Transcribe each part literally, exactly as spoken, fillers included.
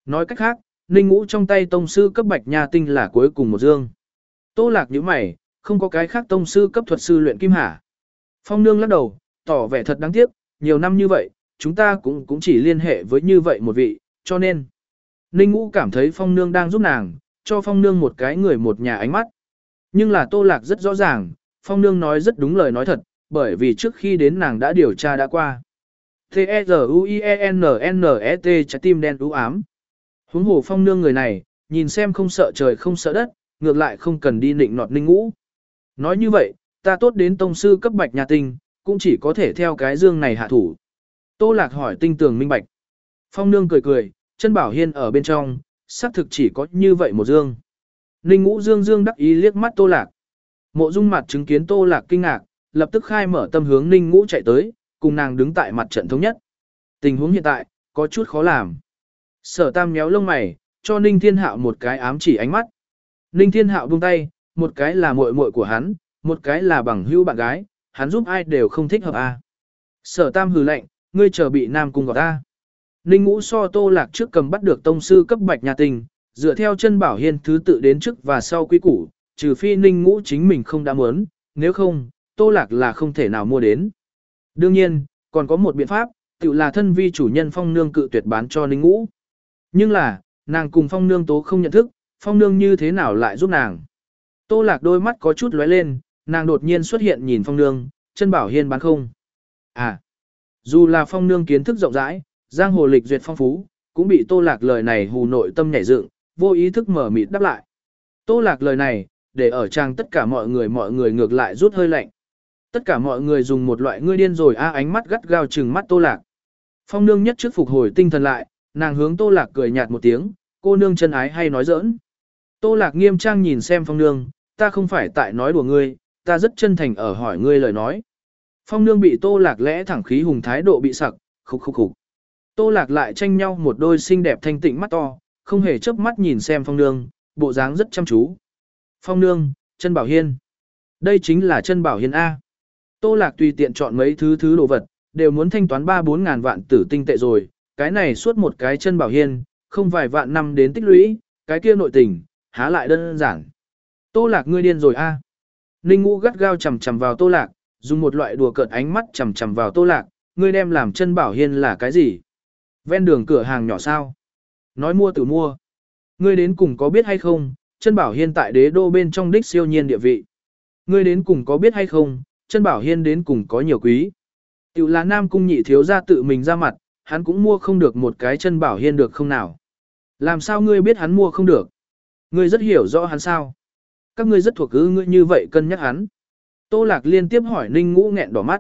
Nói cách khác, Ninh Ngũ trong tay tông sư cấp bạch nha tinh là cuối cùng một dương. Tô Lạc nhíu mày, không có cái khác tông sư cấp thuật sư luyện kim hả? Phong Nương lắc đầu, tỏ vẻ thật đáng tiếc, nhiều năm như vậy, chúng ta cũng cũng chỉ liên hệ với như vậy một vị, cho nên. Ninh Ngũ cảm thấy Phong Nương đang giúp nàng, cho Phong Nương một cái người một nhà ánh mắt. Nhưng là Tô Lạc rất rõ ràng, Phong Nương nói rất đúng lời nói thật, bởi vì trước khi đến nàng đã điều tra đã qua. T-E-Z-U-I-E-N-N-E-T trái tim đen u ám. Huống hồ Phong Nương người này, nhìn xem không sợ trời không sợ đất, ngược lại không cần đi nịnh nọt Ninh Ngũ. Nói như vậy, ta tốt đến tông sư cấp bạch nhà tinh, cũng chỉ có thể theo cái dương này hạ thủ. Tô Lạc hỏi tinh tường minh bạch. Phong Nương cười cười, chân bảo hiên ở bên trong, xác thực chỉ có như vậy một dương. Ninh Ngũ dương dương đắc ý liếc mắt Tô Lạc. Mộ Dung mặt chứng kiến Tô Lạc kinh ngạc, lập tức khai mở tâm hướng Ninh Ngũ chạy tới, cùng nàng đứng tại mặt trận thống nhất. Tình huống hiện tại, có chút khó làm. Sở Tam méo lông mày, cho Ninh Thiên Hạo một cái ám chỉ ánh mắt. Ninh Thiên Hạo buông tay, một cái là muội muội của hắn, một cái là bằng hữu bạn gái, hắn giúp ai đều không thích hợp a. Sở Tam hừ lạnh, ngươi chờ bị Nam Cung gọi ta. Ninh Ngũ so Tô Lạc trước cầm bắt được tông sư cấp bạch nhà tình, dựa theo chân bảo hiên thứ tự đến trước và sau quý củ, trừ phi Ninh Ngũ chính mình không đã muốn, nếu không, Tô Lạc là không thể nào mua đến. Đương nhiên, còn có một biện pháp, tự là thân vi chủ nhân Phong Nương cự tuyệt bán cho Ninh Ngũ. Nhưng là, nàng cùng Phong Nương tố không nhận thức, Phong Nương như thế nào lại giúp nàng. Tô Lạc đôi mắt có chút lóe lên, nàng đột nhiên xuất hiện nhìn Phong Nương, chân bảo hiên bán không. À, dù là Phong Nương kiến thức rộng rãi, giang hồ lịch duyệt phong phú, cũng bị Tô Lạc lời này hù nội tâm nhảy dựng, vô ý thức mở mịt đáp lại. Tô Lạc lời này, để ở trang tất cả mọi người mọi người ngược lại rút hơi lạnh. Tất cả mọi người dùng một loại ngươi điên rồi a ánh mắt gắt gao trừng mắt Tô Lạc. Phong Nương nhất trước phục hồi tinh thần lại, nàng hướng Tô Lạc cười nhạt một tiếng, cô nương chân ái hay nói giỡn. Tô Lạc nghiêm trang nhìn xem Phong Nương, ta không phải tại nói đùa ngươi, ta rất chân thành ở hỏi ngươi lời nói. Phong Nương bị Tô Lạc lẽ thẳng khí hùng thái độ bị sặc, khục khục khục. Tô Lạc lại tranh nhau một đôi xinh đẹp thanh tịnh mắt to, không hề chớp mắt nhìn xem Phong Nương, bộ dáng rất chăm chú. Phong Nương, chân bảo hiên. Đây chính là chân bảo hiên A. Tô Lạc tùy tiện chọn mấy thứ thứ đồ vật, đều muốn thanh toán ba bốn ngàn vạn tử tinh tệ rồi, cái này suốt một cái chân bảo hiên, không vài vạn năm đến tích lũy, cái kia nội tình, há lại đơn giản. Tô Lạc ngươi điên rồi A. Ninh Ngũ gắt gao chầm chầm vào Tô Lạc, dùng một loại đùa cợt ánh mắt chầm chầm vào Tô Lạc, ngươi đem làm chân bảo hiên là cái gì? Ven đường cửa hàng nhỏ sao? Nói mua tự mua. Ngươi đến cùng có biết hay không, chân bảo hiên tại đế đô bên trong đích siêu nhiên địa vị. Ngươi đến cùng có biết hay không, chân bảo hiên đến cùng có nhiều quý. Tiểu là Nam Cung nhị thiếu gia tự mình ra mặt, hắn cũng mua không được một cái chân bảo hiên được không nào. Làm sao ngươi biết hắn mua không được? Ngươi rất hiểu rõ hắn sao? Các ngươi rất thuộc ư ngươi như vậy cân nhắc hắn. Tô Lạc liên tiếp hỏi Ninh Ngũ nghẹn đỏ mắt.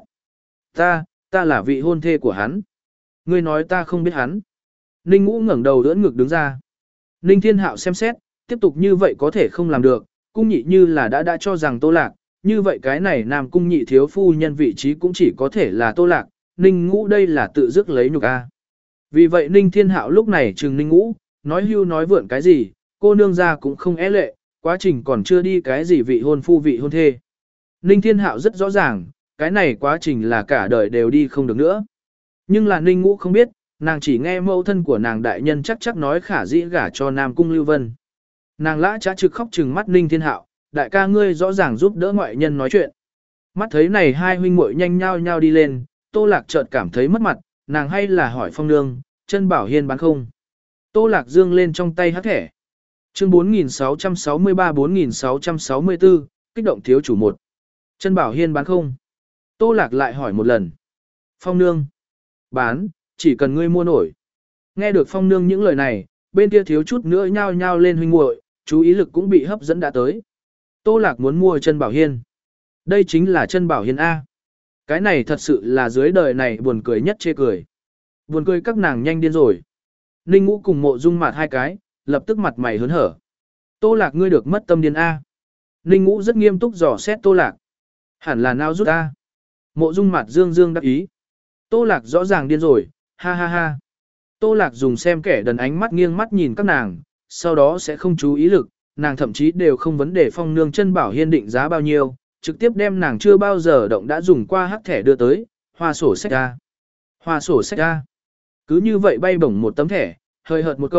Ta, ta là vị hôn thê của hắn. Ngươi nói ta không biết hắn. Ninh Ngũ ngẩng đầu đỡ ngực đứng ra. Ninh Thiên Hạo xem xét, tiếp tục như vậy có thể không làm được, cung nhị như là đã đã cho rằng Tô Lạc, như vậy cái này Nam Cung nhị thiếu phu nhân vị trí cũng chỉ có thể là Tô Lạc, Ninh Ngũ đây là tự dứt lấy nhục a. Vì vậy Ninh Thiên Hạo lúc này trừng Ninh Ngũ, nói hưu nói vượn cái gì, cô nương gia cũng không é lệ, quá trình còn chưa đi cái gì vị hôn phu vị hôn thê. Ninh Thiên Hạo rất rõ ràng, cái này quá trình là cả đời đều đi không được nữa. Nhưng là Ninh Ngũ không biết, nàng chỉ nghe mẫu thân của nàng đại nhân chắc chắc nói khả dĩ gả cho Nam Cung Lưu Vân. Nàng lã trá trực khóc trừng mắt Ninh Thiên Hạo, đại ca ngươi rõ ràng giúp đỡ ngoại nhân nói chuyện. Mắt thấy này hai huynh muội nhanh nhao nhao đi lên, Tô Lạc chợt cảm thấy mất mặt, nàng hay là hỏi Phong Nương, chân bảo hiên bán không. Tô Lạc dương lên trong tay hắc thẻ. Chương bốn nghìn sáu trăm sáu mươi ba bốn nghìn sáu trăm sáu mươi tư, kích động thiếu chủ một. Chân bảo hiên bán không. Tô Lạc lại hỏi một lần. Phong Nương. Bán, chỉ cần ngươi mua nổi. Nghe được Phong Nương những lời này, bên kia thiếu chút nữa nhao nhao lên huynh muội, chú ý lực cũng bị hấp dẫn đã tới. Tô Lạc muốn mua chân bảo hiên. Đây chính là chân bảo hiên A. Cái này thật sự là dưới đời này buồn cười nhất chê cười. Buồn cười các nàng nhanh điên rồi. Ninh Ngũ cùng Mộ Dung Mạt hai cái, lập tức mặt mày hớn hở. Tô Lạc ngươi được mất tâm điên A. Ninh Ngũ rất nghiêm túc dò xét Tô Lạc. Hẳn là nào rút A. Mộ Dung Mạt dương dương đắc ý. Tô Lạc rõ ràng điên rồi, ha ha ha. Tô Lạc dùng xem kẻ đần ánh mắt nghiêng mắt nhìn các nàng, sau đó sẽ không chú ý lực, nàng thậm chí đều không vấn đề Phong Nương chân bảo hiên định giá bao nhiêu, trực tiếp đem nàng chưa bao giờ động đã dùng qua hắc thẻ đưa tới, hoa sổ sách ra. Hoa sổ sách ra. Cứ như vậy bay bổng một tấm thẻ, hơi hợt một câu,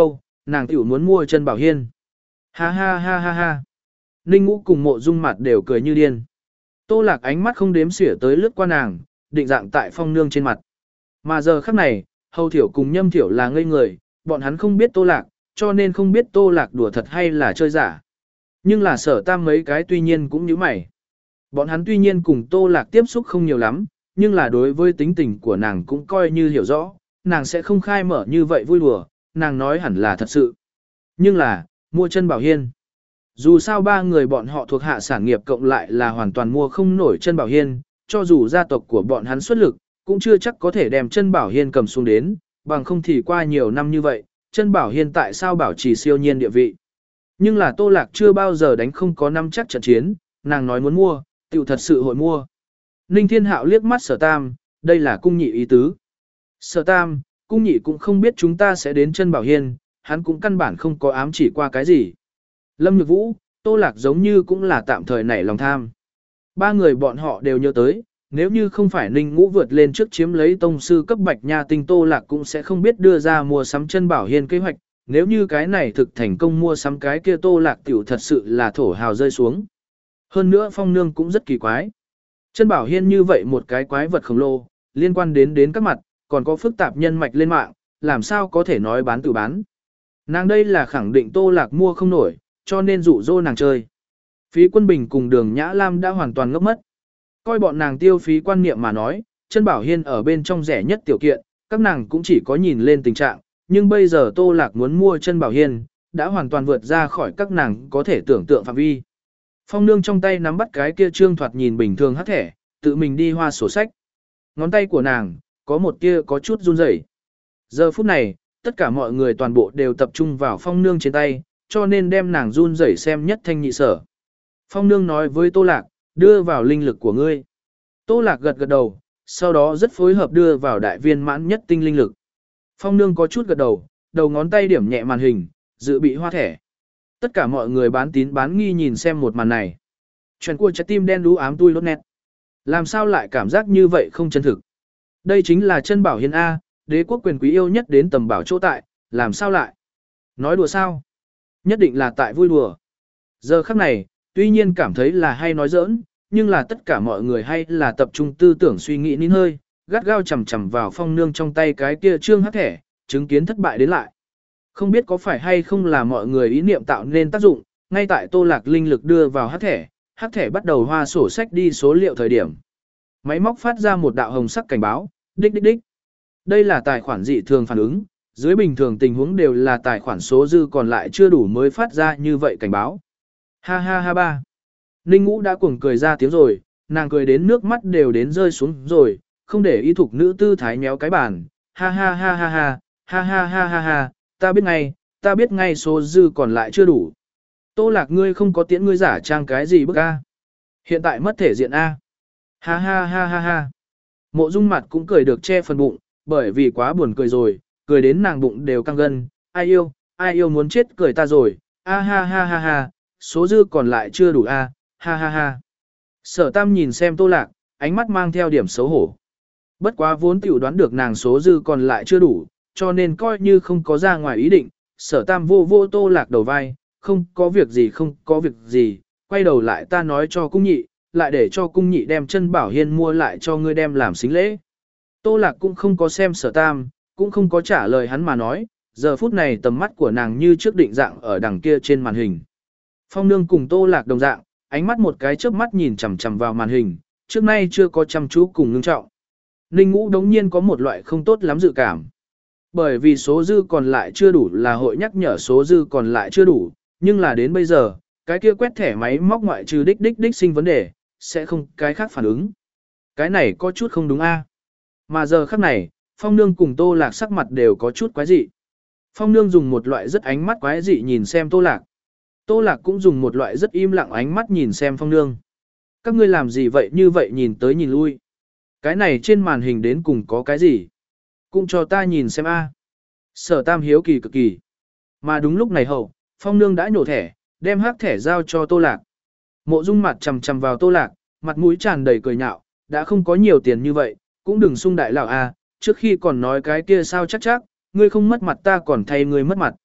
nàng tiểu muốn mua chân bảo hiên. Ha ha ha ha ha. Ninh Ngũ cùng Mộ Dung mặt đều cười như điên. Tô Lạc ánh mắt không đếm xỉa tới lướt qua nàng, định dạng tại Phong Nương trên mặt. Mà giờ khắc này, Hầu Thiểu cùng Nhâm Thiểu là ngây người, bọn hắn không biết Tô Lạc, cho nên không biết Tô Lạc đùa thật hay là chơi giả. Nhưng là Sở Tam mấy cái tuy nhiên cũng như mày. Bọn hắn tuy nhiên cùng Tô Lạc tiếp xúc không nhiều lắm, nhưng là đối với tính tình của nàng cũng coi như hiểu rõ, nàng sẽ không khai mở như vậy vui đùa, nàng nói hẳn là thật sự. Nhưng là, mua chân bảo hiên. Dù sao ba người bọn họ thuộc hạ sản nghiệp cộng lại là hoàn toàn mua không nổi chân bảo hiên, cho dù gia tộc của bọn hắn xuất lực, cũng chưa chắc có thể đem chân bảo hiên cầm xuống đến, bằng không thì qua nhiều năm như vậy, chân bảo hiên tại sao bảo trì siêu nhiên địa vị. Nhưng là Tô Lạc chưa bao giờ đánh không có năm chắc trận chiến, nàng nói muốn mua, tiểu thật sự hội mua. Ninh Thiên Hạo liếc mắt Sở Tam, đây là cung nhị ý tứ. Sở Tam, cung nhị cũng không biết chúng ta sẽ đến chân bảo hiên, hắn cũng căn bản không có ám chỉ qua cái gì. Lâm Nhược Vũ, Tô Lạc giống như cũng là tạm thời nảy lòng tham. Ba người bọn họ đều nhớ tới, nếu như không phải Ninh Ngũ vượt lên trước chiếm lấy tông sư cấp bạch nha tinh, Tô Lạc cũng sẽ không biết đưa ra mua sắm chân bảo hiên kế hoạch, nếu như cái này thực thành công mua sắm cái kia Tô Lạc tiểu thật sự là thổ hào rơi xuống. Hơn nữa Phong Nương cũng rất kỳ quái. Chân bảo hiên như vậy một cái quái vật khổng lồ, liên quan đến đến các mặt, còn có phức tạp nhân mạch lên mạng, làm sao có thể nói bán tự bán. Nàng đây là khẳng định Tô Lạc mua không nổi, cho nên dụ dỗ nàng chơi. Phí Quân Bình cùng Đường Nhã Lam đã hoàn toàn ngốc mất. Coi bọn nàng tiêu phí quan niệm mà nói, chân bảo hiên ở bên trong rẻ nhất tiểu kiện, các nàng cũng chỉ có nhìn lên tình trạng, nhưng bây giờ Tô Lạc muốn mua chân bảo hiên, đã hoàn toàn vượt ra khỏi các nàng có thể tưởng tượng phạm vi. Phong Nương trong tay nắm bắt cái kia trương thoạt nhìn bình thường hắc thẻ, tự mình đi hoa sổ sách. Ngón tay của nàng, có một kia có chút run rẩy. Giờ phút này, tất cả mọi người toàn bộ đều tập trung vào Phong Nương trên tay, cho nên đem nàng run rẩy xem nhất thanh nhị sở. Phong Nương nói với Tô Lạc, đưa vào linh lực của ngươi. Tô Lạc gật gật đầu, sau đó rất phối hợp đưa vào đại viên mãn nhất tinh linh lực. Phong Nương có chút gật đầu, đầu ngón tay điểm nhẹ màn hình, dự bị hoa thẻ. Tất cả mọi người bán tín bán nghi nhìn xem một màn này. Chuyện của trái tim đen đú ám tui lốt nét. Làm sao lại cảm giác như vậy không chân thực? Đây chính là chân bảo hiên A, đế quốc quyền quý yêu nhất đến tầm bảo chỗ tại, làm sao lại? Nói đùa sao? Nhất định là tại vui đùa. Giờ khắc này, tuy nhiên cảm thấy là hay nói giỡn, nhưng là tất cả mọi người hay là tập trung tư tưởng suy nghĩ nín hơi, gắt gao chầm chầm vào Phong Nương trong tay cái kia trương hắc thẻ, chứng kiến thất bại đến lại. Không biết có phải hay không là mọi người ý niệm tạo nên tác dụng, ngay tại Tô Lạc linh lực đưa vào hắc thẻ, hắc thẻ bắt đầu hoa sổ sách đi số liệu thời điểm. Máy móc phát ra một đạo hồng sắc cảnh báo, đích đích đích. Đây là tài khoản dị thường phản ứng, dưới bình thường tình huống đều là tài khoản số dư còn lại chưa đủ mới phát ra như vậy cảnh báo. Ha ha ha ba. Ninh Ngũ đã cuồng cười ra tiếng rồi, nàng cười đến nước mắt đều đến rơi xuống rồi, không để ý thục nữ tư thái méo cái bàn. Ha ha ha ha ha, ha ha ha ha ha, ta biết ngay, ta biết ngay số dư còn lại chưa đủ. Tô Lạc ngươi không có tiễn ngươi giả trang cái gì bức a? Hiện tại mất thể diện a. Ha ha ha ha ha. Mộ Dung mặt cũng cười được che phần bụng, bởi vì quá buồn cười rồi, cười đến nàng bụng đều căng gân. Ai yêu, ai yêu muốn chết cười ta rồi. A ha ha ha ha, số dư còn lại chưa đủ a. Ha ha ha. Sở Tam nhìn xem Tô Lạc, ánh mắt mang theo điểm xấu hổ. Bất quá vốn tiểu đoán được nàng số dư còn lại chưa đủ, cho nên coi như không có ra ngoài ý định. Sở Tam vô vô Tô Lạc đầu vai, không có việc gì không có việc gì, quay đầu lại ta nói cho cung nhị, lại để cho cung nhị đem chân bảo hiên mua lại cho ngươi đem làm xính lễ. Tô Lạc cũng không có xem Sở Tam, cũng không có trả lời hắn mà nói, giờ phút này tầm mắt của nàng như trước định dạng ở đằng kia trên màn hình. Phong Nương cùng Tô Lạc đồng dạng, ánh mắt một cái chớp mắt nhìn chằm chằm vào màn hình, trước nay chưa có chăm chú cùng ngưng trọng. Ninh Ngũ đống nhiên có một loại không tốt lắm dự cảm. Bởi vì số dư còn lại chưa đủ là hội nhắc nhở số dư còn lại chưa đủ, nhưng là đến bây giờ, cái kia quét thẻ máy móc ngoại trừ đích đích đích sinh vấn đề, sẽ không cái khác phản ứng. Cái này có chút không đúng a. Mà giờ khắc này, Phong Nương cùng Tô Lạc sắc mặt đều có chút quái dị. Phong Nương dùng một loại rất ánh mắt quái dị nhìn xem Tô Lạc. Tô Lạc cũng dùng một loại rất im lặng ánh mắt nhìn xem Phong Nương. Các ngươi làm gì vậy như vậy nhìn tới nhìn lui. Cái này trên màn hình đến cùng có cái gì? Cũng cho ta nhìn xem a. Sở Tam hiếu kỳ cực kỳ. Mà đúng lúc này hậu, Phong Nương đã nhổ thẻ, đem hắc thẻ giao cho Tô Lạc. Mộ Dung mặt chằm chằm vào Tô Lạc, mặt mũi tràn đầy cười nhạo, đã không có nhiều tiền như vậy, cũng đừng sung đại lão a, trước khi còn nói cái kia sao chắc chắc, ngươi không mất mặt ta còn thay ngươi mất mặt.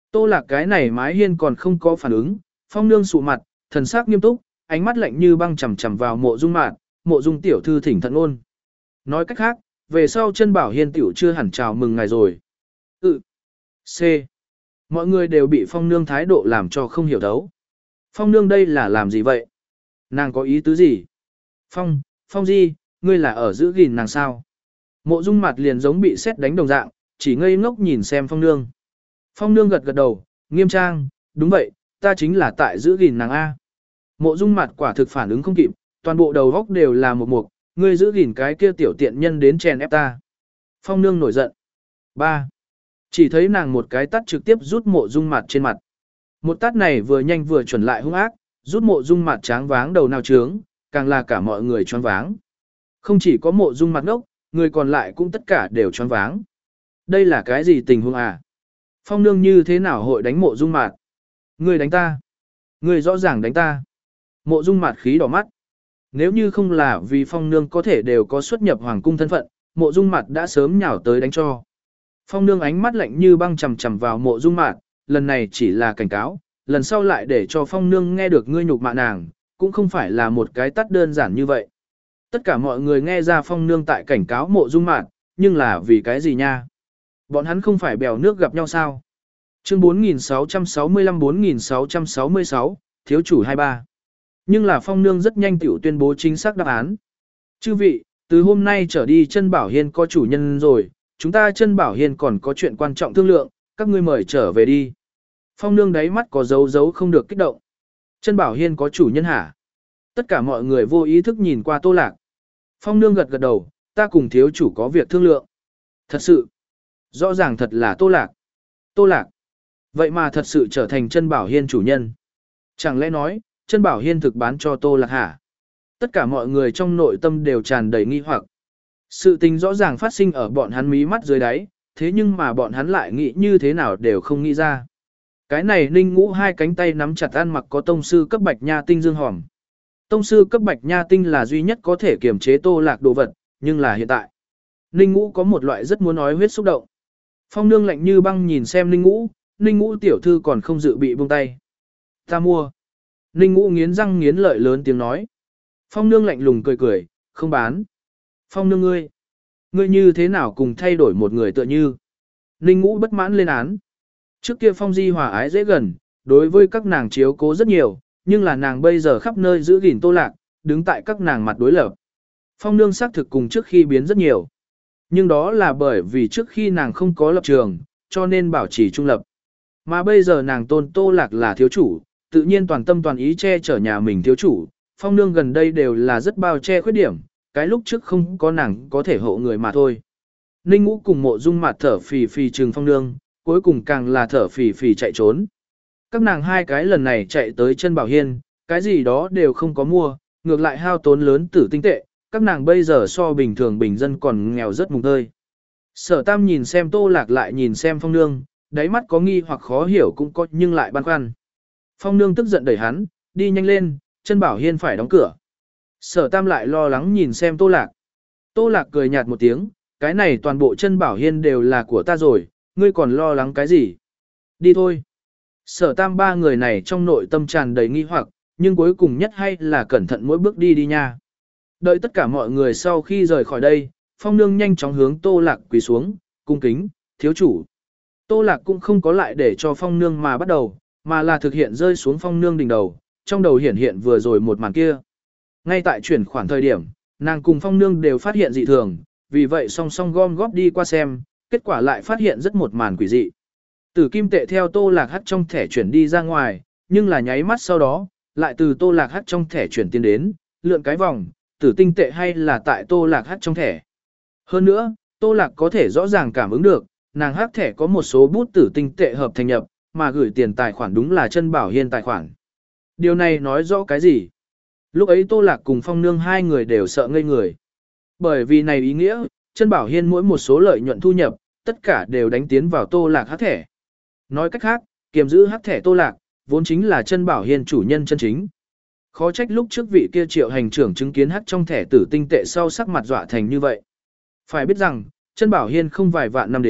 Tô Lạc cái này mái hiên còn không có phản ứng, Phong Nương sụ mặt, thần sắc nghiêm túc, ánh mắt lạnh như băng chằm chằm vào Mộ Dung Mạt, Mộ Dung tiểu thư thỉnh thận ôn. Nói cách khác, về sau chân bảo hiên tiểu chưa hẳn chào mừng ngài rồi. Ừ. C. Mọi người đều bị Phong Nương thái độ làm cho không hiểu thấu. Phong Nương đây là làm gì vậy? Nàng có ý tứ gì? Phong, Phong Di, ngươi là ở giữ gìn nàng sao? Mộ Dung Mạt liền giống bị sét đánh đồng dạng, chỉ ngây ngốc nhìn xem Phong Nương. Phong Nương gật gật đầu, nghiêm trang, đúng vậy, ta chính là tại giữ gìn nàng A. Mộ Dung Mạt quả thực phản ứng không kịp, toàn bộ đầu góc đều là một mục, ngươi giữ gìn cái kia tiểu tiện nhân đến chèn ép ta. Phong Nương nổi giận. ba. Chỉ thấy nàng một cái tát trực tiếp rút Mộ Dung Mạt trên mặt. Một tát này vừa nhanh vừa chuẩn lại hung ác, rút Mộ Dung Mạt tráng váng đầu nào trướng, càng là cả mọi người choáng váng. Không chỉ có Mộ Dung Mạt ngốc, người còn lại cũng tất cả đều choáng váng. Đây là cái gì tình huống à? Phong Nương như thế nào hội đánh Mộ Dung Mạt? Ngươi đánh ta. Ngươi rõ ràng đánh ta. Mộ Dung Mạt khí đỏ mắt. Nếu như không là vì Phong Nương có thể đều có xuất nhập hoàng cung thân phận, Mộ Dung Mạt đã sớm nhào tới đánh cho. Phong Nương ánh mắt lạnh như băng chằm chằm vào Mộ Dung Mạt, lần này chỉ là cảnh cáo, lần sau lại để cho Phong Nương nghe được ngươi nhục mạ nàng, cũng không phải là một cái tát đơn giản như vậy. Tất cả mọi người nghe ra Phong Nương tại cảnh cáo Mộ Dung Mạt, nhưng là vì cái gì nha? Bọn hắn không phải bèo nước gặp nhau sao? Chương bốn nghìn sáu trăm sáu mươi lăm bốn nghìn sáu trăm sáu mươi sáu, thiếu chủ hai ba. Nhưng là Phong Nương rất nhanh tiểu tuyên bố chính xác đáp án. Chư vị, từ hôm nay trở đi chân bảo hiên có chủ nhân rồi, chúng ta chân bảo hiên còn có chuyện quan trọng thương lượng, các ngươi mời trở về đi. Phong Nương đáy mắt có dấu dấu không được kích động. Chân bảo hiên có chủ nhân hả? Tất cả mọi người vô ý thức nhìn qua Tô Lạc. Phong Nương gật gật đầu, ta cùng thiếu chủ có việc thương lượng. Thật sự, rõ ràng thật là Tô Lạc. Tô Lạc, vậy mà thật sự trở thành chân bảo hiên chủ nhân. Chẳng lẽ nói, chân bảo hiên thực bán cho Tô Lạc hả? Tất cả mọi người trong nội tâm đều tràn đầy nghi hoặc. Sự tình rõ ràng phát sinh ở bọn hắn mí mắt dưới đáy, thế nhưng mà bọn hắn lại nghĩ như thế nào đều không nghĩ ra. Cái này Ninh Ngũ hai cánh tay nắm chặt ăn mặc có tông sư cấp bạch nha tinh dương hòm. Tông sư cấp bạch nha tinh là duy nhất có thể kiềm chế Tô Lạc đồ vật, nhưng là hiện tại. Ninh Ngũ có một loại rất muốn nói huyết xúc động. Phong Nương lạnh như băng nhìn xem Ninh Ngũ, Ninh Ngũ tiểu thư còn không dự bị buông tay. Ta mua. Ninh Ngũ nghiến răng nghiến lợi lớn tiếng nói. Phong Nương lạnh lùng cười cười, không bán. Phong Nương ngươi. Ngươi như thế nào cùng thay đổi một người tựa như. Ninh Ngũ bất mãn lên án. Trước kia Phong Di hòa ái dễ gần, đối với các nàng chiếu cố rất nhiều, nhưng là nàng bây giờ khắp nơi giữ gìn Tô Lạc, đứng tại các nàng mặt đối lập. Phong Nương xác thực cùng trước khi biến rất nhiều. Nhưng đó là bởi vì trước khi nàng không có lập trường, cho nên bảo trì trung lập. Mà bây giờ nàng tôn Tô Lạc là thiếu chủ, tự nhiên toàn tâm toàn ý che chở nhà mình thiếu chủ. Phong Nương gần đây đều là rất bao che khuyết điểm, cái lúc trước không có nàng có thể hộ người mà thôi. Ninh Ngũ cùng Mộ Dung Mạt thở phì phì trừng Phong Nương, cuối cùng càng là thở phì phì chạy trốn. Các nàng hai cái lần này chạy tới chân bảo hiên, cái gì đó đều không có mua, ngược lại hao tốn lớn tử tinh tệ, các nàng bây giờ so bình thường bình dân còn nghèo rất mùng tơi. Sở Tam nhìn xem Tô Lạc lại nhìn xem Phong Nương, đáy mắt có nghi hoặc khó hiểu cũng có nhưng lại băn khoăn. Phong Nương tức giận đẩy hắn, đi nhanh lên, chân bảo hiên phải đóng cửa. Sở Tam lại lo lắng nhìn xem Tô Lạc. Tô Lạc cười nhạt một tiếng, cái này toàn bộ chân bảo hiên đều là của ta rồi, ngươi còn lo lắng cái gì? Đi thôi. Sở Tam ba người này trong nội tâm tràn đầy nghi hoặc, nhưng cuối cùng nhất hay là cẩn thận mỗi bước đi đi nha. Đợi tất cả mọi người sau khi rời khỏi đây, Phong Nương nhanh chóng hướng Tô Lạc quỳ xuống, cung kính, thiếu chủ. Tô Lạc cũng không có lại để cho Phong Nương mà bắt đầu, mà là thực hiện rơi xuống Phong Nương đỉnh đầu, trong đầu hiển hiện vừa rồi một màn kia. Ngay tại chuyển khoản thời điểm, nàng cùng Phong Nương đều phát hiện dị thường, vì vậy song song gom góp đi qua xem, kết quả lại phát hiện rất một màn quỷ dị. Tử kim tệ theo Tô Lạc hắt trong thẻ chuyển đi ra ngoài, nhưng là nháy mắt sau đó, lại từ Tô Lạc hắt trong thẻ chuyển tiến đến, lượn cái vòng, tử tinh tệ hay là tại Tô Lạc hắt trong thẻ. Hơn nữa, Tô Lạc có thể rõ ràng cảm ứng được, nàng hắc thẻ có một số bút tử tinh tệ hợp thành nhập, mà gửi tiền tài khoản đúng là chân bảo hiên tài khoản. Điều này nói rõ cái gì? Lúc ấy Tô Lạc cùng Phong Nương hai người đều sợ ngây người. Bởi vì này ý nghĩa, chân bảo hiên mỗi một số lợi nhuận thu nhập, tất cả đều đánh tiến vào Tô Lạc hắc thẻ. Nói cách khác, kiềm giữ hắc thẻ Tô Lạc, vốn chính là chân bảo hiên chủ nhân chân chính. Khó trách lúc trước vị kia Triệu hành trưởng chứng kiến hắc trong thẻ tử tinh tệ sau sắc mặt dọa thành như vậy. Phải biết rằng, chân bảo hiên không vài vạn năm đến,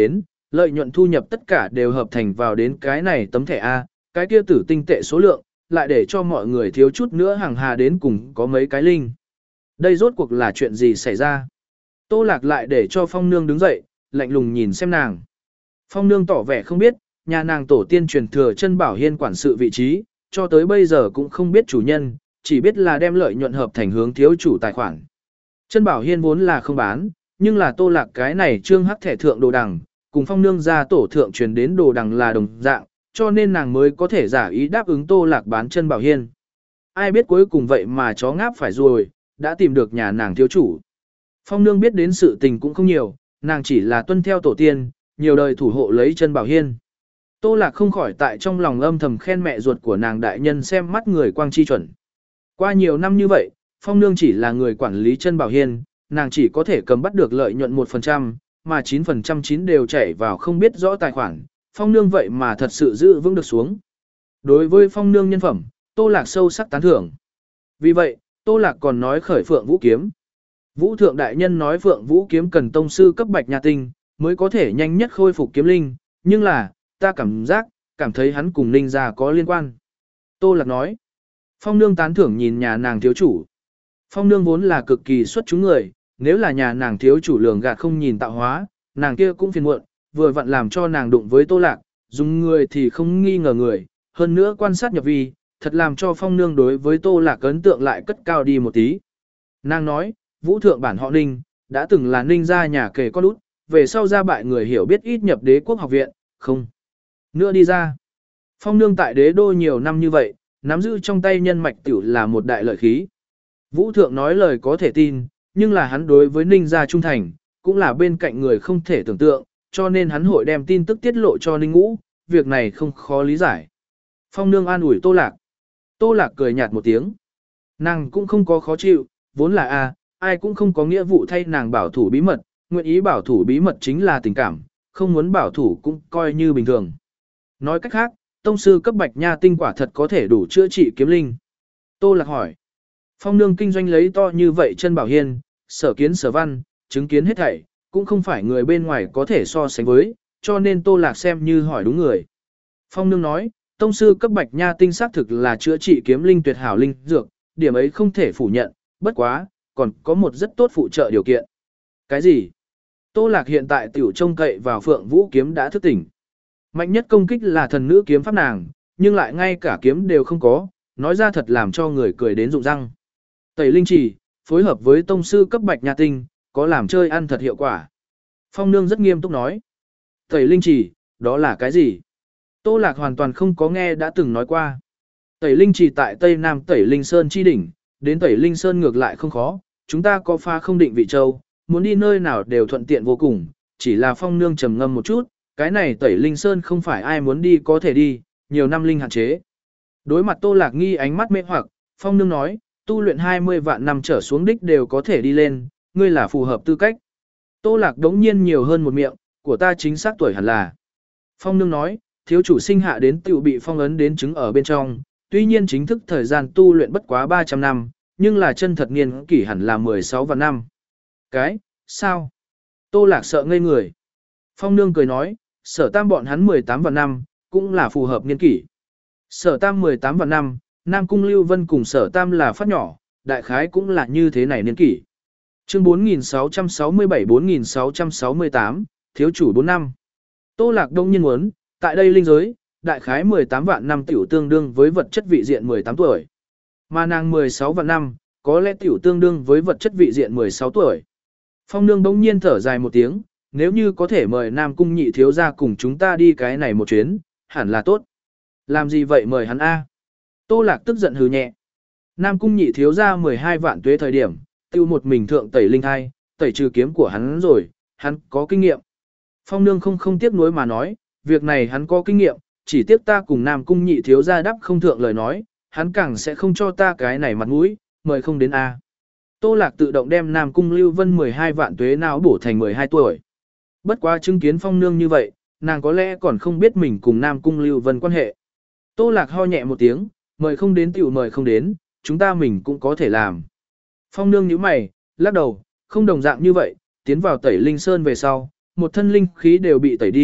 lợi nhuận thu nhập tất cả đều hợp thành vào đến cái này tấm thẻ A, cái kia tử tinh tệ số lượng, lại để cho mọi người thiếu chút nữa hàng hà đến cùng có mấy cái linh. Đây rốt cuộc là chuyện gì xảy ra? Tô Lạc lại để cho Phong Nương đứng dậy, lạnh lùng nhìn xem nàng. Phong Nương tỏ vẻ không biết, nhà nàng tổ tiên truyền thừa chân bảo hiên quản sự vị trí, cho tới bây giờ cũng không biết chủ nhân, chỉ biết là đem lợi nhuận hợp thành hướng thiếu chủ tài khoản. Chân bảo hiên vốn là không bán, nhưng là Tô Lạc cái này trương hắc thẻ thượng đồ đằng, cùng Phong Nương ra tổ thượng truyền đến đồ đằng là đồng dạng, cho nên nàng mới có thể giả ý đáp ứng Tô Lạc bán chân bảo hiên. Ai biết cuối cùng vậy mà chó ngáp phải rồi, đã tìm được nhà nàng thiếu chủ. Phong Nương biết đến sự tình cũng không nhiều, nàng chỉ là tuân theo tổ tiên, nhiều đời thủ hộ lấy chân bảo hiên. Tô Lạc không khỏi tại trong lòng âm thầm khen mẹ ruột của nàng đại nhân xem mắt người quang chi chuẩn. Qua nhiều năm như vậy, Phong Nương chỉ là người quản lý chân bảo hiên, nàng chỉ có thể cầm bắt được lợi nhuận một phần trăm, mà chín phần trăm chín đều chảy vào không biết rõ tài khoản, Phong Nương vậy mà thật sự giữ vững được xuống. Đối với Phong Nương nhân phẩm, Tô Lạc sâu sắc tán thưởng. Vì vậy, Tô Lạc còn nói khởi Phượng Vũ kiếm. Vũ thượng đại nhân nói Phượng Vũ kiếm cần tông sư cấp bạch nha tinh, mới có thể nhanh nhất khôi phục kiếm linh, nhưng là, ta cảm giác, cảm thấy hắn cùng Ninh gia có liên quan. Tô Lạc nói, Phong Nương tán thưởng nhìn nhà nàng thiếu chủ. Phong Nương vốn là cực kỳ xuất chúng người, nếu là nhà nàng thiếu chủ lường gạt không nhìn tạo hóa, nàng kia cũng phiền muộn, vừa vặn làm cho nàng đụng với Tô Lạc, dùng người thì không nghi ngờ người, hơn nữa quan sát nhập vi, thật làm cho Phong Nương đối với Tô Lạc ấn tượng lại cất cao đi một tí. Nàng nói, Vũ thượng bản họ Ninh, đã từng là Ninh gia nhà kề con út, về sau ra bại người hiểu biết ít nhập Đế quốc học viện, không. Nữa đi ra. Phong Nương tại đế đô nhiều năm như vậy, nắm giữ trong tay nhân mạch tiểu là một đại lợi khí. Vũ thượng nói lời có thể tin, nhưng là hắn đối với Ninh gia trung thành, cũng là bên cạnh người không thể tưởng tượng, cho nên hắn hội đem tin tức tiết lộ cho Ninh Ngũ, việc này không khó lý giải. Phong Nương an ủi Tô Lạc. Tô Lạc cười nhạt một tiếng. Nàng cũng không có khó chịu, vốn là a, ai cũng không có nghĩa vụ thay nàng bảo thủ bí mật, nguyện ý bảo thủ bí mật chính là tình cảm, không muốn bảo thủ cũng coi như bình thường. Nói cách khác, tông sư cấp bạch nha tinh quả thật có thể đủ chữa trị kiếm linh. Tô Lạc hỏi. Phong Nương kinh doanh lấy to như vậy chân bảo hiên, sở kiến sở văn, chứng kiến hết thảy, cũng không phải người bên ngoài có thể so sánh với, cho nên Tô Lạc xem như hỏi đúng người. Phong Nương nói, tông sư cấp bạch nha tinh xác thực là chữa trị kiếm linh tuyệt hảo linh dược, điểm ấy không thể phủ nhận, bất quá, còn có một rất tốt phụ trợ điều kiện. Cái gì? Tô Lạc hiện tại tiểu trông cậy vào Phượng Vũ kiếm đã thức tỉnh. Mạnh nhất công kích là thần nữ kiếm pháp nàng, nhưng lại ngay cả kiếm đều không có, nói ra thật làm cho người cười đến rụng răng. Tẩy linh chỉ, phối hợp với tông sư cấp bạch nha tinh, có làm chơi ăn thật hiệu quả. Phong Nương rất nghiêm túc nói. Tẩy linh chỉ, đó là cái gì? Tô Lạc hoàn toàn không có nghe đã từng nói qua. Tẩy linh chỉ tại Tây Nam Tẩy Linh Sơn chi đỉnh, đến Tẩy Linh Sơn ngược lại không khó, chúng ta có pha không định vị châu, muốn đi nơi nào đều thuận tiện vô cùng, chỉ là Phong Nương trầm ngâm một chút, cái này Tẩy Linh Sơn không phải ai muốn đi có thể đi, nhiều năm linh hạn chế. Đối mặt Tô Lạc nghi ánh mắt mê hoặc, Phong Nương nói, tu luyện hai mươi vạn năm trở xuống đích đều có thể đi lên, ngươi là phù hợp tư cách. Tô Lạc đống nhiên nhiều hơn một miệng, của ta chính xác tuổi hẳn là. Phong Nương nói, thiếu chủ sinh hạ đến tiểu bị phong ấn đến chứng ở bên trong, tuy nhiên chính thức thời gian tu luyện bất quá ba trăm năm, nhưng là chân thật niên kỷ hẳn là mười sáu vạn năm. Cái, sao? Tô Lạc sợ ngây người. Phong Nương cười nói, sở tam bọn hắn mười tám vạn năm, cũng là phù hợp niên kỷ. Sở tam mười tám vạn năm, Nam Cung Lưu Vân cùng sở tam là phát nhỏ, đại khái cũng là như thế này niên kỷ. Chương bốn nghìn sáu trăm sáu mươi bảy bốn nghìn sáu trăm sáu mươi tám, thiếu chủ bốn năm. Tô Lạc đông nhiên muốn, tại đây linh giới, đại khái mười tám vạn năm tiểu tương đương với vật chất vị diện mười tám tuổi. Mà nàng mười sáu vạn năm, có lẽ tiểu tương đương với vật chất vị diện mười sáu tuổi. Phong Nương bỗng nhiên thở dài một tiếng, nếu như có thể mời Nam Cung nhị thiếu gia cùng chúng ta đi cái này một chuyến, hẳn là tốt. Làm gì vậy mời hắn A? Tô Lạc tức giận hừ nhẹ. Nam Cung nhị thiếu gia mười hai vạn tuế thời điểm, tiêu một mình thượng tẩy linh thai, tẩy trừ kiếm của hắn rồi, hắn có kinh nghiệm. Phong Nương không không tiếc nuối mà nói, việc này hắn có kinh nghiệm, chỉ tiếc ta cùng Nam Cung nhị thiếu gia đáp không thượng lời nói, hắn càng sẽ không cho ta cái này mặt mũi, mời không đến A. Tô Lạc tự động đem Nam Cung Lưu Vân mười hai vạn tuế não bổ thành mười hai tuổi. Bất quá chứng kiến Phong Nương như vậy, nàng có lẽ còn không biết mình cùng Nam Cung Lưu Vân quan hệ. Tô Lạc ho nhẹ một tiếng, mời không đến tiểu mời không đến, chúng ta mình cũng có thể làm. Phong Nương nhíu mày, lắc đầu, không đồng dạng như vậy, tiến vào tẩy linh sơn về sau, một thân linh khí đều bị tẩy đi,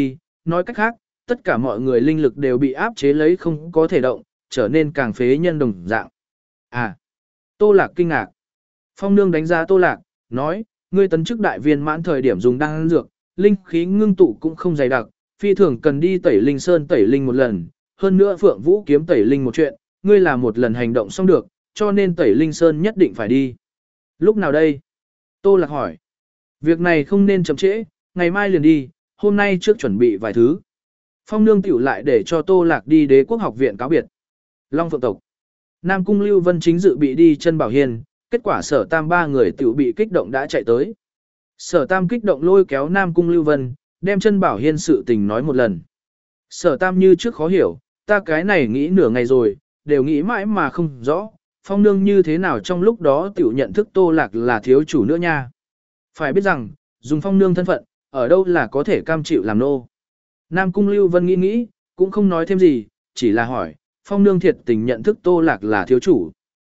nói cách khác, tất cả mọi người linh lực đều bị áp chế lấy không có thể động, trở nên càng phế nhân đồng dạng. À, Tô Lạc kinh ngạc. Phong Nương đánh giá Tô Lạc, nói, ngươi tấn chức đại viên mãn thời điểm dùng đan dược, linh khí ngưng tụ cũng không dày đặc, phi thường cần đi tẩy linh sơn tẩy linh một lần, hơn nữa Phượng Vũ kiếm tẩy linh một chuyện, ngươi làm một lần hành động xong được, cho nên tẩy linh sơn nhất định phải đi. Lúc nào đây? Tô Lạc hỏi. Việc này không nên chậm trễ, ngày mai liền đi, hôm nay trước chuẩn bị vài thứ. Phong Nương tiểu lại để cho Tô Lạc đi Đế Quốc học viện cáo biệt. Long Phượng tộc. Nam Cung Lưu Vân chính dự bị đi chân Bảo Hiên, kết quả Sở Tam ba người tiểu bị kích động đã chạy tới. Sở Tam kích động lôi kéo Nam Cung Lưu Vân, đem chân Bảo Hiên sự tình nói một lần. Sở Tam như trước khó hiểu, ta cái này nghĩ nửa ngày rồi, đều nghĩ mãi mà không rõ, Phong Nương như thế nào trong lúc đó tiểu nhận thức Tô Lạc là thiếu chủ nữa nha. Phải biết rằng, dùng Phong Nương thân phận, ở đâu là có thể cam chịu làm nô. Nam Cung Lưu Vân nghĩ nghĩ, cũng không nói thêm gì, chỉ là hỏi, Phong Nương thiệt tình nhận thức Tô Lạc là thiếu chủ.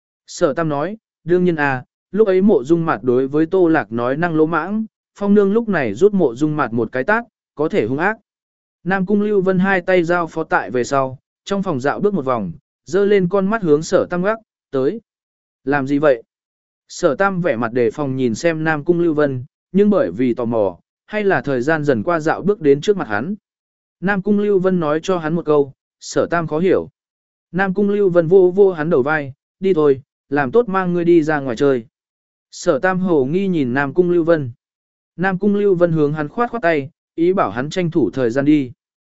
Sở Tam nói, đương nhiên à, lúc ấy Mộ Dung Mạt đối với Tô Lạc nói năng lỗ mãng, Phong Nương lúc này rút Mộ Dung Mạt một cái tát, có thể hung ác. Nam Cung Lưu Vân hai tay giao phó tại về sau, trong phòng dạo bước một vòng, dơ lên con mắt hướng Sở Tam gác, tới. Làm gì vậy? Sở Tam vẻ mặt đề phòng nhìn xem Nam Cung Lưu Vân, nhưng bởi vì tò mò, hay là thời gian dần qua dạo bước đến trước mặt hắn. Nam Cung Lưu Vân nói cho hắn một câu, Sở Tam khó hiểu. Nam Cung Lưu Vân vô vô hắn đầu vai, đi thôi, làm tốt mang ngươi đi ra ngoài chơi. Sở Tam hồ nghi nhìn Nam Cung Lưu Vân. Nam Cung Lưu Vân hướng hắn khoát khoát tay, ý bảo hắn tranh thủ thời gian đi.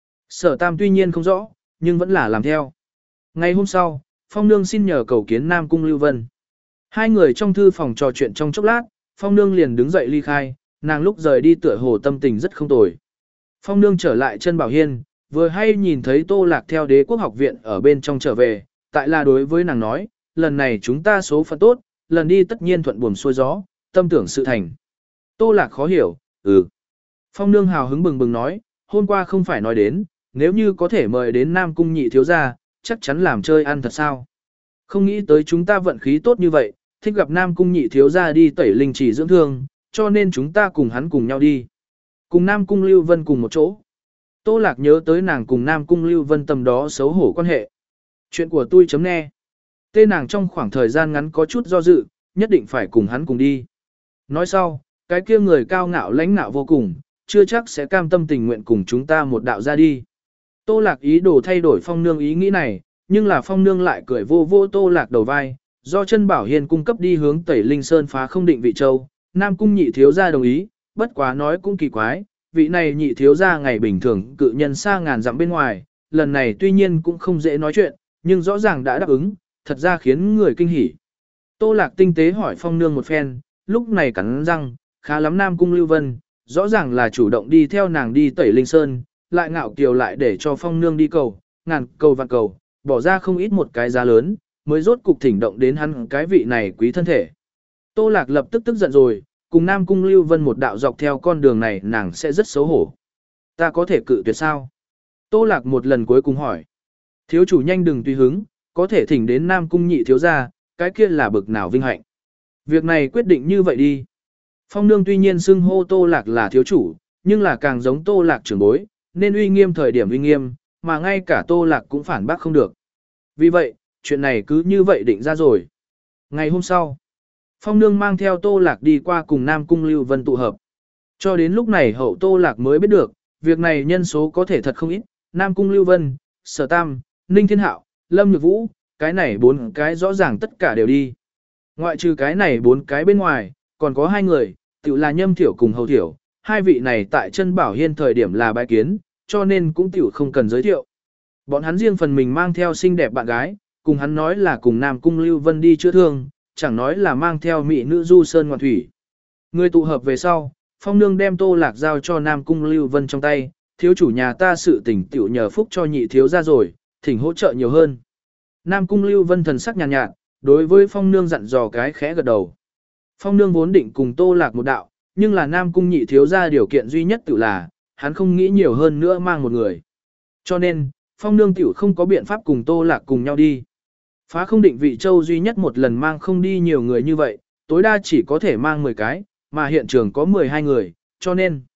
Sở Tam tuy nhiên không rõ, nhưng vẫn là làm theo. Ngày hôm sau, Phong Nương xin nhờ cầu kiến Nam Cung Lưu Vân. Hai người trong thư phòng trò chuyện trong chốc lát, Phong Nương liền đứng dậy ly khai, nàng lúc rời đi tựa hồ tâm tình rất không tồi. Phong Nương trở lại chân Bảo Hiên, vừa hay nhìn thấy Tô Lạc theo Đế Quốc học viện ở bên trong trở về, tại là đối với nàng nói, lần này chúng ta số phận tốt, lần đi tất nhiên thuận buồm xuôi gió, tâm tưởng sự thành. Tô Lạc khó hiểu, ừ. Phong Nương hào hứng bừng bừng nói, hôm qua không phải nói đến, nếu như có thể mời đến Nam Cung nhị thiếu gia, chắc chắn làm chơi ăn thật sao. Không nghĩ tới chúng ta vận khí tốt như vậy, thích gặp Nam Cung nhị thiếu gia đi tẩy linh chỉ dưỡng thương, cho nên chúng ta cùng hắn cùng nhau đi. Cùng Nam Cung Lưu Vân cùng một chỗ. Tô Lạc nhớ tới nàng cùng Nam Cung Lưu Vân tầm đó xấu hổ quan hệ. Chuyện của tôi chấm nghe. Tên nàng trong khoảng thời gian ngắn có chút do dự, nhất định phải cùng hắn cùng đi. Nói sau, cái kia người cao ngạo lãnh ngạo vô cùng, chưa chắc sẽ cam tâm tình nguyện cùng chúng ta một đạo ra đi. Tô Lạc ý đồ thay đổi Phong Nương ý nghĩ này, nhưng là Phong Nương lại cười vô vô Tô Lạc đầu vai, do chân Bảo Hiên cung cấp đi hướng Tẩy Linh Sơn phá không định vị châu, Nam Cung nhị thiếu gia đồng ý, bất quá nói cũng kỳ quái, vị này nhị thiếu gia ngày bình thường cự nhân xa ngàn dặm bên ngoài, lần này tuy nhiên cũng không dễ nói chuyện, nhưng rõ ràng đã đáp ứng, thật ra khiến người kinh hỉ. Tô Lạc tinh tế hỏi Phong Nương một phen, lúc này cắn răng, khá lắm Nam Cung Lưu Vân, rõ ràng là chủ động đi theo nàng đi Tẩy Linh Sơn, lại ngạo kiều lại để cho Phong Nương đi cầu, ngàn cầu vạn cầu, bỏ ra không ít một cái giá lớn, mới rốt cục thỉnh động đến hắn cái vị này quý thân thể. Tô Lạc lập tức tức giận rồi, cùng Nam Cung Lưu Vân một đạo dọc theo con đường này nàng sẽ rất xấu hổ. Ta có thể cự tuyệt sao? Tô Lạc một lần cuối cùng hỏi. Thiếu chủ nhanh đừng tùy hứng, có thể thỉnh đến Nam Cung nhị thiếu gia, cái kia là bực nào vinh hạnh. Việc này quyết định như vậy đi. Phong Nương tuy nhiên xưng hô Tô Lạc là thiếu chủ, nhưng là càng giống Tô Lạc trưởng bối, nên uy nghiêm thời điểm uy nghiêm, mà ngay cả Tô Lạc cũng phản bác không được. Vì vậy, chuyện này cứ như vậy định ra rồi. Ngày hôm sau, Phong Nương mang theo Tô Lạc đi qua cùng Nam Cung Lưu Vân tụ hợp. Cho đến lúc này hậu Tô Lạc mới biết được, việc này nhân số có thể thật không ít, Nam Cung Lưu Vân, Sở Tam, Ninh Thiên Hạo, Lâm Nhược Vũ, cái này bốn cái rõ ràng tất cả đều đi. Ngoại trừ cái này bốn cái bên ngoài, còn có hai người, tự là Nhâm Thiểu cùng Hầu Thiểu, hai vị này tại chân Bảo Hiên thời điểm là bái kiến, cho nên cũng tiểu không cần giới thiệu. Bọn hắn riêng phần mình mang theo xinh đẹp bạn gái, cùng hắn nói là cùng Nam Cung Lưu Vân đi chữa thương, chẳng nói là mang theo mỹ nữ du sơn ngoạn thủy. Người tụ hợp về sau, Phong Nương đem Tô Lạc giao cho Nam Cung Lưu Vân trong tay, thiếu chủ nhà ta sự tình tiểu nhờ phúc cho nhị thiếu ra rồi, thỉnh hỗ trợ nhiều hơn. Nam Cung Lưu Vân thần sắc nhàn nhạt, nhạt, đối với Phong Nương dặn dò cái khẽ gật đầu. Phong Nương vốn định cùng Tô Lạc một đạo, nhưng là Nam Cung nhị thiếu ra điều kiện duy nhất tự là, hắn không nghĩ nhiều hơn nữa mang một người. Cho nên, Phong Nương tiểu không có biện pháp cùng Tô Lạc cùng nhau đi. Phá không định vị châu duy nhất một lần mang không đi nhiều người như vậy, tối đa chỉ có thể mang mười cái, mà hiện trường có mười hai người, cho nên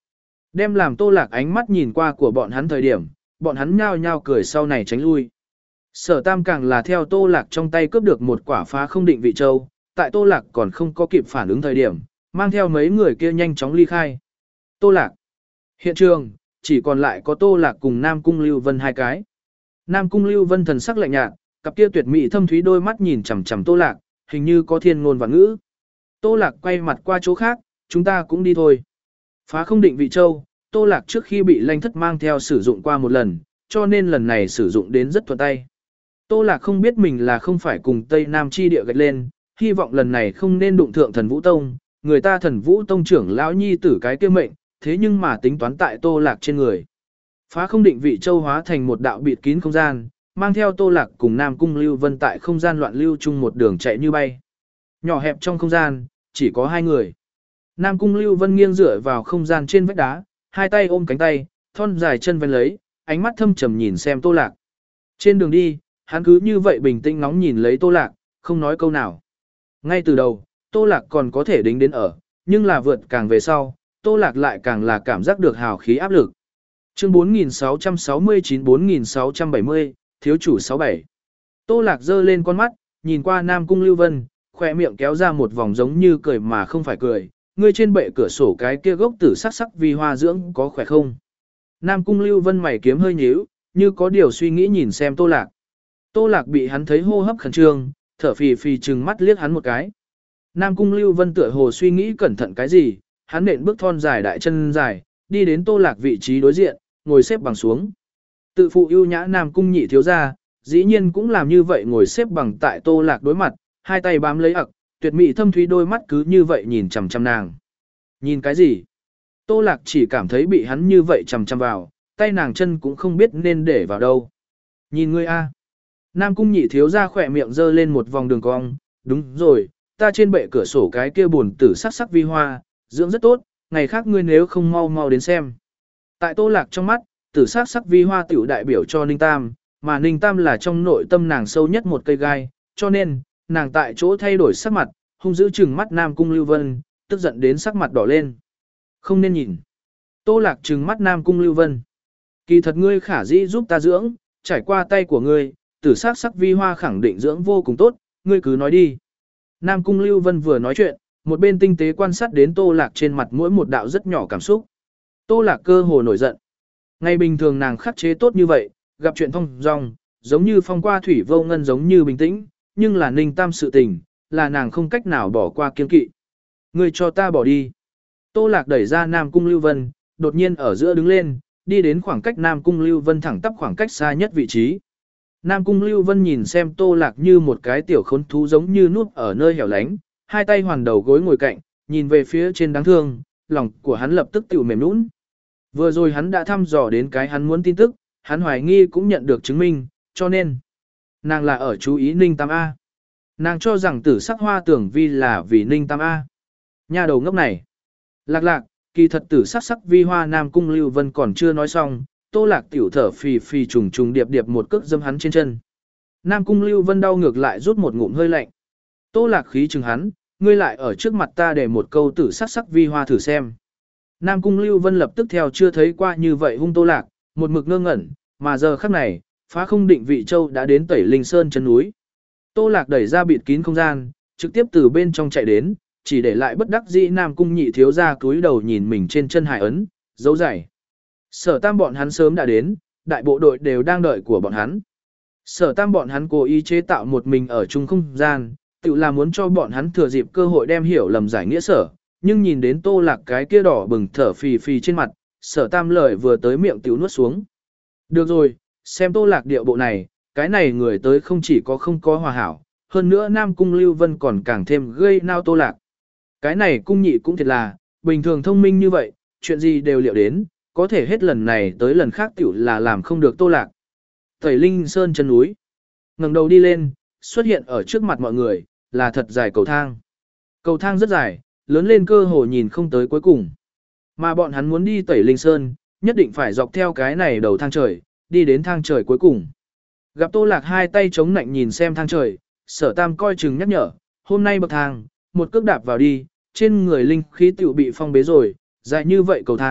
Đem làm Tô Lạc ánh mắt nhìn qua của bọn hắn thời điểm, bọn hắn nhao nhao cười sau này tránh lui. Sở Tam càng là theo Tô Lạc trong tay cướp được một quả phá không định vị châu, tại Tô Lạc còn không có kịp phản ứng thời điểm, mang theo mấy người kia nhanh chóng ly khai. Tô Lạc. Hiện trường, chỉ còn lại có Tô Lạc cùng Nam Cung Lưu Vân hai cái. Nam Cung Lưu Vân thần sắc lạnh nhạt, cặp kia tuyệt mỹ thâm thúy đôi mắt nhìn chằm chằm Tô Lạc, hình như có thiên ngôn và ngữ. Tô Lạc quay mặt qua chỗ khác, chúng ta cũng đi thôi. Phá không định vị châu, Tô Lạc trước khi bị Lanh Thất mang theo sử dụng qua một lần, cho nên lần này sử dụng đến rất thuận tay. Tô Lạc không biết mình là không phải cùng Tây Nam chi địa gạch lên, hy vọng lần này không nên đụng thượng Thần Vũ Tông, người ta Thần Vũ Tông trưởng lão nhi tử cái kia mệnh, thế nhưng mà tính toán tại Tô Lạc trên người. Phá không định vị châu hóa thành một đạo bịt kín không gian, mang theo Tô Lạc cùng Nam Cung Lưu Vân tại không gian loạn lưu chung một đường chạy như bay. Nhỏ hẹp trong không gian, chỉ có hai người. Nam Cung Lưu Vân nghiêng dựa vào không gian trên vách đá, hai tay ôm cánh tay, thon dài chân ven lấy, ánh mắt thâm trầm nhìn xem Tô Lạc. Trên đường đi, hắn cứ như vậy bình tĩnh ngóng nhìn lấy Tô Lạc, không nói câu nào. Ngay từ đầu, Tô Lạc còn có thể đính đến ở, nhưng là vượt càng về sau, Tô Lạc lại càng là cảm giác được hào khí áp lực. Chương bốn nghìn sáu trăm sáu mươi chín bốn nghìn sáu trăm bảy mươi, thiếu chủ sáu bảy. Tô Lạc giơ lên con mắt, nhìn qua Nam Cung Lưu Vân, khỏe miệng kéo ra một vòng giống như cười mà không phải cười. Ngươi trên bệ cửa sổ cái kia gốc tử sắc sắc vì hoa dưỡng có khỏe không? Nam Cung Lưu Vân mày kiếm hơi nhíu, như có điều suy nghĩ nhìn xem Tô Lạc. Tô Lạc bị hắn thấy hô hấp khẩn trương, thở phì phì trừng mắt liếc hắn một cái. Nam Cung Lưu Vân tựa hồ suy nghĩ cẩn thận cái gì, hắn nện bước thon dài đại chân dài, đi đến Tô Lạc vị trí đối diện, ngồi xếp bằng xuống. Tự phụ ưu nhã Nam Cung nhị thiếu gia, dĩ nhiên cũng làm như vậy ngồi xếp bằng tại Tô Lạc đối mặt, hai tay bám lấy ặc, tuyệt mỹ thâm thúy đôi mắt cứ như vậy nhìn chằm chằm nàng. Nhìn cái gì? Tô Lạc chỉ cảm thấy bị hắn như vậy chằm chằm vào, tay nàng chân cũng không biết nên để vào đâu. Nhìn ngươi a. Nam Cung nhị thiếu gia khỏe miệng giơ lên một vòng đường cong, đúng rồi, ta trên bệ cửa sổ cái kia buồn tử sắc sắc vi hoa, dưỡng rất tốt, ngày khác ngươi nếu không mau mau đến xem. Tại Tô Lạc trong mắt, tử sắc sắc vi hoa tiểu đại biểu cho Ninh Tam, mà Ninh Tam là trong nội tâm nàng sâu nhất một cây gai, cho nên, nàng tại chỗ thay đổi sắc mặt, hung dữ trừng mắt Nam Cung Lưu Vân, tức giận đến sắc mặt đỏ lên. Không nên nhìn. Tô Lạc trừng mắt Nam Cung Lưu Vân. Kỳ thật ngươi khả dĩ giúp ta dưỡng, trải qua tay của ngươi, tử sắc sắc vi hoa khẳng định dưỡng vô cùng tốt, ngươi cứ nói đi. Nam Cung Lưu Vân vừa nói chuyện, một bên tinh tế quan sát đến Tô Lạc trên mặt mỗi một đạo rất nhỏ cảm xúc. Tô Lạc cơ hồ nổi giận. Ngày bình thường nàng khắc chế tốt như vậy, gặp chuyện thông dong, giống như phong qua thủy vô ngân giống như bình tĩnh, nhưng là Ninh Tam sự tình, là nàng không cách nào bỏ qua kiên kỵ. Ngươi cho ta bỏ đi. Tô Lạc đẩy ra Nam Cung Lưu Vân, đột nhiên ở giữa đứng lên, đi đến khoảng cách Nam Cung Lưu Vân thẳng tắp khoảng cách xa nhất vị trí. Nam Cung Lưu Vân nhìn xem Tô Lạc như một cái tiểu khốn thú giống như núp ở nơi hẻo lánh, hai tay hoàn đầu gối ngồi cạnh, nhìn về phía trên đáng thương, lòng của hắn lập tức tiểu mềm nũng. Vừa rồi hắn đã thăm dò đến cái hắn muốn tin tức, hắn hoài nghi cũng nhận được chứng minh, cho nên nàng là ở chú ý Ninh Tam A. Nàng cho rằng tử sắc hoa tưởng vi là vì Ninh Tam A. Nhà đầu ngốc này. Lạc lạc, kỳ thật tử sắc sắc vi hoa Nam Cung Lưu Vân còn chưa nói xong, Tô Lạc tiểu thở phì phì trùng trùng điệp điệp một cước dâm hắn trên chân. Nam Cung Lưu Vân đau ngược lại rút một ngụm hơi lạnh. Tô Lạc khí chừng hắn, ngươi lại ở trước mặt ta để một câu tử sắc sắc vi hoa thử xem. Nam Cung Lưu Vân lập tức theo chưa thấy qua như vậy hung Tô Lạc, một mực ngơ ngẩn, mà giờ khắc này, phá không định vị châu đã đến Tẩy Linh Sơn chân núi. Tô Lạc đẩy ra bịt kín không gian, trực tiếp từ bên trong chạy đến, chỉ để lại bất đắc dĩ Nam Cung nhị thiếu gia cúi đầu nhìn mình trên chân hải ấn, dấu giày. Sở Tam bọn hắn sớm đã đến, đại bộ đội đều đang đợi của bọn hắn. Sở Tam bọn hắn cố ý chế tạo một mình ở chung không gian, tự là muốn cho bọn hắn thừa dịp cơ hội đem hiểu lầm giải nghĩa sở, nhưng nhìn đến Tô Lạc cái kia đỏ bừng thở phì phì trên mặt, Sở Tam lời vừa tới miệng tiểu nuốt xuống. Được rồi, xem Tô Lạc điệu bộ này, cái này người tới không chỉ có không có hòa hảo, hơn nữa Nam Cung Lưu Vân còn càng thêm gây nao Tô Lạc. Cái này cung nhị cũng thiệt là, bình thường thông minh như vậy, chuyện gì đều liệu đến, có thể hết lần này tới lần khác tiểu là làm không được Tô Lạc. Tẩy Linh Sơn chân núi, ngẩng đầu đi lên, xuất hiện ở trước mặt mọi người, là thật dài cầu thang. Cầu thang rất dài, lớn lên cơ hồ nhìn không tới cuối cùng. Mà bọn hắn muốn đi Tẩy Linh Sơn, nhất định phải dọc theo cái này đầu thang trời, đi đến thang trời cuối cùng. Gặp Tô Lạc hai tay chống nạnh nhìn xem thang trời, Sở Tam coi chừng nhắc nhở, hôm nay bậc thang, một cước đạp vào đi, trên người linh khí tiểu bị phong bế rồi, dài như vậy cầu thang,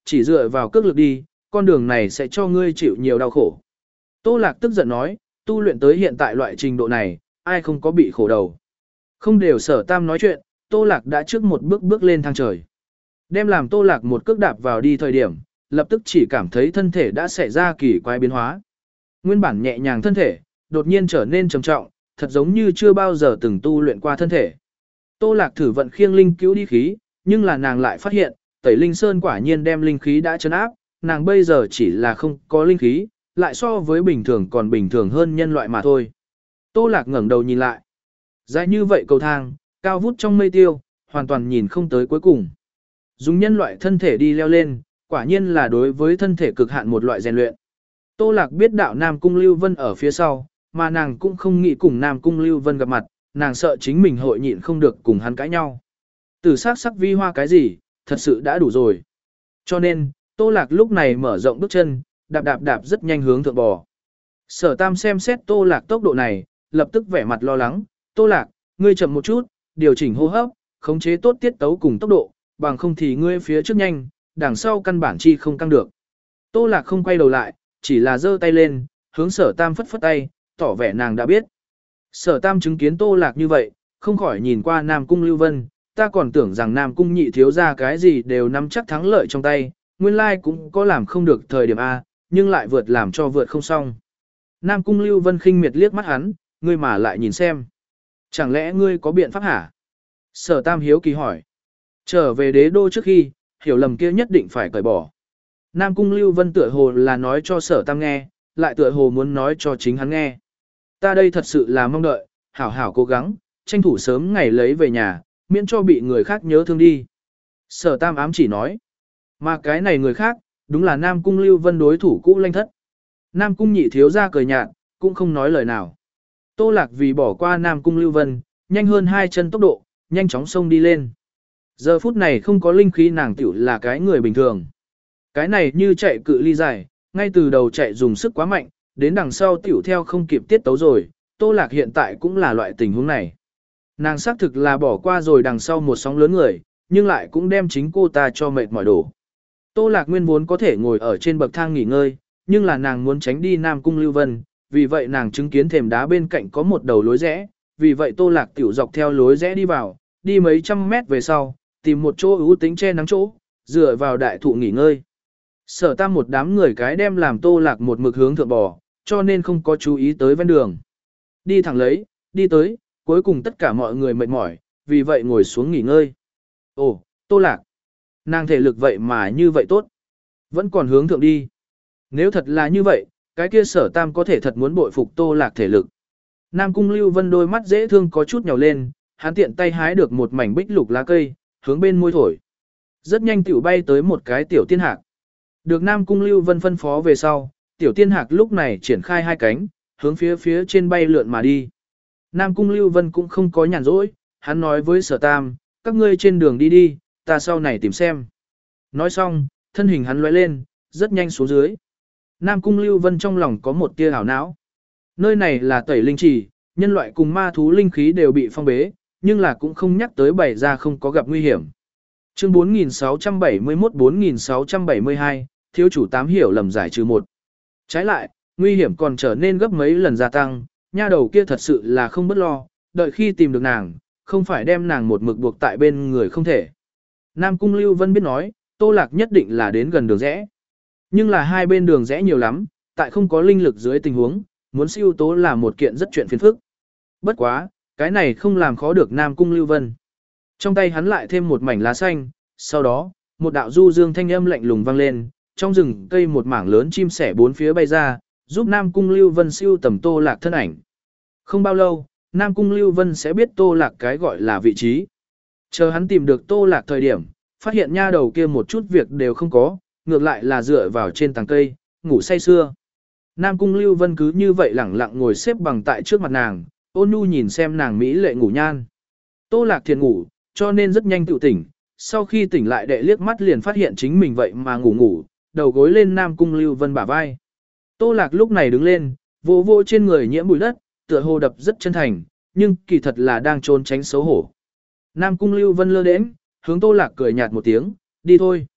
chỉ dựa vào cước lực đi, con đường này sẽ cho ngươi chịu nhiều đau khổ. Tô Lạc tức giận nói, tu luyện tới hiện tại loại trình độ này, ai không có bị khổ đầu. Không đều Sở Tam nói chuyện, Tô Lạc đã trước một bước bước lên thang trời. Đem làm Tô Lạc một cước đạp vào đi thời điểm, lập tức chỉ cảm thấy thân thể đã xảy ra kỳ quái biến hóa. Nguyên bản nhẹ nhàng thân thể, đột nhiên trở nên trầm trọng, thật giống như chưa bao giờ từng tu luyện qua thân thể. Tô Lạc thử vận khiêng linh cứu đi khí, nhưng là nàng lại phát hiện, Tẩy Linh Sơn quả nhiên đem linh khí đã trấn áp, nàng bây giờ chỉ là không có linh khí, lại so với bình thường còn bình thường hơn nhân loại mà thôi. Tô Lạc ngẩng đầu nhìn lại. Dài như vậy cầu thang, cao vút trong mây tiêu, hoàn toàn nhìn không tới cuối cùng. Dùng nhân loại thân thể đi leo lên, quả nhiên là đối với thân thể cực hạn một loại rèn luyện. Tô Lạc biết đạo Nam Cung Lưu Vân ở phía sau, mà nàng cũng không nghĩ cùng Nam Cung Lưu Vân gặp mặt, nàng sợ chính mình hội nhịn không được cùng hắn cãi nhau. Từ sắc sắc vi hoa cái gì, thật sự đã đủ rồi. Cho nên, Tô Lạc lúc này mở rộng bước chân, đạp đạp đạp rất nhanh hướng thượng bò. Sở Tam xem xét Tô Lạc tốc độ này, lập tức vẻ mặt lo lắng, Tô Lạc, ngươi chậm một chút, điều chỉnh hô hấp, khống chế tốt tiết tấu cùng tốc độ, bằng không thì ngươi phía trước nhanh, đằng sau căn bản chi không căng được. Tô Lạc không quay đầu lại, chỉ là giơ tay lên, hướng Sở Tam phất phất tay, tỏ vẻ nàng đã biết. Sở Tam chứng kiến Tô Lạc như vậy, không khỏi nhìn qua Nam Cung Lưu Vân, ta còn tưởng rằng Nam Cung nhị thiếu ra cái gì đều nắm chắc thắng lợi trong tay, nguyên lai cũng có làm không được thời điểm A, nhưng lại vượt làm cho vượt không xong. Nam Cung Lưu Vân khinh miệt liếc mắt hắn, ngươi mà lại nhìn xem. Chẳng lẽ ngươi có biện pháp hả? Sở Tam hiếu kỳ hỏi. Trở về đế đô trước khi, hiểu lầm kia nhất định phải cởi bỏ. Nam Cung Lưu Vân tựa hồ là nói cho Sở Tam nghe, lại tựa hồ muốn nói cho chính hắn nghe. Ta đây thật sự là mong đợi, hảo hảo cố gắng, tranh thủ sớm ngày lấy về nhà, miễn cho bị người khác nhớ thương đi. Sở Tam ám chỉ nói. Mà cái này người khác, đúng là Nam Cung Lưu Vân đối thủ cũ Lanh Thất. Nam Cung nhị thiếu ra cười nhạt, cũng không nói lời nào. Tô Lạc vì bỏ qua Nam Cung Lưu Vân, nhanh hơn hai chân tốc độ, nhanh chóng xông đi lên. Giờ phút này không có linh khí nàng tiểu là cái người bình thường. Cái này như chạy cự ly dài, ngay từ đầu chạy dùng sức quá mạnh, đến đằng sau tiểu theo không kịp tiết tấu rồi, Tô Lạc hiện tại cũng là loại tình huống này. Nàng xác thực là bỏ qua rồi đằng sau một sóng lớn người, nhưng lại cũng đem chính cô ta cho mệt mỏi đổ. Tô Lạc nguyên vốn có thể ngồi ở trên bậc thang nghỉ ngơi, nhưng là nàng muốn tránh đi Nam Cung Lưu Vân, vì vậy nàng chứng kiến thềm đá bên cạnh có một đầu lối rẽ, vì vậy Tô Lạc tiểu dọc theo lối rẽ đi vào, đi mấy trăm mét về sau, tìm một chỗ ưu tính che nắng chỗ, dựa vào đại thụ nghỉ ngơi. Sở Tam một đám người cái đem làm Tô Lạc một mực hướng thượng bò, cho nên không có chú ý tới ven đường. Đi thẳng lấy, đi tới, cuối cùng tất cả mọi người mệt mỏi, vì vậy ngồi xuống nghỉ ngơi. Ồ, Tô Lạc, nàng thể lực vậy mà như vậy tốt, vẫn còn hướng thượng đi. Nếu thật là như vậy, cái kia Sở Tam có thể thật muốn bội phục Tô Lạc thể lực. Nam Cung Lưu Vân đôi mắt dễ thương có chút nhào lên, hắn tiện tay hái được một mảnh bích lục lá cây, hướng bên môi thổi. Rất nhanh tiểu bay tới một cái tiểu tiên hạc. Được Nam Cung Lưu Vân phân phó về sau, tiểu tiên hạc lúc này triển khai hai cánh, hướng phía phía trên bay lượn mà đi. Nam Cung Lưu Vân cũng không có nhàn rỗi, hắn nói với Sở Tam, các ngươi trên đường đi đi, ta sau này tìm xem. Nói xong, thân hình hắn lóe lên, rất nhanh xuống dưới. Nam Cung Lưu Vân trong lòng có một tia ảo não. Nơi này là Tẩy Linh Trì, nhân loại cùng ma thú linh khí đều bị phong bế, nhưng là cũng không nhắc tới bày ra không có gặp nguy hiểm. Chương bốn nghìn sáu trăm bảy mươi mốt bốn nghìn sáu trăm bảy mươi hai, thiếu chủ tám hiểu lầm giải trừ một. Trái lại, nguy hiểm còn trở nên gấp mấy lần gia tăng, nha đầu kia thật sự là không bất lo, đợi khi tìm được nàng, không phải đem nàng một mực buộc tại bên người không thể. Nam Cung Lưu Vân biết nói, Tô Lạc nhất định là đến gần đường rẽ. Nhưng là hai bên đường rẽ nhiều lắm, tại không có linh lực dưới tình huống, muốn siêu tố là một kiện rất chuyện phiền phức. Bất quá, cái này không làm khó được Nam Cung Lưu Vân. Trong tay hắn lại thêm một mảnh lá xanh, sau đó, một đạo du dương thanh âm lạnh lùng vang lên, trong rừng cây một mảng lớn chim sẻ bốn phía bay ra, giúp Nam Cung Lưu Vân siêu tầm Tô Lạc thân ảnh. Không bao lâu, Nam Cung Lưu Vân sẽ biết Tô Lạc cái gọi là vị trí. Chờ hắn tìm được Tô Lạc thời điểm, phát hiện nha đầu kia một chút việc đều không có, ngược lại là dựa vào trên tàng cây, ngủ say sưa. Nam Cung Lưu Vân cứ như vậy lẳng lặng ngồi xếp bằng tại trước mặt nàng, ôn nhu nhìn xem nàng mỹ lệ ngủ nhan. Tô Lạc thiền ngủ, cho nên rất nhanh tự tỉnh, sau khi tỉnh lại đệ liếc mắt liền phát hiện chính mình vậy mà ngủ ngủ, đầu gối lên Nam Cung Lưu Vân bả vai. Tô Lạc lúc này đứng lên, vỗ vỗ trên người nhiễm bụi đất, tựa hồ đập rất chân thành, nhưng kỳ thật là đang trốn tránh xấu hổ. Nam Cung Lưu Vân lơ đễnh, hướng Tô Lạc cười nhạt một tiếng, đi thôi.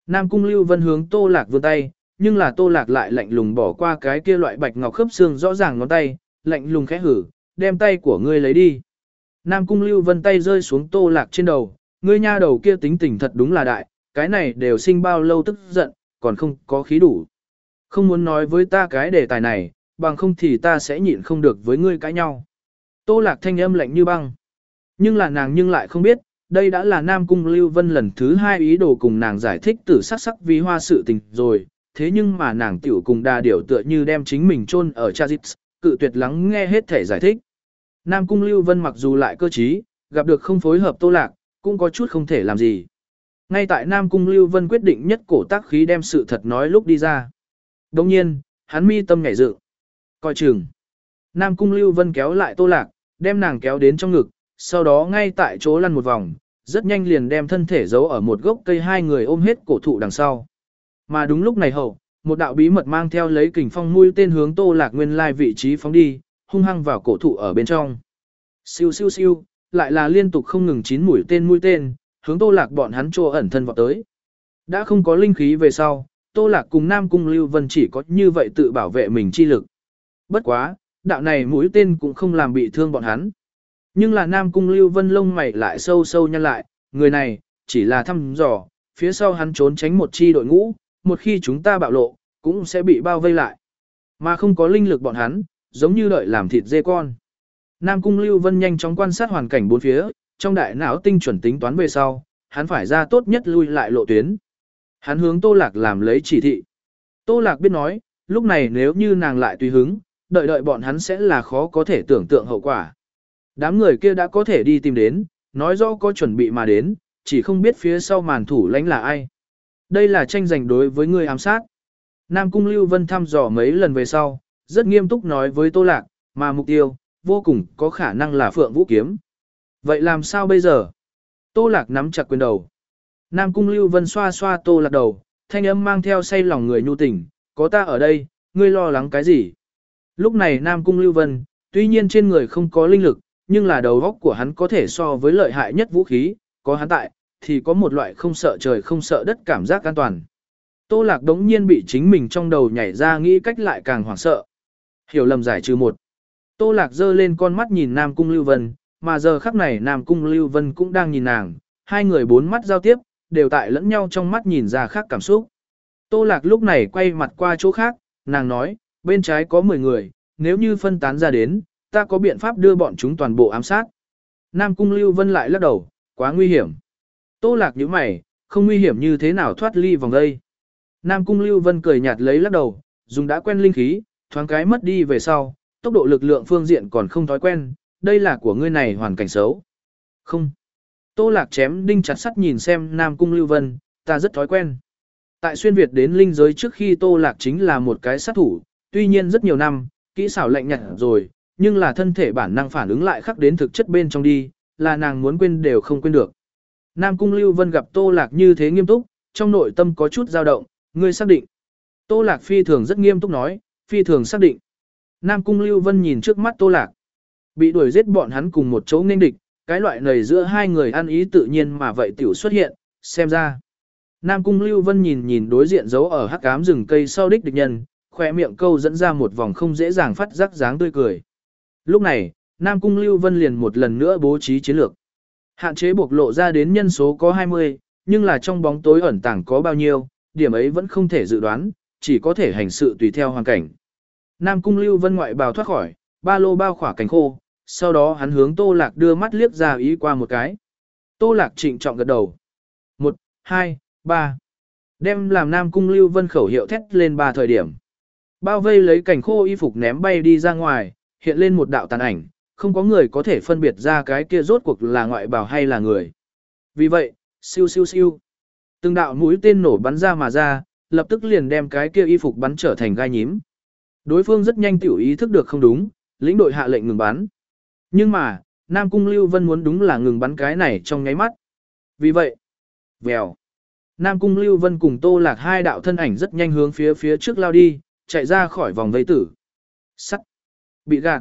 Nam Cung Lưu Vân hướng Tô Lạc vươn tay, nhưng là Tô Lạc lại lạnh lùng bỏ qua cái kia loại bạch ngọc khớp xương rõ ràng ngón tay, lạnh lùng khẽ hử, đem tay của ngươi lấy đi. Nam Cung Lưu Vân tay rơi xuống Tô Lạc trên đầu, ngươi nha đầu kia tính tình thật đúng là đại, cái này đều sinh bao lâu tức giận, còn không có khí đủ. Không muốn nói với ta cái đề tài này, bằng không thì ta sẽ nhịn không được với ngươi cãi nhau. Tô Lạc thanh âm lạnh như băng. Nhưng là nàng nhưng lại không biết, đây đã là Nam Cung Lưu Vân lần thứ hai ý đồ cùng nàng giải thích tử sắc sắc vì hoa sự tình rồi, thế nhưng mà nàng tiểu cùng đà điểu tựa như đem chính mình chôn ở Chazits, cự tuyệt lắng nghe hết thể giải thích. Nam Cung Lưu Vân mặc dù lại cơ trí, gặp được không phối hợp Tô Lạc, cũng có chút không thể làm gì. Ngay tại Nam Cung Lưu Vân quyết định nhất cổ tác khí đem sự thật nói lúc đi ra. Đồng nhiên, hắn mi tâm nhảy dựng. Coi chừng. Nam Cung Lưu Vân kéo lại Tô Lạc, đem nàng kéo đến trong ngực, sau đó ngay tại chỗ lăn một vòng, rất nhanh liền đem thân thể giấu ở một gốc cây hai người ôm hết cổ thụ đằng sau. Mà đúng lúc này hậu, một đạo bí mật mang theo lấy kình phong mũi tên hướng Tô Lạc nguyên lai vị trí phóng đi, hung hăng vào cổ thụ ở bên trong. Siêu siêu siêu, lại là liên tục không ngừng chín mũi tên mũi tên, hướng Tô Lạc bọn hắn trô ẩn thân vào tới. Đã không có linh khí về sau, Tô Lạc cùng Nam Cung Lưu Vân chỉ có như vậy tự bảo vệ mình chi lực. Bất quá, đạo này mũi tên cũng không làm bị thương bọn hắn. Nhưng là Nam Cung Lưu Vân lông mày lại sâu sâu nhăn lại, người này, chỉ là thăm dò, phía sau hắn trốn tránh một chi đội ngũ, một khi chúng ta bạo lộ, cũng sẽ bị bao vây lại. Mà không có linh lực bọn hắn, giống như đợi làm thịt dê con. Nam Cung Lưu Vân nhanh chóng quan sát hoàn cảnh bốn phía, trong đại não tinh chuẩn tính toán về sau, hắn phải ra tốt nhất lui lại lộ tuyến. Hắn hướng Tô Lạc làm lấy chỉ thị. Tô Lạc biết nói, lúc này nếu như nàng lại tùy hứng, đợi đợi bọn hắn sẽ là khó có thể tưởng tượng hậu quả. Đám người kia đã có thể đi tìm đến, nói rõ có chuẩn bị mà đến, chỉ không biết phía sau màn thủ lãnh là ai. Đây là tranh giành đối với người ám sát. Nam Cung Lưu Vân thăm dò mấy lần về sau, rất nghiêm túc nói với Tô Lạc, mà mục tiêu, vô cùng có khả năng là Phượng Vũ Kiếm. Vậy làm sao bây giờ? Tô Lạc nắm chặt quyền đầu. Nam Cung Lưu Vân xoa xoa Tô Lạc đầu, thanh âm mang theo say lòng người nhu tình, có ta ở đây, ngươi lo lắng cái gì? Lúc này Nam Cung Lưu Vân, tuy nhiên trên người không có linh lực, nhưng là đầu óc của hắn có thể so với lợi hại nhất vũ khí, có hắn tại, thì có một loại không sợ trời không sợ đất cảm giác an toàn. Tô Lạc đống nhiên bị chính mình trong đầu nhảy ra nghĩ cách lại càng hoảng sợ. Hiểu lầm giải trừ một. Tô Lạc giơ lên con mắt nhìn Nam Cung Lưu Vân, mà giờ khắc này Nam Cung Lưu Vân cũng đang nhìn nàng, hai người bốn mắt giao tiếp, đều tại lẫn nhau trong mắt nhìn ra khác cảm xúc. Tô Lạc lúc này quay mặt qua chỗ khác, nàng nói, bên trái có mười người, nếu như phân tán ra đến, ta có biện pháp đưa bọn chúng toàn bộ ám sát. Nam Cung Lưu Vân lại lắc đầu, quá nguy hiểm. Tô Lạc nhíu mày, không nguy hiểm như thế nào thoát ly vòng đây. Nam Cung Lưu Vân cười nhạt lấy lắc đầu, dùng đã quen linh khí, thoáng cái mất đi về sau, tốc độ lực lượng phương diện còn không thói quen, đây là của ngươi này hoàn cảnh xấu. Không. Tô Lạc chém đinh chặt sắt nhìn xem Nam Cung Lưu Vân, ta rất thói quen. Tại xuyên Việt đến linh giới trước khi Tô Lạc chính là một cái sát thủ, tuy nhiên rất nhiều năm, kỹ xảo lạnh nhạt rồi, nhưng là thân thể bản năng phản ứng lại khắc đến thực chất bên trong đi, là nàng muốn quên đều không quên được. Nam Cung Lưu Vân gặp Tô Lạc như thế nghiêm túc, trong nội tâm có chút dao động, ngươi xác định. Tô Lạc phi thường rất nghiêm túc nói, phi thường xác định. Nam Cung Lưu Vân nhìn trước mắt Tô Lạc. Bị đuổi giết bọn hắn cùng một chỗ nghênh địch, cái loại này giữa hai người ăn ý tự nhiên mà vậy tiểu xuất hiện, xem ra. Nam Cung Lưu Vân nhìn nhìn đối diện giấu ở hắc ám rừng cây sau đích địch nhân, khỏe miệng câu dẫn ra một vòng không dễ dàng phát giác dáng tươi cười. Lúc này, Nam Cung Lưu Vân liền một lần nữa bố trí chiến lược. Hạn chế bộc lộ ra đến nhân số có hai mươi, nhưng là trong bóng tối ẩn tàng có bao nhiêu, điểm ấy vẫn không thể dự đoán, chỉ có thể hành sự tùy theo hoàn cảnh. Nam Cung Lưu Vân ngoại bào thoát khỏi, ba lô bao khỏa cánh khô, sau đó hắn hướng Tô Lạc đưa mắt liếc ra ý qua một cái. Tô Lạc trịnh trọng gật đầu. Một, hai, ba. Đem làm Nam Cung Lưu Vân khẩu hiệu thét lên ba thời điểm. Bao vây lấy cảnh khô y phục ném bay đi ra ngoài, hiện lên một đạo tàn ảnh, không có người có thể phân biệt ra cái kia rốt cuộc là ngoại bào hay là người. Vì vậy, siêu siêu siêu. Từng đạo mũi tên nổ bắn ra mà ra, lập tức liền đem cái kia y phục bắn trở thành gai nhím. Đối phương rất nhanh tiểu ý thức được không đúng, lĩnh đội hạ lệnh ngừng bắn. Nhưng mà, Nam Cung Lưu Vân muốn đúng là ngừng bắn cái này trong nháy mắt. Vì vậy, vèo. Nam Cung Lưu Vân cùng Tô Lạc hai đạo thân ảnh rất nhanh hướng phía phía trước lao đi, chạy ra khỏi vòng vây tử. Sắt. Bị gạt.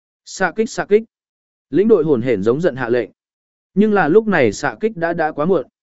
Xạ kích xạ kích. Lĩnh đội hồn hển giống giận hạ lệnh. Nhưng là lúc này xạ kích đã đã quá muộn.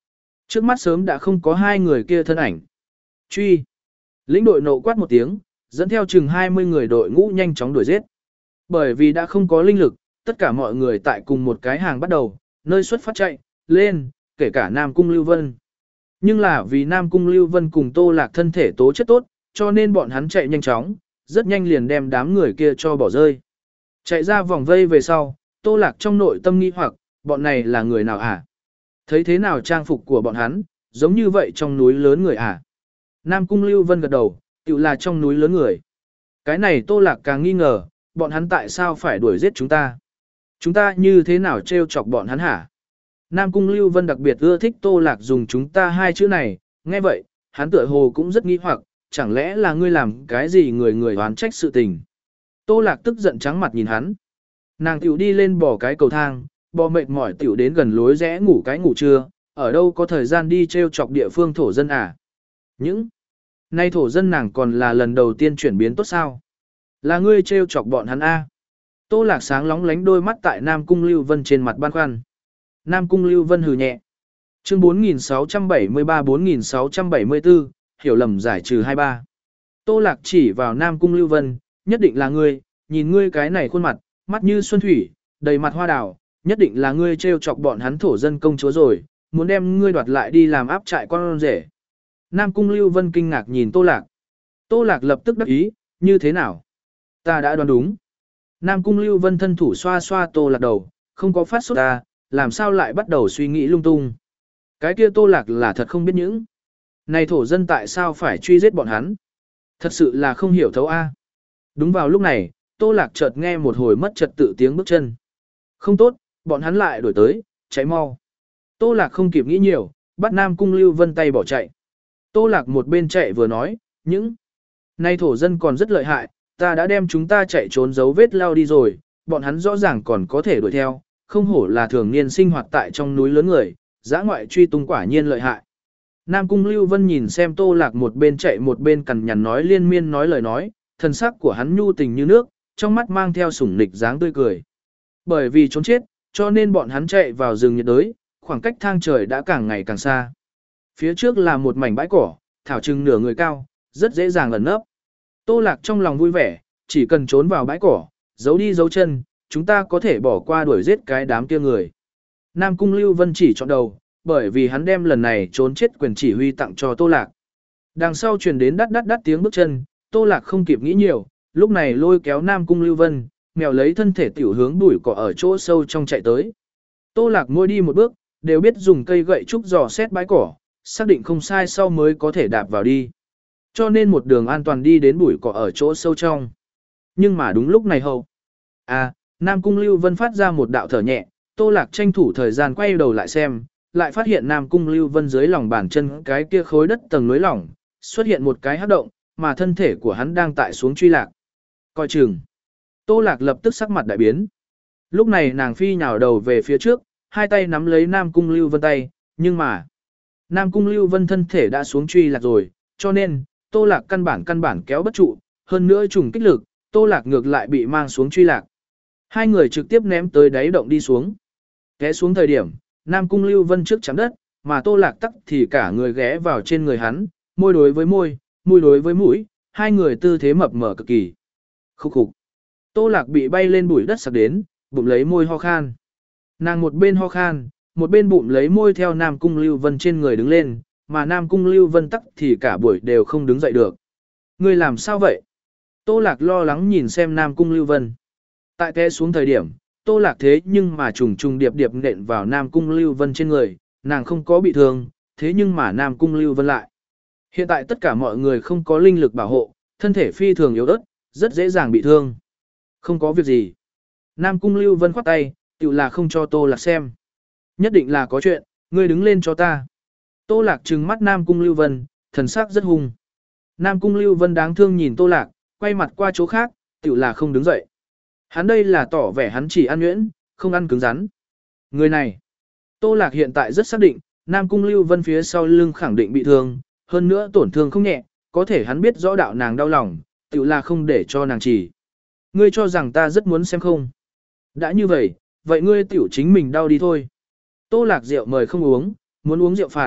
Trước mắt sớm đã không có hai người kia thân ảnh. Truy. Lĩnh đội nộ quát một tiếng, dẫn theo chừng hai mươi người đội ngũ nhanh chóng đuổi giết. Bởi vì đã không có linh lực, tất cả mọi người tại cùng một cái hàng bắt đầu, nơi xuất phát chạy, lên, kể cả Nam Cung Lưu Vân. Nhưng là vì Nam Cung Lưu Vân cùng Tô Lạc thân thể tố chất tốt, cho nên bọn hắn chạy nhanh chóng, rất nhanh liền đem đám người kia cho bỏ rơi. Chạy ra vòng vây về sau, Tô Lạc trong nội tâm nghi hoặc, bọn này là người nào hả? Thấy thế nào trang phục của bọn hắn, giống như vậy trong núi lớn người hả? Nam Cung Lưu Vân gật đầu, tự là trong núi lớn người. Cái này Tô Lạc càng nghi ngờ, bọn hắn tại sao phải đuổi giết chúng ta? Chúng ta như thế nào trêu chọc bọn hắn hả? Nam Cung Lưu Vân đặc biệt ưa thích Tô Lạc dùng chúng ta hai chữ này, nghe vậy, hắn tựa hồ cũng rất nghi hoặc, chẳng lẽ là ngươi làm cái gì người người oán trách sự tình. Tô Lạc tức giận trắng mặt nhìn hắn. Nàng tiểu đi lên bỏ cái cầu thang, bò mệt mỏi tiểu đến gần lối rẽ ngủ cái ngủ trưa, ở đâu có thời gian đi trêu chọc địa phương thổ dân à? Những nay thổ dân nàng còn là lần đầu tiên chuyển biến tốt sao? Là ngươi trêu chọc bọn hắn a? Tô Lạc sáng lóng lánh đôi mắt tại Nam Cung Lưu Vân trên mặt băn khoăn. Nam Cung Lưu Vân hừ nhẹ. Chương bốn nghìn sáu trăm bảy mươi ba bốn nghìn sáu trăm bảy mươi tư, hiểu lầm giải trừ hai ba. Tô Lạc chỉ vào Nam Cung Lưu Vân, nhất định là ngươi, nhìn ngươi cái này khuôn mặt, mắt như xuân thủy, đầy mặt hoa đào, nhất định là ngươi trêu chọc bọn hắn thổ dân công chúa rồi, muốn đem ngươi đoạt lại đi làm áp trại con rể. Nam Cung Lưu Vân kinh ngạc nhìn Tô Lạc. Tô Lạc lập tức đắc ý, như thế nào? Ta đã đoán đúng. Nam Cung Lưu Vân thân thủ xoa xoa Tô Lạc đầu, không có phát sốt ta, làm sao lại bắt đầu suy nghĩ lung tung. Cái kia Tô Lạc là thật không biết những. Này thổ dân tại sao phải truy giết bọn hắn? Thật sự là không hiểu thấu a. Đúng vào lúc này, Tô Lạc chợt nghe một hồi mất trật tự tiếng bước chân. Không tốt, bọn hắn lại đuổi tới, cháy mau. Tô Lạc không kịp nghĩ nhiều, bắt Nam Cung Lưu Vân tay bỏ chạy. Tô Lạc một bên chạy vừa nói, những này thổ dân còn rất lợi hại, ta đã đem chúng ta chạy trốn dấu vết lao đi rồi, bọn hắn rõ ràng còn có thể đuổi theo, không hổ là thường niên sinh hoạt tại trong núi lớn người, dã ngoại truy tung quả nhiên lợi hại. Nam Cung Lưu Vân nhìn xem Tô Lạc một bên chạy một bên cằn nhằn nói liên miên nói lời nói, thần sắc của hắn nhu tình như nước, trong mắt mang theo sủng nịch dáng tươi cười. Bởi vì trốn chết, cho nên bọn hắn chạy vào rừng nhiệt đới, khoảng cách thang trời đã càng ngày càng xa. Phía trước là một mảnh bãi cỏ, thảo chừng nửa người cao, rất dễ dàng ẩn nấp. Tô Lạc trong lòng vui vẻ, chỉ cần trốn vào bãi cỏ, giấu đi giấu chân, chúng ta có thể bỏ qua đuổi giết cái đám kia người. Nam Cung Lưu Vân chỉ chọn đầu, bởi vì hắn đem lần này trốn chết quyền chỉ huy tặng cho Tô Lạc. Đằng sau truyền đến đắt đắt đắt tiếng bước chân, Tô Lạc không kịp nghĩ nhiều, lúc này lôi kéo Nam Cung Lưu Vân, mèo lấy thân thể tiểu hướng bụi cỏ ở chỗ sâu trong chạy tới. Tô Lạc mỗi đi một bước, đều biết dùng cây gậy trúc dò xét bãi cỏ, xác định không sai sau mới có thể đạp vào đi. Cho nên một đường an toàn đi đến bụi cỏ ở chỗ sâu trong. Nhưng mà đúng lúc này hầu. À, Nam Cung Lưu Vân phát ra một đạo thở nhẹ, Tô Lạc tranh thủ thời gian quay đầu lại xem, lại phát hiện Nam Cung Lưu Vân dưới lòng bàn chân cái kia khối đất tầng núi lỏng, xuất hiện một cái hắc động, mà thân thể của hắn đang tại xuống truy lạc. Coi chừng. Tô Lạc lập tức sắc mặt đại biến. Lúc này nàng phi nhào đầu về phía trước, hai tay nắm lấy Nam Cung Lưu Vân tay, nhưng mà Nam Cung Lưu Vân thân thể đã xuống truy lạc rồi, cho nên Tô Lạc căn bản căn bản kéo bất trụ, hơn nữa trùng kích lực, Tô Lạc ngược lại bị mang xuống truy lạc. Hai người trực tiếp ném tới đáy động đi xuống. Ghé xuống thời điểm, Nam Cung Lưu Vân trước chạm đất, mà Tô Lạc tắc thì cả người ghé vào trên người hắn, môi đối với môi, mũi đối với mũi, hai người tư thế mập mờ cực kỳ. Khúc khục. Tô Lạc bị bay lên bụi đất sặc đến, bụng lấy môi ho khan. Nàng một bên ho khan, một bên bụng lấy môi theo Nam Cung Lưu Vân trên người đứng lên, mà Nam Cung Lưu Vân tắc thì cả buổi đều không đứng dậy được. Người làm sao vậy? Tô Lạc lo lắng nhìn xem Nam Cung Lưu Vân. Tại té xuống thời điểm, Tô Lạc thế nhưng mà trùng trùng điệp điệp nện vào Nam Cung Lưu Vân trên người, nàng không có bị thương, thế nhưng mà Nam Cung Lưu Vân lại. Hiện tại tất cả mọi người không có linh lực bảo hộ, thân thể phi thường yếu ớt, rất dễ dàng bị thương. Không có việc gì. Nam Cung Lưu Vân khoát tay, tự là không cho Tô Lạc xem. Nhất định là có chuyện, ngươi đứng lên cho ta. Tô Lạc trừng mắt Nam Cung Lưu Vân, thần sắc rất hung. Nam Cung Lưu Vân đáng thương nhìn Tô Lạc, quay mặt qua chỗ khác, tự là không đứng dậy. Hắn đây là tỏ vẻ hắn chỉ ăn nhuyễn, không ăn cứng rắn. Người này, Tô Lạc hiện tại rất xác định, Nam Cung Lưu Vân phía sau lưng khẳng định bị thương, hơn nữa tổn thương không nhẹ, có thể hắn biết rõ đạo nàng đau lòng, tự là không để cho nàng chỉ. Ngươi cho rằng ta rất muốn xem không? Đã như vậy, vậy ngươi tiểu chính mình đau đi thôi. Tô Lạc rượu mời không uống, muốn uống rượu phạt,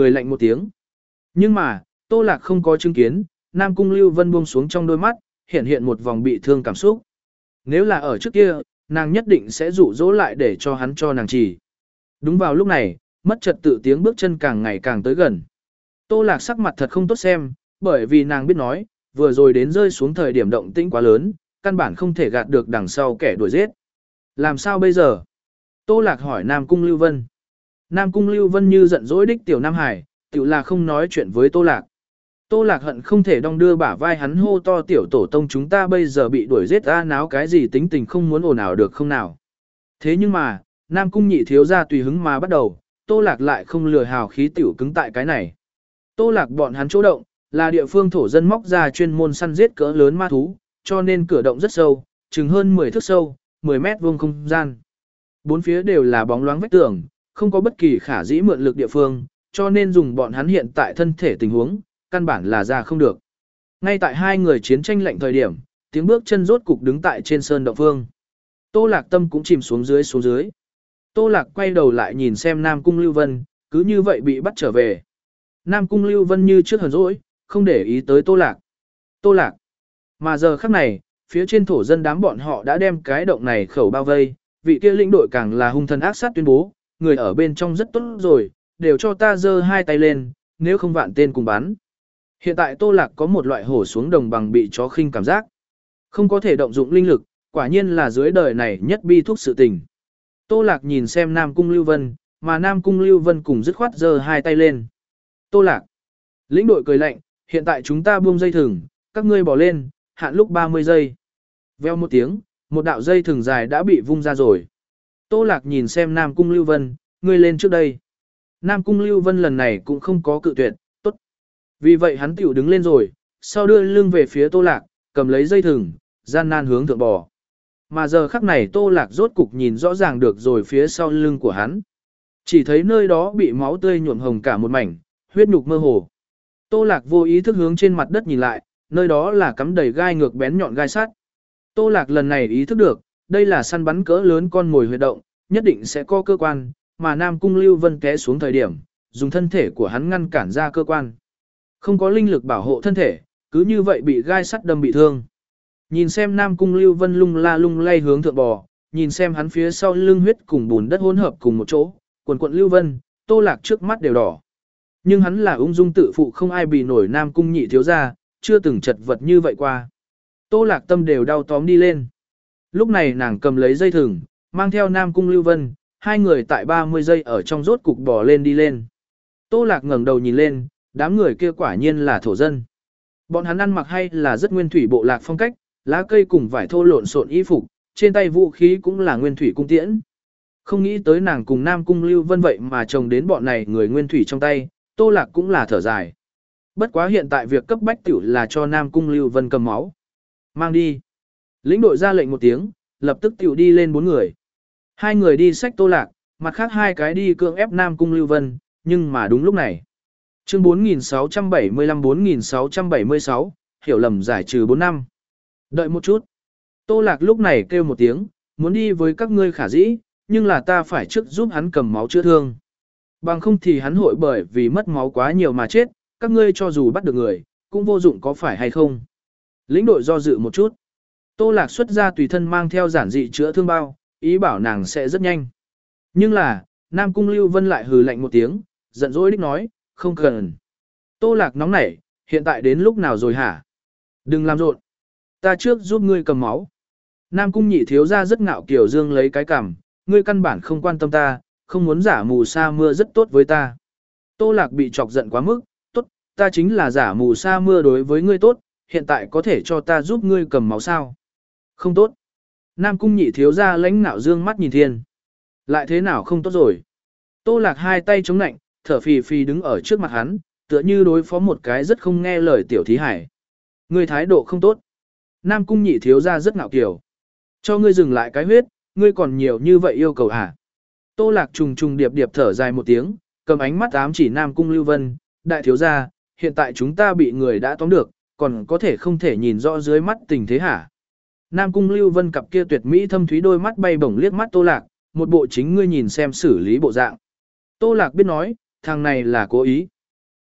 cười lạnh một tiếng. Nhưng mà, Tô Lạc không có chứng kiến, Nam Cung Lưu Vân buông xuống trong đôi mắt, hiện hiện một vòng bị thương cảm xúc. Nếu là ở trước kia, nàng nhất định sẽ dụ dỗ lại để cho hắn cho nàng chỉ. Đúng vào lúc này, mất trật tự tiếng bước chân càng ngày càng tới gần. Tô Lạc sắc mặt thật không tốt xem, bởi vì nàng biết nói, vừa rồi đến rơi xuống thời điểm động tĩnh quá lớn, căn bản không thể gạt được đằng sau kẻ đuổi giết. Làm sao bây giờ? Tô Lạc hỏi Nam Cung Lưu Vân. Nam Cung Lưu Vân như giận dỗi đích tiểu Nam Hải, tiểu là không nói chuyện với Tô Lạc. Tô Lạc hận không thể đong đưa bả vai hắn hô to tiểu tổ tông chúng ta bây giờ bị đuổi giết ra náo cái gì tính tình không muốn ồn ào được không nào. Thế nhưng mà, Nam Cung nhị thiếu ra tùy hứng mà bắt đầu, Tô Lạc lại không lừa hào khí tiểu cứng tại cái này. Tô Lạc bọn hắn chỗ động, là địa phương thổ dân móc ra chuyên môn săn giết cỡ lớn ma thú, cho nên cửa động rất sâu, chừng hơn mười thước sâu, mười mét vuông không gian. Bốn phía đều là bóng loáng vách tường, không có bất kỳ khả dĩ mượn lực địa phương, cho nên dùng bọn hắn hiện tại thân thể tình huống, căn bản là ra không được. Ngay tại hai người chiến tranh lạnh thời điểm, tiếng bước chân rốt cục đứng tại trên sơn động phương. Tô Lạc tâm cũng chìm xuống dưới xuống dưới. Tô Lạc quay đầu lại nhìn xem Nam Cung Lưu Vân, cứ như vậy bị bắt trở về. Nam Cung Lưu Vân như trước hờn dỗi, không để ý tới Tô Lạc. Tô Lạc. Mà giờ khắc này, phía trên thổ dân đám bọn họ đã đem cái động này khẩu bao vây, vị kia lĩnh đội càng là hung thần ác sát tuyên bố, người ở bên trong rất tốt rồi, đều cho ta giơ hai tay lên, nếu không vạn tên cùng bắn. Hiện tại Tô Lạc có một loại hổ xuống đồng bằng bị chó khinh cảm giác. Không có thể động dụng linh lực, quả nhiên là dưới đời này nhất bi thuốc sự tình. Tô Lạc nhìn xem Nam Cung Lưu Vân, mà Nam Cung Lưu Vân cùng dứt khoát giơ hai tay lên. Tô Lạc. Lĩnh đội cười lạnh, hiện tại chúng ta buông dây thừng, các ngươi bỏ lên, hạn lúc ba mươi giây. Veo một tiếng, một đạo dây thừng dài đã bị vung ra rồi. Tô Lạc nhìn xem Nam Cung Lưu Vân, ngươi lên trước đây. Nam Cung Lưu Vân lần này cũng không có cự tuyệt, tốt. Vì vậy hắn tiểu đứng lên rồi, sau đưa lưng về phía Tô Lạc, cầm lấy dây thừng, gian nan hướng thượng bò. Mà giờ khắc này Tô Lạc rốt cục nhìn rõ ràng được rồi phía sau lưng của hắn. Chỉ thấy nơi đó bị máu tươi nhuộm hồng cả một mảnh, huyết nhục mơ hồ. Tô Lạc vô ý thức hướng trên mặt đất nhìn lại, nơi đó là cắm đầy gai ngược bén nhọn gai sắt. Tô Lạc lần này ý thức được, đây là săn bắn cỡ lớn con mồi huyệt động, nhất định sẽ có cơ quan, mà Nam Cung Lưu Vân té xuống thời điểm, dùng thân thể của hắn ngăn cản ra cơ quan. Không có linh lực bảo hộ thân thể, cứ như vậy bị gai sắt đâm bị thương. Nhìn xem Nam Cung Lưu Vân lung la lung lay hướng thượng bò, nhìn xem hắn phía sau lưng huyết cùng bùn đất hỗn hợp cùng một chỗ, quần quận Lưu Vân, Tô Lạc trước mắt đều đỏ. Nhưng hắn là ung dung tự phụ không ai bị nổi Nam Cung nhị thiếu gia, chưa từng chật vật như vậy qua. Tô Lạc tâm đều đau tóm đi lên. Lúc này nàng cầm lấy dây thừng, mang theo Nam Cung Lưu Vân, hai người tại ba mươi giây ở trong rốt cục bò lên đi lên. Tô Lạc ngẩng đầu nhìn lên, đám người kia quả nhiên là thổ dân. Bọn hắn ăn mặc hay là rất nguyên thủy bộ lạc phong cách, lá cây cùng vải thô lộn xộn y phục, trên tay vũ khí cũng là nguyên thủy cung tiễn. Không nghĩ tới nàng cùng Nam Cung Lưu Vân vậy mà chồng đến bọn này người nguyên thủy trong tay, Tô Lạc cũng là thở dài. Bất quá hiện tại việc cấp bách tiểu là cho Nam Cung Lưu Vân cầm máu. Mang đi. Lĩnh đội ra lệnh một tiếng, lập tức tiểu đi lên bốn người. Hai người đi xách Tô Lạc, mặt khác hai cái đi cưỡng ép Nam Cung Lưu Vân, nhưng mà đúng lúc này. Chương bốn nghìn sáu trăm bảy mươi lăm bốn nghìn sáu trăm bảy mươi sáu, hiểu lầm giải trừ bốn năm. Đợi một chút. Tô Lạc lúc này kêu một tiếng, muốn đi với các ngươi khả dĩ, nhưng là ta phải trước giúp hắn cầm máu chữa thương. Bằng không thì hắn hội bởi vì mất máu quá nhiều mà chết, các ngươi cho dù bắt được người, cũng vô dụng có phải hay không. Lĩnh đội do dự một chút. Tô Lạc xuất ra tùy thân mang theo giản dị chữa thương bao, ý bảo nàng sẽ rất nhanh. Nhưng là, Nam Cung Lưu Vân lại hừ lạnh một tiếng, giận dỗi đích nói, không cần. Tô Lạc nóng nảy, hiện tại đến lúc nào rồi hả? Đừng làm rộn. Ta trước giúp ngươi cầm máu. Nam Cung nhị thiếu ra rất ngạo kiểu dương lấy cái cằm, ngươi căn bản không quan tâm ta, không muốn giả mù sa mưa rất tốt với ta. Tô Lạc bị chọc giận quá mức, tốt, ta chính là giả mù sa mưa đối với ngươi tốt, hiện tại có thể cho ta giúp ngươi cầm máu sao? Không tốt. Nam Cung nhị thiếu ra lãnh nạo dương mắt nhìn thiên. Lại thế nào không tốt rồi? Tô Lạc hai tay chống nạnh, thở phì phì đứng ở trước mặt hắn, tựa như đối phó một cái rất không nghe lời tiểu thí hải. Ngươi thái độ không tốt. Nam Cung nhị thiếu ra rất ngạo kiều. Cho ngươi dừng lại cái huyết, ngươi còn nhiều như vậy yêu cầu hả? Tô Lạc trùng trùng điệp điệp thở dài một tiếng, cầm ánh mắt ám chỉ Nam Cung Lưu Vân, đại thiếu gia, hiện tại chúng ta bị người đã tóm được, còn có thể không thể nhìn rõ dưới mắt tình thế hả? Nam Cung Lưu Vân cặp kia tuyệt mỹ thâm thúy đôi mắt bay bổng liếc mắt Tô Lạc, một bộ chính ngươi nhìn xem xử lý bộ dạng. Tô Lạc biết nói, thằng này là cố ý.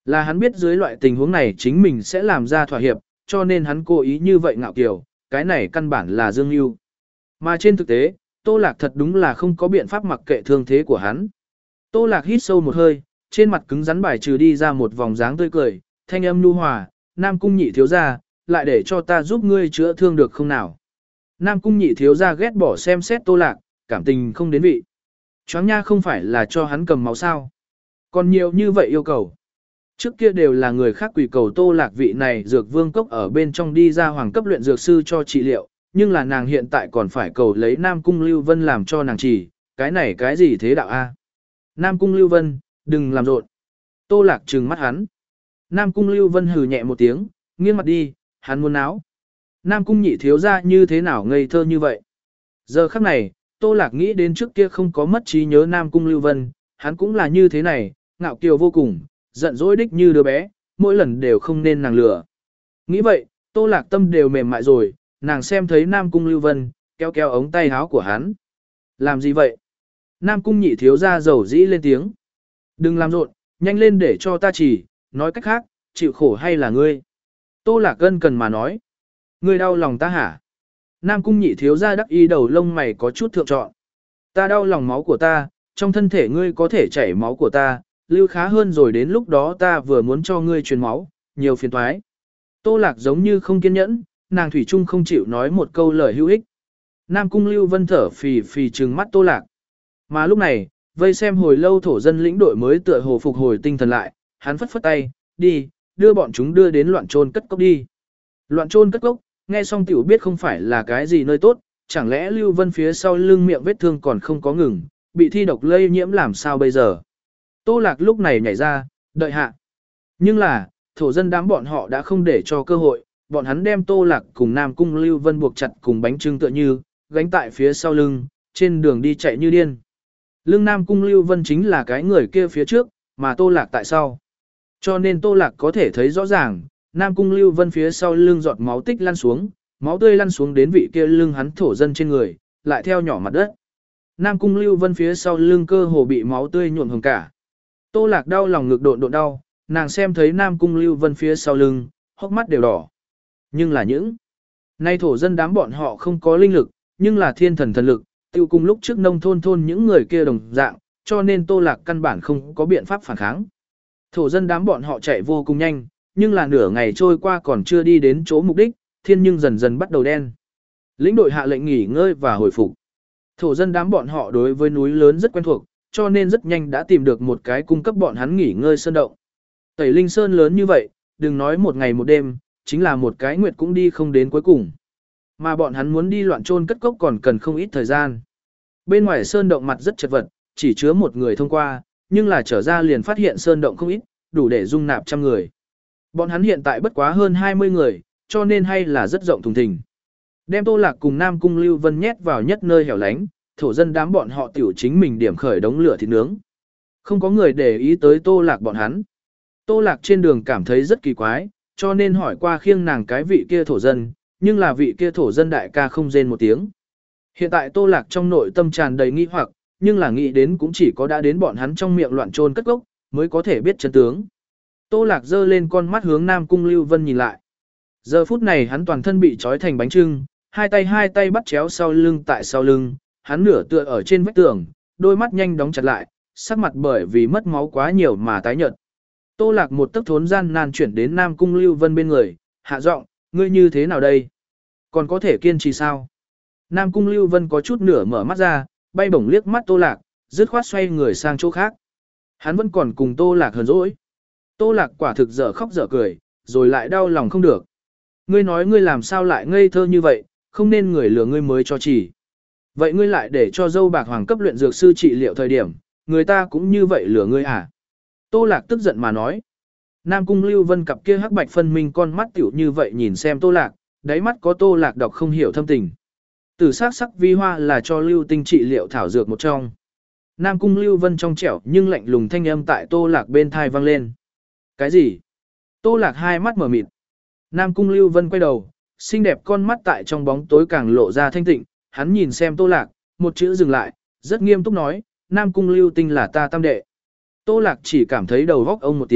Là hắn biết dưới loại tình huống này chính mình sẽ làm ra thỏa hiệp, cho nên hắn cố ý như vậy ngạo kiều, cái này căn bản là dương mưu. Mà trên thực tế, Tô Lạc thật đúng là không có biện pháp mặc kệ thương thế của hắn. Tô Lạc hít sâu một hơi, trên mặt cứng rắn bài trừ đi ra một vòng dáng tươi cười, thanh âm nhu hòa, Nam Cung Nhị thiếu gia, lại để cho ta giúp ngươi chữa thương được không nào. Nam Cung Nhị thiếu gia ghét bỏ xem xét Tô Lạc, cảm tình không đến vị. Choáng nha không phải là cho hắn cầm máu sao. Còn nhiều như vậy yêu cầu. Trước kia đều là người khác quỷ cầu Tô Lạc vị này dược vương cốc ở bên trong đi ra hoàng cấp luyện dược sư cho trị liệu, nhưng là nàng hiện tại còn phải cầu lấy Nam Cung Lưu Vân làm cho nàng chỉ, cái này cái gì thế đạo a? Nam Cung Lưu Vân, đừng làm rộn. Tô Lạc trừng mắt hắn. Nam Cung Lưu Vân hừ nhẹ một tiếng, nghiêng mặt đi, hắn muốn náo. Nam Cung Nhị thiếu gia như thế nào ngây thơ như vậy? Giờ khắc này, Tô Lạc nghĩ đến trước kia không có mất trí nhớ Nam Cung Lưu Vân, hắn cũng là như thế này, ngạo kiều vô cùng, giận dỗi đích như đứa bé, mỗi lần đều không nên nàng lừa. Nghĩ vậy, Tô Lạc tâm đều mềm mại rồi, nàng xem thấy Nam Cung Lưu Vân, kéo kéo ống tay áo của hắn. Làm gì vậy? Nam Cung Nhị thiếu gia dầu dĩ lên tiếng. Đừng làm rộn, nhanh lên để cho ta chỉ, nói cách khác, chịu khổ hay là ngươi? Tô Lạc Cân cần mà nói. Ngươi đau lòng ta hả? Nam Cung Nhị thiếu gia đắc ý đầu lông mày có chút thượng trọn. Ta đau lòng máu của ta, trong thân thể ngươi có thể chảy máu của ta, lưu khá hơn rồi đến lúc đó ta vừa muốn cho ngươi truyền máu, nhiều phiền toái. Tô Lạc giống như không kiên nhẫn, nàng thủy chung không chịu nói một câu lời hữu ích. Nam Cung Lưu Vân thở phì phì trừng mắt Tô Lạc. Mà lúc này, vây xem hồi lâu thổ dân lĩnh đội mới tựa hồ phục hồi tinh thần lại, hắn phất phất tay, đi, đưa bọn chúng đưa đến loạn trôn cất cốc đi. Loạn trôn cất cốc, nghe xong tiểu biết không phải là cái gì nơi tốt, chẳng lẽ Lưu Vân phía sau lưng miệng vết thương còn không có ngừng, bị thi độc lây nhiễm làm sao bây giờ. Tô Lạc lúc này nhảy ra, đợi hạ. Nhưng là, thổ dân đám bọn họ đã không để cho cơ hội, bọn hắn đem Tô Lạc cùng Nam Cung Lưu Vân buộc chặt cùng bánh trưng tựa như, gánh tại phía sau lưng, trên đường đi chạy như điên. Lưng Nam Cung Lưu Vân chính là cái người kia phía trước, mà Tô Lạc tại sau. Cho nên Tô Lạc có thể thấy rõ ràng, Nam Cung Lưu Vân phía sau lưng giọt máu tích lăn xuống, máu tươi lăn xuống đến vị kia lưng hắn thổ dân trên người, lại theo nhỏ mặt đất. Nam Cung Lưu Vân phía sau lưng cơ hồ bị máu tươi nhuộm hồng cả. Tô Lạc đau lòng ngực độn độn đau, nàng xem thấy Nam Cung Lưu Vân phía sau lưng, hốc mắt đều đỏ. Nhưng là những nay thổ dân đám bọn họ không có linh lực, nhưng là thiên thần thần lực, tiêu cùng lúc trước nông thôn thôn những người kia đồng dạng, cho nên Tô Lạc căn bản không có biện pháp phản kháng. Thổ dân đám bọn họ chạy vô cùng nhanh, nhưng là nửa ngày trôi qua còn chưa đi đến chỗ mục đích, thiên nhưng dần dần bắt đầu đen. Lĩnh đội hạ lệnh nghỉ ngơi và hồi phục. Thổ dân đám bọn họ đối với núi lớn rất quen thuộc, cho nên rất nhanh đã tìm được một cái cung cấp bọn hắn nghỉ ngơi sơn động. Tẩy Linh Sơn lớn như vậy, đừng nói một ngày một đêm, chính là một cái nguyệt cũng đi không đến cuối cùng. Mà bọn hắn muốn đi loạn trôn cất cốc còn cần không ít thời gian. Bên ngoài sơn động mặt rất chật vật, chỉ chứa một người thông qua, nhưng là trở ra liền phát hiện sơn động không ít, đủ để dung nạp trăm người. Bọn hắn hiện tại bất quá hơn hai mươi người, cho nên hay là rất rộng thùng thình. Đem Tô Lạc cùng Nam Cung Lưu Vân nhét vào nhất nơi hẻo lánh, thổ dân đám bọn họ tiểu chính mình điểm khởi đống lửa thịt nướng. Không có người để ý tới Tô Lạc bọn hắn. Tô Lạc trên đường cảm thấy rất kỳ quái, cho nên hỏi qua khiêng nàng cái vị kia thổ dân, nhưng là vị kia thổ dân đại ca không rên một tiếng. Hiện tại Tô Lạc trong nội tâm tràn đầy nghi hoặc, nhưng là nghĩ đến cũng chỉ có đã đến bọn hắn trong miệng loạn trôn cất gốc, mới có thể biết chân tướng. Tô Lạc giơ lên con mắt hướng Nam Cung Lưu Vân nhìn lại. Giờ phút này hắn toàn thân bị trói thành bánh trưng, hai tay hai tay bắt chéo sau lưng tại sau lưng, hắn nửa tựa ở trên vách tường, đôi mắt nhanh đóng chặt lại, sắc mặt bởi vì mất máu quá nhiều mà tái nhợt. Tô Lạc một tấc thốn gian nan chuyển đến Nam Cung Lưu Vân bên người, hạ giọng, ngươi như thế nào đây? Còn có thể kiên trì sao? Nam Cung Lưu Vân có chút nửa mở mắt ra, bay bổng liếc mắt Tô Lạc, dứt khoát xoay người sang chỗ khác. Hắn vẫn còn cùng Tô Lạc hờn dỗi. Tô Lạc quả thực dở khóc dở cười, rồi lại đau lòng không được. Ngươi nói ngươi làm sao lại ngây thơ như vậy, không nên người lừa ngươi mới cho chỉ. Vậy ngươi lại để cho dâu bạc hoàng cấp luyện dược sư trị liệu thời điểm, người ta cũng như vậy lừa ngươi à? Tô Lạc tức giận mà nói. Nam Cung Lưu Vân cặp kia hắc bạch phân minh con mắt tiểu như vậy nhìn xem Tô Lạc, đáy mắt có Tô Lạc đọc không hiểu thâm tình. Tử sắc sắc vi hoa là cho lưu tinh trị liệu thảo dược một trong. Nam Cung Lưu Vân trong trẻo nhưng lạnh lùng thanh âm tại Tô Lạc bên thai vang lên. Cái gì? Tô Lạc hai mắt mở mịt. Nam Cung Lưu Vân quay đầu, xinh đẹp con mắt tại trong bóng tối càng lộ ra thanh tịnh, hắn nhìn xem Tô Lạc, một chữ dừng lại, rất nghiêm túc nói, Nam Cung Lưu Tinh là ta tam đệ. Tô Lạc chỉ cảm thấy đầu góc ông một tiếng,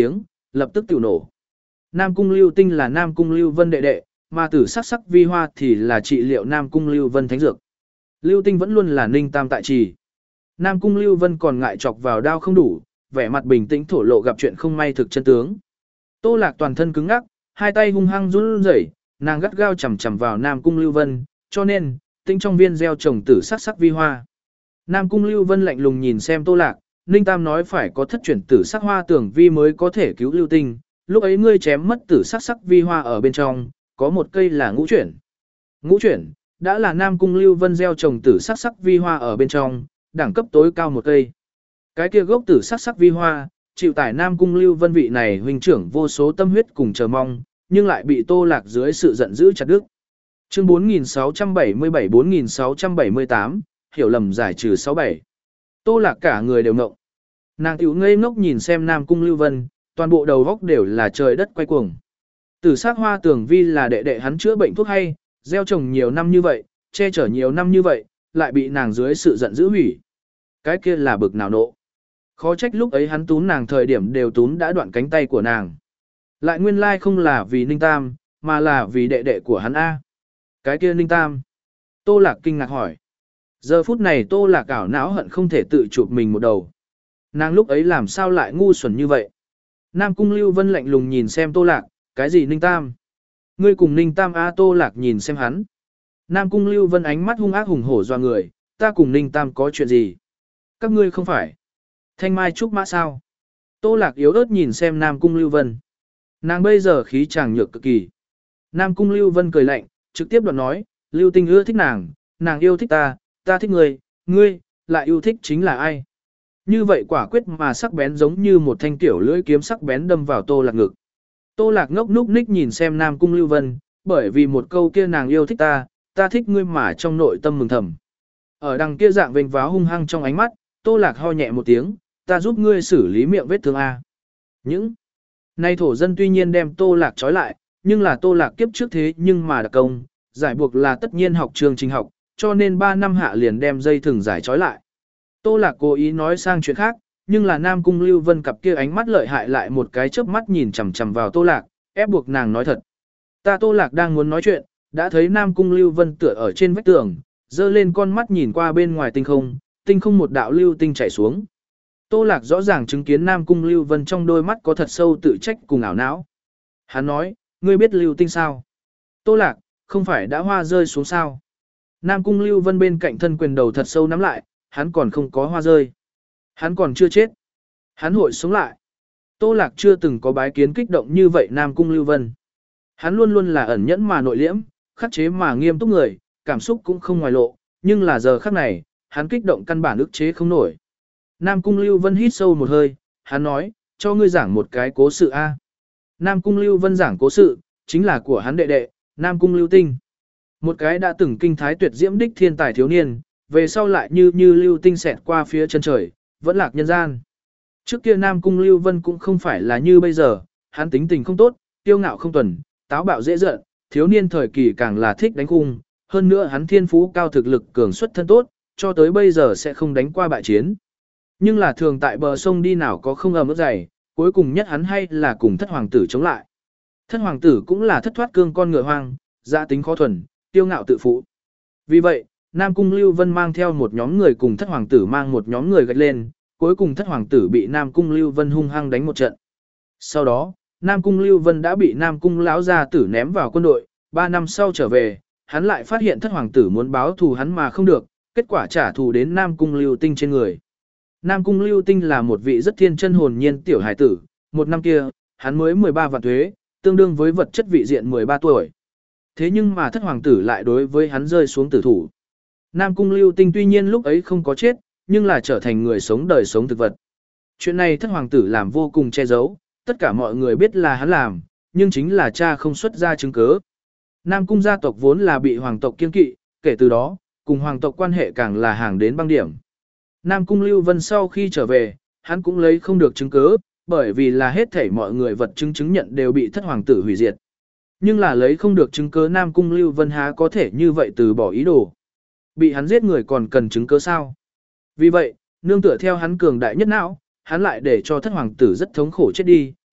lập tức tiểu nổ. Nam Cung Lưu Tinh là Nam Cung Lưu Vân đệ đệ, mà tử sắc sắc vi hoa thì là trị liệu Nam Cung Lưu Vân thánh dược. Lưu Tinh vẫn luôn là Ninh Tam tại trì. Nam Cung Lưu Vân còn ngại chọc vào đao không đủ, vẻ mặt bình tĩnh thổ lộ gặp chuyện không may thực chân tướng. Tô Lạc toàn thân cứng ngắc, hai tay hung hăng run rẩy, nàng gắt gao chầm chầm vào Nam Cung Lưu Vân, cho nên, tinh trong viên gieo trồng tử sắc sắc vi hoa. Nam Cung Lưu Vân lạnh lùng nhìn xem Tô Lạc, Ninh Tam nói phải có thất chuyển tử sắc hoa tưởng vi mới có thể cứu Lưu Tinh, lúc ấy ngươi chém mất tử sắc sắc vi hoa ở bên trong, có một cây là ngũ chuyển. Ngũ chuyển, đã là Nam Cung Lưu Vân gieo trồng tử sắc sắc vi hoa ở bên trong, đẳng cấp tối cao một cây. Cái kia gốc tử sắc sắc vi hoa, chịu tải Nam Cung Lưu Vân vị này huynh trưởng vô số tâm huyết cùng chờ mong, nhưng lại bị Tô Lạc dưới sự giận dữ chặt đứt. Chương bốn nghìn sáu trăm bảy mươi bảy bốn nghìn sáu trăm bảy mươi tám, hiểu lầm giải trừ sáu bảy. Tô Lạc cả người đều ngộng. Nàng tiểu ngây ngốc nhìn xem Nam Cung Lưu Vân, toàn bộ đầu góc đều là trời đất quay cuồng. Tử sắc hoa tưởng vi là đệ đệ hắn chữa bệnh thuốc hay, gieo trồng nhiều năm như vậy, che chở nhiều năm như vậy, lại bị nàng dưới sự giận dữ hủy. Cái kia là bực nào nộ. Khó trách lúc ấy hắn túm nàng thời điểm đều túm đã đoạn cánh tay của nàng. Lại nguyên lai không là vì Ninh Tam, mà là vì đệ đệ của hắn A. Cái kia Ninh Tam. Tô Lạc kinh ngạc hỏi. Giờ phút này Tô Lạc ảo não hận không thể tự chụp mình một đầu. Nàng lúc ấy làm sao lại ngu xuẩn như vậy. Nam Cung Lưu Vân lạnh lùng nhìn xem Tô Lạc, cái gì Ninh Tam? Ngươi cùng Ninh Tam A. Tô Lạc nhìn xem hắn. Nam Cung Lưu Vân ánh mắt hung ác hùng hổ doa người, ta cùng Ninh Tam có chuyện gì? Các ngươi không phải. Thanh Mai Trúc Mã sao? Tô Lạc yếu ớt nhìn xem Nam Cung Lưu Vân. Nàng bây giờ khí chàng nhược cực kỳ. Nam Cung Lưu Vân cười lạnh, trực tiếp đoạn nói, Lưu Tinh ưa thích nàng, nàng yêu thích ta, ta thích ngươi, ngươi, lại yêu thích chính là ai? Như vậy quả quyết mà sắc bén giống như một thanh tiểu lưỡi kiếm sắc bén đâm vào Tô Lạc ngực. Tô Lạc ngốc núc ních nhìn xem Nam Cung Lưu Vân, bởi vì một câu kia nàng yêu thích ta, ta thích ngươi mà trong nội tâm mừng thầm. Ở đằng kia dạng vênh váo hung hăng trong ánh mắt, Tô Lạc ho nhẹ một tiếng, ta giúp ngươi xử lý miệng vết thương A. Những nay thổ dân tuy nhiên đem Tô Lạc trói lại, nhưng là Tô Lạc kiếp trước thế nhưng mà đặc công, giải buộc là tất nhiên học trường trình học, cho nên ba năm hạ liền đem dây thừng giải trói lại. Tô Lạc cố ý nói sang chuyện khác, nhưng là Nam Cung Lưu Vân cặp kia ánh mắt lợi hại lại một cái chớp mắt nhìn chằm chằm vào Tô Lạc, ép buộc nàng nói thật. Ta Tô Lạc đang muốn nói chuyện, đã thấy Nam Cung Lưu Vân tựa ở trên vách tường, giơ lên con mắt nhìn qua bên ngoài tinh không, tinh không một đạo lưu tinh chảy xuống. Tô Lạc rõ ràng chứng kiến Nam Cung Lưu Vân trong đôi mắt có thật sâu tự trách cùng ảo não. Hắn nói, ngươi biết lưu tinh sao? Tô Lạc, không phải đã hoa rơi xuống sao? Nam Cung Lưu Vân bên cạnh thân quyền đầu thật sâu nắm lại, hắn còn không có hoa rơi. Hắn còn chưa chết. Hắn hội sống lại. Tô Lạc chưa từng có bái kiến kích động như vậy Nam Cung Lưu Vân. Hắn luôn luôn là ẩn nhẫn mà nội liễm, khắc chế mà nghiêm túc người, cảm xúc cũng không ngoài lộ, nhưng là giờ khắc này, hắn kích động căn bản ức chế không nổi. Nam Cung Lưu Vân hít sâu một hơi, hắn nói, cho ngươi giảng một cái cố sự A. Nam Cung Lưu Vân giảng cố sự, chính là của hắn đệ đệ, Nam Cung Lưu Tinh. Một cái đã từng kinh thái tuyệt diễm đích thiên tài thiếu niên, về sau lại như như lưu tinh xẹt qua phía chân trời, vẫn lạc nhân gian. Trước kia Nam Cung Lưu Vân cũng không phải là như bây giờ, hắn tính tình không tốt, tiêu ngạo không tuần, táo bạo dễ giận, thiếu niên thời kỳ càng là thích đánh cung, hơn nữa hắn thiên phú cao thực lực cường xuất thân tốt, cho tới bây giờ sẽ không đánh qua bại chiến. Nhưng là thường tại bờ sông đi nào có không ẩm ướt dày, cuối cùng nhất hắn hay là cùng thất hoàng tử chống lại. Thất hoàng tử cũng là thất thoát cương con ngựa hoang, dạ tính khó thuần, tiêu ngạo tự phụ. Vì vậy, Nam Cung Lưu Vân mang theo một nhóm người cùng thất hoàng tử mang một nhóm người gạch lên, cuối cùng thất hoàng tử bị Nam Cung Lưu Vân hung hăng đánh một trận. Sau đó, Nam Cung Lưu Vân đã bị Nam Cung lão gia tử ném vào quân đội, ba năm sau trở về, hắn lại phát hiện thất hoàng tử muốn báo thù hắn mà không được, kết quả trả thù đến Nam Cung Lưu Tinh trên người. Nam Cung Lưu Tinh là một vị rất thiên chân hồn nhiên tiểu hải tử, một năm kia, hắn mới mười ba vạn thuế, tương đương với vật chất vị diện mười ba tuổi. Thế nhưng mà thất hoàng tử lại đối với hắn rơi xuống tử thủ. Nam Cung Lưu Tinh tuy nhiên lúc ấy không có chết, nhưng là trở thành người sống đời sống thực vật. Chuyện này thất hoàng tử làm vô cùng che giấu, tất cả mọi người biết là hắn làm, nhưng chính là cha không xuất ra chứng cứ. Nam Cung gia tộc vốn là bị hoàng tộc kiêng kỵ, kể từ đó, cùng hoàng tộc quan hệ càng là hàng đến băng điểm. Nam Cung Lưu Vân sau khi trở về, hắn cũng lấy không được chứng cứ, bởi vì là hết thảy mọi người vật chứng chứng nhận đều bị thất hoàng tử hủy diệt. Nhưng là lấy không được chứng cứ Nam Cung Lưu Vân há có thể như vậy từ bỏ ý đồ. Bị hắn giết người còn cần chứng cứ sao? Vì vậy, nương tựa theo hắn cường đại nhất não, hắn lại để cho thất hoàng tử rất thống khổ chết đi,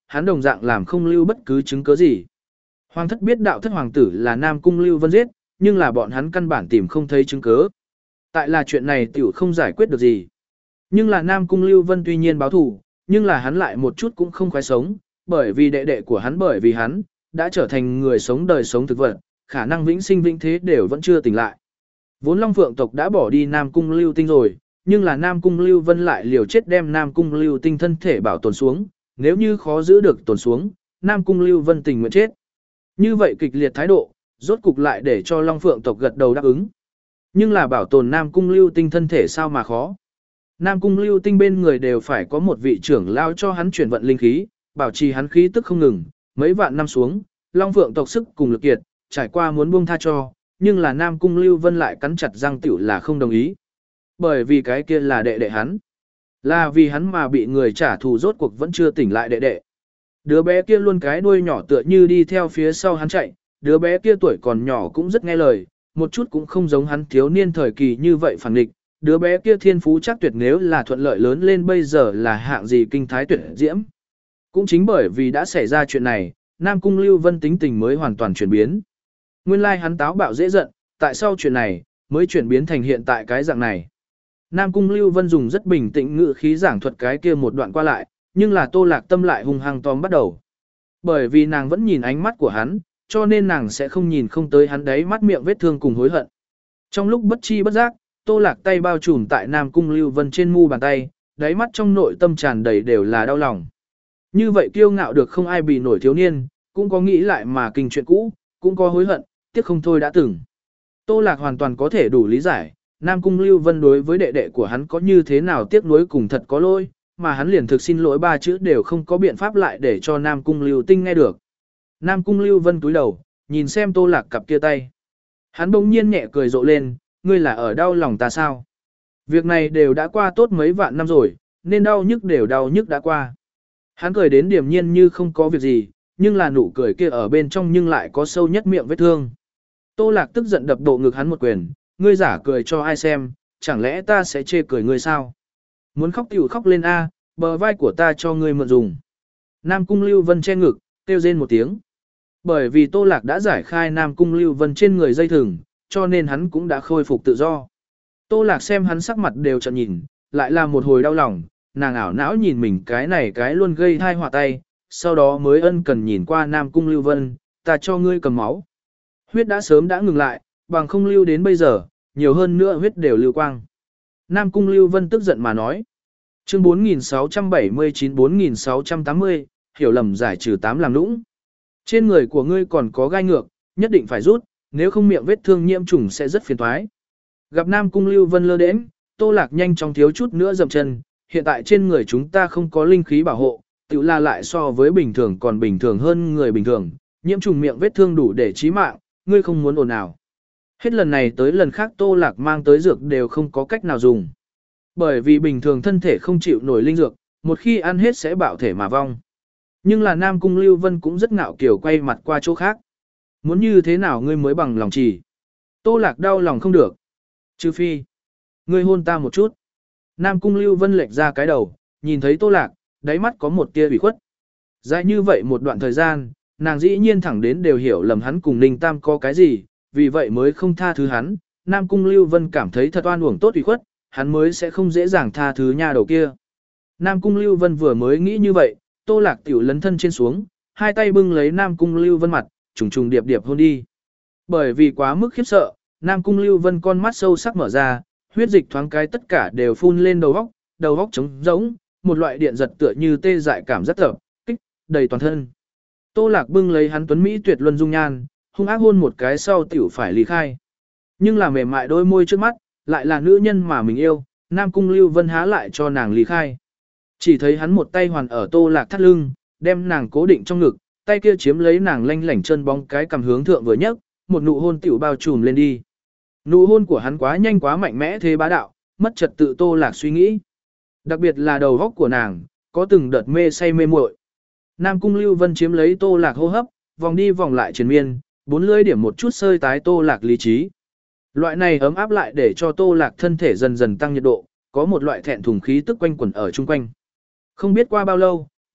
hắn đồng dạng làm không lưu bất cứ chứng cứ gì. Hoàng thất biết đạo thất hoàng tử là Nam Cung Lưu Vân giết, nhưng là bọn hắn căn bản tìm không thấy chứng cứ. Tại là chuyện này tiểu không giải quyết được gì. Nhưng là Nam Cung Lưu Vân tuy nhiên báo thù, nhưng là hắn lại một chút cũng không khoái sống, bởi vì đệ đệ của hắn bởi vì hắn, đã trở thành người sống đời sống thực vật, khả năng vĩnh sinh vĩnh thế đều vẫn chưa tỉnh lại. Vốn Long Phượng tộc đã bỏ đi Nam Cung Lưu Tinh rồi, nhưng là Nam Cung Lưu Vân lại liều chết đem Nam Cung Lưu Tinh thân thể bảo tồn xuống, nếu như khó giữ được tồn xuống, Nam Cung Lưu Vân tình nguyện chết. Như vậy kịch liệt thái độ, rốt cục lại để cho Long Phượng tộc gật đầu đáp ứng. Nhưng là bảo tồn Nam Cung Lưu Tinh thân thể sao mà khó. Nam Cung Lưu Tinh bên người đều phải có một vị trưởng lao cho hắn chuyển vận linh khí, bảo trì hắn khí tức không ngừng, mấy vạn năm xuống, Long Phượng tộc sức cùng lực kiệt, trải qua muốn buông tha cho, nhưng là Nam Cung Lưu Vân lại cắn chặt răng tiểu là không đồng ý. Bởi vì cái kia là đệ đệ hắn. Là vì hắn mà bị người trả thù rốt cuộc vẫn chưa tỉnh lại đệ đệ. Đứa bé kia luôn cái đuôi nhỏ tựa như đi theo phía sau hắn chạy, đứa bé kia tuổi còn nhỏ cũng rất nghe lời, một chút cũng không giống hắn thiếu niên thời kỳ như vậy phản nghịch. Đứa bé kia thiên phú chắc tuyệt nếu là thuận lợi lớn lên bây giờ là hạng gì kinh thái tuyệt diễm. Cũng chính bởi vì đã xảy ra chuyện này, Nam Cung Lưu Vân tính tình mới hoàn toàn chuyển biến. Nguyên lai hắn táo bạo dễ giận, tại sao chuyện này mới chuyển biến thành hiện tại cái dạng này. Nam Cung Lưu Vân dùng rất bình tĩnh ngữ khí giảng thuật cái kia một đoạn qua lại, nhưng là Tô Lạc Tâm lại hung hăng tóm bắt đầu. Bởi vì nàng vẫn nhìn ánh mắt của hắn, cho nên nàng sẽ không nhìn không tới hắn đấy mắt miệng vết thương cùng hối hận. Trong lúc bất chi bất giác, Tô Lạc tay bao trùm tại Nam Cung Lưu Vân trên mu bàn tay, đáy mắt trong nội tâm tràn đầy đều là đau lòng. Như vậy kiêu ngạo được không ai bị nổi thiếu niên, cũng có nghĩ lại mà kinh chuyện cũ, cũng có hối hận, tiếc không thôi đã từng. Tô Lạc hoàn toàn có thể đủ lý giải, Nam Cung Lưu Vân đối với đệ đệ của hắn có như thế nào tiếc nuối cùng thật có lỗi, mà hắn liền thực xin lỗi ba chữ đều không có biện pháp lại để cho Nam Cung Lưu Tinh nghe được. Nam Cung Lưu Vân cúi đầu, nhìn xem Tô Lạc cặp kia tay. Hắn bỗng nhiên nhẹ cười rộ lên, ngươi là ở đau lòng ta sao? Việc này đều đã qua tốt mấy vạn năm rồi, nên đau nhức đều đau nhức đã qua. Hắn cười đến điềm nhiên như không có việc gì, nhưng là nụ cười kia ở bên trong nhưng lại có sâu nhất miệng vết thương. Tô Lạc tức giận đập bộ ngực hắn một quyền, ngươi giả cười cho ai xem, chẳng lẽ ta sẽ chê cười ngươi sao? Muốn khóc tiểu khóc lên a, bờ vai của ta cho ngươi mượn dùng. Nam Cung Lưu Vân che ngực, kêu rên một tiếng. Bởi vì Tô Lạc đã giải khai Nam Cung Lưu Vân trên người dây thừng, cho nên hắn cũng đã khôi phục tự do. Tô Lạc xem hắn sắc mặt đều trợn nhìn, lại là một hồi đau lòng, nàng ảo não nhìn mình cái này cái luôn gây thai họa tay, sau đó mới ân cần nhìn qua Nam Cung Lưu Vân, ta cho ngươi cầm máu. Huyết đã sớm đã ngừng lại, bằng không lưu đến bây giờ, nhiều hơn nữa huyết đều lưu quang. Nam Cung Lưu Vân tức giận mà nói. Chương bốn nghìn sáu trăm bảy mươi chín bốn nghìn sáu trăm tám mươi, hiểu lầm giải trừ tám làm nũng. Trên người của ngươi còn có gai ngược, nhất định phải rút, nếu không miệng vết thương nhiễm trùng sẽ rất phiền toái. Gặp Nam Cung Lưu Vân lơ đễnh, Tô Lạc nhanh chóng thiếu chút nữa dậm chân, hiện tại trên người chúng ta không có linh khí bảo hộ, tự là lại so với bình thường còn bình thường hơn người bình thường, nhiễm trùng miệng vết thương đủ để chí mạng, ngươi không muốn ồn ào. Hết lần này tới lần khác Tô Lạc mang tới dược đều không có cách nào dùng. Bởi vì bình thường thân thể không chịu nổi linh dược, một khi ăn hết sẽ bạo thể mà vong. Nhưng là Nam Cung Lưu Vân cũng rất ngạo kiểu quay mặt qua chỗ khác. Muốn như thế nào ngươi mới bằng lòng chỉ. Tô Lạc đau lòng không được. Trừ phi, ngươi hôn ta một chút. Nam Cung Lưu Vân lệch ra cái đầu, nhìn thấy Tô Lạc, đáy mắt có một tia ủy khuất. Dài như vậy một đoạn thời gian, nàng dĩ nhiên thẳng đến đều hiểu lầm hắn cùng Ninh Tam có cái gì, vì vậy mới không tha thứ hắn. Nam Cung Lưu Vân cảm thấy thật oan uổng tốt ủy khuất, hắn mới sẽ không dễ dàng tha thứ nha đầu kia. Nam Cung Lưu Vân vừa mới nghĩ như vậy, Tô Lạc tiểu lấn thân trên xuống, hai tay bưng lấy Nam Cung Lưu Vân mặt, trùng trùng điệp điệp hôn đi. Bởi vì quá mức khiếp sợ, Nam Cung Lưu Vân con mắt sâu sắc mở ra, huyết dịch thoáng cái tất cả đều phun lên đầu óc, đầu óc trống rỗng, một loại điện giật tựa như tê dại cảm rất tập kích, đầy toàn thân. Tô Lạc bưng lấy hắn tuấn mỹ tuyệt luân dung nhan, hung ác hôn một cái sau tiểu phải lý khai. Nhưng là mềm mại đôi môi trước mắt, lại là nữ nhân mà mình yêu, Nam Cung Lưu Vân há lại cho nàng lý khai. Chỉ thấy hắn một tay hoàn ở Tô Lạc thắt lưng, đem nàng cố định trong ngực, tay kia chiếm lấy nàng lanh lảnh chân bóng cái cầm hướng thượng vừa nhấc, một nụ hôn tiểu bao trùm lên đi. Nụ hôn của hắn quá nhanh quá mạnh mẽ thế bá đạo, mất trật tự Tô Lạc suy nghĩ. Đặc biệt là đầu góc của nàng, có từng đợt mê say mê muội. Nam Cung Lưu Vân chiếm lấy Tô Lạc hô hấp, vòng đi vòng lại triền miên, bốn lưỡi điểm một chút sơi tái Tô Lạc lý trí. Loại này ấm áp lại để cho Tô Lạc thân thể dần dần tăng nhiệt độ, có một loại thẹn thùng khí tức quanh quẩn ở chung quanh. Không biết qua bao lâu,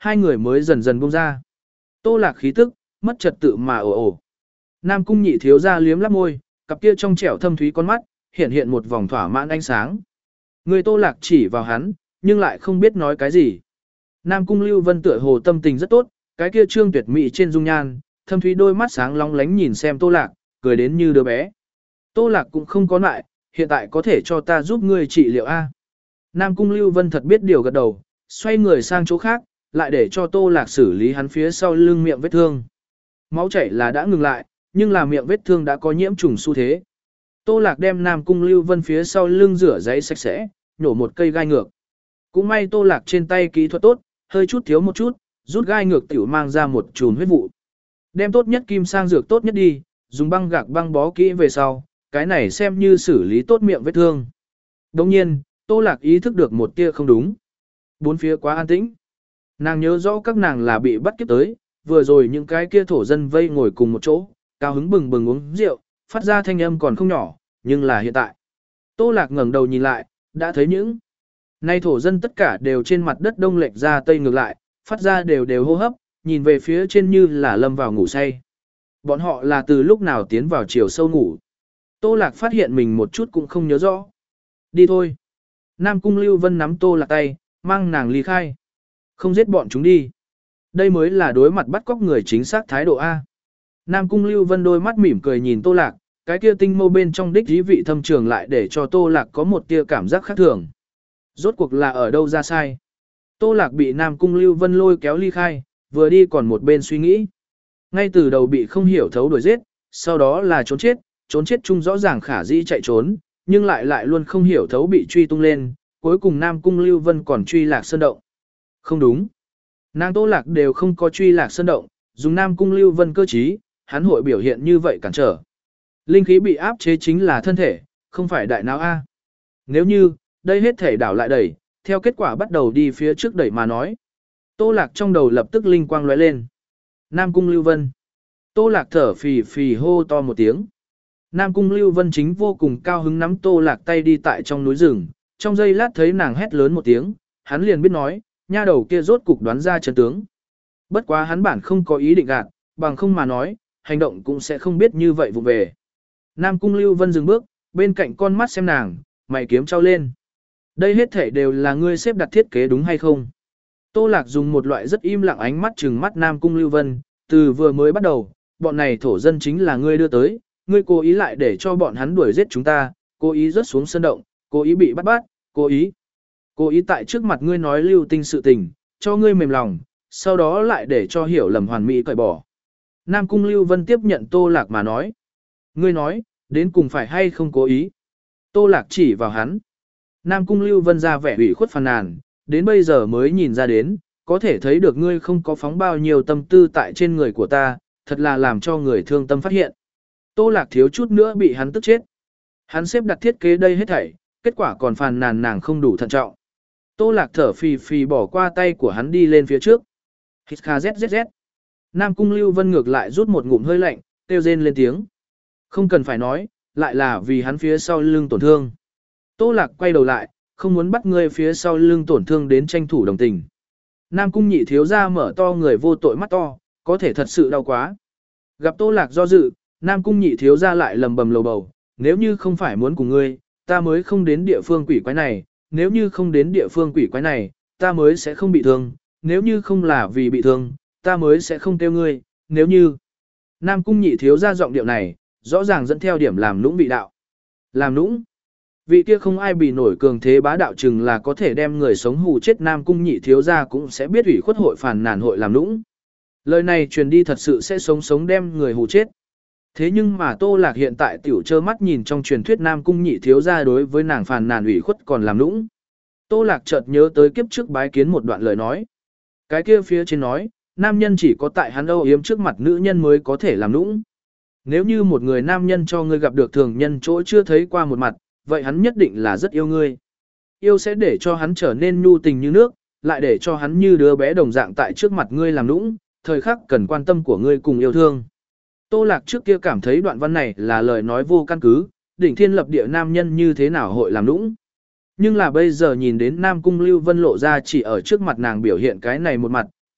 hai người mới dần dần buông ra. Tô Lạc khí tức, mất trật tự mà ồ ồ. Nam Cung Nhị thiếu gia liếm lắp môi, cặp kia trong trẻo thâm thúy con mắt, hiện hiện một vòng thỏa mãn ánh sáng. Người Tô Lạc chỉ vào hắn, nhưng lại không biết nói cái gì. Nam Cung Lưu Vân tựa hồ tâm tình rất tốt, cái kia trương tuyệt mỹ trên dung nhan, thâm thúy đôi mắt sáng long lánh nhìn xem Tô Lạc, cười đến như đứa bé. Tô Lạc cũng không có lại, hiện tại có thể cho ta giúp ngươi trị liệu A. Nam Cung Lưu Vân thật biết điều gật đầu, xoay người sang chỗ khác, lại để cho Tô Lạc xử lý hắn phía sau lưng miệng vết thương. Máu chảy là đã ngừng lại, nhưng là miệng vết thương đã có nhiễm trùng xu thế. Tô Lạc đem Nam Cung Lưu Vân phía sau lưng rửa giấy sạch sẽ, nhổ một cây gai ngược. Cũng may Tô Lạc trên tay kỹ thuật tốt, hơi chút thiếu một chút, rút gai ngược tiểu mang ra một chùm huyết vụ. Đem tốt nhất kim sang dược tốt nhất đi, dùng băng gạc băng bó kỹ về sau, cái này xem như xử lý tốt miệng vết thương. Đồng nhiên, Tô Lạc ý thức được một tia không đúng. Bốn phía quá an tĩnh. Nàng nhớ rõ các nàng là bị bắt kiếp tới, vừa rồi những cái kia thổ dân vây ngồi cùng một chỗ, cao hứng bừng bừng uống rượu, phát ra thanh âm còn không nhỏ, nhưng là hiện tại. Tô Lạc ngẩng đầu nhìn lại, đã thấy những nay thổ dân tất cả đều trên mặt đất đông lệch ra tây ngược lại, phát ra đều đều hô hấp, nhìn về phía trên như là lâm vào ngủ say. Bọn họ là từ lúc nào tiến vào chiều sâu ngủ. Tô Lạc phát hiện mình một chút cũng không nhớ rõ. Đi thôi. Nam Cung Lưu Vân nắm Tô Lạc tay, mang nàng ly khai. Không giết bọn chúng đi. Đây mới là đối mặt bắt cóc người chính xác thái độ A. Nam Cung Lưu Vân đôi mắt mỉm cười nhìn Tô Lạc, cái kia tinh mâu bên trong đích dí vị thâm trường lại để cho Tô Lạc có một tia cảm giác khác thường. Rốt cuộc là ở đâu ra sai. Tô Lạc bị Nam Cung Lưu Vân lôi kéo ly khai, vừa đi còn một bên suy nghĩ. Ngay từ đầu bị không hiểu thấu đuổi giết, sau đó là trốn chết, trốn chết chung rõ ràng khả dĩ chạy trốn, nhưng lại lại luôn không hiểu thấu bị truy tung lên, cuối cùng Nam Cung Lưu Vân còn truy Lạc Sơn Động. Không đúng. Nàng Tô Lạc đều không có truy Lạc Sơn Động, dùng Nam Cung Lưu Vân cơ trí, hắn hội biểu hiện như vậy cản trở. Linh khí bị áp chế chính là thân thể, không phải đại não A. Nếu như, đây hết thể đảo lại đẩy, theo kết quả bắt đầu đi phía trước đẩy mà nói. Tô Lạc trong đầu lập tức linh quang lóe lên. Nam Cung Lưu Vân. Tô Lạc thở phì phì hô to một tiếng. Nam Cung Lưu Vân chính vô cùng cao hứng nắm Tô Lạc tay đi tại trong núi rừng, trong giây lát thấy nàng hét lớn một tiếng, hắn liền biết nói, nha đầu kia rốt cục đoán ra chân tướng. Bất quá hắn bản không có ý định gạt, bằng không mà nói, hành động cũng sẽ không biết như vậy vụ về. Nam Cung Lưu Vân dừng bước, bên cạnh con mắt xem nàng, mày kiếm trao lên. Đây hết thể đều là ngươi xếp đặt thiết kế đúng hay không? Tô Lạc dùng một loại rất im lặng ánh mắt trừng mắt Nam Cung Lưu Vân, từ vừa mới bắt đầu, bọn này thổ dân chính là ngươi đưa tới, ngươi cố ý lại để cho bọn hắn đuổi giết chúng ta, cố ý rớt xuống sơn động, cố ý bị bắt bắt, cố ý. Cố ý tại trước mặt ngươi nói lưu tinh sự tình, cho ngươi mềm lòng, sau đó lại để cho hiểu lầm hoàn mỹ cởi bỏ. Nam Cung Lưu Vân tiếp nhận Tô Lạc mà nói. Ngươi nói, đến cùng phải hay không cố ý. Tô Lạc chỉ vào hắn. Nam Cung Lưu Vân ra vẻ ủy khuất phàn nàn, đến bây giờ mới nhìn ra đến, có thể thấy được ngươi không có phóng bao nhiêu tâm tư tại trên người của ta, thật là làm cho người thương tâm phát hiện. Tô Lạc thiếu chút nữa bị hắn tức chết. Hắn xếp đặt thiết kế đây hết thảy, kết quả còn phàn nàn nàng không đủ thận trọng. Tô Lạc thở phì phì bỏ qua tay của hắn đi lên phía trước. Hít kha zzz. Nam Cung Lưu Vân ngược lại rút một ngụm hơi lạnh, kêu rên lên tiếng. Không cần phải nói, lại là vì hắn phía sau lưng tổn thương. Tô Lạc quay đầu lại, không muốn bắt ngươi phía sau lưng tổn thương đến tranh thủ đồng tình. Nam Cung Nhị thiếu gia mở to người vô tội mắt to, có thể thật sự đau quá. Gặp Tô Lạc do dự, Nam Cung Nhị thiếu gia lại lầm bầm lầu bầu, nếu như không phải muốn cùng ngươi, ta mới không đến địa phương quỷ quái này, nếu như không đến địa phương quỷ quái này, ta mới sẽ không bị thương, nếu như không là vì bị thương, ta mới sẽ không kêu ngươi, nếu như. Nam Cung Nhị thiếu gia giọng điệu này, rõ ràng dẫn theo điểm làm nũng vị đạo. Làm nũng? Vị kia không ai bị nổi cường thế bá đạo chừng là có thể đem người sống hù chết Nam Cung Nhị thiếu gia cũng sẽ biết ủy khuất hội phản nàn hội làm nũng. Lời này truyền đi thật sự sẽ sống sống đem người hù chết. Thế nhưng mà Tô Lạc hiện tại tiểu trơ mắt nhìn trong truyền thuyết Nam Cung Nhị thiếu gia đối với nàng phàn nàn ủy khuất còn làm nũng. Tô Lạc chợt nhớ tới kiếp trước bái kiến một đoạn lời nói. Cái kia phía trên nói, nam nhân chỉ có tại hắn âu yếm trước mặt nữ nhân mới có thể làm nũng. Nếu như một người nam nhân cho ngươi gặp được thường nhân chỗ chưa thấy qua một mặt, vậy hắn nhất định là rất yêu ngươi. Yêu sẽ để cho hắn trở nên nhu tình như nước, lại để cho hắn như đứa bé đồng dạng tại trước mặt ngươi làm nũng, thời khắc cần quan tâm của ngươi cùng yêu thương. Tô Lạc trước kia cảm thấy đoạn văn này là lời nói vô căn cứ, đỉnh thiên lập địa nam nhân như thế nào hội làm nũng. Nhưng là bây giờ nhìn đến Nam Cung Lưu Vân lộ ra chỉ ở trước mặt nàng biểu hiện cái này một mặt,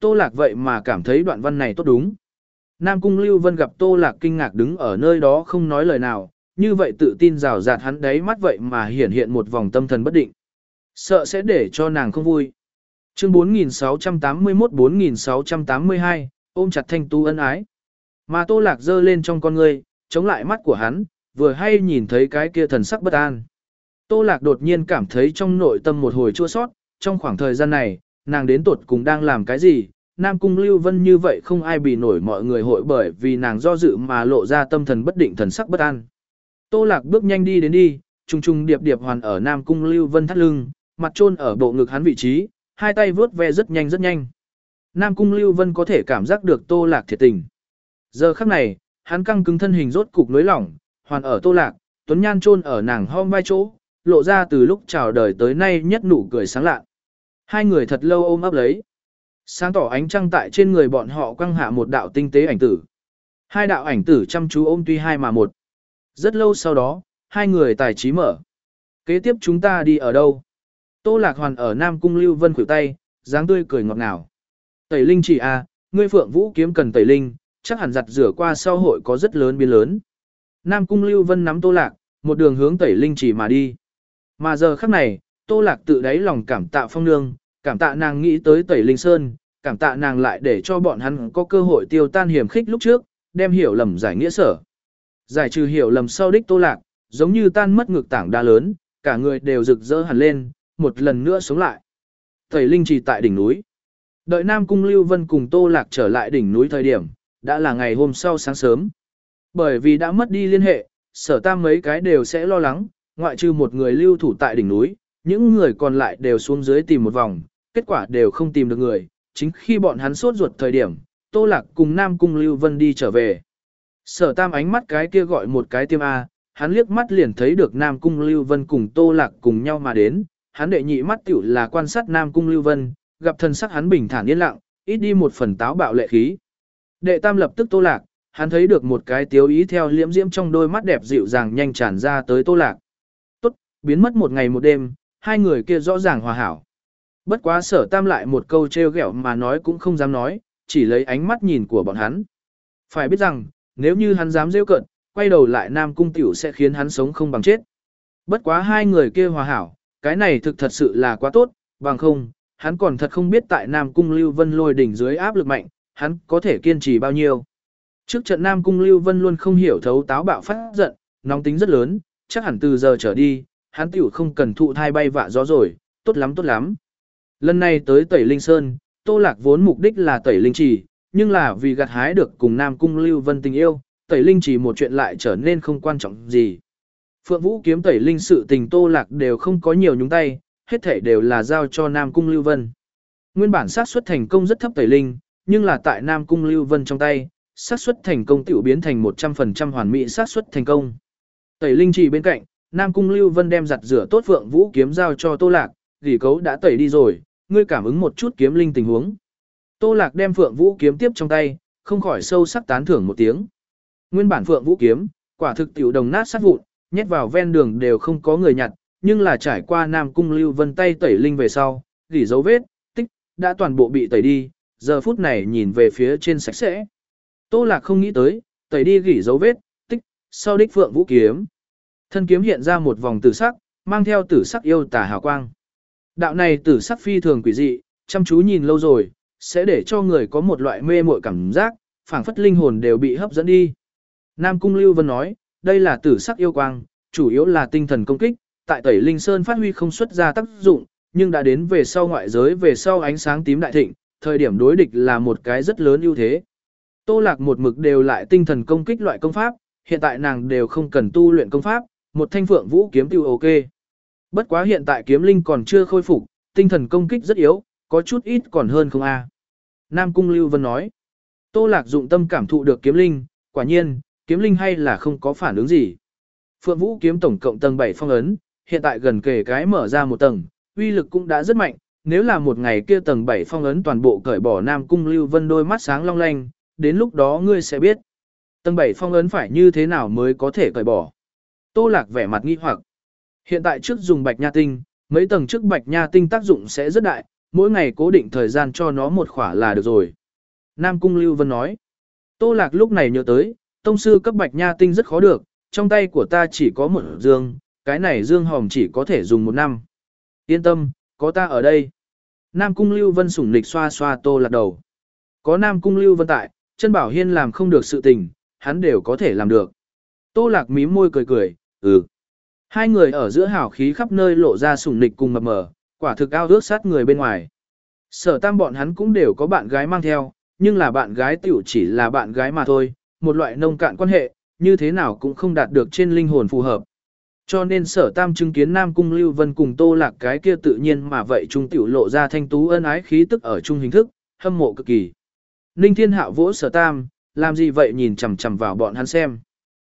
Tô Lạc vậy mà cảm thấy đoạn văn này tốt đúng. Nam Cung Lưu Vân gặp Tô Lạc kinh ngạc đứng ở nơi đó không nói lời nào, như vậy tự tin rào rạt hắn đấy mắt vậy mà hiển hiện một vòng tâm thần bất định. Sợ sẽ để cho nàng không vui. Chương bốn nghìn sáu trăm tám mươi mốt bốn nghìn sáu trăm tám mươi hai, ôm chặt Thanh Tu ân ái. Mà Tô Lạc giơ lên trong con ngươi, chống lại mắt của hắn, vừa hay nhìn thấy cái kia thần sắc bất an. Tô Lạc đột nhiên cảm thấy trong nội tâm một hồi chua sót, trong khoảng thời gian này, nàng đến tột cùng đang làm cái gì, Nam Cung Lưu Vân như vậy không ai bị nổi mọi người hội bởi vì nàng do dự mà lộ ra tâm thần bất định thần sắc bất an. Tô Lạc bước nhanh đi đến đi, trùng trùng điệp điệp hoàn ở Nam Cung Lưu Vân thắt lưng, mặt chôn ở bộ ngực hắn vị trí, hai tay vướt ve rất nhanh rất nhanh. Nam Cung Lưu Vân có thể cảm giác được Tô Lạc thiệt tình. Giờ khắc này, hắn căng cứng thân hình rốt cục nới lỏng, hoàn ở Tô Lạc, tuấn nhan chôn ở nàng hông vai chỗ, lộ ra từ lúc chào đời tới nay nhất nụ cười sáng lạ. Hai người thật lâu ôm ấp lấy. Sáng tỏ ánh trăng tại trên người bọn họ quăng hạ một đạo tinh tế ảnh tử. Hai đạo ảnh tử chăm chú ôm tuy hai mà một. Rất lâu sau đó, hai người tài trí mở. Kế tiếp chúng ta đi ở đâu? Tô Lạc Hoàn ở Nam Cung Lưu Vân khuỷu tay, dáng tươi cười ngọt ngào. Tẩy linh chỉ à, ngươi Phượng Vũ kiếm cần tẩy linh, chắc hẳn giặt rửa qua sau hội có rất lớn biến lớn. Nam Cung Lưu Vân nắm Tô Lạc, một đường hướng tẩy linh chỉ mà đi. Mà giờ khắc này, Tô Lạc tự đáy lòng cảm tạ Phong Nương, cảm tạ nàng nghĩ tới tẩy linh sơn, cảm tạ nàng lại để cho bọn hắn có cơ hội tiêu tan hiểm khích lúc trước, đem hiểu lầm giải nghĩa sở. Giải trừ hiểu lầm sau đích Tô Lạc, giống như tan mất ngực tảng đá lớn, cả người đều rực rỡ hẳn lên, một lần nữa sống lại. Tẩy linh chỉ tại đỉnh núi. Đợi Nam Cung Lưu Vân cùng Tô Lạc trở lại đỉnh núi thời điểm, đã là ngày hôm sau sáng sớm. Bởi vì đã mất đi liên hệ, Sở Tam mấy cái đều sẽ lo lắng, ngoại trừ một người lưu thủ tại đỉnh núi, những người còn lại đều xuống dưới tìm một vòng, kết quả đều không tìm được người. Chính khi bọn hắn sốt ruột thời điểm, Tô Lạc cùng Nam Cung Lưu Vân đi trở về. Sở Tam ánh mắt cái kia gọi một cái tiêm A, hắn liếc mắt liền thấy được Nam Cung Lưu Vân cùng Tô Lạc cùng nhau mà đến, hắn đệ nhị mắt tiểu là quan sát Nam Cung Lưu Vân, gặp thân sắc hắn bình thản yên lặng, ít đi một phần táo bạo lệ khí. Đệ Tam lập tức Tô Lạc, hắn thấy được một cái tiếu ý theo liễm diễm trong đôi mắt đẹp dịu dàng nhanh tràn ra tới Tô Lạc. Tốt, biến mất một ngày một đêm, hai người kia rõ ràng hòa hảo. Bất quá Sở Tam lại một câu trêu ghẹo mà nói cũng không dám nói, chỉ lấy ánh mắt nhìn của bọn hắn. Phải biết rằng, nếu như hắn dám rêu cợt, quay đầu lại Nam Cung tiểu sẽ khiến hắn sống không bằng chết. Bất quá hai người kia hòa hảo, cái này thực thật sự là quá tốt, bằng không, hắn còn thật không biết tại Nam Cung Lưu Vân lôi đỉnh dưới áp lực mạnh, hắn có thể kiên trì bao nhiêu. Trước trận Nam Cung Lưu Vân luôn không hiểu thấu táo bạo phát giận, nóng tính rất lớn, chắc hẳn từ giờ trở đi, hắn tiểu không cần thụ thai bay vạ gió rồi, tốt lắm tốt lắm. Lần này tới Tẩy Linh Sơn, Tô Lạc vốn mục đích là Tẩy Linh Trì, nhưng là vì gặt hái được cùng Nam Cung Lưu Vân tình yêu, Tẩy Linh Trì một chuyện lại trở nên không quan trọng gì. Phượng Vũ kiếm Tẩy Linh sự tình Tô Lạc đều không có nhiều nhúng tay, hết thảy đều là giao cho Nam Cung Lưu Vân. Nguyên bản xác suất thành công rất thấp Tẩy Linh, nhưng là tại Nam Cung Lưu Vân trong tay, xác suất thành công tiểu biến thành một trăm phần trăm hoàn mỹ xác suất thành công. Tẩy Linh Trì bên cạnh, Nam Cung Lưu Vân đem giặt rửa tốt Phượng Vũ kiếm giao cho Tô Lạc, gỉ cấu đã tẩy đi rồi, ngươi cảm ứng một chút kiếm linh tình huống. Tô Lạc đem Phượng Vũ kiếm tiếp trong tay, không khỏi sâu sắc tán thưởng một tiếng. Nguyên bản Phượng Vũ kiếm, quả thực tiểu đồng nát sát vụn, nhét vào ven đường đều không có người nhặt, nhưng là trải qua Nam Cung Lưu Vân tay tẩy linh về sau, gỉ dấu vết, tích, đã toàn bộ bị tẩy đi, giờ phút này nhìn về phía trên sạch sẽ. Tô Lạc không nghĩ tới, tẩy đi gỉ dấu vết, tích, sau đích Phượng Vũ kiếm. Thân kiếm hiện ra một vòng tử sắc, mang theo tử sắc yêu tà hào quang. Đạo này tử sắc phi thường quỷ dị, chăm chú nhìn lâu rồi, sẽ để cho người có một loại mê muội cảm giác, phảng phất linh hồn đều bị hấp dẫn đi. Nam Cung Lưu Vân nói, đây là tử sắc yêu quang, chủ yếu là tinh thần công kích, tại Tẩy Linh Sơn phát huy không xuất ra tác dụng, nhưng đã đến về sau ngoại giới về sau ánh sáng tím đại thịnh, thời điểm đối địch là một cái rất lớn ưu thế. Tô Lạc một mực đều lại tinh thần công kích loại công pháp, hiện tại nàng đều không cần tu luyện công pháp, một thanh Phượng Vũ kiếm tiêu ok. Bất quá hiện tại kiếm linh còn chưa khôi phục, tinh thần công kích rất yếu, có chút ít còn hơn không a. Nam Cung Lưu Vân nói. Tô Lạc dụng tâm cảm thụ được kiếm linh, quả nhiên, kiếm linh hay là không có phản ứng gì. Phượng Vũ kiếm tổng cộng tầng bảy phong ấn, hiện tại gần kề cái mở ra một tầng, uy lực cũng đã rất mạnh, nếu là một ngày kia tầng bảy phong ấn toàn bộ cởi bỏ Nam Cung Lưu Vân đôi mắt sáng long lanh, đến lúc đó ngươi sẽ biết. Tầng bảy phong ấn phải như thế nào mới có thể cởi bỏ. Tô Lạc vẻ mặt nghi hoặc. Hiện tại trước dùng bạch nha tinh, mấy tầng trước bạch nha tinh tác dụng sẽ rất đại, mỗi ngày cố định thời gian cho nó một khỏa là được rồi. Nam Cung Lưu Vân nói. Tô Lạc lúc này nhớ tới, tông sư cấp bạch nha tinh rất khó được, trong tay của ta chỉ có một dương, cái này dương hòm chỉ có thể dùng một năm. Yên tâm, có ta ở đây. Nam Cung Lưu Vân sủng nịch xoa xoa Tô Lạc đầu. Có Nam Cung Lưu Vân tại, Trân Bảo Hiên làm không được sự tình, hắn đều có thể làm được. Tô Lạc mím môi cười cười, ừ. Hai người ở giữa hào khí khắp nơi lộ ra sủng nịch cùng mập mờ, quả thực ao ước sát người bên ngoài. Sở Tam bọn hắn cũng đều có bạn gái mang theo, nhưng là bạn gái tiểu chỉ là bạn gái mà thôi, một loại nông cạn quan hệ, như thế nào cũng không đạt được trên linh hồn phù hợp. Cho nên Sở Tam chứng kiến Nam Cung Lưu Vân cùng Tô Lạc cái kia tự nhiên mà vậy trung tiểu lộ ra thanh tú ân ái khí tức ở chung hình thức, hâm mộ cực kỳ. Ninh Thiên Hạo vỗ Sở Tam, làm gì vậy nhìn chằm chằm vào bọn hắn xem.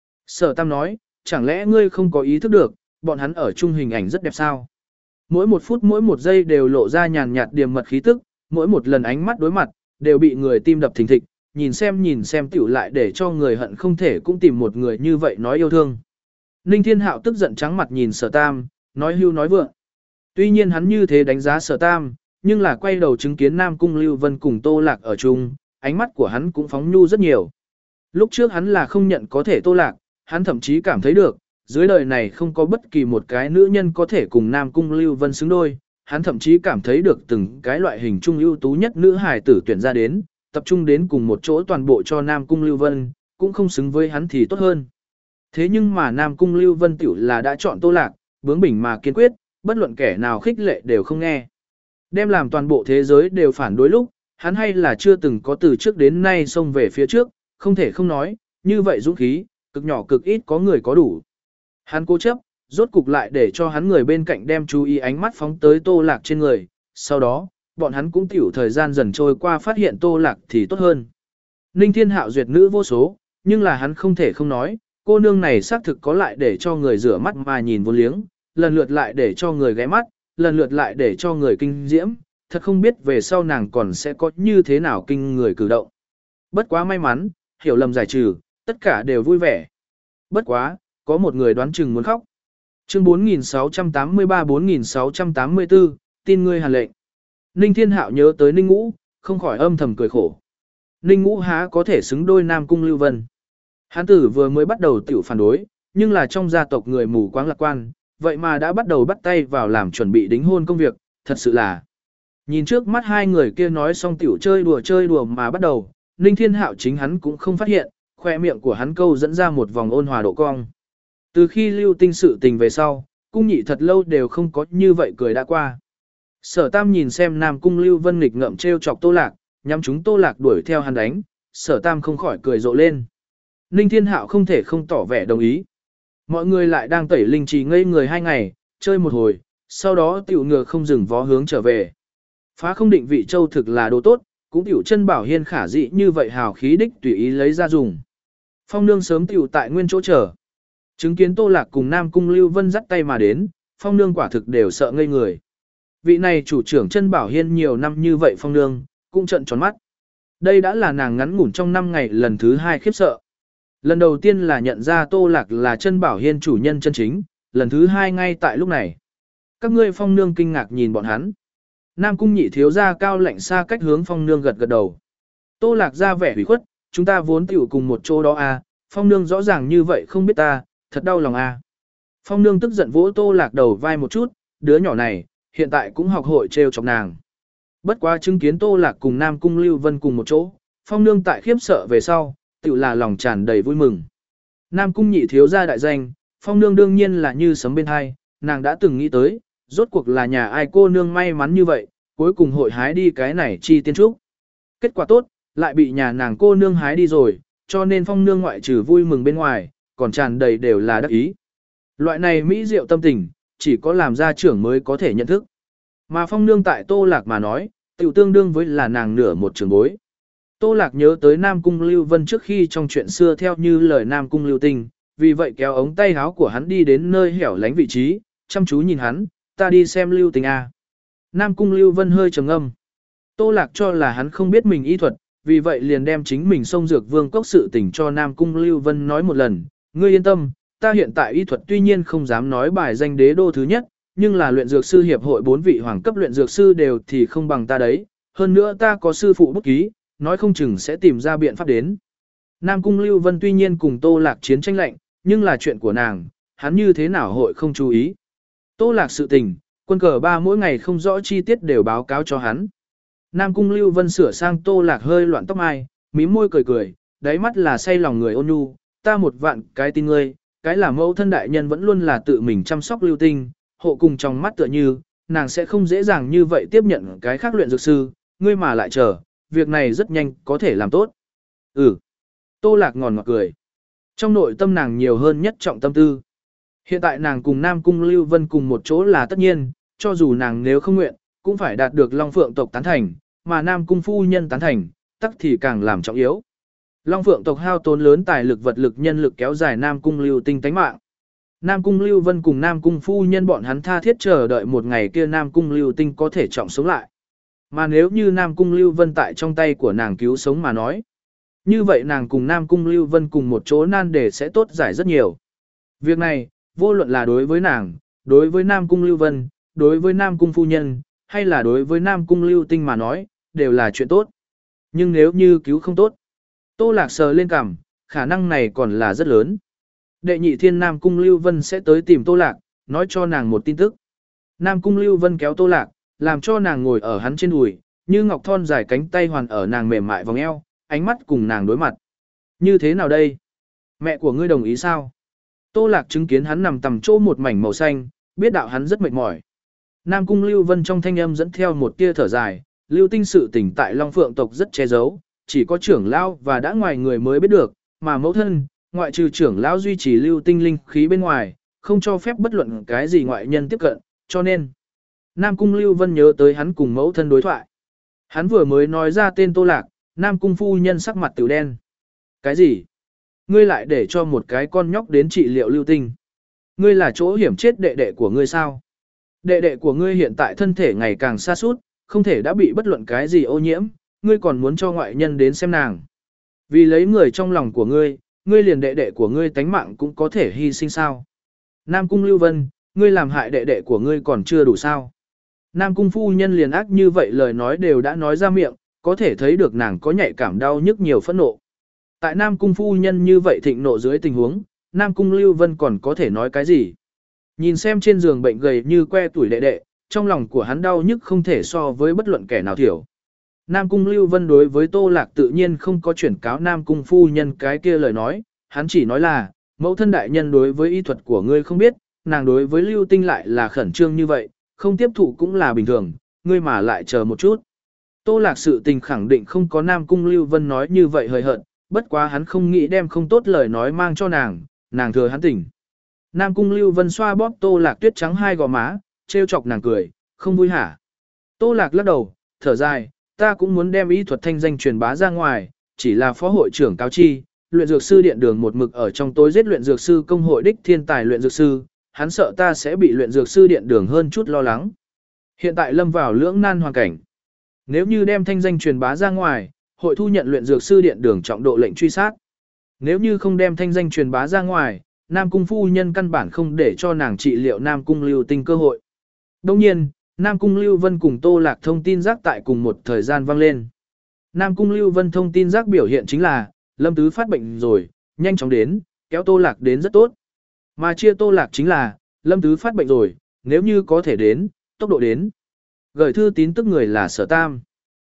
Sở Tam nói, chẳng lẽ ngươi không có ý thức được, bọn hắn ở chung hình ảnh rất đẹp sao? Mỗi một phút mỗi một giây đều lộ ra nhàn nhạt điềm mật khí tức, mỗi một lần ánh mắt đối mặt, đều bị người tim đập thình thịch, nhìn xem nhìn xem tiểu lại để cho người hận không thể cũng tìm một người như vậy nói yêu thương. Ninh Thiên Hạo tức giận trắng mặt nhìn Sở Tam, nói hưu nói vượng. Tuy nhiên hắn như thế đánh giá Sở Tam, nhưng là quay đầu chứng kiến Nam Cung Lưu Vân cùng Tô Lạc ở chung, ánh mắt của hắn cũng phóng nhu rất nhiều. Lúc trước hắn là không nhận có thể Tô Lạc, hắn thậm chí cảm thấy được, dưới đời này không có bất kỳ một cái nữ nhân có thể cùng Nam Cung Lưu Vân xứng đôi, hắn thậm chí cảm thấy được từng cái loại hình trung ưu tú nhất nữ hài tử tuyển ra đến, tập trung đến cùng một chỗ toàn bộ cho Nam Cung Lưu Vân, cũng không xứng với hắn thì tốt hơn. Thế nhưng mà Nam Cung Lưu Vân tiểu là đã chọn Tô Lạc, bướng bỉnh mà kiên quyết, bất luận kẻ nào khích lệ đều không nghe. Đem làm toàn bộ thế giới đều phản đối lúc, hắn hay là chưa từng có từ trước đến nay xông về phía trước, không thể không nói, như vậy dũng khí, cực nhỏ cực ít có người có đủ. Hắn cố chấp, rốt cục lại để cho hắn người bên cạnh đem chú ý ánh mắt phóng tới Tô Lạc trên người, sau đó, bọn hắn cũng tiểu thời gian dần trôi qua phát hiện Tô Lạc thì tốt hơn. Ninh Thiên Hạo duyệt nữ vô số, nhưng là hắn không thể không nói, cô nương này xác thực có lại để cho người rửa mắt mà nhìn vô liếng, lần lượt lại để cho người ghé mắt, lần lượt lại để cho người kinh diễm, thật không biết về sau nàng còn sẽ có như thế nào kinh người cử động. Bất quá may mắn, hiểu lầm giải trừ, tất cả đều vui vẻ. Bất quá, có một người đoán chừng muốn khóc. Chương bốn nghìn sáu trăm tám mươi ba bốn nghìn sáu trăm tám mươi tư, tin ngươi hàn lệnh. Ninh Thiên Hạo nhớ tới Ninh Ngũ, không khỏi âm thầm cười khổ. Ninh Ngũ há có thể xứng đôi Nam Cung Lưu Vân. Hán tử vừa mới bắt đầu tiểu phản đối, nhưng là trong gia tộc người mù quáng lạc quan, vậy mà đã bắt đầu bắt tay vào làm chuẩn bị đính hôn công việc, thật sự là. Nhìn trước mắt hai người kia nói xong tiểu chơi đùa chơi đùa mà bắt đầu, Ninh Thiên Hạo chính hắn cũng không phát hiện, khoe miệng của hắn câu dẫn ra một vòng ôn hòa độ cong. Từ khi lưu tinh sự tình về sau, cung nhị thật lâu đều không có như vậy cười đã qua. Sở Tam nhìn xem Nam Cung Lưu Vân nghịch ngợm trêu chọc Tô Lạc, nhắm chúng Tô Lạc đuổi theo hắn đánh, Sở Tam không khỏi cười rộ lên. Ninh Thiên Hạo không thể không tỏ vẻ đồng ý. Mọi người lại đang tẩy linh trì ngây người hai ngày, chơi một hồi, sau đó tiểu ngựa không dừng vó hướng trở về. Phá không định vị châu thực là đồ tốt, cũng tiểu Trân Bảo Hiên khả dị như vậy hào khí đích tùy ý lấy ra dùng. Phong nương sớm tiểu tại nguyên chỗ chờ. Chứng kiến Tô Lạc cùng Nam Cung Lưu Vân dắt tay mà đến, Phong nương quả thực đều sợ ngây người. Vị này chủ trưởng Trân Bảo Hiên nhiều năm như vậy Phong nương, cũng trợn tròn mắt. Đây đã là nàng ngắn ngủn trong năm ngày lần thứ hai khiếp sợ. Lần đầu tiên là nhận ra Tô Lạc là Trân Bảo Hiên chủ nhân chân chính, lần thứ hai ngay tại lúc này. Các ngươi Phong nương kinh ngạc nhìn bọn hắn. Nam Cung nhị thiếu gia cao lạnh xa cách hướng Phong nương gật gật đầu. Tô Lạc ra vẻ hủy khuất, chúng ta vốn tiểu cùng một chỗ đó à, Phong nương rõ ràng như vậy không biết ta, thật đau lòng à. Phong nương tức giận vỗ Tô Lạc đầu vai một chút, đứa nhỏ này, hiện tại cũng học hội trêu chọc nàng. Bất quá chứng kiến Tô Lạc cùng Nam Cung Lưu Vân cùng một chỗ, Phong nương tại khiếp sợ về sau, tự là lòng tràn đầy vui mừng. Nam Cung nhị thiếu gia đại danh, Phong nương đương nhiên là như sấm bên hai, nàng đã từng nghĩ tới, rốt cuộc là nhà ai cô nương may mắn như vậy, cuối cùng hội hái đi cái này chi tiên trúc. Kết quả tốt, lại bị nhà nàng cô nương hái đi rồi, cho nên Phong nương ngoại trừ vui mừng bên ngoài, còn tràn đầy đều là đắc ý. Loại này mỹ diệu tâm tình, chỉ có làm gia trưởng mới có thể nhận thức. Mà Phong nương tại Tô Lạc mà nói, tiểu tương đương với là nàng nửa một trường bối. Tô Lạc nhớ tới Nam Cung Lưu Vân trước khi trong chuyện xưa theo như lời Nam Cung Lưu Tinh, vì vậy kéo ống tay áo của hắn đi đến nơi hẻo lánh vị trí, chăm chú nhìn hắn, ta đi xem Lưu Tinh a. Nam Cung Lưu Vân hơi trầm ngâm. Tô Lạc cho là hắn không biết mình y thuật, vì vậy liền đem chính mình xông dược vương cốc sự tình cho Nam Cung Lưu Vân nói một lần, ngươi yên tâm, ta hiện tại y thuật tuy nhiên không dám nói bài danh đế đô thứ nhất, nhưng là luyện dược sư hiệp hội bốn vị hoàng cấp luyện dược sư đều thì không bằng ta đấy, hơn nữa ta có sư phụ bút ký, nói không chừng sẽ tìm ra biện pháp đến. Nam Cung Lưu Vân tuy nhiên cùng Tô Lạc chiến tranh lạnh, nhưng là chuyện của nàng, hắn như thế nào hội không chú ý. Tô Lạc sự tình, quân cờ ba mỗi ngày không rõ chi tiết đều báo cáo cho hắn. Nam Cung Lưu Vân sửa sang Tô Lạc hơi loạn tóc mai, mím môi cười cười, đáy mắt là say lòng người ôn nhu, ta một vạn cái tin ngươi, cái là mẫu thân đại nhân vẫn luôn là tự mình chăm sóc Lưu Tinh, hộ cùng trong mắt tựa như, nàng sẽ không dễ dàng như vậy tiếp nhận cái khác luyện dược sư, ngươi mà lại chờ, việc này rất nhanh có thể làm tốt. Ừ. Tô Lạc ngòn ngọt cười. Trong nội tâm nàng nhiều hơn nhất trọng tâm tư. Hiện tại nàng cùng Nam Cung Lưu Vân cùng một chỗ là tất nhiên, cho dù nàng nếu không nguyện, cũng phải đạt được Long Phượng tộc tán thành, mà Nam Cung phu nhân tán thành, tắc thì càng làm trọng yếu. Long Phượng tộc hao tốn lớn tài lực vật lực nhân lực kéo dài Nam Cung Lưu Tinh tánh mạng. Nam Cung Lưu Vân cùng Nam Cung phu nhân bọn hắn tha thiết chờ đợi một ngày kia Nam Cung Lưu Tinh có thể trọng sống lại. Mà nếu như Nam Cung Lưu Vân tại trong tay của nàng cứu sống mà nói, như vậy nàng cùng Nam Cung Lưu Vân cùng một chỗ nan đề sẽ tốt giải rất nhiều. Việc này, vô luận là đối với nàng, đối với Nam Cung Lưu Vân, đối với Nam Cung phu nhân, hay là đối với Nam Cung Lưu Tinh mà nói, đều là chuyện tốt. Nhưng nếu như cứu không tốt, Tô Lạc sờ lên cằm, khả năng này còn là rất lớn. Đệ nhị thiên Nam Cung Lưu Vân sẽ tới tìm Tô Lạc, nói cho nàng một tin tức. Nam Cung Lưu Vân kéo Tô Lạc, làm cho nàng ngồi ở hắn trên đùi, như ngọc thon dài cánh tay hoàn ở nàng mềm mại vòng eo, ánh mắt cùng nàng đối mặt. Như thế nào đây? Mẹ của ngươi đồng ý sao? Tô Lạc chứng kiến hắn nằm tầm chỗ một mảnh màu xanh, biết đạo hắn rất mệt mỏi. Nam Cung Lưu Vân trong thanh âm dẫn theo một tia thở dài, Lưu Tinh sự tình tại Long Phượng tộc rất che giấu, chỉ có trưởng lão và đã ngoài người mới biết được, mà mẫu thân, ngoại trừ trưởng lão duy trì Lưu Tinh linh khí bên ngoài, không cho phép bất luận cái gì ngoại nhân tiếp cận, cho nên Nam Cung Lưu Vân nhớ tới hắn cùng mẫu thân đối thoại. Hắn vừa mới nói ra tên Tô Lạc, Nam Cung phu nhân sắc mặt tiểu đen. Cái gì? Ngươi lại để cho một cái con nhóc đến trị liệu Lưu Tinh? Ngươi là chỗ hiểm chết đệ đệ của ngươi sao? Đệ đệ của ngươi hiện tại thân thể ngày càng sa sút, không thể đã bị bất luận cái gì ô nhiễm, ngươi còn muốn cho ngoại nhân đến xem nàng. Vì lấy người trong lòng của ngươi, ngươi liền đệ đệ của ngươi tánh mạng cũng có thể hy sinh sao? Nam Cung Lưu Vân, ngươi làm hại đệ đệ của ngươi còn chưa đủ sao? Nam Cung phu nhân liền ác như vậy lời nói đều đã nói ra miệng, có thể thấy được nàng có nhạy cảm đau nhức nhiều phẫn nộ. Tại Nam Cung phu nhân như vậy thịnh nộ dưới tình huống, Nam Cung Lưu Vân còn có thể nói cái gì? Nhìn xem trên giường bệnh gầy như que tuổi đệ đệ, trong lòng của hắn đau nhức không thể so với bất luận kẻ nào thiểu. Nam Cung Lưu Vân đối với Tô Lạc tự nhiên không có chuyển cáo Nam Cung phu nhân cái kia lời nói, hắn chỉ nói là, mẫu thân đại nhân đối với y thuật của ngươi không biết, nàng đối với Lưu Tinh lại là khẩn trương như vậy, không tiếp thụ cũng là bình thường, ngươi mà lại chờ một chút. Tô Lạc sự tình khẳng định không có Nam Cung Lưu Vân nói như vậy hời hợt, bất quá hắn không nghĩ đem không tốt lời nói mang cho nàng, nàng thừa hắn tỉnh. Nam Cung Lưu Vân xoa bóp Tô Lạc tuyết trắng hai gò má, trêu chọc nàng cười, không vui hả? Tô Lạc lắc đầu, thở dài, ta cũng muốn đem y thuật thanh danh truyền bá ra ngoài, chỉ là phó hội trưởng cáo chi, luyện dược sư điện đường một mực ở trong tối giết luyện dược sư công hội đích thiên tài luyện dược sư, hắn sợ ta sẽ bị luyện dược sư điện đường hơn chút lo lắng. Hiện tại lâm vào lưỡng nan hoàn cảnh. Nếu như đem thanh danh truyền bá ra ngoài, hội thu nhận luyện dược sư điện đường trọng độ lệnh truy sát. Nếu như không đem thanh danh truyền bá ra ngoài, Nam Cung phu nhân căn bản không để cho nàng trị liệu Nam Cung Lưu Tinh cơ hội. Đồng nhiên, Nam Cung Lưu Vân cùng Tô Lạc thông tin giác tại cùng một thời gian vang lên. Nam Cung Lưu Vân thông tin giác biểu hiện chính là, Lâm Tứ phát bệnh rồi, nhanh chóng đến, kéo Tô Lạc đến rất tốt. Mà chia Tô Lạc chính là, Lâm Tứ phát bệnh rồi, nếu như có thể đến, tốc độ đến. Gửi thư tín tức người là Sở Tam.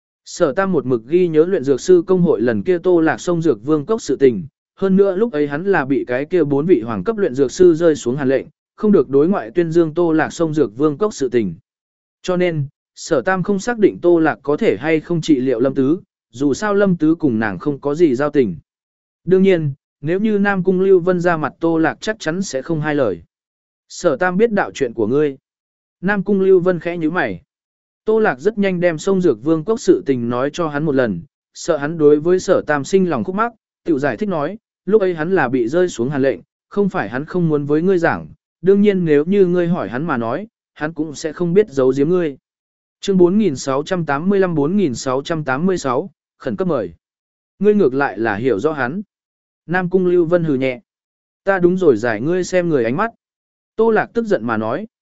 Sở Tam một mực ghi nhớ luyện dược sư công hội lần kia Tô Lạc xông dược vương cốc sự tình, hơn nữa lúc ấy hắn là bị cái kia bốn vị hoàng cấp luyện dược sư rơi xuống hàn lệnh, không được đối ngoại tuyên dương Tô Lạc xông dược vương cốc sự tình. Cho nên, Sở Tam không xác định Tô Lạc có thể hay không trị liệu Lâm Tứ, dù sao Lâm Tứ cùng nàng không có gì giao tình. Đương nhiên, nếu như Nam Cung Lưu Vân ra mặt Tô Lạc chắc chắn sẽ không hai lời. Sở Tam biết đạo chuyện của ngươi. Nam Cung Lưu Vân khẽ nhíu mày. Tô Lạc rất nhanh đem sông dược vương cốc sự tình nói cho hắn một lần, sợ hắn đối với Sở Tam sinh lòng khúc mắc, tự giải thích nói, lúc ấy hắn là bị rơi xuống hàn lệnh, không phải hắn không muốn với ngươi giảng, đương nhiên nếu như ngươi hỏi hắn mà nói, hắn cũng sẽ không biết giấu giếm ngươi. Chương bốn nghìn sáu trăm tám mươi lăm bốn nghìn sáu trăm tám mươi sáu, khẩn cấp mời. Ngươi ngược lại là hiểu rõ hắn. Nam Cung Lưu Vân hừ nhẹ. Ta đúng rồi giải ngươi xem người ánh mắt. Tô Lạc tức giận mà nói.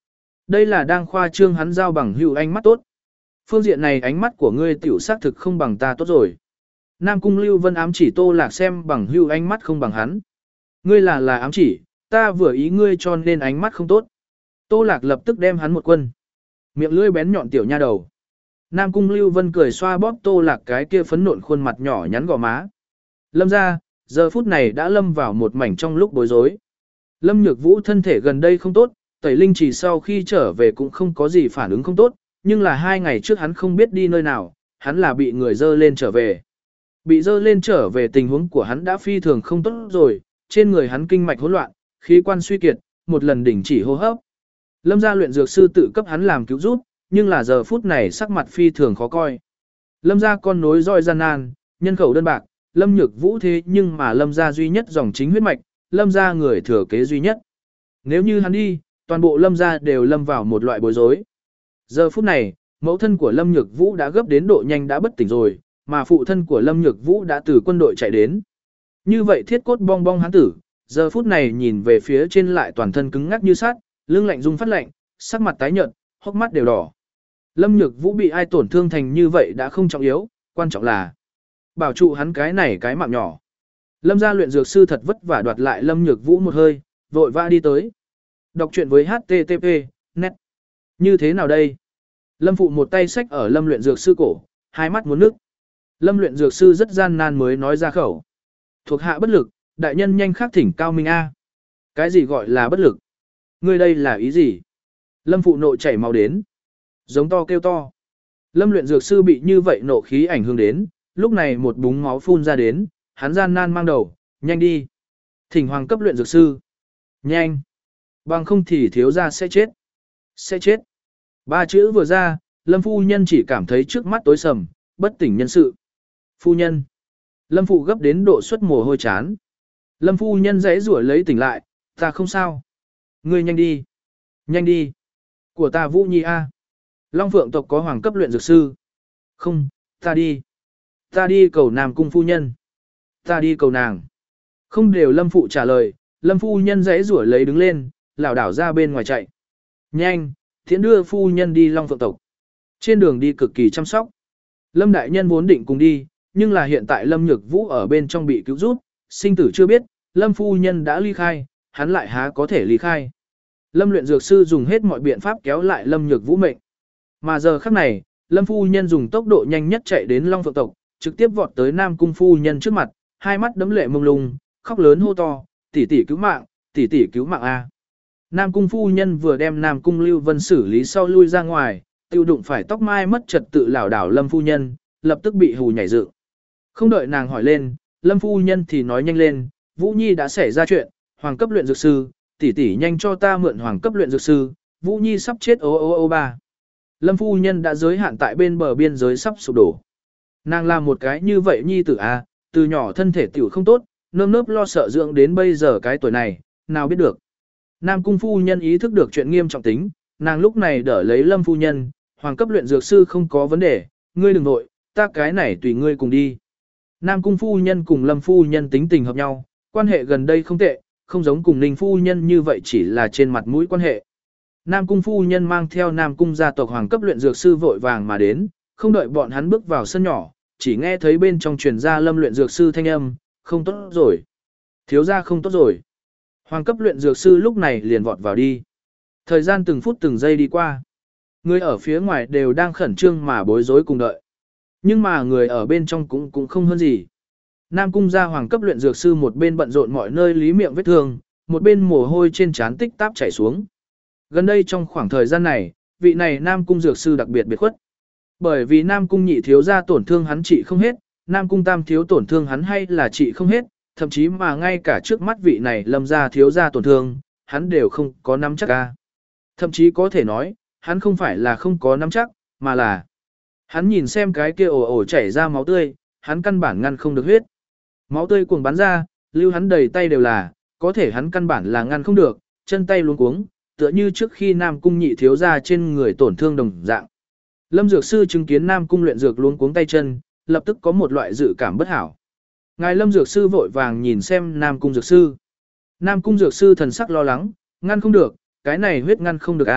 Đây là đang khoa trương hắn giao bằng hữu ánh mắt tốt. Phương diện này ánh mắt của ngươi tiểu xác thực không bằng ta tốt rồi. Nam Cung Lưu Vân ám chỉ Tô Lạc xem bằng hữu ánh mắt không bằng hắn. Ngươi là là ám chỉ, ta vừa ý ngươi cho nên ánh mắt không tốt. Tô Lạc lập tức đem hắn một quân. Miệng lưỡi bén nhọn tiểu nha đầu. Nam Cung Lưu Vân cười xoa bóp Tô Lạc cái kia phấn nộn khuôn mặt nhỏ nhắn gò má. Lâm ra, giờ phút này đã lâm vào một mảnh trong lúc bối rối. Lâm Nhược Vũ thân thể gần đây không tốt, Tẩy Linh chỉ sau khi trở về cũng không có gì phản ứng không tốt, nhưng là hai ngày trước hắn không biết đi nơi nào, hắn là bị người dơ lên trở về. Bị dơ lên trở về tình huống của hắn đã phi thường không tốt rồi, trên người hắn kinh mạch hỗn loạn, khí quan suy kiệt, một lần đình chỉ hô hấp. Lâm gia luyện dược sư tự cấp hắn làm cứu giúp, nhưng là giờ phút này sắc mặt phi thường khó coi. Lâm gia con nối roi gian nan, nhân khẩu đơn bạc, Lâm Nhược Vũ thế nhưng mà Lâm gia duy nhất dòng chính huyết mạch, Lâm gia người thừa kế duy nhất. Nếu như hắn đi, toàn bộ Lâm gia đều lâm vào một loại bối rối. Giờ phút này, mẫu thân của Lâm Nhược Vũ đã gấp đến độ nhanh đã bất tỉnh rồi, mà phụ thân của Lâm Nhược Vũ đã từ quân đội chạy đến. Như vậy thiết cốt bong bong hắn tử, giờ phút này nhìn về phía trên lại toàn thân cứng ngắc như sắt, lưng lạnh rung phát lạnh, sắc mặt tái nhợt, hốc mắt đều đỏ. Lâm Nhược Vũ bị ai tổn thương thành như vậy đã không trọng yếu, quan trọng là bảo trụ hắn cái này cái mạng nhỏ. Lâm gia luyện dược sư thật vất vả đoạt lại Lâm Nhược Vũ một hơi, vội vã đi tới. Đọc truyện với hát tê tê pê, net. Như thế nào đây? Lâm phụ một tay xách ở Lâm luyện dược sư cổ, hai mắt muốn nước. Lâm luyện dược sư rất gian nan mới nói ra khẩu. Thuộc hạ bất lực, đại nhân nhanh khắc thỉnh cao minh A. Cái gì gọi là bất lực? Ngươi đây là ý gì? Lâm phụ nộ chảy máu đến. Giống to kêu to. Lâm luyện dược sư bị như vậy nộ khí ảnh hưởng đến, lúc này một búng máu phun ra đến, hắn gian nan mang đầu, nhanh đi. Thỉnh hoàng cấp luyện dược sư. Nhanh. Bằng không thì thiếu gia sẽ chết. Sẽ chết. Ba chữ vừa ra, Lâm phu nhân chỉ cảm thấy trước mắt tối sầm, bất tỉnh nhân sự. Phu nhân. Lâm phụ gấp đến độ xuất mồ hôi chán. Lâm phu nhân rẽ rủa lấy tỉnh lại, ta không sao. Ngươi nhanh đi. Nhanh đi. Của ta Vũ Nhi A. Long Phượng tộc có hoàng cấp luyện dược sư. Không, ta đi. Ta đi cầu Nam Cung phu nhân. Ta đi cầu nàng. Không đều Lâm phụ trả lời, Lâm phu nhân rẽ rủa lấy đứng lên, lảo đảo ra bên ngoài chạy. Nhanh, thiện đưa phu nhân đi Long Phượng tộc. Trên đường đi cực kỳ chăm sóc. Lâm đại nhân vốn định cùng đi, nhưng là hiện tại Lâm Nhược Vũ ở bên trong bị cứu rút, sinh tử chưa biết, Lâm phu nhân đã ly khai, hắn lại há có thể ly khai. Lâm luyện dược sư dùng hết mọi biện pháp kéo lại Lâm Nhược Vũ mệnh. Mà giờ khắc này, Lâm phu nhân dùng tốc độ nhanh nhất chạy đến Long Phượng tộc, trực tiếp vọt tới Nam Cung phu nhân trước mặt, hai mắt đấm lệ mông lung, khóc lớn hô to, tỷ tỷ cứu mạng, tỷ tỷ cứu mạng a. Nam Cung phu nhân vừa đem Nam Cung Lưu Vân xử lý sau lui ra ngoài, tiêu đụng phải tóc mai mất trật tự lảo đảo Lâm phu nhân, lập tức bị hù nhảy dựng. Không đợi nàng hỏi lên, Lâm phu nhân thì nói nhanh lên, Vũ Nhi đã xảy ra chuyện, hoàng cấp luyện dược sư, tỷ tỷ nhanh cho ta mượn hoàng cấp luyện dược sư, Vũ Nhi sắp chết ô ô ô ba. Lâm phu nhân đã giới hạn tại bên bờ biên giới sắp sụp đổ. Nàng làm một cái như vậy Nhi tử a, từ nhỏ thân thể tiểu không tốt, nơm nớp lo sợ dưỡng đến bây giờ cái tuổi này, nào biết được. Nam Cung phu nhân ý thức được chuyện nghiêm trọng tính, nàng lúc này đỡ lấy Lâm phu nhân, hoàng cấp luyện dược sư không có vấn đề, ngươi đừng nội, ta cái này tùy ngươi cùng đi. Nam Cung phu nhân cùng Lâm phu nhân tính tình hợp nhau, quan hệ gần đây không tệ, không giống cùng Ninh phu nhân như vậy chỉ là trên mặt mũi quan hệ. Nam Cung phu nhân mang theo Nam Cung gia tộc hoàng cấp luyện dược sư vội vàng mà đến, không đợi bọn hắn bước vào sân nhỏ, chỉ nghe thấy bên trong truyền ra Lâm luyện dược sư thanh âm, không tốt rồi. Thiếu gia không tốt rồi. Hoàng cấp luyện dược sư lúc này liền vọt vào đi. Thời gian từng phút từng giây đi qua. Người ở phía ngoài đều đang khẩn trương mà bối rối cùng đợi. Nhưng mà người ở bên trong cũng cũng không hơn gì. Nam Cung gia hoàng cấp luyện dược sư một bên bận rộn mọi nơi lý miệng vết thương, một bên mồ hôi trên trán tích táp chảy xuống. Gần đây trong khoảng thời gian này, vị này Nam Cung dược sư đặc biệt biệt khuất. Bởi vì Nam Cung nhị thiếu gia tổn thương hắn trị không hết, Nam Cung tam thiếu tổn thương hắn hay là trị không hết, thậm chí mà ngay cả trước mắt vị này Lâm gia thiếu gia tổn thương, hắn đều không có nắm chắc ca. Thậm chí có thể nói, hắn không phải là không có nắm chắc, mà là hắn nhìn xem cái kia ồ ồ chảy ra máu tươi, hắn căn bản ngăn không được huyết. Máu tươi cuồng bắn ra, lưu hắn đầy tay đều là, có thể hắn căn bản là ngăn không được, chân tay luống cuống, tựa như trước khi Nam Cung nhị thiếu gia trên người tổn thương đồng dạng. Lâm dược sư chứng kiến Nam Cung luyện dược luống cuống tay chân, lập tức có một loại dự cảm bất hảo. Ngài Lâm dược sư vội vàng nhìn xem Nam Cung dược sư. Nam Cung dược sư thần sắc lo lắng, ngăn không được, cái này huyết ngăn không được à,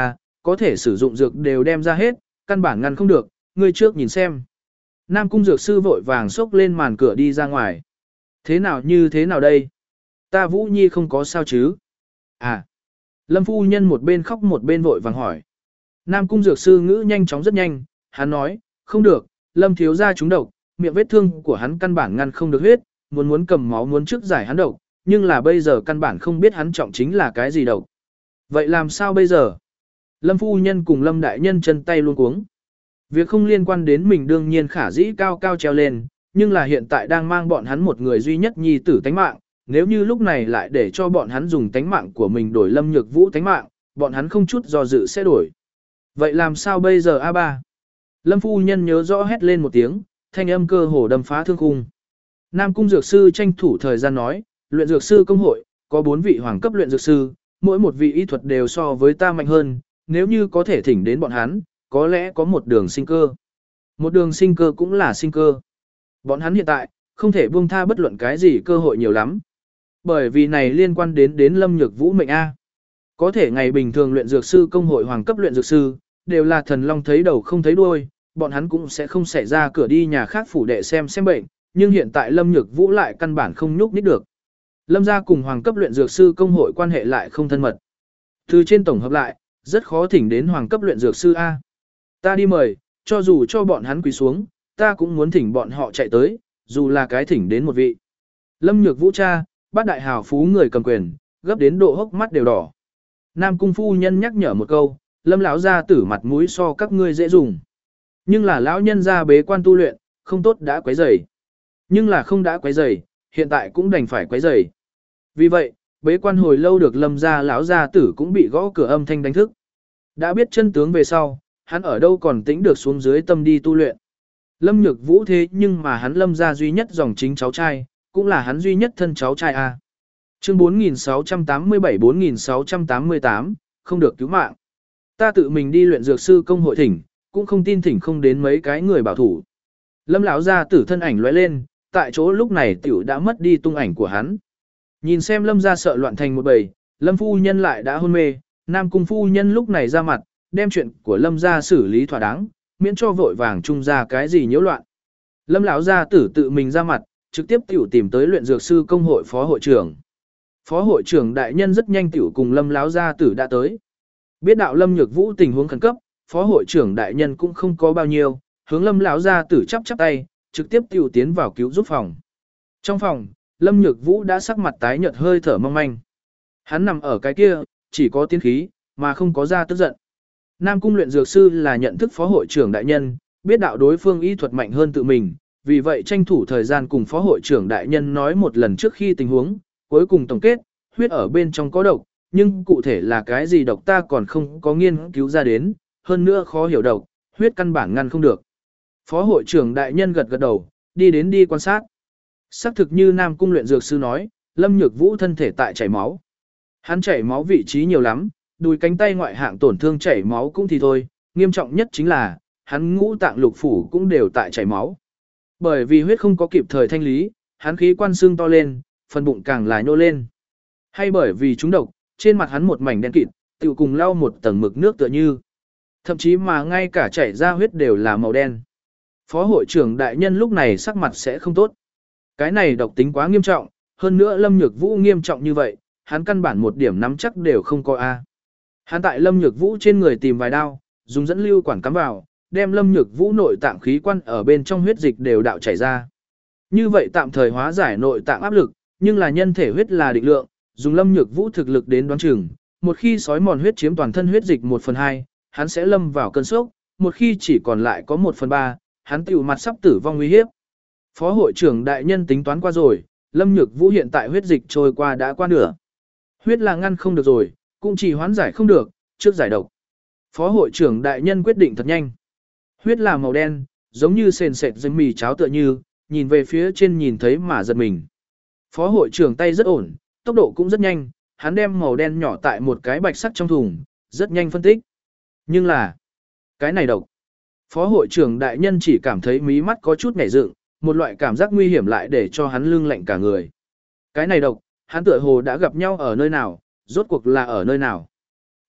có thể sử dụng dược đều đem ra hết, căn bản ngăn không được, ngươi trước nhìn xem. Nam cung dược sư vội vàng xốc lên màn cửa đi ra ngoài. Thế nào như thế nào đây? Ta Vũ Nhi không có sao chứ? À. Lâm phu nhân một bên khóc một bên vội vàng hỏi. Nam cung dược sư ngữ nhanh chóng rất nhanh, hắn nói, không được, Lâm thiếu gia trúng độc, miệng vết thương của hắn căn bản ngăn không được huyết, muốn muốn cầm máu muốn trước giải hắn độc, nhưng là bây giờ căn bản không biết hắn trọng chính là cái gì độc. Vậy làm sao bây giờ? Lâm phu nhân cùng Lâm đại nhân chân tay luôn cuống. Việc không liên quan đến mình đương nhiên khả dĩ cao cao treo lên, nhưng là hiện tại đang mang bọn hắn một người duy nhất nhi tử tánh mạng, nếu như lúc này lại để cho bọn hắn dùng tánh mạng của mình đổi Lâm Nhược Vũ tánh mạng, bọn hắn không chút do dự sẽ đổi. Vậy làm sao bây giờ a ba? Lâm phu nhân nhớ rõ hét lên một tiếng, thanh âm cơ hồ đâm phá thương khung. Nam cung dược sư tranh thủ thời gian nói, luyện dược sư công hội, có bốn vị hoàng cấp luyện dược sư, mỗi một vị y thuật đều so với ta mạnh hơn, nếu như có thể thỉnh đến bọn hắn, có lẽ có một đường sinh cơ. Một đường sinh cơ cũng là sinh cơ. Bọn hắn hiện tại, không thể buông tha bất luận cái gì cơ hội nhiều lắm. Bởi vì này liên quan đến đến Lâm Nhược Vũ mệnh A. Có thể ngày bình thường luyện dược sư công hội hoàng cấp luyện dược sư, đều là thần long thấy đầu không thấy đuôi, bọn hắn cũng sẽ không xảy ra cửa đi nhà khác phủ đệ xem xem bệnh, nhưng hiện tại Lâm Nhược Vũ lại căn bản không nhúc nhích được. Lâm gia cùng hoàng cấp luyện dược sư công hội quan hệ lại không thân mật. Từ trên tổng hợp lại, rất khó thỉnh đến hoàng cấp luyện dược sư A. Ta đi mời, cho dù cho bọn hắn quỳ xuống, ta cũng muốn thỉnh bọn họ chạy tới, dù là cái thỉnh đến một vị. Lâm Nhược Vũ cha, bát đại hào phú người cầm quyền, gấp đến độ hốc mắt đều đỏ. Nam cung phu nhân nhắc nhở một câu, Lâm lão gia tử mặt mũi so các ngươi dễ dùng. Nhưng là lão nhân gia bế quan tu luyện, không tốt đã quấy rầy. Nhưng là không đã quấy rầy, hiện tại cũng đành phải quấy rầy. Vì vậy, bế quan hồi lâu được Lâm gia lão gia tử cũng bị gõ cửa âm thanh đánh thức. Đã biết chân tướng về sau, hắn ở đâu còn tĩnh được xuống dưới tâm đi tu luyện. Lâm Nhược Vũ thế nhưng mà hắn Lâm gia duy nhất dòng chính cháu trai, cũng là hắn duy nhất thân cháu trai a. Chương bốn nghìn sáu trăm tám mươi bảy bốn nghìn sáu trăm tám mươi tám, không được cứu mạng. Ta tự mình đi luyện dược sư công hội thỉnh, cũng không tin thỉnh không đến mấy cái người bảo thủ. Lâm lão gia tử thân ảnh lóe lên, tại chỗ lúc này tiểu đã mất đi tung ảnh của hắn. Nhìn xem Lâm gia sợ loạn thành một bầy, Lâm phu nhân lại đã hôn mê, Nam cung phu nhân lúc này ra mặt, đem chuyện của Lâm gia xử lý thỏa đáng, miễn cho vội vàng trung ra cái gì nhiễu loạn. Lâm lão gia tử tự mình ra mặt, trực tiếp tiểu tìm tới luyện dược sư công hội phó hội trưởng. Phó hội trưởng đại nhân rất nhanh tiểu cùng Lâm lão gia tử đã tới. Biết đạo Lâm Nhược Vũ tình huống khẩn cấp, phó hội trưởng đại nhân cũng không có bao nhiêu, hướng Lâm lão gia tử chắp chắp tay, trực tiếp tiểu tiến vào cứu giúp phòng. Trong phòng, Lâm Nhược Vũ đã sắc mặt tái nhợt hơi thở mong manh. Hắn nằm ở cái kia, chỉ có tiến khí, mà không có ra tức giận. Nam cung luyện dược sư là nhận thức phó hội trưởng đại nhân, biết đạo đối phương y thuật mạnh hơn tự mình, vì vậy tranh thủ thời gian cùng phó hội trưởng đại nhân nói một lần trước khi tình huống, cuối cùng tổng kết, huyết ở bên trong có độc, nhưng cụ thể là cái gì độc ta còn không có nghiên cứu ra đến, hơn nữa khó hiểu độc, huyết căn bản ngăn không được. Phó hội trưởng đại nhân gật gật đầu, đi đến đi quan sát. Xác thực như Nam cung luyện dược sư nói, Lâm Nhược Vũ thân thể tại chảy máu. Hắn chảy máu vị trí nhiều lắm, đùi cánh tay ngoại hạng tổn thương chảy máu cũng thì thôi, nghiêm trọng nhất chính là, hắn ngũ tạng lục phủ cũng đều tại chảy máu. Bởi vì huyết không có kịp thời thanh lý, hắn khí quan xương to lên, phần bụng càng là nhô lên. Hay bởi vì trúng độc, trên mặt hắn một mảnh đen kịt, tựu cùng lau một tầng mực nước tựa như. Thậm chí mà ngay cả chảy ra huyết đều là màu đen. Phó hội trưởng đại nhân lúc này sắc mặt sẽ không tốt. Cái này độc tính quá nghiêm trọng, hơn nữa Lâm Nhược Vũ nghiêm trọng như vậy, hắn căn bản một điểm nắm chắc đều không có a. Hắn tại Lâm Nhược Vũ trên người tìm vài đao, dùng dẫn lưu quản cắm vào, đem Lâm Nhược Vũ nội tạng khí quan ở bên trong huyết dịch đều đạo chảy ra. Như vậy tạm thời hóa giải nội tạng áp lực, nhưng là nhân thể huyết là định lượng, dùng Lâm Nhược Vũ thực lực đến đoán chừng, một khi sói mòn huyết chiếm toàn thân huyết dịch một phần hai, hắn sẽ lâm vào cơn sốc, một khi chỉ còn lại có một phần ba, hắn tiểu mặt sắp tử vong nguy hiếp. Phó hội trưởng đại nhân tính toán qua rồi, Lâm Nhược Vũ hiện tại huyết dịch trôi qua đã qua nửa. Huyết là ngăn không được rồi, cũng chỉ hoán giải không được, trước giải độc. Phó hội trưởng đại nhân quyết định thật nhanh. Huyết là màu đen, giống như sền sệt dây mì cháo tựa như, nhìn về phía trên nhìn thấy mà giật mình. Phó hội trưởng tay rất ổn, tốc độ cũng rất nhanh, hắn đem màu đen nhỏ tại một cái bạch sắt trong thùng, rất nhanh phân tích. Nhưng là, cái này độc. Phó hội trưởng đại nhân chỉ cảm thấy mí mắt có chút nhảy dựng, một loại cảm giác nguy hiểm lại để cho hắn lưng lạnh cả người. Cái này độc, hắn tựa hồ đã gặp nhau ở nơi nào, rốt cuộc là ở nơi nào.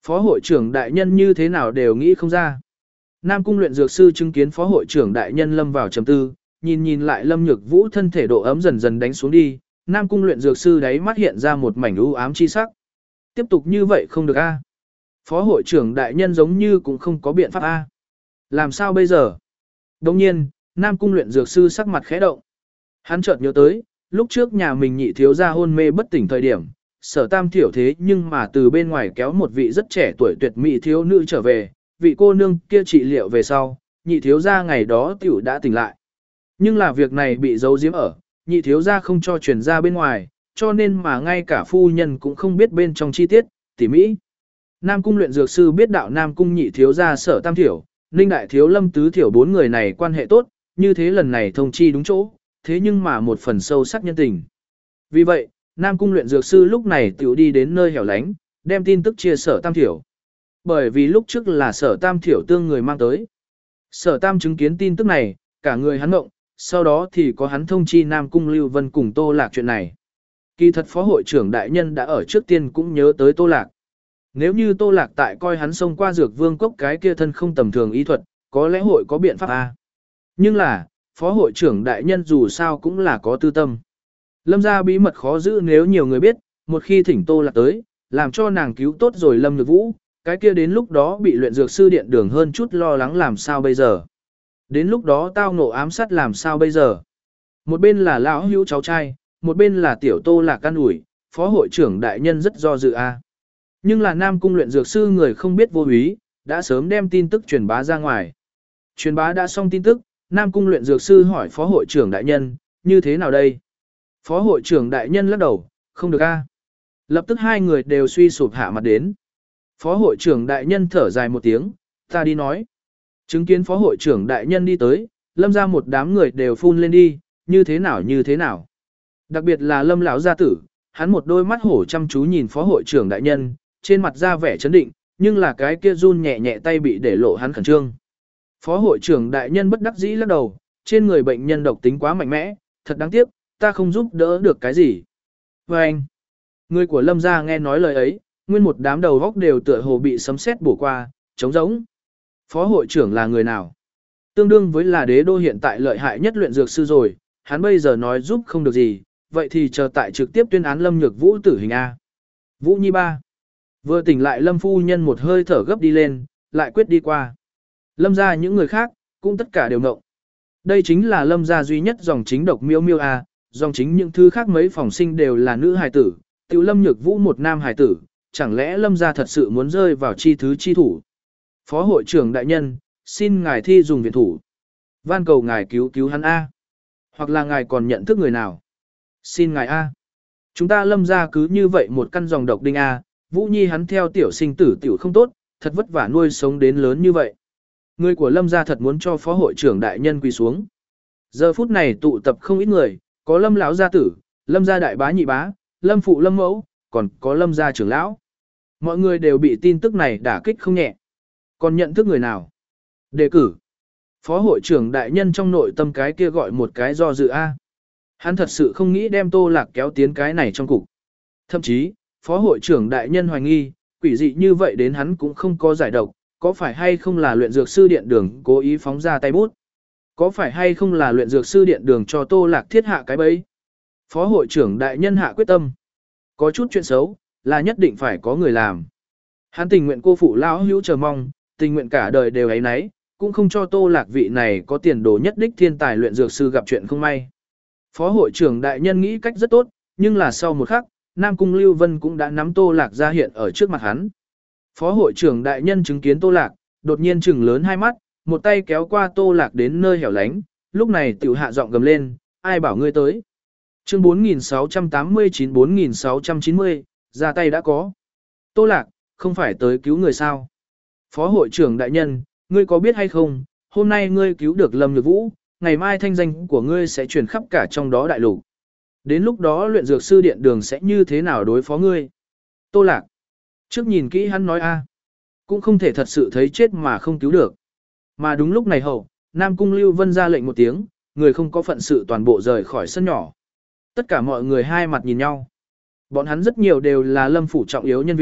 Phó hội trưởng đại nhân như thế nào đều nghĩ không ra. Nam cung luyện dược sư chứng kiến phó hội trưởng đại nhân lâm vào trầm tư, nhìn nhìn lại Lâm Nhược Vũ thân thể độ ấm dần dần đánh xuống đi, Nam cung luyện dược sư đáy mắt hiện ra một mảnh u ám chi sắc. Tiếp tục như vậy không được a. Phó hội trưởng đại nhân giống như cũng không có biện pháp a. Làm sao bây giờ? Đồng nhiên, Nam cung luyện dược sư sắc mặt khẽ động. Hắn chợt nhớ tới, lúc trước nhà mình nhị thiếu gia hôn mê bất tỉnh thời điểm, Sở Tam Thiểu thế nhưng mà từ bên ngoài kéo một vị rất trẻ tuổi tuyệt mỹ thiếu nữ trở về, vị cô nương kia trị liệu về sau, nhị thiếu gia ngày đó tiểu đã tỉnh lại. Nhưng là việc này bị giấu giếm ở, nhị thiếu gia không cho truyền ra bên ngoài, cho nên mà ngay cả phu nhân cũng không biết bên trong chi tiết, tỉ mỹ. Nam cung luyện dược sư biết đạo Nam cung nhị thiếu gia Sở Tam Thiểu, Ninh đại thiếu Lâm tứ thiểu bốn người này quan hệ tốt, như thế lần này thông chi đúng chỗ, thế nhưng mà một phần sâu sắc nhân tình. Vì vậy, Nam cung luyện dược sư lúc này tiểu đi đến nơi hẻo lánh, đem tin tức chia Sở Tam Thiểu. Bởi vì lúc trước là Sở Tam Thiểu tương người mang tới. Sở Tam chứng kiến tin tức này, cả người hắn ngộng, sau đó thì có hắn thông chi Nam cung Lưu Vân cùng Tô Lạc chuyện này. Kỳ thật phó hội trưởng đại nhân đã ở trước tiên cũng nhớ tới Tô Lạc. Nếu như Tô Lạc tại coi hắn xông qua dược vương cốc cái kia thân không tầm thường y thuật, có lẽ hội có biện pháp A. Nhưng là, phó hội trưởng đại nhân dù sao cũng là có tư tâm. Lâm gia bí mật khó giữ nếu nhiều người biết, một khi thỉnh Tô Lạc tới, làm cho nàng cứu tốt rồi Lâm Nhược Vũ, cái kia đến lúc đó bị luyện dược sư điện đường hơn chút lo lắng làm sao bây giờ. Đến lúc đó tao ngộ ám sát làm sao bây giờ. Một bên là lão hữu cháu trai, một bên là tiểu Tô Lạc can ủi, phó hội trưởng đại nhân rất do dự a. Nhưng là Nam cung luyện dược sư người không biết vô úy, đã sớm đem tin tức truyền bá ra ngoài. Truyền bá đã xong tin tức, Nam cung luyện dược sư hỏi phó hội trưởng đại nhân, như thế nào đây? Phó hội trưởng đại nhân lắc đầu, không được a. Lập tức hai người đều suy sụp hạ mặt đến. Phó hội trưởng đại nhân thở dài một tiếng, ta đi nói. Chứng kiến phó hội trưởng đại nhân đi tới, Lâm ra một đám người đều phun lên đi, như thế nào như thế nào. Đặc biệt là Lâm lão gia tử, hắn một đôi mắt hổ chăm chú nhìn phó hội trưởng đại nhân, trên mặt ra vẻ chấn định, nhưng là cái kia run nhẹ nhẹ tay bị để lộ hắn khẩn trương. Phó hội trưởng đại nhân bất đắc dĩ lắc đầu, trên người bệnh nhân độc tính quá mạnh mẽ, thật đáng tiếc, ta không giúp đỡ được cái gì. Và anh, người của Lâm gia nghe nói lời ấy, nguyên một đám đầu góc đều tựa hồ bị sấm sét bổ qua, trống rỗng. Phó hội trưởng là người nào? Tương đương với là đế đô hiện tại lợi hại nhất luyện dược sư rồi, hắn bây giờ nói giúp không được gì, vậy thì chờ tại trực tiếp tuyên án Lâm Nhược Vũ tử hình A. Vũ Nhi ba. Vừa tỉnh lại Lâm phu nhân một hơi thở gấp đi lên, lại quyết đi qua. Lâm gia những người khác, cũng tất cả đều ngộng. Đây chính là Lâm gia duy nhất dòng chính độc miêu miêu A, dòng chính những thứ khác mấy phòng sinh đều là nữ hài tử, tiểu Lâm Nhược Vũ một nam hài tử, chẳng lẽ Lâm gia thật sự muốn rơi vào chi thứ chi thủ. Phó hội trưởng đại nhân, xin ngài thi dùng viện thủ. Van cầu ngài cứu cứu hắn A. Hoặc là ngài còn nhận thức người nào. Xin ngài A. Chúng ta Lâm gia cứ như vậy một căn dòng độc đinh A, Vũ Nhi hắn theo tiểu sinh tử tiểu không tốt, thật vất vả nuôi sống đến lớn như vậy. Người của Lâm gia thật muốn cho phó hội trưởng đại nhân quỳ xuống. Giờ phút này tụ tập không ít người, có Lâm lão gia tử, Lâm gia đại bá nhị bá, Lâm phụ Lâm mẫu, còn có Lâm gia trưởng lão. Mọi người đều bị tin tức này đả kích không nhẹ. Còn nhận thức người nào? Đề cử. Phó hội trưởng đại nhân trong nội tâm cái kia gọi một cái do dự A. Hắn thật sự không nghĩ đem Tô Lạc kéo tiến cái này trong cục. Thậm chí, phó hội trưởng đại nhân hoài nghi, quỷ dị như vậy đến hắn cũng không có giải độc, có phải hay không là luyện dược sư điện đường cố ý phóng ra tay bút? Có phải hay không là luyện dược sư điện đường cho Tô Lạc thiết hạ cái bẫy? Phó hội trưởng đại nhân hạ quyết tâm. Có chút chuyện xấu, là nhất định phải có người làm. Hắn tình nguyện cô phụ lão hữu chờ mong, tình nguyện cả đời đều ấy nấy, cũng không cho Tô Lạc vị này có tiền đồ nhất đích thiên tài luyện dược sư gặp chuyện không may. Phó hội trưởng đại nhân nghĩ cách rất tốt, nhưng là sau một khắc, Nam Cung Lưu Vân cũng đã nắm Tô Lạc ra hiện ở trước mặt hắn. Phó hội trưởng đại nhân chứng kiến Tô Lạc, đột nhiên trừng lớn hai mắt, một tay kéo qua Tô Lạc đến nơi hẻo lánh, lúc này tiểu hạ giọng gầm lên, ai bảo ngươi tới. Chương bốn nghìn sáu trăm tám mươi chín bốn nghìn sáu trăm chín mươi, ra tay đã có. Tô Lạc, không phải tới cứu người sao? Phó hội trưởng đại nhân, ngươi có biết hay không, hôm nay ngươi cứu được Lâm Nhược Vũ, ngày mai thanh danh của ngươi sẽ truyền khắp cả trong đó đại lục. Đến lúc đó luyện dược sư điện đường sẽ như thế nào đối phó ngươi? Tô Lạc. Trước nhìn kỹ hắn nói a, cũng không thể thật sự thấy chết mà không cứu được. Mà đúng lúc này hậu, Nam Cung Lưu Vân ra lệnh một tiếng, người không có phận sự toàn bộ rời khỏi sân nhỏ. Tất cả mọi người hai mặt nhìn nhau. Bọn hắn rất nhiều đều là Lâm phủ trọng yếu nhân viên,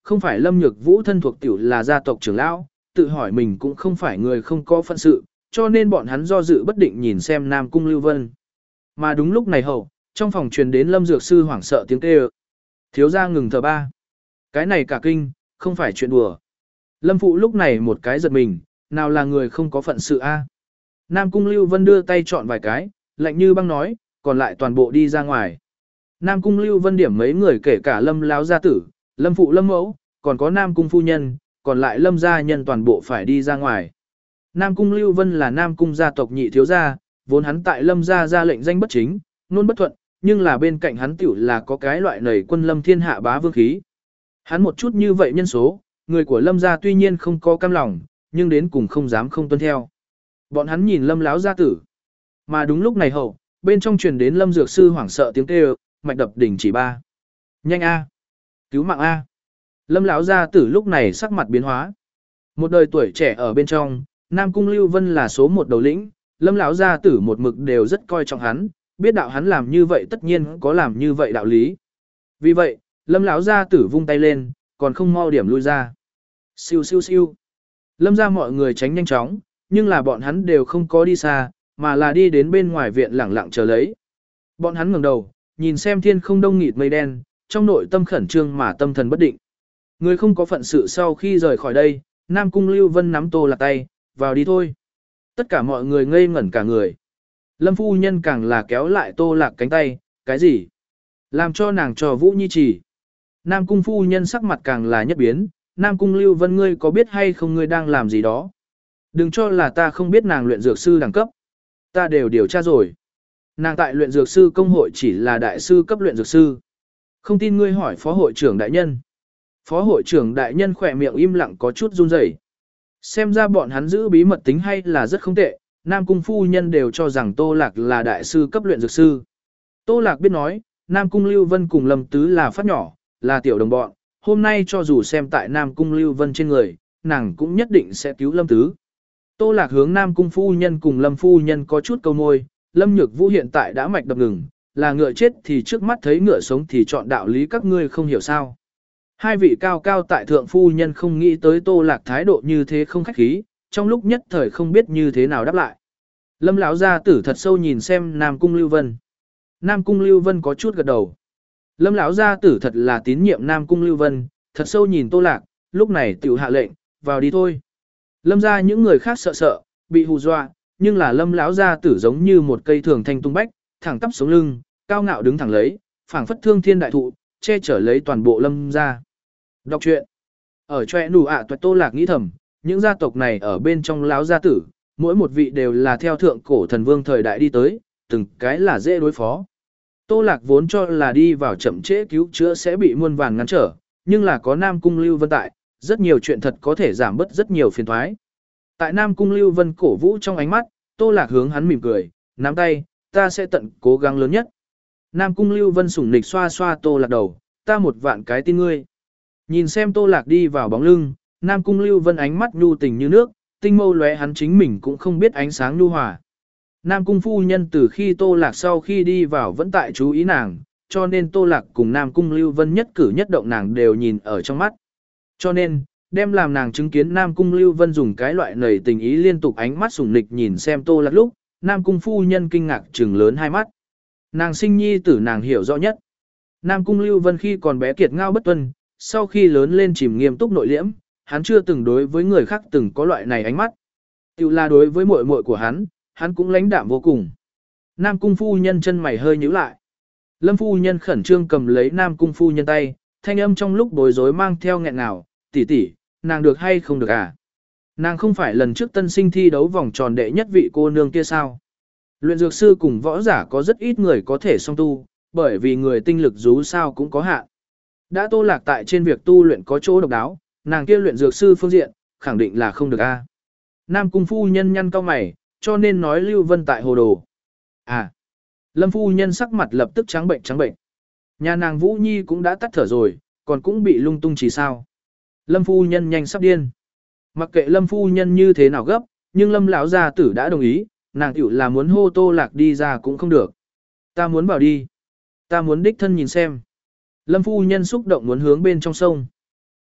không phải Lâm Nhược Vũ thân thuộc tiểu là gia tộc trưởng lão, tự hỏi mình cũng không phải người không có phận sự, cho nên bọn hắn do dự bất định nhìn xem Nam Cung Lưu Vân. Mà đúng lúc này hậu, trong phòng truyền đến Lâm Dược Sư hoảng sợ tiếng kêu. Thiếu gia ngừng thở ba. Cái này cả kinh, không phải chuyện đùa. Lâm Phụ lúc này một cái giật mình, nào là người không có phận sự a? Nam Cung Lưu Vân đưa tay chọn vài cái, lạnh như băng nói, còn lại toàn bộ đi ra ngoài. Nam Cung Lưu Vân điểm mấy người kể cả Lâm Láo gia tử, Lâm Phụ Lâm Mẫu, còn có Nam Cung Phu Nhân, còn lại Lâm gia nhân toàn bộ phải đi ra ngoài. Nam Cung Lưu Vân là Nam Cung gia tộc nhị thiếu gia, vốn hắn tại Lâm gia ra lệnh danh bất chính, nôn bất thuận, nhưng là bên cạnh hắn tiểu là có cái loại nảy quân Lâm thiên hạ bá vương khí. Hắn một chút như vậy nhân số, người của Lâm gia tuy nhiên không có cam lòng, nhưng đến cùng không dám không tuân theo. Bọn hắn nhìn Lâm Láo gia tử. Mà đúng lúc này hậu, bên trong truyền đến Lâm Dược Sư hoảng sợ tiếng kêu, mạch đập đỉnh chỉ ba. Nhanh a, cứu mạng a. Lâm Láo gia tử lúc này sắc mặt biến hóa. Một đời tuổi trẻ ở bên trong, Nam Cung Lưu Vân là số một đầu lĩnh, Lâm Láo gia tử một mực đều rất coi trọng hắn, biết đạo hắn làm như vậy tất nhiên có làm như vậy đạo lý. Vì vậy, Lâm Láo gia tử vung tay lên, còn không mau điểm lui ra. Siêu siêu siêu. Lâm gia mọi người tránh nhanh chóng, nhưng là bọn hắn đều không có đi xa, mà là đi đến bên ngoài viện lẳng lặng chờ lấy. Bọn hắn ngẩng đầu, nhìn xem thiên không đông nghịt mây đen, trong nội tâm khẩn trương mà tâm thần bất định. Người không có phận sự sau khi rời khỏi đây, Nam Cung Lưu Vân nắm Tô Lạc tay, vào đi thôi. Tất cả mọi người ngây ngẩn cả người. Lâm phu nhân càng là kéo lại Tô Lạc cánh tay, cái gì? Làm cho nàng trò Vũ Nhi chỉ. Nam Cung phu nhân sắc mặt càng là nhất biến, Nam Cung Lưu Vân ngươi có biết hay không ngươi đang làm gì đó? Đừng cho là ta không biết nàng luyện dược sư đẳng cấp. Ta đều điều tra rồi. Nàng tại luyện dược sư công hội chỉ là đại sư cấp luyện dược sư. Không tin ngươi hỏi phó hội trưởng đại nhân. Phó hội trưởng đại nhân khỏe miệng im lặng có chút run rẩy. Xem ra bọn hắn giữ bí mật tính hay là rất không tệ, Nam Cung phu nhân đều cho rằng Tô Lạc là đại sư cấp luyện dược sư. Tô Lạc biết nói, Nam Cung Lưu Vân cùng Lâm Tứ là phát nhỏ, là tiểu đồng bọn, hôm nay cho dù xem tại Nam Cung Lưu Vân trên người, nàng cũng nhất định sẽ cứu Lâm Tứ. Tô Lạc hướng Nam Cung phu nhân cùng Lâm phu nhân có chút câu môi, Lâm Nhược Vũ hiện tại đã mạch đập ngừng, là ngựa chết thì trước mắt thấy ngựa sống thì chọn đạo lý các ngươi không hiểu sao. Hai vị cao cao tại thượng phu nhân không nghĩ tới Tô Lạc thái độ như thế không khách khí, trong lúc nhất thời không biết như thế nào đáp lại. Lâm lão gia tử thật sâu nhìn xem Nam Cung Lưu Vân. Nam Cung Lưu Vân có chút gật đầu. Lâm lão gia tử thật là tín nhiệm Nam Cung Lưu Vân, thật sâu nhìn Tô Lạc, lúc này tiểu hạ lệnh, vào đi thôi. Lâm gia những người khác sợ sợ, bị hù dọa, nhưng là Lâm lão gia tử giống như một cây thường thanh tung bách, thẳng tắp sống lưng, cao ngạo đứng thẳng lấy, phảng phất thương thiên đại thụ, che chở lấy toàn bộ Lâm gia. Đọc truyện. Ở choe nụ ạ à Tô Lạc nghĩ thầm, những gia tộc này ở bên trong lão gia tử, mỗi một vị đều là theo thượng cổ thần vương thời đại đi tới, từng cái là dễ đối phó. Tô Lạc vốn cho là đi vào chậm trễ cứu chữa sẽ bị muôn vàn ngăn trở, nhưng là có Nam Cung Lưu Vân tại, rất nhiều chuyện thật có thể giảm bớt rất nhiều phiền toái. Tại Nam Cung Lưu Vân cổ vũ trong ánh mắt, Tô Lạc hướng hắn mỉm cười, nắm tay, ta sẽ tận cố gắng lớn nhất. Nam Cung Lưu Vân sủng nịch xoa xoa Tô Lạc đầu, ta một vạn cái tin ngươi. Nhìn xem Tô Lạc đi vào bóng lưng, Nam Cung Lưu Vân ánh mắt nhu tình như nước, tinh mâu lóe hắn chính mình cũng không biết ánh sáng nhu hòa. Nam Cung phu nhân từ khi Tô Lạc sau khi đi vào vẫn tại chú ý nàng, cho nên Tô Lạc cùng Nam Cung Lưu Vân nhất cử nhất động nàng đều nhìn ở trong mắt. Cho nên, đem làm nàng chứng kiến Nam Cung Lưu Vân dùng cái loại nảy tình ý liên tục ánh mắt sủng nịch nhìn xem Tô Lạc lúc, Nam Cung phu nhân kinh ngạc trừng lớn hai mắt. Nàng sinh nhi tử nàng hiểu rõ nhất. Nam Cung Lưu Vân khi còn bé kiệt ngao bất tuân, sau khi lớn lên chìm nghiêm túc nội liễm, hắn chưa từng đối với người khác từng có loại này ánh mắt. Tiểu là đối với muội muội của hắn, hắn cũng lãnh đạm vô cùng. Nam Cung phu nhân chân mày hơi nhíu lại. Lâm phu nhân khẩn trương cầm lấy Nam Cung phu nhân tay, thanh âm trong lúc bối rối mang theo nghẹn ngào, tỷ tỷ, nàng được hay không được à? Nàng không phải lần trước tân sinh thi đấu vòng tròn đệ nhất vị cô nương kia sao? Luyện dược sư cùng võ giả có rất ít người có thể song tu, bởi vì người tinh lực dù sao cũng có hạn. Đã Tô Lạc tại trên việc tu luyện có chỗ độc đáo, nàng kia luyện dược sư phương diện, khẳng định là không được a. Nam Cung phu nhân nhăn cau mày, cho nên nói Lưu Vân tại hồ đồ. À, Lâm phu nhân sắc mặt lập tức trắng bệnh trắng bệnh. Nhà nàng Vũ Nhi cũng đã tắt thở rồi, còn cũng bị lung tung chỉ sao. Lâm phu nhân nhanh sắp điên. Mặc kệ Lâm phu nhân như thế nào gấp, nhưng Lâm lão gia tử đã đồng ý, nàng tiểu là muốn hô Tô Lạc đi ra cũng không được. Ta muốn vào đi. Ta muốn đích thân nhìn xem. Lâm phu nhân xúc động muốn hướng bên trong sông.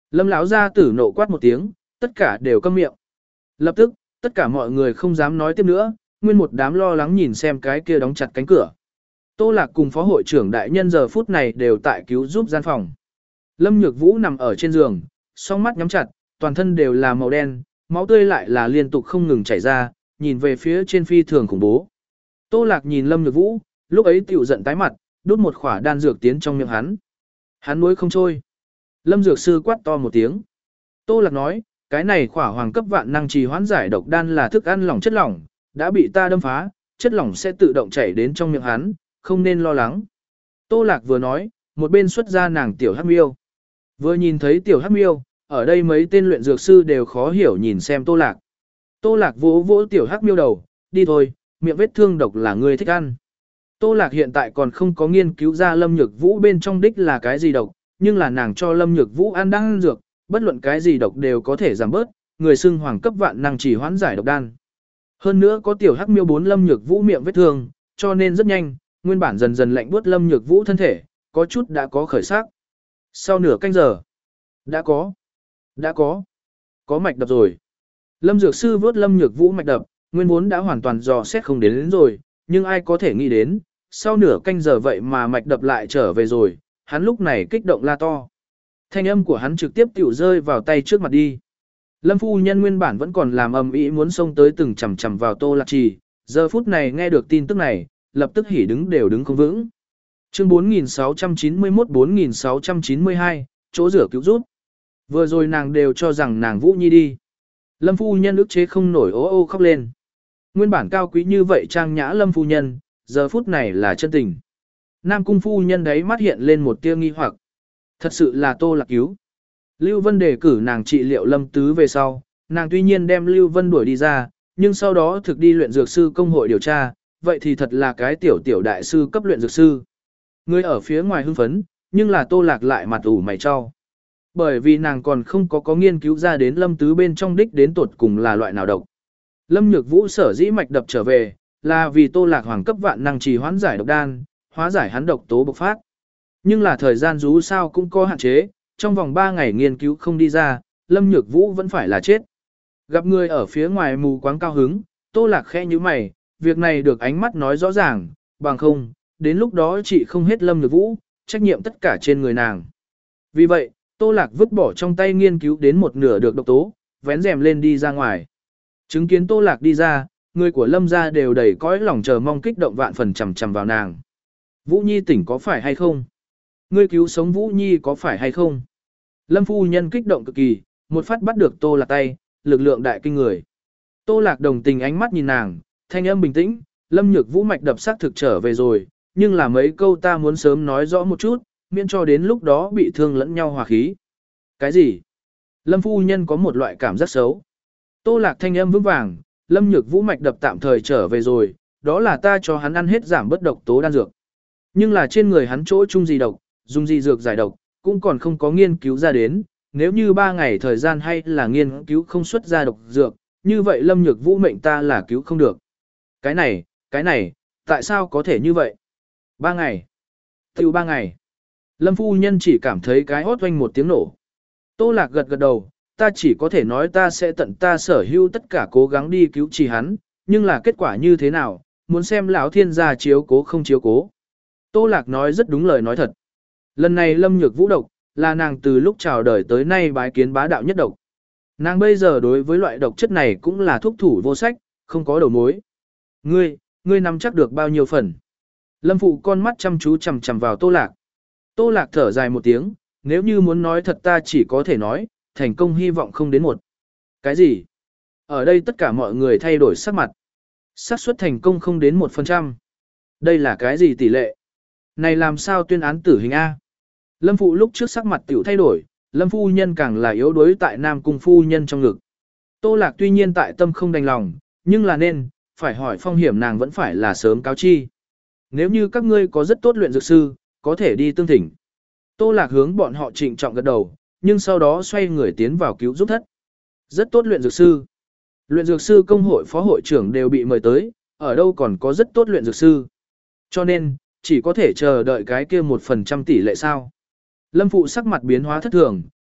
Lâm lão gia tử nộ quát một tiếng, tất cả đều câm miệng. Lập tức, tất cả mọi người không dám nói tiếp nữa, nguyên một đám lo lắng nhìn xem cái kia đóng chặt cánh cửa. Tô Lạc cùng phó hội trưởng đại nhân giờ phút này đều tại cứu giúp gian phòng. Lâm Nhược Vũ nằm ở trên giường, song mắt nhắm chặt, toàn thân đều là màu đen, máu tươi lại là liên tục không ngừng chảy ra, nhìn về phía trên phi thường khủng bố. Tô Lạc nhìn Lâm Nhược Vũ, lúc ấy tiểu giận tái mặt, đút một khỏa đan dược tiến trong miệng hắn. Hắn nuốt không trôi. Lâm Dược Sư quát to một tiếng. Tô Lạc nói, cái này khỏa hoàng cấp vạn năng trì hoãn giải độc đan là thức ăn lỏng chất lỏng, đã bị ta đâm phá, chất lỏng sẽ tự động chảy đến trong miệng hắn, không nên lo lắng. Tô Lạc vừa nói, một bên xuất ra nàng tiểu hắc miêu. Vừa nhìn thấy tiểu hắc miêu, ở đây mấy tên luyện dược sư đều khó hiểu nhìn xem Tô Lạc. Tô Lạc vỗ vỗ tiểu hắc miêu đầu, đi thôi, miệng vết thương độc là ngươi thích ăn. Tô Lạc hiện tại còn không có nghiên cứu ra Lâm Nhược Vũ bên trong đích là cái gì độc, nhưng là nàng cho Lâm Nhược Vũ ăn đang ăn dược, bất luận cái gì độc đều có thể giảm bớt, người xưng hoàng cấp vạn năng chỉ hoãn giải độc đan. Hơn nữa có tiểu hắc miêu bốn Lâm Nhược Vũ miệng vết thương, cho nên rất nhanh, nguyên bản dần dần lạnh buốt Lâm Nhược Vũ thân thể, có chút đã có khởi sắc. Sau nửa canh giờ, đã có, đã có, có mạch đập rồi. Lâm Dược Sư vớt Lâm Nhược Vũ mạch đập, nguyên vốn đã hoàn toàn dò xét không đến, đến rồi, nhưng ai có thể nghĩ đến, sau nửa canh giờ vậy mà mạch đập lại trở về rồi, hắn lúc này kích động la to. Thanh âm của hắn trực tiếp tiểu rơi vào tay trước mặt đi. Lâm phu nhân nguyên bản vẫn còn làm ầm ĩ muốn xông tới từng chầm chầm vào Tô Lạc Trì, giờ phút này nghe được tin tức này, lập tức hỉ đứng đều đứng không vững. Chương bốn nghìn sáu trăm chín mươi mốt bốn nghìn sáu trăm chín mươi hai, chỗ rửa cứu giúp. Vừa rồi nàng đều cho rằng nàng Vũ Nhi đi. Lâm phu nhân ức chế không nổi ố ô khóc lên. Nguyên bản cao quý như vậy trang nhã Lâm phu nhân, giờ phút này là chân tình. Nam cung phu nhân đấy mắt hiện lên một tia nghi hoặc. Thật sự là Tô Lạc cứu. Lưu Vân đề cử nàng trị liệu Lâm Tứ về sau, nàng tuy nhiên đem Lưu Vân đuổi đi ra, nhưng sau đó thực đi luyện dược sư công hội điều tra, vậy thì thật là cái tiểu tiểu đại sư cấp luyện dược sư. Người ở phía ngoài hưng phấn, nhưng là Tô Lạc lại mặt ủ mày cho. Bởi vì nàng còn không có có nghiên cứu ra đến Lâm Tứ bên trong đích đến tột cùng là loại nào độc. Lâm Nhược Vũ sở dĩ mạch đập trở về, là vì Tô Lạc hoàng cấp vạn năng trì hoãn giải độc đan, hóa giải hắn độc tố bộc phát. Nhưng là thời gian dù sao cũng có hạn chế, trong vòng ba ngày nghiên cứu không đi ra, Lâm Nhược Vũ vẫn phải là chết. Gặp người ở phía ngoài mù quáng cao hứng, Tô Lạc khẽ như mày, việc này được ánh mắt nói rõ ràng, bằng không, đến lúc đó chị không hết Lâm Nhược Vũ, trách nhiệm tất cả trên người nàng. Vì vậy, Tô Lạc vứt bỏ trong tay nghiên cứu đến một nửa được độc tố, vén rèm lên đi ra ngoài. Chứng kiến Tô Lạc đi ra, người của Lâm gia đều đầy cõi lòng chờ mong kích động vạn phần chằm chằm vào nàng. Vũ Nhi tỉnh có phải hay không? Ngươi cứu sống Vũ Nhi có phải hay không? Lâm phu nhân kích động cực kỳ, một phát bắt được Tô Lạc tay, lực lượng đại kinh người. Tô Lạc đồng tình ánh mắt nhìn nàng, thanh âm bình tĩnh, Lâm Nhược Vũ mạch đập xác thực trở về rồi, nhưng là mấy câu ta muốn sớm nói rõ một chút, miễn cho đến lúc đó bị thương lẫn nhau hòa khí. Cái gì? Lâm phu nhân có một loại cảm giác xấu. Tô Lạc thanh âm vững vàng, Lâm Nhược Vũ mạch đập tạm thời trở về rồi, đó là ta cho hắn ăn hết giảm bớt độc tố đan dược. Nhưng là trên người hắn chỗ chung gì độc, dùng gì dược giải độc, cũng còn không có nghiên cứu ra đến, nếu như ba ngày thời gian hay là nghiên cứu không xuất ra độc dược, như vậy Lâm Nhược Vũ mệnh ta là cứu không được. Cái này, cái này, tại sao có thể như vậy? Ba ngày. Tiêu ba ngày. Lâm phu nhân chỉ cảm thấy cái hót oanh một tiếng nổ. Tô Lạc gật gật đầu, ta chỉ có thể nói ta sẽ tận ta sở hữu tất cả cố gắng đi cứu trì hắn, nhưng là kết quả như thế nào, muốn xem lão thiên gia chiếu cố không chiếu cố. Tô Lạc nói rất đúng lời nói thật. Lần này Lâm Nhược Vũ độc, là nàng từ lúc chào đời tới nay bái kiến bá đạo nhất độc. Nàng bây giờ đối với loại độc chất này cũng là thuốc thủ vô sách, không có đầu mối. Ngươi, ngươi nắm chắc được bao nhiêu phần? Lâm phụ con mắt chăm chú chằm chằm vào Tô Lạc. Tô Lạc thở dài một tiếng, nếu như muốn nói thật ta chỉ có thể nói, thành công hy vọng không đến một. Cái gì? Ở đây tất cả mọi người thay đổi sắc mặt. xác suất thành công không đến một phần trăm. Đây là cái gì tỷ lệ? Này làm sao tuyên án tử hình A? Lâm phụ lúc trước sắc mặt tiểu thay đổi, Lâm phu nhân càng là yếu đuối tại Nam cung phu nhân trong ngực. Tô Lạc tuy nhiên tại tâm không đành lòng, nhưng là nên, phải hỏi phong hiểm nàng vẫn phải là sớm cáo chi. Nếu như các ngươi có rất tốt luyện dược sư, có thể đi tương thỉnh. Tô Lạc hướng bọn họ trịnh trọng gật đầu, nhưng sau đó xoay người tiến vào cứu giúp thất. Rất tốt luyện dược sư. Luyện dược sư công hội phó hội trưởng đều bị mời tới, ở đâu còn có rất tốt luyện dược sư. Cho nên, chỉ có thể chờ đợi cái kia một phần trăm tỷ lệ sao. Lâm phụ sắc mặt biến hóa thất thường,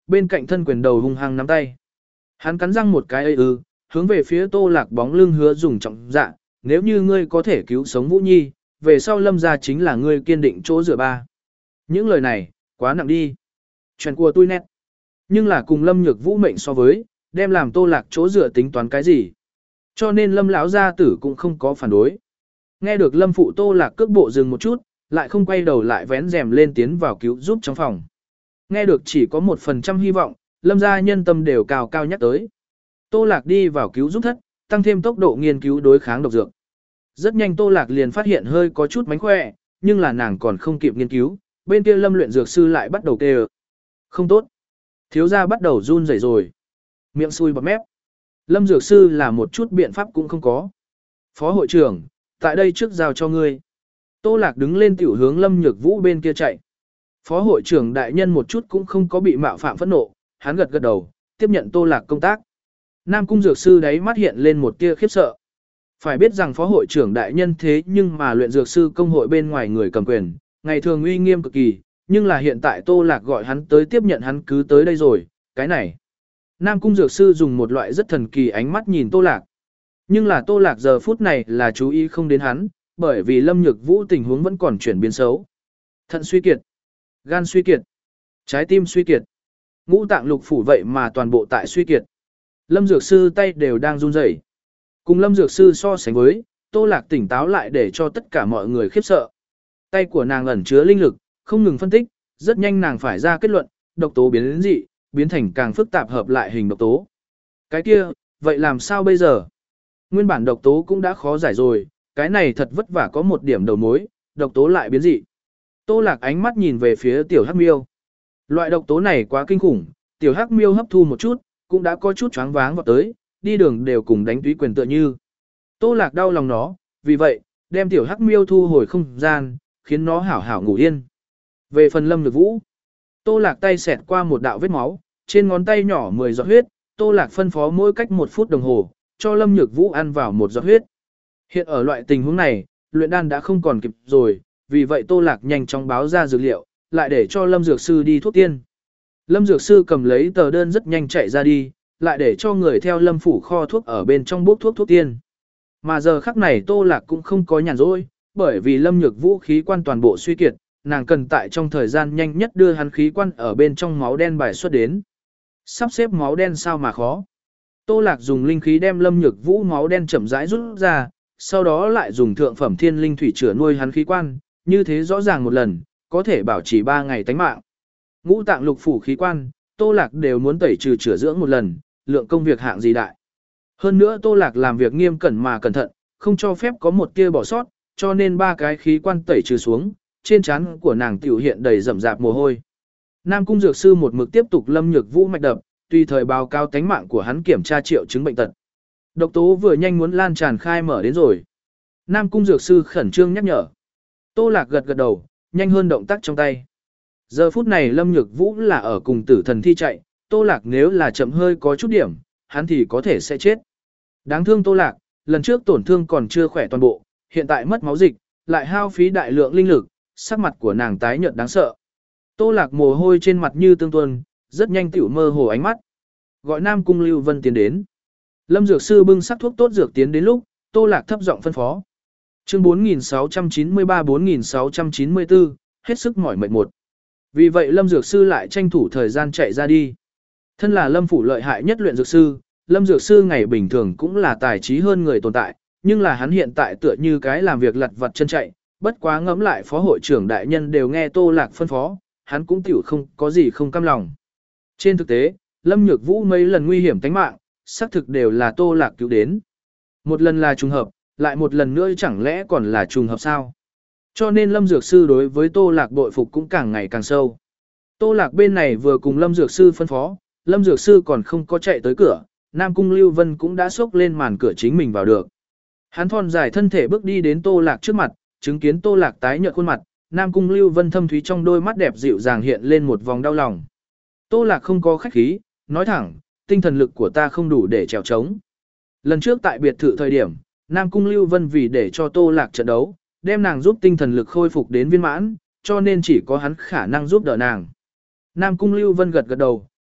bên cạnh thân quyền đầu hung hăng nắm tay. Hắn cắn răng một cái ây ư, hướng về phía Tô Lạc bóng lưng hứa dùng trọng dạ, nếu như ngươi có thể cứu sống Vũ Nhi, về sau Lâm gia chính là ngươi kiên định chỗ dựa ba. Những lời này, quá nặng đi. Chuyện của tôi nét. Nhưng là cùng Lâm Nhược Vũ mệnh so với, đem làm Tô Lạc chỗ dựa tính toán cái gì. Cho nên Lâm lão gia tử cũng không có phản đối. Nghe được Lâm phụ Tô Lạc cước bộ dừng một chút, lại không quay đầu lại vén rèm lên tiến vào cứu giúp trong phòng. Nghe được chỉ có một phần trăm hy vọng, Lâm gia nhân tâm đều cao cao nhắc tới. Tô Lạc đi vào cứu giúp thất, tăng thêm tốc độ nghiên cứu đối kháng độc dược. Rất nhanh Tô Lạc liền phát hiện hơi có chút mánh khỏe, nhưng là nàng còn không kịp nghiên cứu, bên kia Lâm luyện dược sư lại bắt đầu kêu. Không tốt. Thiếu gia bắt đầu run rẩy rồi. Miệng xui bọt mép. Lâm dược sư là một chút biện pháp cũng không có. Phó hội trưởng, tại đây trước giao cho ngươi. Tô Lạc đứng lên tiểu hướng Lâm Nhược Vũ bên kia chạy. Phó hội trưởng đại nhân một chút cũng không có bị mạo phạm phẫn nộ, hắn gật gật đầu, tiếp nhận Tô Lạc công tác. Nam cung dược sư đáy mắt hiện lên một tia khiếp sợ. Phải biết rằng phó hội trưởng đại nhân thế nhưng mà luyện dược sư công hội bên ngoài người cầm quyền, ngày thường uy nghiêm cực kỳ, nhưng là hiện tại Tô Lạc gọi hắn tới tiếp nhận hắn cứ tới đây rồi, cái này. Nam cung dược sư dùng một loại rất thần kỳ ánh mắt nhìn Tô Lạc. Nhưng là Tô Lạc giờ phút này là chú ý không đến hắn, bởi vì Lâm Nhược Vũ tình huống vẫn còn chuyển biến xấu. Thận suy kiệt, gan suy kiệt, trái tim suy kiệt, ngũ tạng lục phủ vậy mà toàn bộ tại suy kiệt. Lâm dược sư tay đều đang run rẩy. Cùng Lâm dược sư so sánh với, Tô Lạc tỉnh táo lại để cho tất cả mọi người khiếp sợ. Tay của nàng ẩn chứa linh lực, không ngừng phân tích, rất nhanh nàng phải ra kết luận, độc tố biến đến dị, biến thành càng phức tạp hợp lại hình độc tố. Cái kia, vậy làm sao bây giờ? Nguyên bản độc tố cũng đã khó giải rồi, cái này thật vất vả có một điểm đầu mối, độc tố lại biến dị. Tô Lạc ánh mắt nhìn về phía tiểu hắc miêu. Loại độc tố này quá kinh khủng, tiểu hắc miêu hấp thu một chút, cũng đã có chút choáng váng vào tới, đi đường đều cùng đánh túy quyền tựa như. Tô Lạc đau lòng nó, vì vậy, đem tiểu hắc miêu thu hồi không gian, khiến nó hảo hảo ngủ yên. Về phần Lâm Nhược Vũ, Tô Lạc tay xẹt qua một đạo vết máu, trên ngón tay nhỏ mười giọt huyết, Tô Lạc phân phó mỗi cách một phút đồng hồ, cho Lâm Nhược Vũ ăn vào một giọt huyết. Hiện ở loại tình huống này, luyện đan đã không còn kịp rồi, vì vậy Tô Lạc nhanh chóng báo ra dược liệu, lại để cho Lâm Dược Sư đi thuốc tiên. Lâm Dược Sư cầm lấy tờ đơn rất nhanh chạy ra đi, lại để cho người theo Lâm phủ kho thuốc ở bên trong bốc thuốc thuốc tiên. Mà giờ khắc này Tô Lạc cũng không có nhàn rỗi, bởi vì Lâm Nhược Vũ khí quan toàn bộ suy kiệt, nàng cần tại trong thời gian nhanh nhất đưa hắn khí quan ở bên trong máu đen bài xuất đến. Sắp xếp máu đen sao mà khó. Tô Lạc dùng linh khí đem Lâm Nhược Vũ máu đen chậm rãi rút ra, sau đó lại dùng thượng phẩm thiên linh thủy chữa nuôi hắn khí quan, như thế rõ ràng một lần, có thể bảo trì ba ngày tánh mạng. Ngũ tạng lục phủ khí quan, Tô Lạc đều muốn tẩy trừ chữa dưỡng một lần, lượng công việc hạng gì đại. Hơn nữa Tô Lạc làm việc nghiêm cẩn mà cẩn thận, không cho phép có một tia bỏ sót, cho nên ba cái khí quan tẩy trừ xuống, trên trán của nàng tiểu hiện đầy rậm rạp mồ hôi. Nam cung dược sư một mực tiếp tục Lâm Nhược Vũ mạch đập, tùy thời báo cáo tánh mạng của hắn kiểm tra triệu chứng bệnh tật. Độc tố vừa nhanh muốn lan tràn khai mở đến rồi. Nam cung dược sư khẩn trương nhắc nhở. Tô Lạc gật gật đầu, nhanh hơn động tác trong tay. Giờ phút này Lâm Nhược Vũ là ở cùng tử thần thi chạy, Tô Lạc nếu là chậm hơi có chút điểm, hắn thì có thể sẽ chết. Đáng thương Tô Lạc, lần trước tổn thương còn chưa khỏe toàn bộ, hiện tại mất máu dịch, lại hao phí đại lượng linh lực, sắc mặt của nàng tái nhợt đáng sợ. Tô Lạc mồ hôi trên mặt như tương tuôn, rất nhanh tiểu mơ hồ ánh mắt. Gọi Nam cung Lưu Vân tiến đến. Lâm dược sư bưng sắc thuốc tốt dược tiến đến lúc, Tô Lạc thấp giọng phân phó. Chương bốn nghìn sáu trăm chín mươi ba bốn nghìn sáu trăm chín mươi tư, hết sức mỏi mệt một. Vì vậy Lâm dược sư lại tranh thủ thời gian chạy ra đi. Thân là Lâm phủ lợi hại nhất luyện dược sư, Lâm dược sư ngày bình thường cũng là tài trí hơn người tồn tại, nhưng là hắn hiện tại tựa như cái làm việc lặt vặt chân chạy, bất quá ngẫm lại phó hội trưởng đại nhân đều nghe Tô Lạc phân phó, hắn cũng tiểu không có gì không cam lòng. Trên thực tế, Lâm Nhược Vũ mấy lần nguy hiểm tính mạng, xác thực đều là Tô Lạc cứu đến. Một lần là trùng hợp, lại một lần nữa chẳng lẽ còn là trùng hợp sao? Cho nên Lâm Dược Sư đối với Tô Lạc bội phục cũng càng ngày càng sâu. Tô Lạc bên này vừa cùng Lâm Dược Sư phân phó, Lâm Dược Sư còn không có chạy tới cửa, Nam Cung Lưu Vân cũng đã xốc lên màn cửa chính mình vào được. Hắn thon dài thân thể bước đi đến Tô Lạc trước mặt, chứng kiến Tô Lạc tái nhợt khuôn mặt, Nam Cung Lưu Vân thâm thúy trong đôi mắt đẹp dịu dàng hiện lên một vòng đau lòng. Tô Lạc không có khách khí, nói thẳng, tinh thần lực của ta không đủ để trèo trống. Lần trước tại biệt thự thời điểm, Nam Cung Lưu Vân vì để cho Tô Lạc trận đấu, đem nàng giúp tinh thần lực khôi phục đến viên mãn, cho nên chỉ có hắn khả năng giúp đỡ nàng. Nam Cung Lưu Vân gật gật đầu,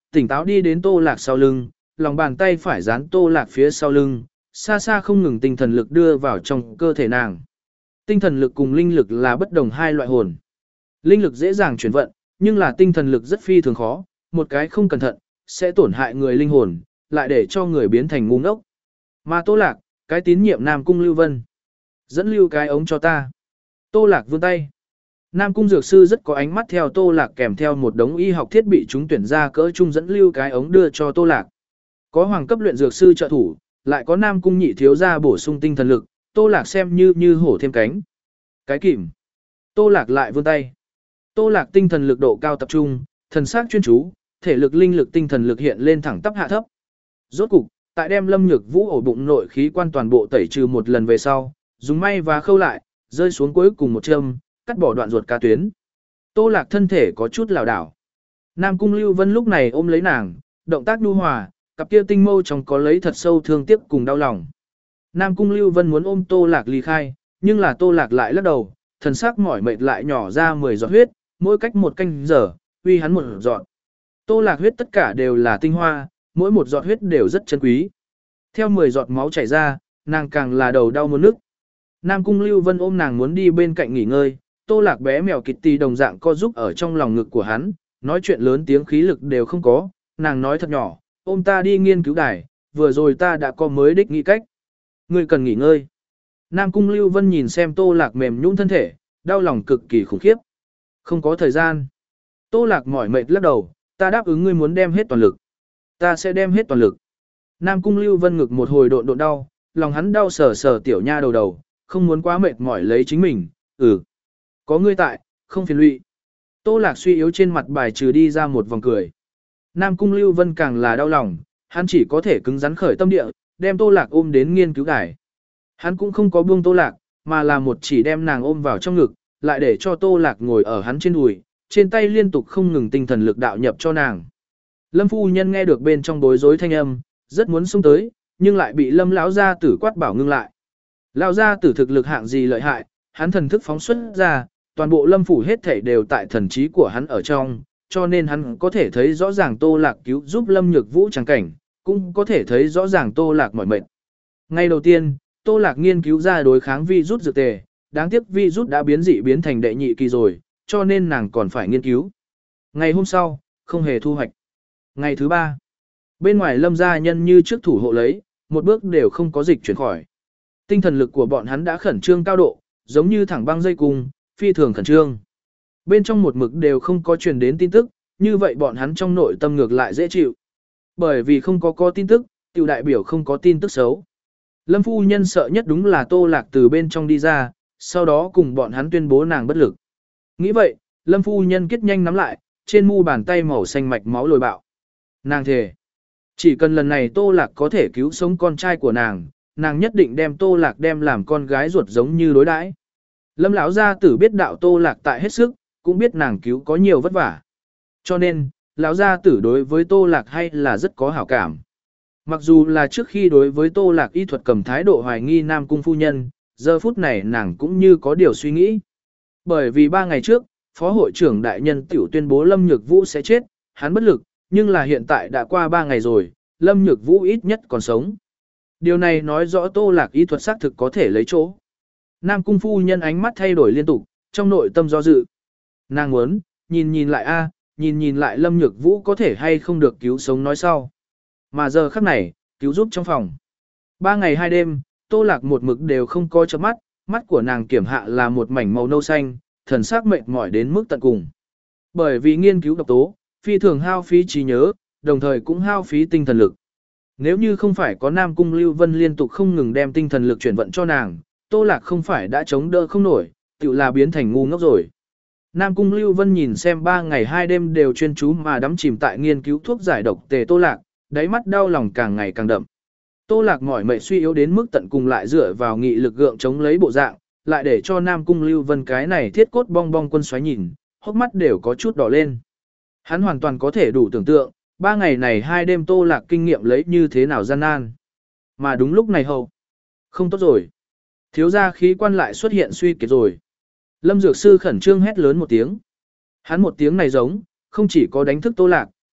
tỉnh táo đi đến Tô Lạc sau lưng, lòng bàn tay phải dán Tô Lạc phía sau lưng, xa xa không ngừng tinh thần lực đưa vào trong cơ thể nàng. Tinh thần lực cùng linh lực là bất đồng hai loại hồn. Linh lực dễ dàng chuyển vận, nhưng là tinh thần lực rất phi thường khó, một cái không cẩn thận, sẽ tổn hại người linh hồn, lại để cho người biến thành ngu ngốc. Mà Tô Lạc, cái tín nhiệm Nam Cung Lưu Vân. Dẫn lưu cái ống cho ta. Tô Lạc vươn tay. Nam Cung Dược Sư rất có ánh mắt theo Tô Lạc kèm theo một đống y học thiết bị chúng tuyển ra cỡ trung dẫn lưu cái ống đưa cho Tô Lạc. Có hoàng cấp luyện dược sư trợ thủ, lại có Nam Cung nhị thiếu gia bổ sung tinh thần lực, Tô Lạc xem như như hổ thêm cánh. Cái kìm. Tô Lạc lại vươn tay. Tô Lạc tinh thần lực độ cao tập trung, thần sắc chuyên chú, thể lực linh lực tinh thần lực hiện lên thẳng tắp hạ thấp. Rốt cục, tại đem Lâm Nhược Vũ ổ bụng nội khí quan toàn bộ tẩy trừ một lần về sau, dùng may và khâu lại, rơi xuống cuối cùng một châm, cắt bỏ đoạn ruột cá tuyến. Tô Lạc thân thể có chút lảo đảo. Nam Cung Lưu Vân lúc này ôm lấy nàng, động tác nhu hòa, cặp kia tinh mâu trong có lấy thật sâu thương tiếc cùng đau lòng. Nam Cung Lưu Vân muốn ôm Tô Lạc ly khai, nhưng là Tô Lạc lại lắc đầu, thần sắc mỏi mệt lại nhỏ ra mười giọt huyết, mỗi cách một canh giờ, uy hắn một giọt. Tô Lạc huyết tất cả đều là tinh hoa, mỗi một giọt huyết đều rất chân quý. Theo mười giọt máu chảy ra, nàng càng là đầu đau muốn nức. Nam Cung Lưu Vân ôm nàng muốn đi bên cạnh nghỉ ngơi, Tô Lạc bé mèo Kitty đồng dạng co giúp ở trong lòng ngực của hắn, nói chuyện lớn tiếng khí lực đều không có, nàng nói thật nhỏ, ôm ta đi nghiên cứu đài, vừa rồi ta đã có mới đích nghĩ cách. Ngươi cần nghỉ ngơi. Nam Cung Lưu Vân nhìn xem Tô Lạc mềm nhũn thân thể, đau lòng cực kỳ khủng khiếp. Không có thời gian. Tô Lạc mỏi mệt lắc đầu, ta đáp ứng ngươi muốn đem hết toàn lực. Ta sẽ đem hết toàn lực. Nam Cung Lưu Vân ngực một hồi độn độn đau, lòng hắn đau sờ sờ tiểu nha đầu đầu, không muốn quá mệt mỏi lấy chính mình, ừ. Có ngươi tại, không phiền lụy. Tô Lạc suy yếu trên mặt bài trừ đi ra một vòng cười. Nam Cung Lưu Vân càng là đau lòng, hắn chỉ có thể cứng rắn khởi tâm địa, đem Tô Lạc ôm đến nghiên cứu đài. Hắn cũng không có buông Tô Lạc, mà là một chỉ đem nàng ôm vào trong ngực, lại để cho Tô Lạc ngồi ở hắn trên đùi, trên tay liên tục không ngừng tinh thần lực đạo nhập cho nàng. Lâm phu nhân nghe được bên trong bối rối thanh âm, rất muốn xông tới, nhưng lại bị Lâm lão gia tử quát bảo ngưng lại. Lão gia tử thực lực hạng gì lợi hại, hắn thần thức phóng xuất ra, toàn bộ Lâm phủ hết thảy đều tại thần trí của hắn ở trong, cho nên hắn có thể thấy rõ ràng Tô Lạc cứu giúp Lâm Nhược Vũ chẳng cảnh, cũng có thể thấy rõ ràng Tô Lạc mỏi mệt. Ngay đầu tiên, Tô Lạc nghiên cứu ra đối kháng virus dược tề, đáng tiếc virus đã biến dị biến thành đệ nhị kỳ rồi, cho nên nàng còn phải nghiên cứu. Ngày hôm sau, không hề thu hoạch. Ngày thứ ba, bên ngoài Lâm gia nhân như trước thủ hộ lấy, một bước đều không có dịch chuyển khỏi. Tinh thần lực của bọn hắn đã khẩn trương cao độ, giống như thẳng băng dây cung, phi thường khẩn trương. Bên trong một mực đều không có truyền đến tin tức, như vậy bọn hắn trong nội tâm ngược lại dễ chịu. Bởi vì không có có tin tức, tiểu đại biểu không có tin tức xấu. Lâm phu nhân sợ nhất đúng là Tô Lạc từ bên trong đi ra, sau đó cùng bọn hắn tuyên bố nàng bất lực. Nghĩ vậy, Lâm phu nhân kết nhanh nắm lại, trên mu bàn tay màu xanh mạch máu lồi bạo. Nàng thề, chỉ cần lần này Tô Lạc có thể cứu sống con trai của nàng, nàng nhất định đem Tô Lạc đem làm con gái ruột giống như đối đãi. Lâm lão gia tử biết đạo Tô Lạc tại hết sức, cũng biết nàng cứu có nhiều vất vả. Cho nên, lão gia tử đối với Tô Lạc hay là rất có hảo cảm. Mặc dù là trước khi đối với Tô Lạc y thuật cầm thái độ hoài nghi Nam Cung phu nhân, giờ phút này nàng cũng như có điều suy nghĩ. Bởi vì ba ngày trước, Phó hội trưởng đại nhân tiểu tuyên bố Lâm Nhược Vũ sẽ chết, hắn bất lực, nhưng là hiện tại đã qua ba ngày rồi, Lâm Nhược Vũ ít nhất còn sống. Điều này nói rõ Tô Lạc y thuật xác thực có thể lấy chỗ. Nam Cung phu nhân ánh mắt thay đổi liên tục, trong nội tâm do dự. Nàng muốn, nhìn nhìn lại a, nhìn nhìn lại Lâm Nhược Vũ có thể hay không được cứu sống nói sau. Mà giờ khắc này, cứu giúp trong phòng. Ba ngày hai đêm, Tô Lạc một mực đều không có chớp mắt, mắt của nàng kiểm hạ là một mảnh màu nâu xanh, thần sắc mệt mỏi đến mức tận cùng. Bởi vì nghiên cứu độc tố, phi thường hao phí trí nhớ, đồng thời cũng hao phí tinh thần lực. Nếu như không phải có Nam Cung Lưu Vân liên tục không ngừng đem tinh thần lực chuyển vận cho nàng, Tô Lạc không phải đã chống đỡ không nổi, tự là biến thành ngu ngốc rồi. Nam Cung Lưu Vân nhìn xem ba ngày hai đêm đều chuyên chú mà đắm chìm tại nghiên cứu thuốc giải độc tề Tô Lạc, đáy mắt đau lòng càng ngày càng đậm. Tô Lạc mỏi mệt suy yếu đến mức tận cùng lại dựa vào nghị lực gượng chống lấy bộ dạng, lại để cho Nam Cung Lưu Vân cái này thiết cốt bong bong quân xoáy nhìn, hốc mắt đều có chút đỏ lên. Hắn hoàn toàn có thể đủ tưởng tượng, ba ngày này hai đêm Tô Lạc kinh nghiệm lấy như thế nào gian nan. Mà đúng lúc này hầu, không tốt rồi. Thiếu gia khí quan lại xuất hiện suy kiệt rồi. Lâm Dược Sư khẩn trương hét lớn một tiếng. Hắn một tiếng này giống, không chỉ có đánh thức Tô Lạc,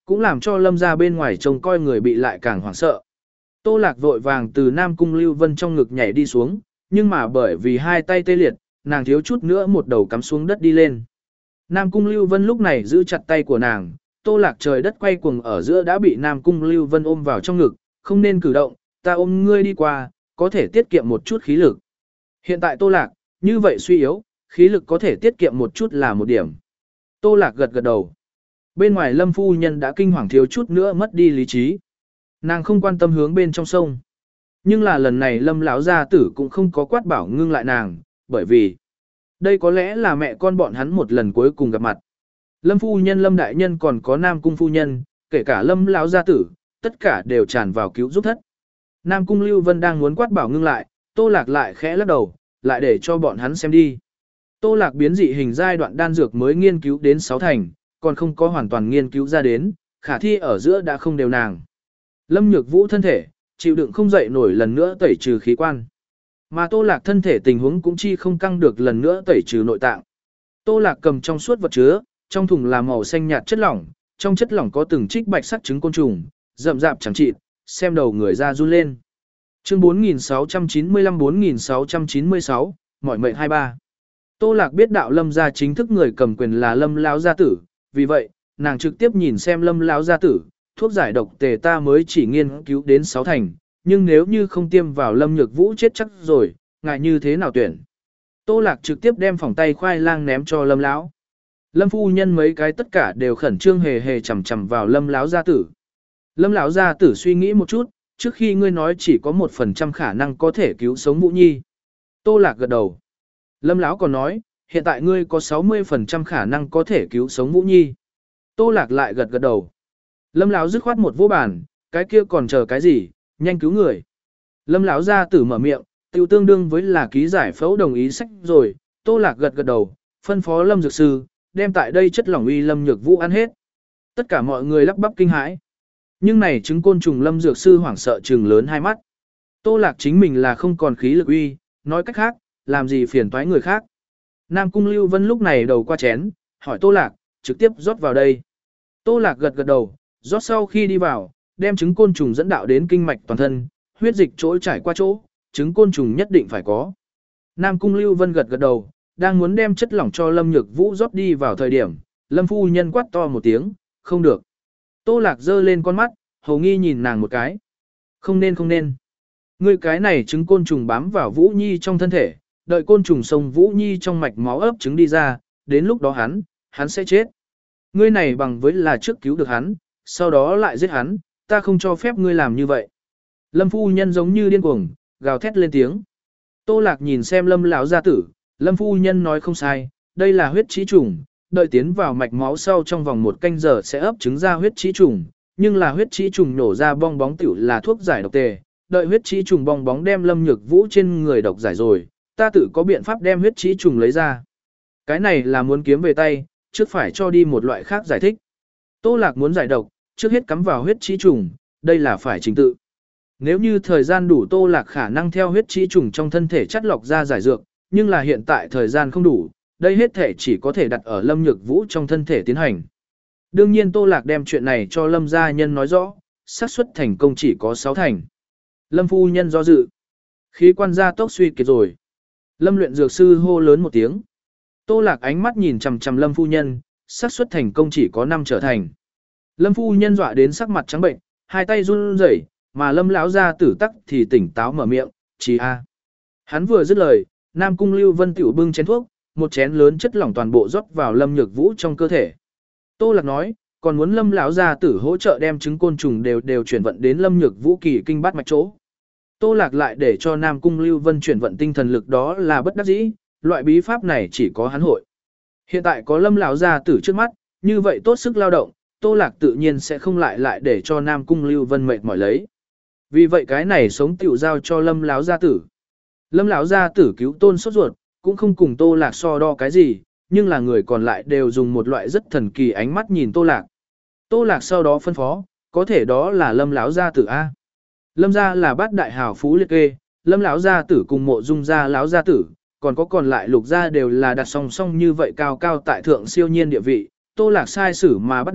cũng làm cho lâm ra bên ngoài trông coi người bị lại càng hoảng sợ. Tô Lạc vội vàng từ Nam Cung Lưu Vân trong ngực nhảy đi xuống, nhưng mà bởi vì hai tay tê liệt, nàng thiếu chút nữa một đầu cắm xuống đất đi lên. Nam Cung Lưu Vân lúc này giữ chặt tay của nàng, Tô Lạc trời đất quay cuồng ở giữa đã bị Nam Cung Lưu Vân ôm vào trong ngực, không nên cử động, ta ôm ngươi đi qua, có thể tiết kiệm một chút khí lực. Hiện tại Tô Lạc, như vậy suy yếu, khí lực có thể tiết kiệm một chút là một điểm. Tô Lạc gật gật đầu. Bên ngoài Lâm phu nhân đã kinh hoàng thiếu chút nữa mất đi lý trí. Nàng không quan tâm hướng bên trong sông. Nhưng là lần này Lâm lão gia tử cũng không có quát bảo ngưng lại nàng, bởi vì đây có lẽ là mẹ con bọn hắn một lần cuối cùng gặp mặt. Lâm phu nhân, Lâm đại nhân còn có Nam cung phu nhân, kể cả Lâm lão gia tử, tất cả đều tràn vào cứu giúp thất. Nam cung Lưu Vân đang muốn quát bảo ngưng lại, Tô Lạc lại khẽ lắc đầu, lại để cho bọn hắn xem đi. Tô Lạc biến dị hình giai đoạn đan dược mới nghiên cứu đến sáu thành, còn không có hoàn toàn nghiên cứu ra đến, khả thi ở giữa đã không đều nàng. Lâm Nhược Vũ thân thể, chịu đựng không dậy nổi lần nữa tẩy trừ khí quan. Mà Tô Lạc thân thể tình huống cũng chi không căng được lần nữa tẩy trừ nội tạng. Tô Lạc cầm trong suốt vật chứa, trong thùng là màu xanh nhạt chất lỏng, trong chất lỏng có từng trích bạch sắc trứng côn trùng, rậm rạp chẳng chịt, xem đầu người ra run lên. Chương bốn nghìn sáu trăm chín mươi lăm bốn nghìn sáu trăm chín mươi sáu, mỏi mệt hai ba. Tô Lạc biết đạo Lâm gia chính thức người cầm quyền là Lâm lão gia tử, vì vậy, nàng trực tiếp nhìn xem Lâm lão gia tử, thuốc giải độc tề ta mới chỉ nghiên cứu đến sáu thành, nhưng nếu như không tiêm vào Lâm Nhược Vũ chết chắc rồi, ngại như thế nào tuyển. Tô Lạc trực tiếp đem phòng tay khoai lang ném cho Lâm lão. Lâm phu nhân mấy cái tất cả đều khẩn trương hề hề chằm chằm vào Lâm lão gia tử. Lâm lão gia tử suy nghĩ một chút, trước khi ngươi nói chỉ có một phần trăm khả năng có thể cứu sống Vũ Nhi. Tô Lạc gật đầu. Lâm lão còn nói, hiện tại ngươi có sáu mươi phần trăm khả năng có thể cứu sống Vũ Nhi. Tô Lạc lại gật gật đầu. Lâm lão dứt khoát một vô bàn, cái kia còn chờ cái gì, nhanh cứu người. Lâm lão gia tử mở miệng, tiêu tương đương với là ký giải phẫu đồng ý sách rồi. Tô Lạc gật gật đầu, phân phó Lâm dược sư, đem tại đây chất lỏng uy Lâm Nhược Vũ ăn hết. Tất cả mọi người lắp bắp kinh hãi. Nhưng này trứng côn trùng Lâm dược sư hoảng sợ trừng lớn hai mắt. Tô Lạc chính mình là không còn khí lực uy, nói cách khác, làm gì phiền toái người khác. Nam cung Lưu Vân lúc này đầu qua chén, hỏi Tô Lạc, trực tiếp rót vào đây. Tô Lạc gật gật đầu, rót sau khi đi vào, đem trứng côn trùng dẫn đạo đến kinh mạch toàn thân, huyết dịch chỗ trải qua chỗ, trứng côn trùng nhất định phải có. Nam cung Lưu Vân gật gật đầu, đang muốn đem chất lỏng cho Lâm Nhược Vũ rót đi vào thời điểm, Lâm phu nhân quát to một tiếng, không được. Tô Lạc giơ lên con mắt, hầu nghi nhìn nàng một cái. Không nên không nên. Ngươi cái này trứng côn trùng bám vào Vũ Nhi trong thân thể, đợi côn trùng sông Vũ Nhi trong mạch máu ấp trứng đi ra, đến lúc đó hắn, hắn sẽ chết. Ngươi này bằng với là trước cứu được hắn, sau đó lại giết hắn, ta không cho phép ngươi làm như vậy. Lâm phu nhân giống như điên cuồng, gào thét lên tiếng. Tô Lạc nhìn xem Lâm lão gia tử, Lâm phu nhân nói không sai, đây là huyết trĩ trùng, đợi tiến vào mạch máu sau trong vòng một canh giờ sẽ ấp trứng ra huyết trĩ trùng, nhưng là huyết trĩ trùng nổ ra bong bóng tiểu là thuốc giải độc tề, đợi huyết trĩ trùng bong bóng đem Lâm Nhược Vũ trên người độc giải rồi, ta tự có biện pháp đem huyết trĩ trùng lấy ra. Cái này là muốn kiếm về tay, trước phải cho đi một loại khác giải thích. Tô Lạc muốn giải độc, trước hết cắm vào huyết trĩ trùng, đây là phải trình tự. Nếu như thời gian đủ Tô Lạc khả năng theo huyết trĩ trùng trong thân thể chắt lọc ra giải dược, nhưng là hiện tại thời gian không đủ, đây hết thể chỉ có thể đặt ở Lâm Nhược Vũ trong thân thể tiến hành. Đương nhiên Tô Lạc đem chuyện này cho Lâm gia nhân nói rõ, xác suất thành công chỉ có sáu thành. Lâm phu nhân do dự. Khí quan gia tốc suy kiệt rồi. Lâm luyện dược sư hô lớn một tiếng. Tô Lạc ánh mắt nhìn chằm chằm Lâm phu nhân, xác suất thành công chỉ có năm trở thành. Lâm phu nhân dọa đến sắc mặt trắng bệnh, hai tay run rẩy, mà Lâm lão gia tử tắc thì tỉnh táo mở miệng, "Chỉ a." Hắn vừa dứt lời, Nam cung Lưu Vân tiểu bưng chén thuốc, một chén lớn chất lỏng toàn bộ rót vào Lâm Nhược Vũ trong cơ thể. Tô Lạc nói, còn muốn Lâm lão gia tử hỗ trợ đem trứng côn trùng đều đều chuyển vận đến Lâm Nhược Vũ kỳ kinh bát mạch chỗ. Tô Lạc lại để cho Nam cung Lưu Vân chuyển vận tinh thần lực đó là bất đắc dĩ, loại bí pháp này chỉ có hắn hội. Hiện tại có Lâm lão gia tử trước mắt, như vậy tốt sức lao động, Tô Lạc tự nhiên sẽ không lại lại để cho Nam cung Lưu Vân mệt mỏi lấy. Vì vậy cái này sống tiểu giao cho Lâm lão gia tử. Lâm lão gia tử cứu Tôn sốt ruột, cũng không cùng Tô Lạc so đo cái gì, nhưng là người còn lại đều dùng một loại rất thần kỳ ánh mắt nhìn Tô Lạc. Tô Lạc sau đó phân phó, có thể đó là Lâm lão gia tử a. Lâm gia là bát đại hào phú liệt kê, Lâm lão gia tử cùng Mộ Dung gia lão gia tử, còn có còn lại Lục gia đều là đặt song song như vậy cao cao tại thượng siêu nhiên địa vị. Tô Lạc sai sử mà bắt đầu,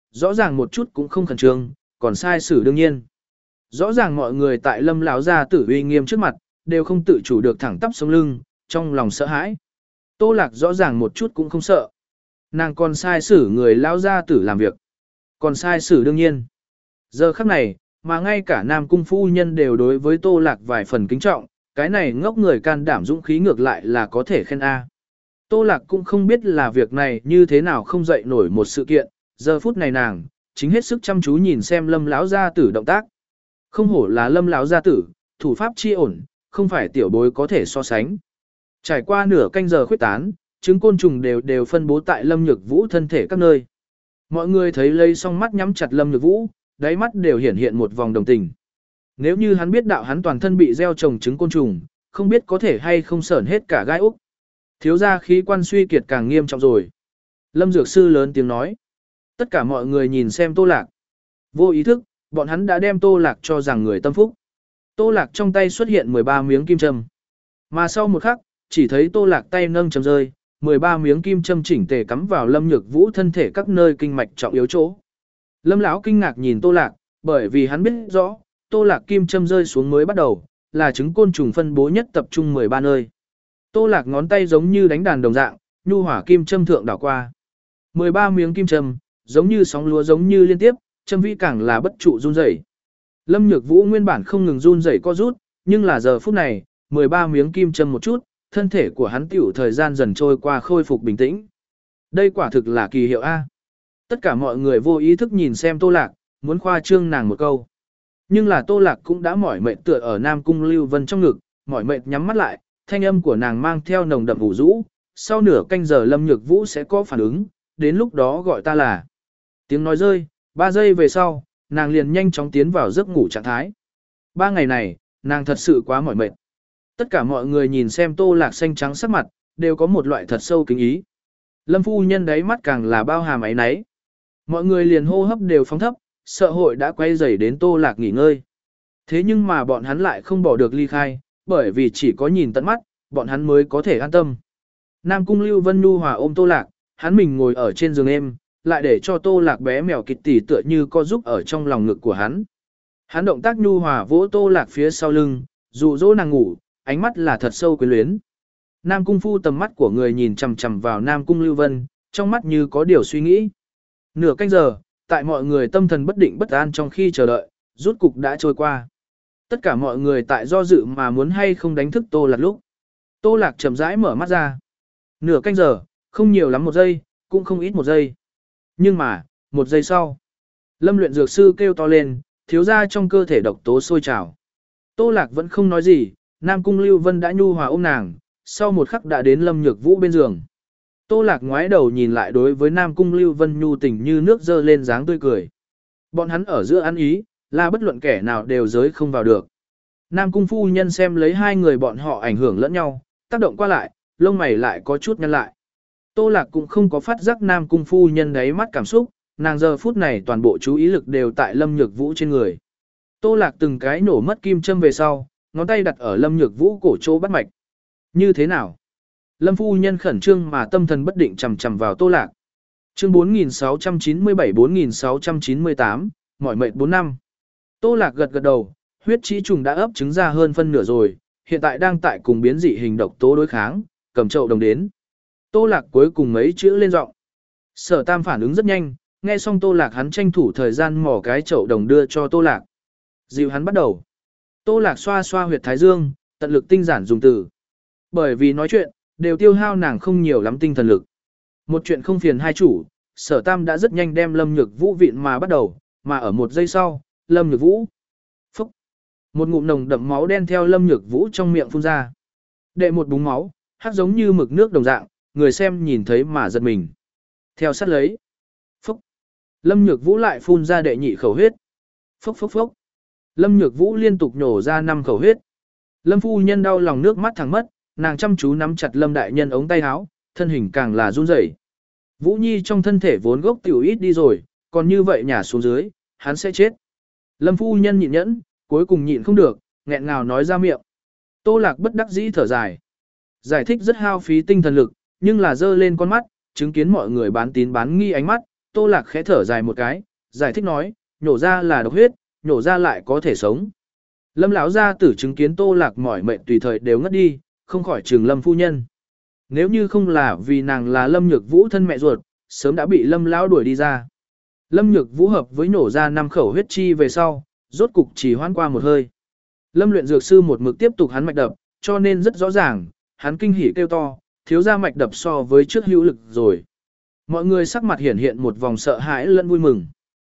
rõ ràng một chút cũng không khẩn trương, còn sai xử đương nhiên. Rõ ràng mọi người tại Lâm lão gia tử uy nghiêm trước mặt, đều không tự chủ được thẳng tắp sống lưng, trong lòng sợ hãi. Tô Lạc rõ ràng một chút cũng không sợ. Nàng còn sai xử người lão gia tử làm việc. Còn sai xử đương nhiên. Giờ khắc này, mà ngay cả Nam Cung phu nhân đều đối với Tô Lạc vài phần kính trọng, cái này ngốc người can đảm dũng khí ngược lại là có thể khen A. Tô Lạc cũng không biết là việc này như thế nào không dậy nổi một sự kiện, giờ phút này nàng, chính hết sức chăm chú nhìn xem Lâm lão gia tử động tác. Không hổ là Lâm lão gia tử, thủ pháp chi ổn, không phải tiểu bối có thể so sánh. Trải qua nửa canh giờ khuyết tán, trứng côn trùng đều đều phân bố tại Lâm Nhược Vũ thân thể các nơi. Mọi người thấy lấy xong mắt nhắm chặt Lâm Nhược Vũ, đáy mắt đều hiển hiện một vòng đồng tình. Nếu như hắn biết đạo hắn toàn thân bị gieo trồng trứng côn trùng, không biết có thể hay không sởn hết cả gai úc. Thiếu gia khí quan suy kiệt càng nghiêm trọng rồi. Lâm Dược Sư lớn tiếng nói. Tất cả mọi người nhìn xem Tô Lạc. Vô ý thức, bọn hắn đã đem Tô Lạc cho rằng người tâm phúc. Tô Lạc trong tay xuất hiện mười ba miếng kim châm. Mà sau một khắc, chỉ thấy Tô Lạc tay nâng châm rơi, mười ba miếng kim châm chỉnh tề cắm vào Lâm Nhược Vũ thân thể các nơi kinh mạch trọng yếu chỗ. Lâm lão kinh ngạc nhìn Tô Lạc, bởi vì hắn biết rõ, Tô Lạc kim châm rơi xuống mới bắt đầu, là trứng côn trùng phân bố nhất tập trung mười ba nơi. Tô Lạc ngón tay giống như đánh đàn đồng dạng, nhu hỏa kim châm thượng đảo qua. mười ba miếng kim châm, giống như sóng lúa giống như liên tiếp, châm vi càng là bất trụ run rẩy. Lâm Nhược Vũ nguyên bản không ngừng run rẩy co rút, nhưng là giờ phút này, mười ba miếng kim châm một chút, thân thể của hắn tiểu thời gian dần trôi qua khôi phục bình tĩnh. Đây quả thực là kỳ hiệu A. Tất cả mọi người vô ý thức nhìn xem Tô Lạc, muốn khoa trương nàng một câu. Nhưng là Tô Lạc cũng đã mỏi mệt tựa ở Nam Cung Lưu Vân trong ngực, mỏi mệt nhắm mắt lại, thanh âm của nàng mang theo nồng đậm ủ rũ, sau nửa canh giờ Lâm Nhược Vũ sẽ có phản ứng, đến lúc đó gọi ta là. Tiếng nói rơi, ba giây về sau, nàng liền nhanh chóng tiến vào giấc ngủ trạng thái. Ba ngày này, nàng thật sự quá mỏi mệt. Tất cả mọi người nhìn xem Tô Lạc xanh trắng sắc mặt, đều có một loại thật sâu kính ý. Lâm phu nhân đáy mắt càng là bao hàm áy náy. Mọi người liền hô hấp đều phóng thấp, sợ hội đã quay dày đến Tô Lạc nghỉ ngơi. Thế nhưng mà bọn hắn lại không bỏ được ly khai, bởi vì chỉ có nhìn tận mắt, bọn hắn mới có thể an tâm. Nam Cung Lưu Vân Nhu hòa ôm Tô Lạc, hắn mình ngồi ở trên giường êm, lại để cho Tô Lạc bé mèo kịt tỉ tựa như co giúp ở trong lòng ngực của hắn. Hắn động tác nhu hòa vỗ Tô Lạc phía sau lưng, dụ dỗ nàng ngủ, ánh mắt là thật sâu quyến luyến. Nam Cung Phu tầm mắt của người nhìn chằm chằm vào Nam Cung Lưu Vân, trong mắt như có điều suy nghĩ. Nửa canh giờ, tại mọi người tâm thần bất định bất an trong khi chờ đợi, rút cục đã trôi qua. Tất cả mọi người tại do dự mà muốn hay không đánh thức Tô Lạc lúc. Tô Lạc chậm rãi mở mắt ra. Nửa canh giờ, không nhiều lắm một giây, cũng không ít một giây. Nhưng mà, một giây sau, Lâm luyện dược sư kêu to lên, thiếu ra trong cơ thể độc tố sôi trào. Tô Lạc vẫn không nói gì, Nam Cung Lưu Vân đã nhu hòa ôm nàng, sau một khắc đã đến Lâm Nhược Vũ bên giường. Tô Lạc ngoái đầu nhìn lại đối với Nam Cung Lưu Vân nhu tình như nước dơ lên dáng tươi cười. Bọn hắn ở giữa ăn ý, là bất luận kẻ nào đều giới không vào được. Nam Cung phu nhân xem lấy hai người bọn họ ảnh hưởng lẫn nhau, tác động qua lại, lông mày lại có chút nhăn lại. Tô Lạc cũng không có phát giác Nam Cung phu nhân đáy mắt cảm xúc, nàng giờ phút này toàn bộ chú ý lực đều tại Lâm Nhược Vũ trên người. Tô Lạc từng cái nổ mất kim châm về sau, ngón tay đặt ở Lâm Nhược Vũ cổ chỗ bắt mạch. Như thế nào? Lâm phu nhân khẩn trương mà tâm thần bất định chằm chằm vào Tô Lạc. Chương bốn nghìn sáu trăm chín mươi bảy bốn nghìn sáu trăm chín mươi tám, mỏi mệt bốn năm. Tô Lạc gật gật đầu, huyết trĩ trùng đã ấp trứng ra hơn phân nửa rồi, hiện tại đang tại cùng biến dị hình độc tố đối kháng, cầm chậu đồng đến. Tô Lạc cuối cùng mấy chữ lên giọng. Sở Tam phản ứng rất nhanh, nghe xong Tô Lạc hắn tranh thủ thời gian mỏ cái chậu đồng đưa cho Tô Lạc. Dịu hắn bắt đầu. Tô Lạc xoa xoa huyệt thái dương, tận lực tinh giản dùng từ. Bởi vì nói chuyện, đều tiêu hao nàng không nhiều lắm tinh thần lực. Một chuyện không phiền hai chủ, Sở Tam đã rất nhanh đem Lâm Nhược Vũ vịn mà bắt đầu, mà ở một giây sau, Lâm Nhược Vũ. Phúc. Một ngụm nồng đậm máu đen theo Lâm Nhược Vũ trong miệng phun ra. Đệ một búng máu, hắc giống như mực nước đồng dạng, người xem nhìn thấy mà giật mình. Theo sát lấy. Phúc. Lâm Nhược Vũ lại phun ra đệ nhị khẩu huyết. Phúc phúc phúc. Lâm Nhược Vũ liên tục nhổ ra năm khẩu huyết. Lâm phu nhân đau lòng nước mắt thẳng mất, nàng chăm chú nắm chặt Lâm đại nhân ống tay áo, thân hình càng là run rẩy. Vũ Nhi trong thân thể vốn gốc tiểu ít đi rồi, còn như vậy nhả xuống dưới, hắn sẽ chết. Lâm phu nhân nhịn nhẫn, cuối cùng nhịn không được, nghẹn ngào nói ra miệng. Tô Lạc bất đắc dĩ thở dài. Giải thích rất hao phí tinh thần lực, nhưng là dơ lên con mắt, chứng kiến mọi người bán tín bán nghi ánh mắt, Tô Lạc khẽ thở dài một cái, giải thích nói, nhổ ra là độc huyết, nhổ ra lại có thể sống. Lâm lão gia tử chứng kiến Tô Lạc mỏi mệt tùy thời đều ngất đi, không khỏi trừng Lâm phu nhân. Nếu như không là vì nàng là Lâm Nhược Vũ thân mẹ ruột, sớm đã bị Lâm lão đuổi đi ra. Lâm Nhược Vũ hợp với nổ ra năm khẩu huyết chi về sau, rốt cục chỉ hoan qua một hơi. Lâm luyện dược sư một mực tiếp tục hắn mạch đập, cho nên rất rõ ràng, hắn kinh hỉ kêu to, thiếu ra mạch đập so với trước hữu lực rồi. Mọi người sắc mặt hiển hiện một vòng sợ hãi lẫn vui mừng.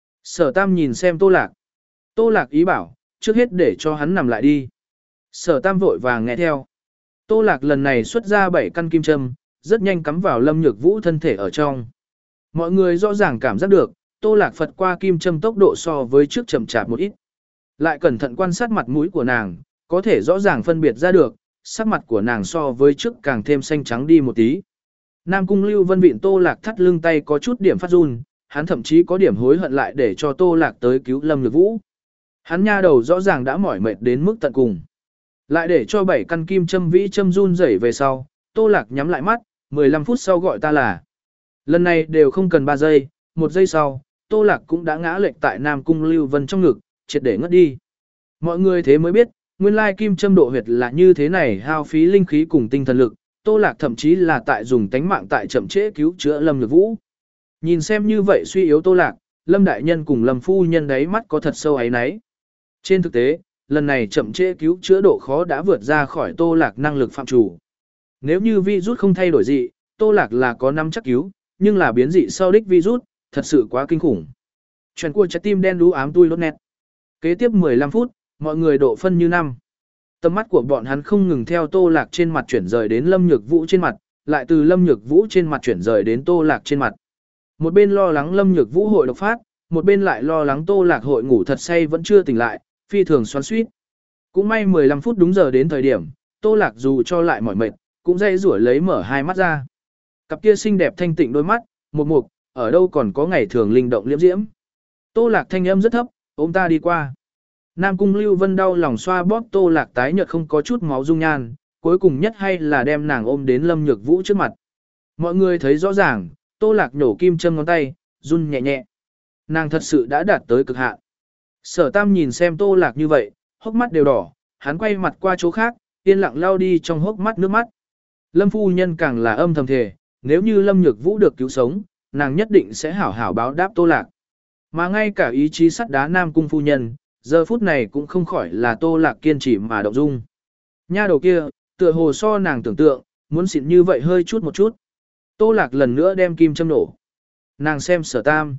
Sở Tam nhìn xem Tô Lạc. Tô Lạc ý bảo, trước hết để cho hắn nằm lại đi. Sở Tam vội vàng nghe theo. Tô Lạc lần này xuất ra bảy căn kim châm, rất nhanh cắm vào Lâm Nhược Vũ thân thể ở trong. Mọi người rõ ràng cảm giác được, Tô Lạc phật qua kim châm tốc độ so với trước chậm chạp một ít. Lại cẩn thận quan sát mặt mũi của nàng, có thể rõ ràng phân biệt ra được, sắc mặt của nàng so với trước càng thêm xanh trắng đi một tí. Nam Cung Lưu Vân vịn Tô Lạc thắt lưng tay có chút điểm phát run, hắn thậm chí có điểm hối hận lại để cho Tô Lạc tới cứu Lâm Nhược Vũ. Hắn nha đầu rõ ràng đã mỏi mệt đến mức tận cùng. Lại để cho bảy căn kim châm vĩ châm run rẩy về sau, Tô Lạc nhắm lại mắt, mười lăm phút sau gọi ta là. Lần này đều không cần ba giây, một giây sau, Tô Lạc cũng đã ngã lệch tại Nam Cung Lưu Vân trong ngực, triệt để ngất đi. Mọi người thế mới biết, nguyên lai kim châm độ huyệt là như thế này hao phí linh khí cùng tinh thần lực, Tô Lạc thậm chí là tại dùng tánh mạng tại chậm trễ cứu chữa Lâm Nhược Vũ. Nhìn xem như vậy suy yếu Tô Lạc, Lâm đại nhân cùng Lâm phu nhân đấy mắt có thật sâu ấy nấy. Trên thực tế, lần này chậm trễ cứu chữa độ khó đã vượt ra khỏi Tô Lạc năng lực phạm chủ. Nếu như virus không thay đổi gì, Tô Lạc là có năm chắc cứu, nhưng là biến dị sau đích virus, thật sự quá kinh khủng. Chuyện của trái tim đen đú ám tui lốt nét. Kế tiếp mười lăm phút, mọi người độ phân như năm. Tầm mắt của bọn hắn không ngừng theo Tô Lạc trên mặt chuyển rời đến Lâm Nhược Vũ trên mặt, lại từ Lâm Nhược Vũ trên mặt chuyển rời đến Tô Lạc trên mặt. Một bên lo lắng Lâm Nhược Vũ hội độc phát, một bên lại lo lắng Tô Lạc hội ngủ thật say vẫn chưa tỉnh lại, phi thường xoắn xuýt. Cũng may mười lăm phút đúng giờ đến thời điểm, Tô Lạc dù cho lại mỏi mệt, cũng dây rủi lấy mở hai mắt ra. Cặp kia xinh đẹp thanh tịnh đôi mắt, một mục, ở đâu còn có ngày thường linh động liễm diễm. Tô Lạc thanh âm rất thấp, ôm ta đi qua. Nam Cung Lưu Vân đau lòng xoa bóp Tô Lạc tái nhợt không có chút máu dung nhan, cuối cùng nhất hay là đem nàng ôm đến Lâm Nhược Vũ trước mặt. Mọi người thấy rõ ràng, Tô Lạc nhổ kim châm ngón tay, run nhẹ nhẹ. Nàng thật sự đã đạt tới cực hạn. Sở Tam nhìn xem Tô Lạc như vậy, hốc mắt đều đỏ, hắn quay mặt qua chỗ khác, yên lặng lau đi trong hốc mắt nước mắt. Lâm phu nhân càng là âm thầm thề, nếu như Lâm Nhược Vũ được cứu sống, nàng nhất định sẽ hảo hảo báo đáp Tô Lạc. Mà ngay cả ý chí sắt đá Nam Cung phu nhân, giờ phút này cũng không khỏi là Tô Lạc kiên trì mà động dung. Nha đầu kia, tựa hồ so nàng tưởng tượng, muốn xịn như vậy hơi chút một chút. Tô Lạc lần nữa đem kim châm nổ. Nàng xem Sở Tam.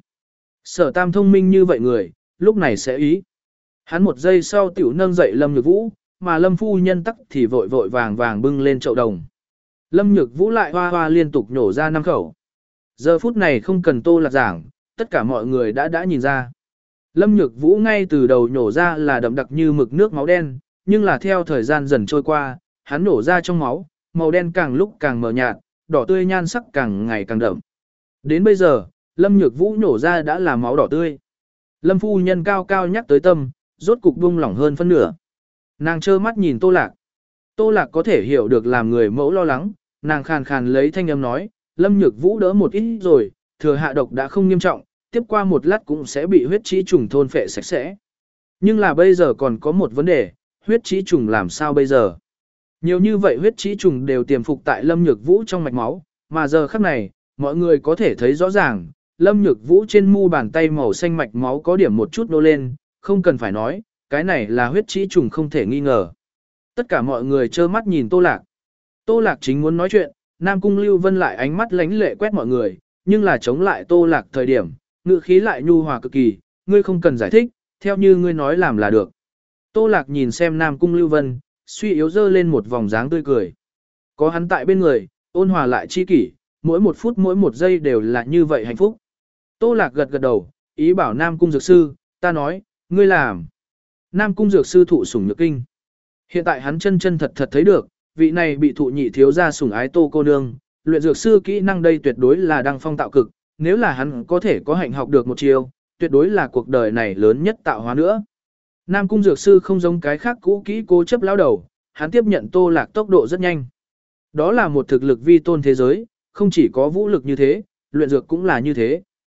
Sở Tam thông minh như vậy người, lúc này sẽ ý. Hắn một giây sau tiểu nâng dậy Lâm Nhược Vũ, mà Lâm phu nhân tắc thì vội vội vàng vàng bưng lên chậu đồng. Lâm Nhược Vũ lại hoa hoa liên tục nhổ ra năm khẩu. Giờ phút này không cần Tô Lạc giảng, tất cả mọi người đã đã nhìn ra. Lâm Nhược Vũ ngay từ đầu nhổ ra là đậm đặc như mực nước máu đen, nhưng là theo thời gian dần trôi qua, hắn nổ ra trong máu, màu đen càng lúc càng mờ nhạt, đỏ tươi nhan sắc càng ngày càng đậm. Đến bây giờ, Lâm Nhược Vũ nổ ra đã là máu đỏ tươi. Lâm phu nhân cao cao nhắc tới tâm, rốt cục buông lỏng hơn phân nửa. Nàng trơ mắt nhìn Tô Lạc. Tô Lạc có thể hiểu được làm người mẫu lo lắng, nàng khàn khàn lấy thanh âm nói, Lâm Nhược Vũ đỡ một ít rồi, thừa hạ độc đã không nghiêm trọng, tiếp qua một lát cũng sẽ bị huyết trĩ trùng thôn phệ sạch sẽ. Nhưng là bây giờ còn có một vấn đề, huyết trĩ trùng làm sao bây giờ? Nhiều như vậy huyết trĩ trùng đều tiềm phục tại Lâm Nhược Vũ trong mạch máu, mà giờ khắc này, mọi người có thể thấy rõ ràng, Lâm Nhược Vũ trên mu bàn tay màu xanh mạch máu có điểm một chút nô lên, không cần phải nói, cái này là huyết trĩ trùng không thể nghi ngờ. Tất cả mọi người trơ mắt nhìn Tô Lạc. Tô Lạc chính muốn nói chuyện, Nam Cung Lưu Vân lại ánh mắt lánh lệ quét mọi người, nhưng là chống lại Tô Lạc thời điểm, ngữ khí lại nhu hòa cực kỳ, ngươi không cần giải thích, theo như ngươi nói làm là được. Tô Lạc nhìn xem Nam Cung Lưu Vân, suy yếu dơ lên một vòng dáng tươi cười. Có hắn tại bên người, ôn hòa lại chi kỷ, mỗi một phút mỗi một giây đều là như vậy hạnh phúc. Tô Lạc gật gật đầu, ý bảo Nam Cung Dược Sư, ta nói, ngươi làm. Nam Cung Dược Sư thụ sủng nhược kinh. Hiện tại hắn chân chân thật thật thấy được, vị này bị thụ nhị thiếu gia sủng ái Tô cô nương, luyện dược sư kỹ năng đây tuyệt đối là đăng phong tạo cực, nếu là hắn có thể có hạnh học được một chiều, tuyệt đối là cuộc đời này lớn nhất tạo hóa nữa. Nam Cung Dược Sư không giống cái khác cũ kỹ cố chấp lão đầu, hắn tiếp nhận Tô Lạc tốc độ rất nhanh. Đó là một thực lực vi tôn thế giới, không chỉ có vũ lực như thế, luyện dược cũng là như thế.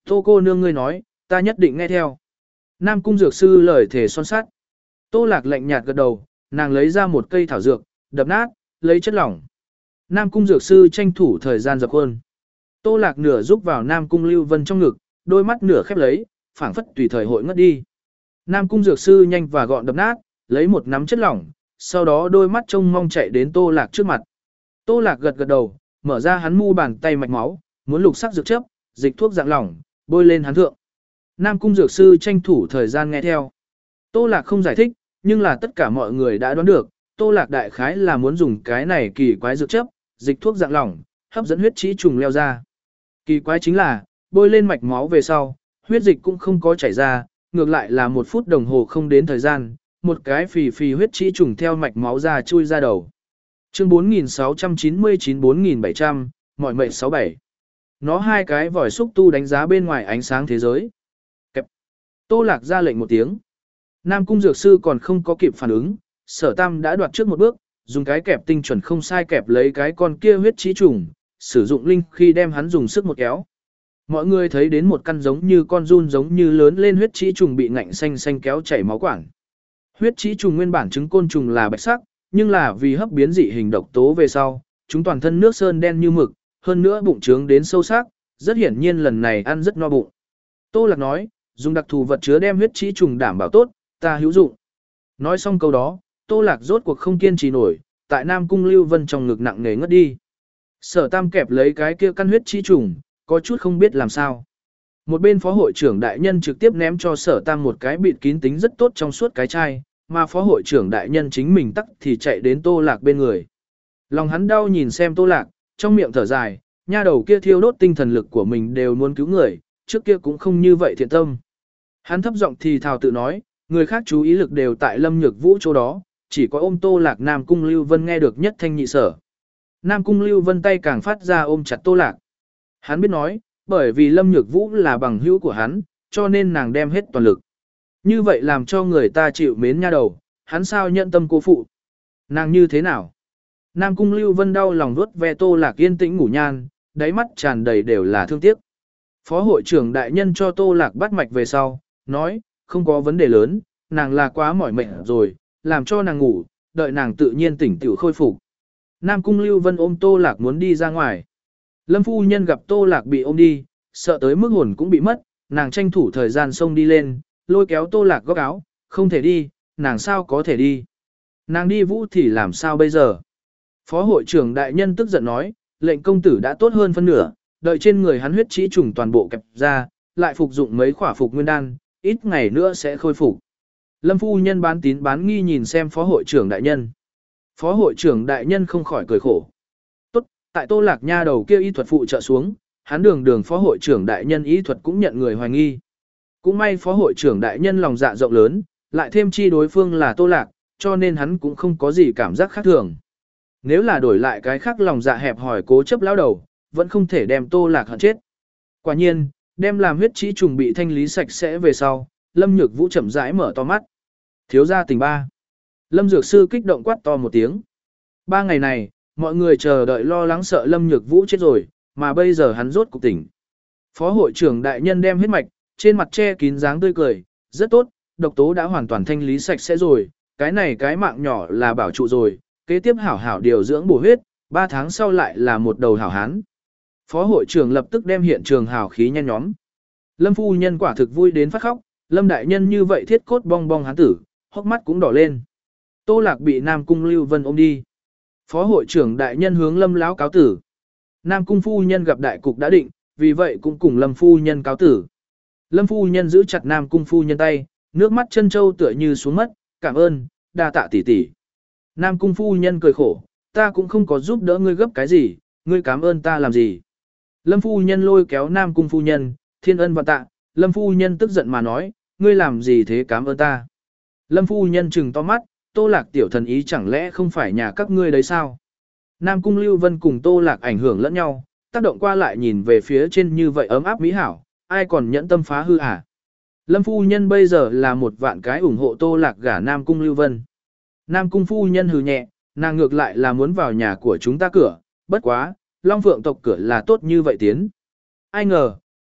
Tô cô nương ngươi nói, ta nhất định nghe theo. Nam cung dược sư lời thể son sắt. Tô lạc lạnh nhạt gật đầu, nàng lấy ra một cây thảo dược, đập nát, lấy chất lỏng. Nam cung dược sư tranh thủ thời gian dập khuôn. Tô lạc nửa rúc vào Nam cung Lưu Vân trong ngực, đôi mắt nửa khép lấy, phảng phất tùy thời hội ngất đi. Nam cung dược sư nhanh và gọn đập nát, lấy một nắm chất lỏng, sau đó đôi mắt trông mong chạy đến Tô lạc trước mặt. Tô lạc gật gật đầu, mở ra hắn mu bàn tay mạch máu, muốn lục sắc dược chấp, dịch thuốc dạng lỏng, bôi lên hắn thượng. Nam cung dược sư tranh thủ thời gian nghe theo. Tô lạc không giải thích, nhưng là tất cả mọi người đã đoán được, Tô lạc đại khái là muốn dùng cái này kỳ quái dược chấp, dịch thuốc dạng lỏng, hấp dẫn huyết trĩ trùng leo ra. Kỳ quái chính là, bôi lên mạch máu về sau, huyết dịch cũng không có chảy ra, ngược lại là một phút đồng hồ không đến thời gian, một cái phì phì huyết trĩ trùng theo mạch máu ra chui ra đầu. Chương bốn nghìn sáu trăm chín mươi chín bốn nghìn bảy trăm, mọi mệnh sáu bảy. Nó hai cái vòi xúc tu đánh giá bên ngoài ánh sáng thế giới. Kẹp. Tô lạc ra lệnh một tiếng. Nam cung dược sư còn không có kịp phản ứng, Sở Tam đã đoạt trước một bước, dùng cái kẹp tinh chuẩn không sai kẹp lấy cái con kia huyết trĩ trùng, sử dụng linh khi đem hắn dùng sức một kéo. Mọi người thấy đến một căn giống như con giun giống như lớn lên huyết trĩ trùng bị ngạnh xanh xanh kéo chảy máu quản. Huyết trĩ trùng nguyên bản trứng côn trùng là bạch sắc, nhưng là vì hấp biến dị hình độc tố về sau, chúng toàn thân nước sơn đen như mực, hơn nữa bụng trướng đến sâu sắc, rất hiển nhiên lần này ăn rất no bụng. Tô Lạc nói, dùng đặc thù vật chứa đem huyết trĩ trùng đảm bảo tốt, ta hữu dụng. Nói xong câu đó, Tô Lạc rốt cuộc không kiên trì nổi, tại Nam cung Lưu Vân trong ngực nặng nề ngất đi. Sở Tam kẹp lấy cái kia căn huyết trĩ trùng, có chút không biết làm sao. Một bên phó hội trưởng đại nhân trực tiếp ném cho Sở Tam một cái bịt kín tính rất tốt trong suốt cái chai, mà phó hội trưởng đại nhân chính mình tắc thì chạy đến Tô Lạc bên người. Lòng hắn đau nhìn xem Tô Lạc, trong miệng thở dài, nha đầu kia thiêu đốt tinh thần lực của mình đều muốn cứu người, trước kia cũng không như vậy thiện tâm. Hắn thấp giọng thì thào tự nói, người khác chú ý lực đều tại Lâm Nhược Vũ chỗ đó, chỉ có ôm Tô Lạc Nam cung Lưu Vân nghe được nhất thanh nhị sở. Nam cung Lưu Vân tay càng phát ra ôm chặt Tô Lạc. Hắn biết nói, bởi vì Lâm Nhược Vũ là bằng hữu của hắn, cho nên nàng đem hết toàn lực. Như vậy làm cho người ta chịu mến nha đầu, hắn sao nhận tâm cô phụ. Nàng như thế nào? Nam cung Lưu Vân đau lòng vuốt ve Tô Lạc yên tĩnh ngủ nhan, đáy mắt tràn đầy đều là thương tiếc. Phó hội trưởng đại nhân cho Tô Lạc bắt mạch về sau, nói, không có vấn đề lớn, nàng là quá mỏi mệt rồi, làm cho nàng ngủ, đợi nàng tự nhiên tỉnh tựu khôi phục. Nam cung Lưu Vân ôm Tô Lạc muốn đi ra ngoài. Lâm phu nhân gặp Tô Lạc bị ôm đi, sợ tới mức hồn cũng bị mất, nàng tranh thủ thời gian xông đi lên, lôi kéo Tô Lạc góc áo, không thể đi, nàng sao có thể đi. Nàng đi vũ thì làm sao bây giờ? Phó hội trưởng đại nhân tức giận nói, lệnh công tử đã tốt hơn phân nửa, đợi trên người hắn huyết trĩ trùng toàn bộ kẹp ra, lại phục dụng mấy khỏa phục nguyên đan, ít ngày nữa sẽ khôi phục. Lâm phu nhân bán tín bán nghi nhìn xem phó hội trưởng đại nhân. Phó hội trưởng đại nhân không khỏi cười khổ. Tốt, tại Tô Lạc nha đầu kia y thuật phụ trợ xuống, hắn đường đường phó hội trưởng đại nhân y thuật cũng nhận người hoài nghi. Cũng may phó hội trưởng đại nhân lòng dạ rộng lớn, lại thêm chi đối phương là Tô Lạc, cho nên hắn cũng không có gì cảm giác khác thường. Nếu là đổi lại cái khác lòng dạ hẹp hỏi cố chấp lão đầu, vẫn không thể đem Tô Lạc hận chết. Quả nhiên, đem làm huyết trĩ trùng bị thanh lý sạch sẽ về sau, Lâm Nhược Vũ chậm rãi mở to mắt. Thiếu gia tình ba. Lâm Dược Sư kích động quát to một tiếng. Ba ngày này, mọi người chờ đợi lo lắng sợ Lâm Nhược Vũ chết rồi, mà bây giờ hắn rốt cục tỉnh. Phó hội trưởng đại nhân đem hết mạch, trên mặt che kín dáng tươi cười, rất tốt, độc tố đã hoàn toàn thanh lý sạch sẽ rồi, cái này cái mạng nhỏ là bảo trụ rồi, kế tiếp hảo hảo điều dưỡng bổ huyết, ba tháng sau lại là một đầu hảo hán. Phó hội trưởng lập tức đem hiện trường hào khí nhen nhóm. Lâm phu nhân quả thực vui đến phát khóc, Lâm đại nhân như vậy thiết cốt bong bong hán tử, hốc mắt cũng đỏ lên. Tô Lạc bị Nam cung Lưu Vân ôm đi. Phó hội trưởng đại nhân hướng Lâm lão cáo tử. Nam cung phu nhân gặp đại cục đã định, vì vậy cũng cùng Lâm phu nhân cáo tử. Lâm phu nhân giữ chặt Nam cung phu nhân tay, nước mắt chân châu tựa như xuống mất, cảm ơn, đa tạ tỷ tỷ. Nam cung phu nhân cười khổ, ta cũng không có giúp đỡ ngươi gấp cái gì, ngươi cảm ơn ta làm gì. Lâm phu nhân lôi kéo Nam cung phu nhân, thiên ân và tạ, Lâm phu nhân tức giận mà nói, ngươi làm gì thế cảm ơn ta. Lâm phu nhân trừng to mắt, Tô Lạc tiểu thần ý chẳng lẽ không phải nhà các ngươi đấy sao? Nam cung Lưu Vân cùng Tô Lạc ảnh hưởng lẫn nhau, tác động qua lại nhìn về phía trên như vậy ấm áp mỹ hảo, ai còn nhẫn tâm phá hư à? Lâm phu nhân bây giờ là một vạn cái ủng hộ Tô Lạc gả Nam cung Lưu Vân. Nam cung phu nhân hừ nhẹ, nàng ngược lại là muốn vào nhà của chúng ta cửa, bất quá, Long Phượng tộc cửa là tốt như vậy tiến. Ai ngờ,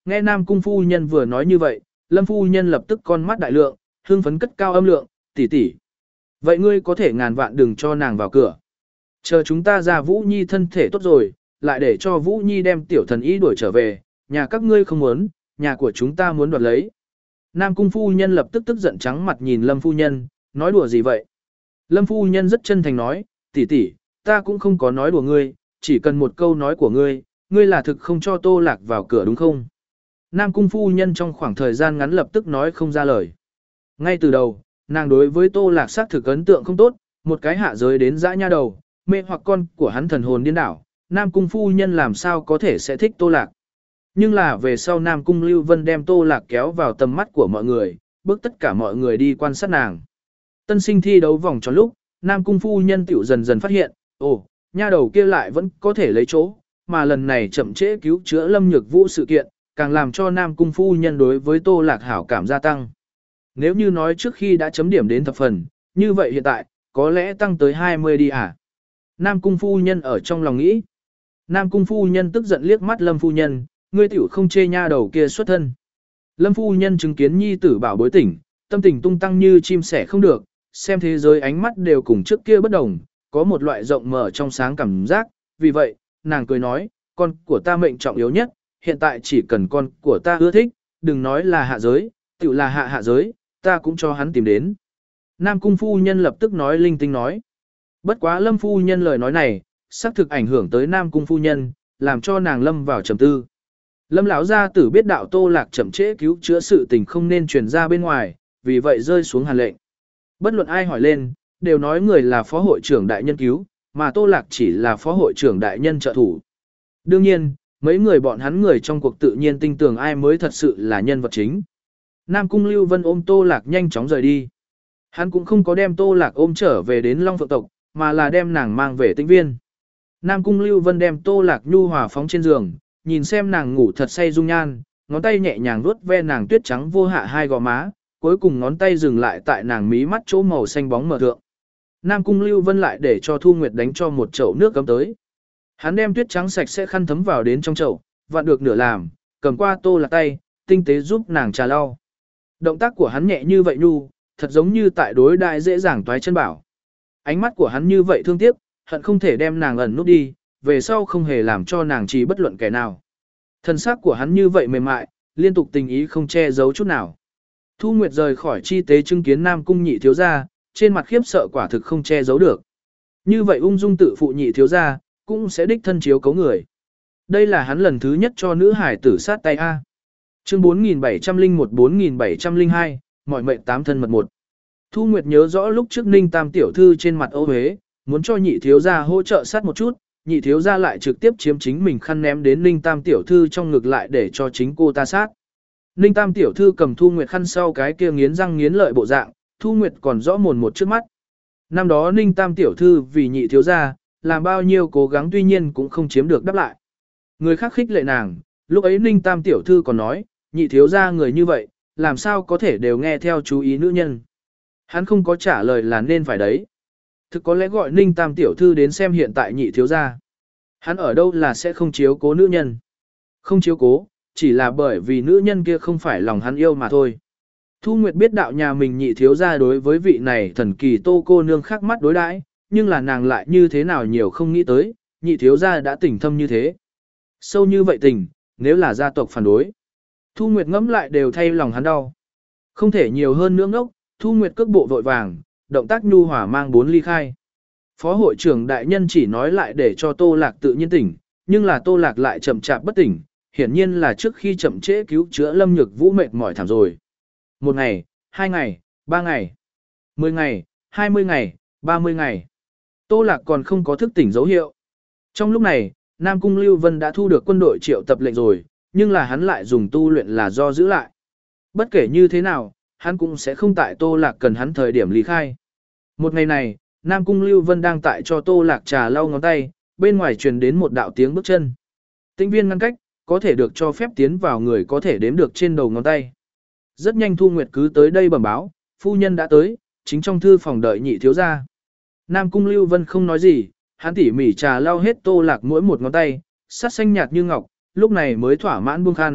Nghe Nam Cung phu nhân vừa nói như vậy, Lâm phu nhân lập tức con mắt đại lượng, hương phấn cất cao âm lượng, tỷ tỷ. Vậy ngươi có thể ngàn vạn đừng cho nàng vào cửa. Chờ chúng ta ra Vũ Nhi thân thể tốt rồi, lại để cho Vũ Nhi đem tiểu thần y đuổi trở về, nhà các ngươi không muốn, nhà của chúng ta muốn đoạt lấy. Nam Cung phu nhân lập tức tức giận trắng mặt nhìn Lâm phu nhân, nói đùa gì vậy? Lâm phu nhân rất chân thành nói, tỷ tỷ, ta cũng không có nói đùa ngươi, chỉ cần một câu nói của ngươi, ngươi là thực không cho Tô Lạc vào cửa đúng không? Nam Cung phu nhân trong khoảng thời gian ngắn lập tức nói không ra lời. Ngay từ đầu, nàng đối với Tô Lạc xác thực ấn tượng không tốt, một cái hạ giới đến dã nha đầu, mê hoặc con của hắn thần hồn điên đảo, Nam Cung phu nhân làm sao có thể sẽ thích Tô Lạc. Nhưng là về sau Nam Cung Lưu Vân đem Tô Lạc kéo vào tầm mắt của mọi người, bước tất cả mọi người đi quan sát nàng. Tân sinh thi đấu vòng tròn lúc, Nam Cung phu nhân tiểu dần dần phát hiện, ồ, nha đầu kia lại vẫn có thể lấy chỗ, mà lần này chậm trễ cứu chữa Lâm Nhược Vũ sự kiện, càng làm cho Nam Cung phu nhân đối với Tô Lạc hảo cảm gia tăng. Nếu như nói trước khi đã chấm điểm đến thập phần, như vậy hiện tại, có lẽ tăng tới hai mươi đi à? Nam Cung phu nhân ở trong lòng nghĩ. Nam Cung phu nhân tức giận liếc mắt Lâm phu nhân, ngươi tiểu không chê nha đầu kia xuất thân. Lâm phu nhân chứng kiến nhi tử bảo bối tỉnh, tâm tình tung tăng như chim sẻ không được, xem thế giới ánh mắt đều cùng trước kia bất đồng, có một loại rộng mở trong sáng cảm giác, vì vậy, nàng cười nói, con của ta mệnh trọng yếu nhất, hiện tại chỉ cần con của ta ưa thích, đừng nói là hạ giới, tiểu là hạ hạ giới, ta cũng cho hắn tìm đến. Nam Cung phu nhân lập tức nói linh tinh nói. Bất quá Lâm phu nhân lời nói này, xác thực ảnh hưởng tới Nam Cung phu nhân, làm cho nàng lâm vào trầm tư. Lâm lão gia tử biết đạo Tô Lạc chậm trễ cứu chữa sự tình không nên truyền ra bên ngoài, vì vậy rơi xuống hàn lệnh. Bất luận ai hỏi lên, đều nói người là phó hội trưởng đại nhân cứu, mà Tô Lạc chỉ là phó hội trưởng đại nhân trợ thủ. Đương nhiên, mấy người bọn hắn người trong cuộc tự nhiên tin tưởng ai mới thật sự là nhân vật chính. Nam Cung Lưu Vân ôm Tô Lạc nhanh chóng rời đi. Hắn cũng không có đem Tô Lạc ôm trở về đến Long Phượng tộc, mà là đem nàng mang về Tĩnh Viên. Nam Cung Lưu Vân đem Tô Lạc nhu hòa phóng trên giường, nhìn xem nàng ngủ thật say dung nhan, ngón tay nhẹ nhàng vuốt ve nàng tuyết trắng vô hạ hai gò má, cuối cùng ngón tay dừng lại tại nàng mí mắt chỗ màu xanh bóng mờ thượng. Nam Cung Lưu Vân lại để cho Thu Nguyệt đánh cho một chậu nước cấm tới. Hắn đem tuyết trắng sạch sẽ khăn thấm vào đến trong chậu, vặn được nửa làm, cầm qua Tô Lạc tay, tinh tế giúp nàng trà lau. Động tác của hắn nhẹ như vậy nhu, thật giống như tại đối đại dễ dàng toái chân bảo. Ánh mắt của hắn như vậy thương tiếc, hận không thể đem nàng ẩn nút đi, về sau không hề làm cho nàng chỉ bất luận kẻ nào. Thân xác của hắn như vậy mềm mại, liên tục tình ý không che giấu chút nào. Thu Nguyệt rời khỏi chi tế chứng kiến Nam Cung nhị thiếu gia, trên mặt khiếp sợ quả thực không che giấu được. Như vậy ung dung tự phụ nhị thiếu gia, cũng sẽ đích thân chiếu cấu người. Đây là hắn lần thứ nhất cho nữ hải tử sát tay A. Chương bốn nghìn bảy trăm lẻ một bốn nghìn bảy trăm lẻ hai, mọi mệnh tám thân mật một. Thu Nguyệt nhớ rõ lúc trước Ninh Tam tiểu thư trên mặt ô uế, muốn cho nhị thiếu gia hỗ trợ sát một chút, nhị thiếu gia lại trực tiếp chiếm chính mình khăn ném đến Ninh Tam tiểu thư trong ngực lại để cho chính cô ta sát. Ninh Tam tiểu thư cầm Thu Nguyệt khăn sau cái kia nghiến răng nghiến lợi bộ dạng, Thu Nguyệt còn rõ mồn một trước mắt. Năm đó Ninh Tam tiểu thư vì nhị thiếu gia, làm bao nhiêu cố gắng tuy nhiên cũng không chiếm được đáp lại. Người khác khích lệ nàng, lúc ấy Ninh Tam tiểu thư còn nói, nhị thiếu gia người như vậy, làm sao có thể đều nghe theo chú ý nữ nhân. Hắn không có trả lời là nên phải đấy. Thực có lẽ gọi Ninh Tam tiểu thư đến xem hiện tại nhị thiếu gia. Hắn ở đâu là sẽ không chiếu cố nữ nhân. Không chiếu cố, chỉ là bởi vì nữ nhân kia không phải lòng hắn yêu mà thôi. Thu Nguyệt biết đạo nhà mình nhị thiếu gia đối với vị này thần kỳ Tô cô nương khác mắt đối đãi, nhưng là nàng lại như thế nào nhiều không nghĩ tới, nhị thiếu gia đã tình thâm như thế. Sâu như vậy tình, nếu là gia tộc phản đối. Thu Nguyệt ngẫm lại đều thay lòng hắn đau. Không thể nhiều hơn nữa ngốc, Thu Nguyệt cước bộ vội vàng, động tác nhu hòa mang bốn ly khai. Phó hội trưởng đại nhân chỉ nói lại để cho Tô Lạc tự nhiên tỉnh, nhưng là Tô Lạc lại chậm chạp bất tỉnh, hiển nhiên là trước khi chậm trễ cứu chữa Lâm Nhược Vũ mệt mỏi thảm rồi. Một ngày, hai ngày, ba ngày, mười ngày, hai mươi ngày, ba mươi ngày. Tô Lạc còn không có thức tỉnh dấu hiệu. Trong lúc này, Nam Cung Lưu Vân đã thu được quân đội triệu tập lệnh rồi, nhưng là hắn lại dùng tu luyện là do giữ lại. Bất kể như thế nào, hắn cũng sẽ không tại Tô Lạc cần hắn thời điểm ly khai. Một ngày này, Nam Cung Lưu Vân đang tại cho Tô Lạc trà lau ngón tay, bên ngoài truyền đến một đạo tiếng bước chân. Tĩnh viên ngăn cách, có thể được cho phép tiến vào người có thể đếm được trên đầu ngón tay. Rất nhanh Thu Nguyệt cứ tới đây bẩm báo, phu nhân đã tới, chính trong thư phòng đợi nhị thiếu gia. Nam Cung Lưu Vân không nói gì, hắn tỉ mỉ trà lau hết Tô Lạc mỗi một ngón tay, sát xanh nhạt như ngọc, lúc này mới thỏa mãn buông khăn,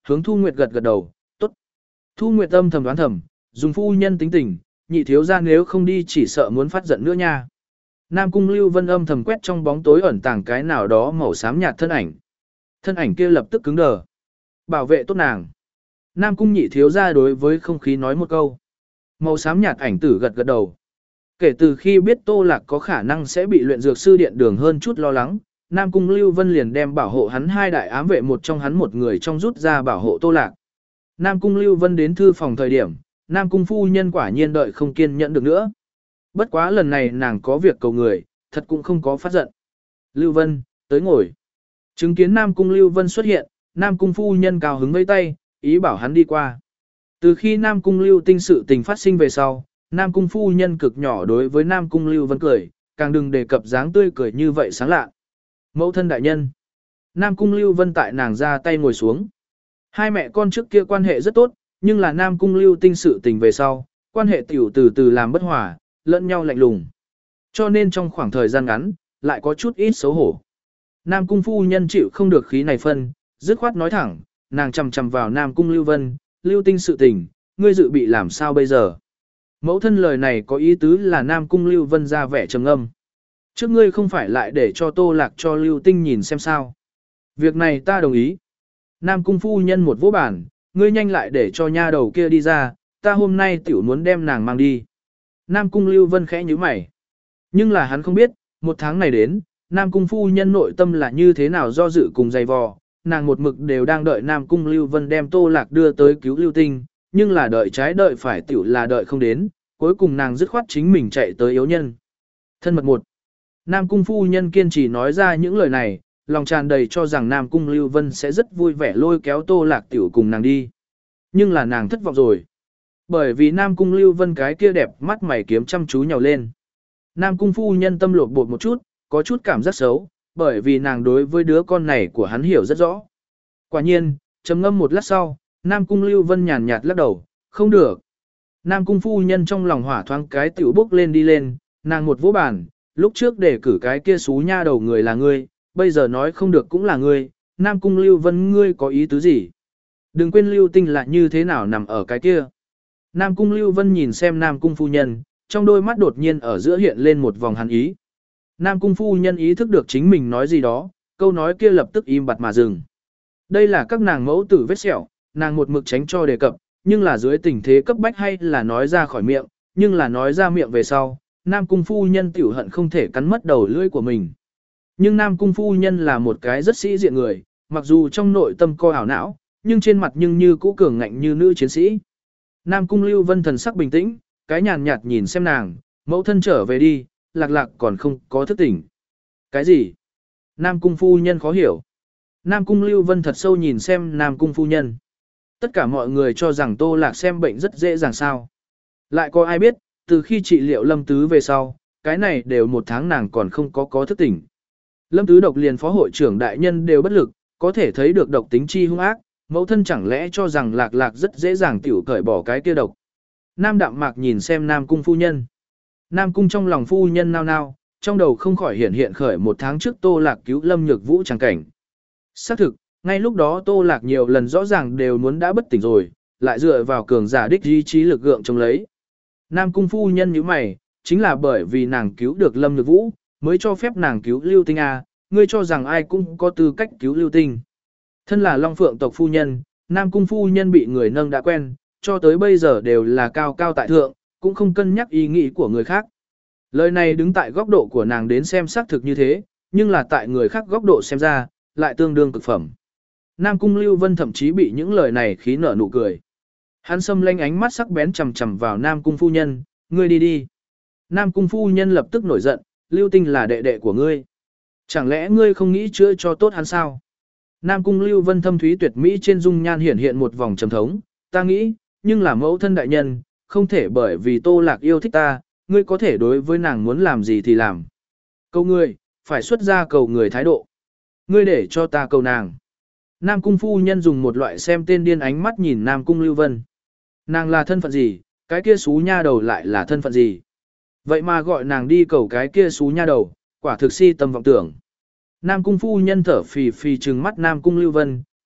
hướng Thu Nguyệt gật gật đầu, tốt. Thu Nguyệt âm thầm đoán thầm, dùng phu nhân tính tình, nhị thiếu gia nếu không đi chỉ sợ muốn phát giận nữa nha. Nam Cung Lưu Vân âm thầm quét trong bóng tối ẩn tàng cái nào đó màu xám nhạt thân ảnh. Thân ảnh kia lập tức cứng đờ. Bảo vệ tốt nàng. Nam Cung nhị thiếu gia đối với không khí nói một câu. Màu xám nhạt ảnh tử gật gật đầu. Kể từ khi biết Tô Lạc có khả năng sẽ bị luyện dược sư điện đường hơn chút lo lắng, Nam Cung Lưu Vân liền đem bảo hộ hắn hai đại ám vệ một trong hắn một người trong rút ra bảo hộ Tô Lạc. Nam Cung Lưu Vân đến thư phòng thời điểm, Nam Cung phu nhân quả nhiên đợi không kiên nhẫn được nữa. Bất quá lần này nàng có việc cầu người, thật cũng không có phát giận. Lưu Vân, tới ngồi. Chứng kiến Nam Cung Lưu Vân xuất hiện, Nam Cung phu nhân cao hứng vẫy tay, ý bảo hắn đi qua. Từ khi Nam Cung Lưu Tinh sự tình phát sinh về sau, Nam Cung phu nhân cực nhỏ đối với Nam Cung Lưu Vân cười, càng đừng đề cập dáng tươi cười như vậy sáng lạ. Mẫu thân đại nhân. Nam Cung Lưu Vân tại nàng ra tay ngồi xuống. Hai mẹ con trước kia quan hệ rất tốt, nhưng là Nam Cung Lưu Tinh sự tình về sau, quan hệ tiểu từ từ làm bất hòa, lẫn nhau lạnh lùng. Cho nên trong khoảng thời gian ngắn, lại có chút ít xấu hổ. Nam Cung phu nhân chịu không được khí này phân, dứt khoát nói thẳng, nàng chầm chầm vào Nam Cung Lưu Vân, Lưu Tinh sự tình, ngươi dự bị làm sao bây giờ? Mẫu thân lời này có ý tứ là Nam Cung Lưu Vân ra vẻ trầm ngâm. Trước ngươi không phải lại để cho Tô Lạc cho Lưu Tinh nhìn xem sao. Việc này ta đồng ý. Nam Cung phu nhân một vỗ bản, ngươi nhanh lại để cho nha đầu kia đi ra, ta hôm nay tiểu muốn đem nàng mang đi. Nam Cung Lưu Vân khẽ nhíu mày. Nhưng là hắn không biết, một tháng này đến, Nam Cung phu nhân nội tâm là như thế nào do dự cùng dày vò, nàng một mực đều đang đợi Nam Cung Lưu Vân đem Tô Lạc đưa tới cứu Lưu Tinh, nhưng là đợi trái đợi phải tiểu là đợi không đến, cuối cùng nàng dứt khoát chính mình chạy tới yếu nhân. Thân mật một. Nam Cung phu nhân kiên trì nói ra những lời này, lòng tràn đầy cho rằng Nam Cung Lưu Vân sẽ rất vui vẻ lôi kéo Tô Lạc tiểu cùng nàng đi. Nhưng là nàng thất vọng rồi. Bởi vì Nam Cung Lưu Vân cái kia đẹp mắt mày kiếm chăm chú nhào lên. Nam Cung phu nhân tâm lột bột một chút, có chút cảm giác xấu, bởi vì nàng đối với đứa con này của hắn hiểu rất rõ. Quả nhiên, trầm ngâm một lát sau, Nam Cung Lưu Vân nhàn nhạt lắc đầu, không được. Nam Cung phu nhân trong lòng hỏa thoáng cái tiểu bốc lên đi lên, nàng một vỗ bàn, lúc trước để cử cái kia xú nha đầu người là ngươi, bây giờ nói không được cũng là ngươi, Nam Cung Lưu Vân ngươi có ý tứ gì? Đừng quên Lưu Tinh là như thế nào nằm ở cái kia. Nam Cung Lưu Vân nhìn xem Nam Cung phu nhân, trong đôi mắt đột nhiên ở giữa hiện lên một vòng hàn ý. Nam Cung phu nhân ý thức được chính mình nói gì đó, câu nói kia lập tức im bặt mà dừng. Đây là các nàng mẫu tử vết sẹo, nàng một mực tránh cho đề cập, nhưng là dưới tình thế cấp bách hay là nói ra khỏi miệng, nhưng là nói ra miệng về sau, Nam Cung phu nhân tiểu hận không thể cắn mất đầu lưỡi của mình. Nhưng Nam Cung phu nhân là một cái rất sĩ diện người, mặc dù trong nội tâm co ảo não, nhưng trên mặt nhưng như cũ cường ngạnh như nữ chiến sĩ. Nam Cung Lưu Vân thần sắc bình tĩnh, cái nhàn nhạt nhìn xem nàng, mẫu thân trở về đi, Lạc Lạc còn không có thức tỉnh. Cái gì? Nam Cung phu nhân khó hiểu. Nam Cung Lưu Vân thật sâu nhìn xem Nam Cung phu nhân. Tất cả mọi người cho rằng Tô Lạc xem bệnh rất dễ dàng sao. Lại có ai biết, từ khi trị liệu Lâm Tứ về sau, cái này đều một tháng nàng còn không có có thức tỉnh. Lâm Tứ độc liền phó hội trưởng đại nhân đều bất lực, có thể thấy được độc tính chi hung ác, mẫu thân chẳng lẽ cho rằng Lạc Lạc rất dễ dàng tiểu cởi bỏ cái kia độc. Nam Đạm Mạc nhìn xem Nam Cung phu nhân. Nam Cung trong lòng phu nhân nao nao, trong đầu không khỏi hiện hiện khởi một tháng trước Tô Lạc cứu Lâm Nhược Vũ chẳng cảnh. Xác thực, ngay lúc đó Tô Lạc nhiều lần rõ ràng đều muốn đã bất tỉnh rồi, lại dựa vào cường giả đích ý chí lực gượng chống lấy. Nam Cung phu nhân như mày, chính là bởi vì nàng cứu được Lâm Nhược Vũ, mới cho phép nàng cứu Lưu Tinh A, ngươi cho rằng ai cũng có tư cách cứu Lưu Tinh. Thân là Long Phượng tộc phu nhân, Nam Cung phu nhân bị người nâng đã quen, cho tới bây giờ đều là cao cao tại thượng, cũng không cân nhắc ý nghĩ của người khác. Lời này đứng tại góc độ của nàng đến xem xác thực như thế, nhưng là tại người khác góc độ xem ra, lại tương đương cực phẩm. Nam Cung Lưu Vân thậm chí bị những lời này khí nở nụ cười. Hắn xâm lanh ánh mắt sắc bén chằm chằm vào Nam Cung phu nhân, ngươi đi đi. Nam Cung phu nhân lập tức nổi giận, Lưu Tinh là đệ đệ của ngươi. Chẳng lẽ ngươi không nghĩ chữa cho tốt hắn sao? Nam Cung Lưu Vân thâm thúy tuyệt mỹ trên dung nhan hiển hiện một vòng trầm thống, ta nghĩ, nhưng là mẫu thân đại nhân, không thể bởi vì Tô Lạc yêu thích ta, ngươi có thể đối với nàng muốn làm gì thì làm. Cầu ngươi, phải xuất ra cầu người thái độ. Ngươi để cho ta cầu nàng. Nam Cung phu nhân dùng một loại xem tên điên ánh mắt nhìn Nam Cung Lưu Vân. Nàng là thân phận gì, cái kia xú nha đầu lại là thân phận gì. Vậy mà gọi nàng đi cầu cái kia xú nha đầu, quả thực si tâm vọng tưởng. Nam Cung phu nhân thở phì phì trừng mắt Nam Cung Lưu Vân,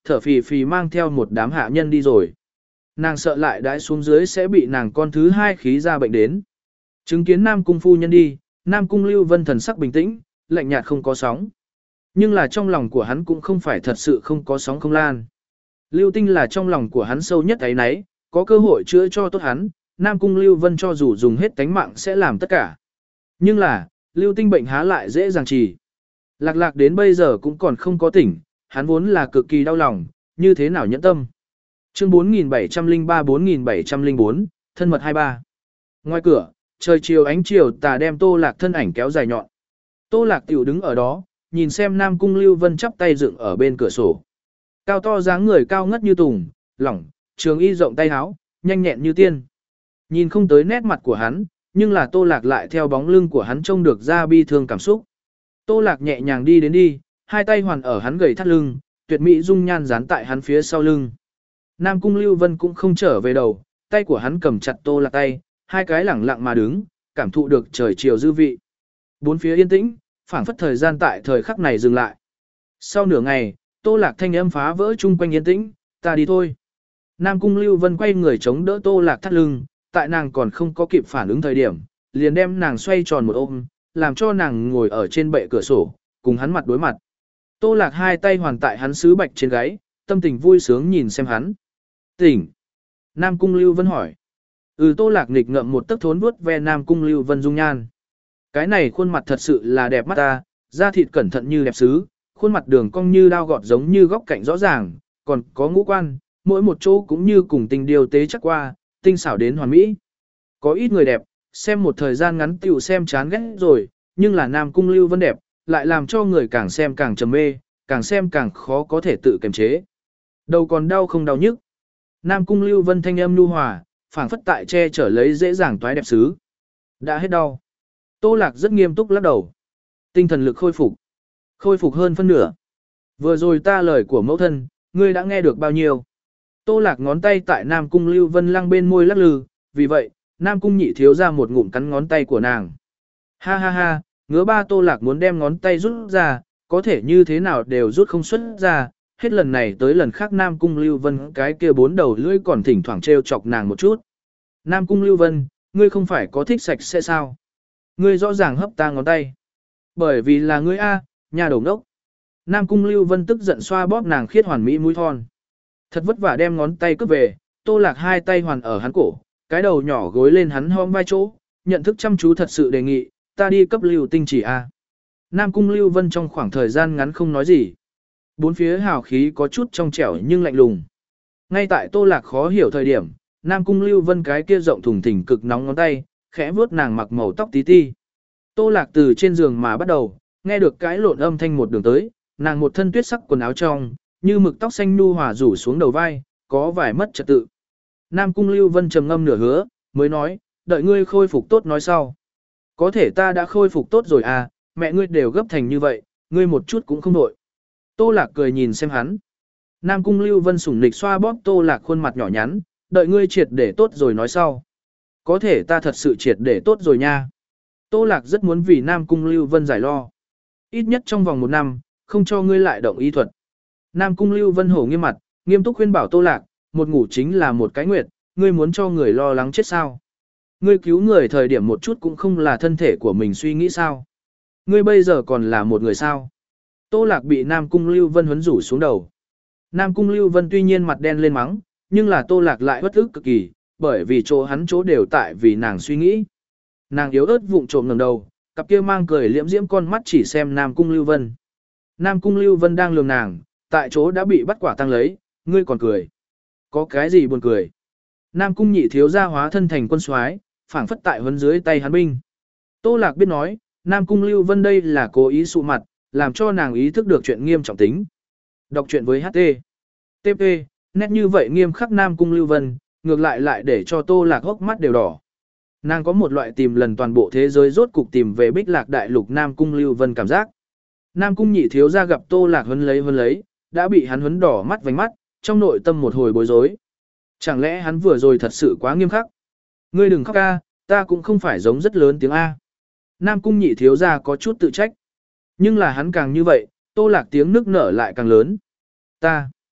thở phì phì mang theo một đám hạ nhân đi rồi. Nàng sợ lại đãi xuống dưới sẽ bị nàng con thứ hai khí ra bệnh đến. Chứng kiến Nam Cung phu nhân đi, Nam Cung Lưu Vân thần sắc bình tĩnh, lạnh nhạt không có sóng. Nhưng là trong lòng của hắn cũng không phải thật sự không có sóng không lan. Lưu Tinh là trong lòng của hắn sâu nhất ấy nấy, có cơ hội chữa cho tốt hắn, Nam Cung Lưu Vân cho dù dùng hết tánh mạng sẽ làm tất cả. Nhưng là, Lưu Tinh bệnh há lại dễ dàng trì. Lạc lạc đến bây giờ cũng còn không có tỉnh, hắn vốn là cực kỳ đau lòng, như thế nào nhẫn tâm. Chương bốn nghìn bảy trăm lẻ ba bốn nghìn bảy trăm lẻ bốn, thân mật hai ba. Ngoài cửa, trời chiều ánh chiều tà đem Tô Lạc thân ảnh kéo dài nhọn. Tô Lạc tiểu đứng ở đó, nhìn xem Nam Cung Lưu Vân chắp tay dựng ở bên cửa sổ. Cao to dáng người cao ngất như tùng, lỏng, trường y rộng tay áo, nhanh nhẹn như tiên. Nhìn không tới nét mặt của hắn, nhưng là Tô Lạc lại theo bóng lưng của hắn trông được ra bi thương cảm xúc. Tô Lạc nhẹ nhàng đi đến đi, hai tay hoàn ở hắn gầy thắt lưng, tuyệt mỹ dung nhan dán tại hắn phía sau lưng. Nam Cung Lưu Vân cũng không trở về đầu, tay của hắn cầm chặt Tô Lạc tay, hai cái lẳng lặng mà đứng, cảm thụ được trời chiều dư vị. Bốn phía yên tĩnh, phảng phất thời gian tại thời khắc này dừng lại. Sau nửa ngày, Tô Lạc thanh âm phá vỡ chung quanh yên tĩnh, ta đi thôi. Nam Cung Lưu Vân quay người chống đỡ Tô Lạc thắt lưng, tại nàng còn không có kịp phản ứng thời điểm, liền đem nàng xoay tròn một ôm, làm cho nàng ngồi ở trên bệ cửa sổ, cùng hắn mặt đối mặt. Tô Lạc hai tay hoàn tại hắn sứ bạch trên gáy, tâm tình vui sướng nhìn xem hắn. Tỉnh. Nam Cung Lưu Vân hỏi. Ừ, Tô Lạc nghịch ngậm một tấc thốn vuốt ve Nam Cung Lưu Vân dung nhan. Cái này khuôn mặt thật sự là đẹp mắt ta, da thịt cẩn thận như đẹp sứ, khuôn mặt đường cong như đao gọt giống như góc cạnh rõ ràng, còn có ngũ quan, mỗi một chỗ cũng như cùng tình điều tế chắc qua, tinh xảo đến hoàn mỹ. Có ít người đẹp, xem một thời gian ngắn tiểu xem chán ghét rồi, nhưng là Nam Cung Lưu Vân đẹp, lại làm cho người càng xem càng trầm mê, càng xem càng khó có thể tự kiềm chế. Đầu còn đau không đau nhức. Nam Cung Lưu Vân thanh âm nhu hòa, phảng phất tại che chở lấy dễ dàng toái đẹp xứ. Đã hết đau. Tô Lạc rất nghiêm túc lắc đầu. Tinh thần lực khôi phục. Khôi phục hơn phân nửa. Vừa rồi ta lời của mẫu thân, ngươi đã nghe được bao nhiêu. Tô Lạc ngón tay tại Nam Cung Lưu Vân lăng bên môi lắc lư, vì vậy, Nam Cung nhị thiếu ra một ngụm cắn ngón tay của nàng. Ha ha ha, ngứa ba. Tô Lạc muốn đem ngón tay rút ra, có thể như thế nào đều rút không xuất ra, hết lần này tới lần khác Nam Cung Lưu Vân cái kia bốn đầu lưỡi còn thỉnh thoảng trêu chọc nàng một chút. Nam Cung Lưu Vân, ngươi không phải có thích sạch sẽ sao? Ngươi rõ ràng hấp ta ngón tay. Bởi vì là ngươi A, nhà đầu ngốc. Nam Cung Lưu Vân tức giận xoa bóp nàng khiết hoàn mỹ mũi thon. Thật vất vả đem ngón tay cướp về, Tô Lạc hai tay hoàn ở hắn cổ, cái đầu nhỏ gối lên hắn hõm vai chỗ, nhận thức chăm chú thật sự đề nghị, ta đi cấp Lưu Tinh chỉ A. Nam Cung Lưu Vân trong khoảng thời gian ngắn không nói gì. Bốn phía hào khí có chút trong trẻo nhưng lạnh lùng. Ngay tại Tô Lạc khó hiểu thời điểm, Nam Cung Lưu Vân cái kia rộng thùng thình cực nóng ngón tay, khẽ vuốt nàng mặc màu tóc tí ti. Tô Lạc từ trên giường mà bắt đầu, nghe được cái lộn âm thanh một đường tới, nàng một thân tuyết sắc quần áo trong, như mực tóc xanh nu hòa rủ xuống đầu vai, có vài mất trật tự. Nam Cung Lưu Vân trầm ngâm nửa hứa, mới nói, đợi ngươi khôi phục tốt nói sau. Có thể ta đã khôi phục tốt rồi à, mẹ ngươi đều gấp thành như vậy, ngươi một chút cũng không đội. Tô Lạc cười nhìn xem hắn. Nam Cung Lưu Vân sủng nịch xoa bóp Tô Lạc khuôn mặt nhỏ nhắn, đợi ngươi triệt để tốt rồi nói sau. Có thể ta thật sự triệt để tốt rồi nha. Tô Lạc rất muốn vì Nam Cung Lưu Vân giải lo. Ít nhất trong vòng một năm, không cho ngươi lại động y thuật. Nam Cung Lưu Vân hổ nghiêm mặt, nghiêm túc khuyên bảo Tô Lạc, một ngủ chính là một cái nguyệt, ngươi muốn cho người lo lắng chết sao. Ngươi cứu người thời điểm một chút cũng không là thân thể của mình suy nghĩ sao. Ngươi bây giờ còn là một người sao. Tô Lạc bị Nam Cung Lưu Vân huấn rủ xuống đầu. Nam Cung Lưu Vân tuy nhiên mặt đen lên mắng, nhưng là Tô Lạc lại bất ức cực kỳ, bởi vì chỗ hắn chỗ đều tại vì nàng suy nghĩ. Nàng yếu ớt vụng trộm ngẩng đầu, cặp kia mang cười liễm diễm con mắt chỉ xem Nam Cung Lưu Vân. Nam Cung Lưu Vân đang lường nàng, tại chỗ đã bị bắt quả tang lấy, ngươi còn cười. Có cái gì buồn cười? Nam Cung nhị thiếu gia hóa thân thành quân soái, phảng phất tại huấn dưới tay hắn binh. Tô Lạc biết nói, Nam Cung Lưu Vân đây là cố ý sụ mặt, làm cho nàng ý thức được chuyện nghiêm trọng tính. Đọc truyện với hát tê. tê pê, nét như vậy nghiêm khắc Nam Cung Lưu Vân, ngược lại lại để cho Tô Lạc hốc mắt đều đỏ. Nàng có một loại tìm lần toàn bộ thế giới rốt cục tìm về Bích Lạc Đại Lục Nam Cung Lưu Vân cảm giác. Nam Cung nhị thiếu gia gặp Tô Lạc huấn lấy huấn lấy, đã bị hắn huấn đỏ mắt vành mắt, trong nội tâm một hồi bối rối. Chẳng lẽ hắn vừa rồi thật sự quá nghiêm khắc? Ngươi đừng khóc a, ta cũng không phải giống rất lớn tiếng A. Nam Cung nhị thiếu gia có chút tự trách. Nhưng là hắn càng như vậy, Tô Lạc tiếng nức nở lại càng lớn. Ta,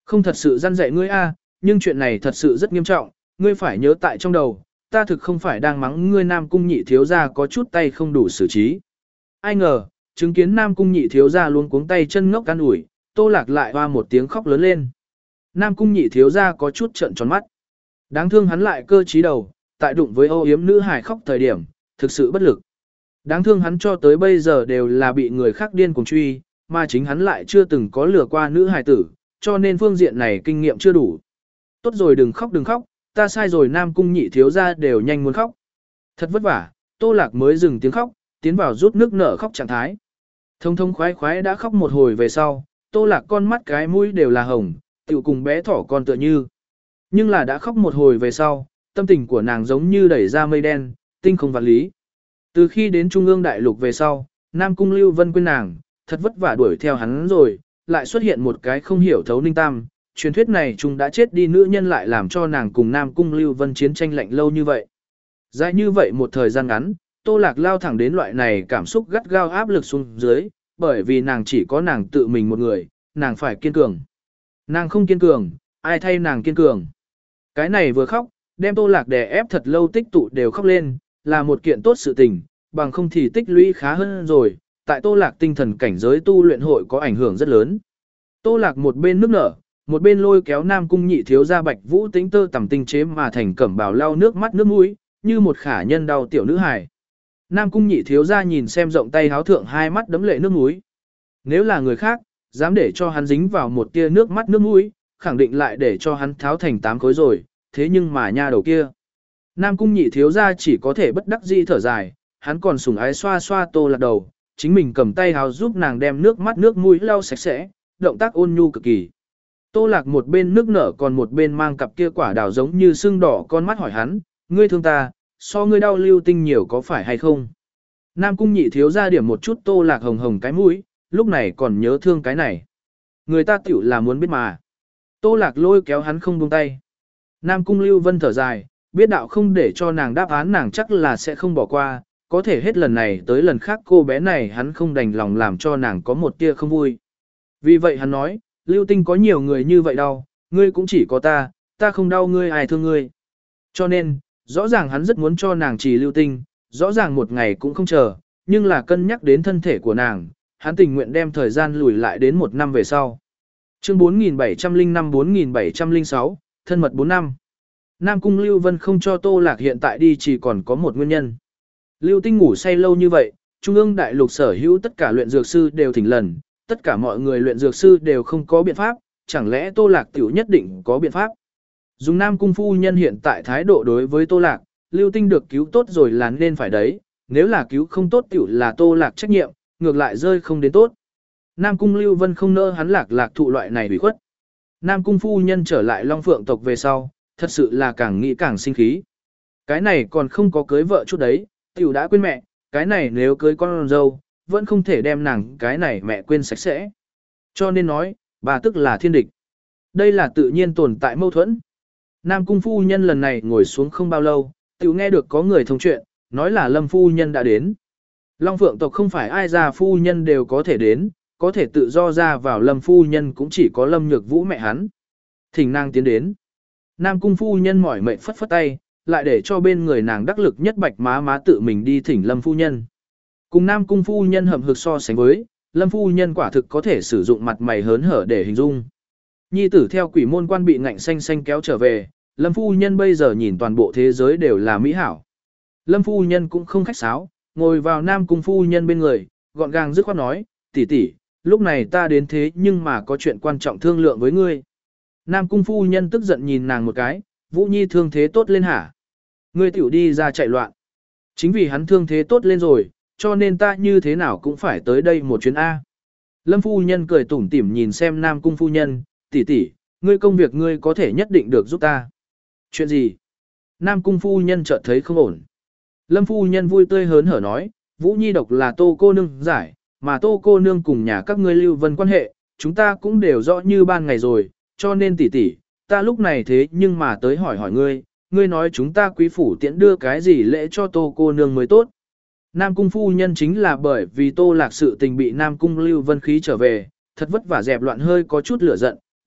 Không thật sự răn dạy ngươi a, nhưng chuyện này thật sự rất nghiêm trọng, ngươi phải nhớ tại trong đầu, ta thực không phải đang mắng ngươi Nam Cung nhị thiếu gia có chút tay không đủ xử trí. Ai ngờ, chứng kiến Nam Cung nhị thiếu gia luống cuống tay chân ngốc can ủi, Tô Lạc lại hoa một tiếng khóc lớn lên. Nam Cung nhị thiếu gia có chút trợn tròn mắt. Đáng thương hắn lại cơ trí đầu, tại đụng với âu yếm nữ hài khóc thời điểm, thực sự bất lực. Đáng thương hắn cho tới bây giờ đều là bị người khác điên cuồng truy, mà chính hắn lại chưa từng có lừa qua nữ hài tử, cho nên phương diện này kinh nghiệm chưa đủ. Tốt rồi đừng khóc đừng khóc, ta sai rồi Nam Cung nhị thiếu gia đều nhanh muốn khóc. Thật vất vả, Tô Lạc mới dừng tiếng khóc, tiến vào rút nước nở khóc trạng thái. Thông thông khoái khoái đã khóc một hồi về sau, Tô Lạc con mắt cái mũi đều là hồng, tựu cùng bé thỏ con tựa như. Nhưng là đã khóc một hồi về sau, tâm tình của nàng giống như đẩy ra mây đen, tinh không vạn lý. Từ khi đến Trung ương Đại Lục về sau, Nam Cung Lưu Vân quên nàng, thật vất vả đuổi theo hắn rồi, lại xuất hiện một cái không hiểu thấu Ninh Tam. Truyền thuyết này chúng đã chết đi nữ nhân lại làm cho nàng cùng Nam Cung Lưu Vân chiến tranh lạnh lâu như vậy. Dài như vậy một thời gian ngắn, Tô Lạc lao thẳng đến loại này cảm xúc gắt gao áp lực xuống dưới, bởi vì nàng chỉ có nàng tự mình một người, nàng phải kiên cường. Nàng không kiên cường, ai thay nàng kiên cường. Cái này vừa khóc, đem Tô Lạc đè ép thật lâu tích tụ đều khóc lên, là một kiện tốt sự tình, bằng không thì tích lũy khá hơn rồi, tại Tô Lạc tinh thần cảnh giới tu luyện hội có ảnh hưởng rất lớn. Tô Lạc một bên nước nở, một bên lôi kéo Nam Cung nhị thiếu gia Bạch Vũ tính tơ tầm tinh chế mà thành cẩm bào lau nước mắt nước mũi, như một khả nhân đau tiểu nữ hài. Nam Cung nhị thiếu gia nhìn xem rộng tay háo thượng hai mắt đấm lệ nước mũi. Nếu là người khác, dám để cho hắn dính vào một tia nước mắt nước mũi, khẳng định lại để cho hắn tháo thành tám khối rồi, thế nhưng mà nha đầu kia. Nam Cung nhị thiếu gia chỉ có thể bất đắc dĩ thở dài, hắn còn sủng ái xoa xoa Tô Lạc đầu, chính mình cầm tay háo giúp nàng đem nước mắt nước mũi lau sạch sẽ, động tác ôn nhu cực kỳ. Tô Lạc một bên nước nở còn một bên mang cặp kia quả đào giống như sưng đỏ con mắt hỏi hắn, ngươi thương ta, so ngươi đau lưu tinh nhiều có phải hay không? Nam Cung nhị thiếu gia điểm một chút Tô Lạc hồng hồng cái mũi, lúc này còn nhớ thương cái này. Người ta tiểu là muốn biết mà. Tô Lạc lôi kéo hắn không buông tay. Nam Cung Lưu Vân thở dài, biết đạo không để cho nàng đáp án nàng chắc là sẽ không bỏ qua, có thể hết lần này tới lần khác cô bé này hắn không đành lòng làm cho nàng có một tia không vui. Vì vậy hắn nói, Lưu Tinh có nhiều người như vậy đau, ngươi cũng chỉ có ta, ta không đau ngươi ai thương ngươi. Cho nên, rõ ràng hắn rất muốn cho nàng trì Lưu Tinh, rõ ràng một ngày cũng không chờ, nhưng là cân nhắc đến thân thể của nàng, hắn tình nguyện đem thời gian lùi lại đến một năm về sau. Chương bốn nghìn bảy trăm lẻ năm bốn nghìn bảy trăm lẻ sáu, thân mật bốn năm. Nam Cung Lưu Vân không cho Tô Lạc hiện tại đi chỉ còn có một nguyên nhân. Lưu Tinh ngủ say lâu như vậy, Trung ương Đại Lục sở hữu tất cả luyện dược sư đều thỉnh lần, tất cả mọi người luyện dược sư đều không có biện pháp, chẳng lẽ Tô Lạc tiểu nhất định có biện pháp. Dùng Nam Cung phu nhân hiện tại thái độ đối với Tô Lạc, Lưu Tinh được cứu tốt rồi là nên phải đấy, nếu là cứu không tốt tiểu là Tô Lạc trách nhiệm, ngược lại rơi không đến tốt. Nam Cung Lưu Vân không nỡ hắn Lạc Lạc thụ loại này bị khuất. Nam Cung phu nhân trở lại Long Phượng tộc về sau, thật sự là càng nghĩ càng sinh khí. Cái này còn không có cưới vợ chút đấy, tiểu đã quên mẹ, cái này nếu cưới con dâu, vẫn không thể đem nàng cái này mẹ quên sạch sẽ. Cho nên nói, bà tức là thiên địch. Đây là tự nhiên tồn tại mâu thuẫn. Nam Cung phu nhân lần này ngồi xuống không bao lâu, tiểu nghe được có người thông chuyện, nói là Lâm phu nhân đã đến. Long Phượng tộc không phải ai ra phu nhân đều có thể đến, có thể tự do ra vào Lâm phu nhân cũng chỉ có Lâm Nhược Vũ mẹ hắn. Thỉnh nàng tiến đến. Nam Cung phu nhân mỏi mệt phất phất tay, lại để cho bên người nàng đắc lực nhất Bạch má má tự mình đi thỉnh Lâm phu nhân. Cùng Nam Cung phu nhân hậm hực so sánh với, Lâm phu nhân quả thực có thể sử dụng mặt mày hớn hở để hình dung. Nhi tử theo quỷ môn quan bị ngạnh xanh xanh kéo trở về, Lâm phu nhân bây giờ nhìn toàn bộ thế giới đều là mỹ hảo. Lâm phu nhân cũng không khách sáo, ngồi vào Nam Cung phu nhân bên người, gọn gàng dứt khoát nói, tỷ tỷ, lúc này ta đến thế nhưng mà có chuyện quan trọng thương lượng với ngươi. Nam Cung phu nhân tức giận nhìn nàng một cái, Vũ Nhi thương thế tốt lên hả? Ngươi tiểu đi ra chạy loạn. Chính vì hắn thương thế tốt lên rồi, cho nên ta như thế nào cũng phải tới đây một chuyến A. Lâm phu nhân cười tủm tỉm nhìn xem Nam Cung phu nhân, tỷ tỷ, ngươi công việc ngươi có thể nhất định được giúp ta. Chuyện gì? Nam Cung phu nhân chợt thấy không ổn. Lâm phu nhân vui tươi hớn hở nói, Vũ Nhi độc là Tô cô nương giải, mà Tô cô nương cùng nhà các ngươi Lưu Vân quan hệ, chúng ta cũng đều rõ như ban ngày rồi, cho nên tỷ tỷ, ta lúc này thế nhưng mà tới hỏi hỏi ngươi, ngươi nói chúng ta quý phủ tiễn đưa cái gì lễ cho Tô cô nương mới tốt. Nam Cung phu nhân chính là bởi vì Tô Lạc sự tình bị Nam Cung Lưu Vân khí trở về, thật vất vả dẹp loạn hơi có chút lửa giận,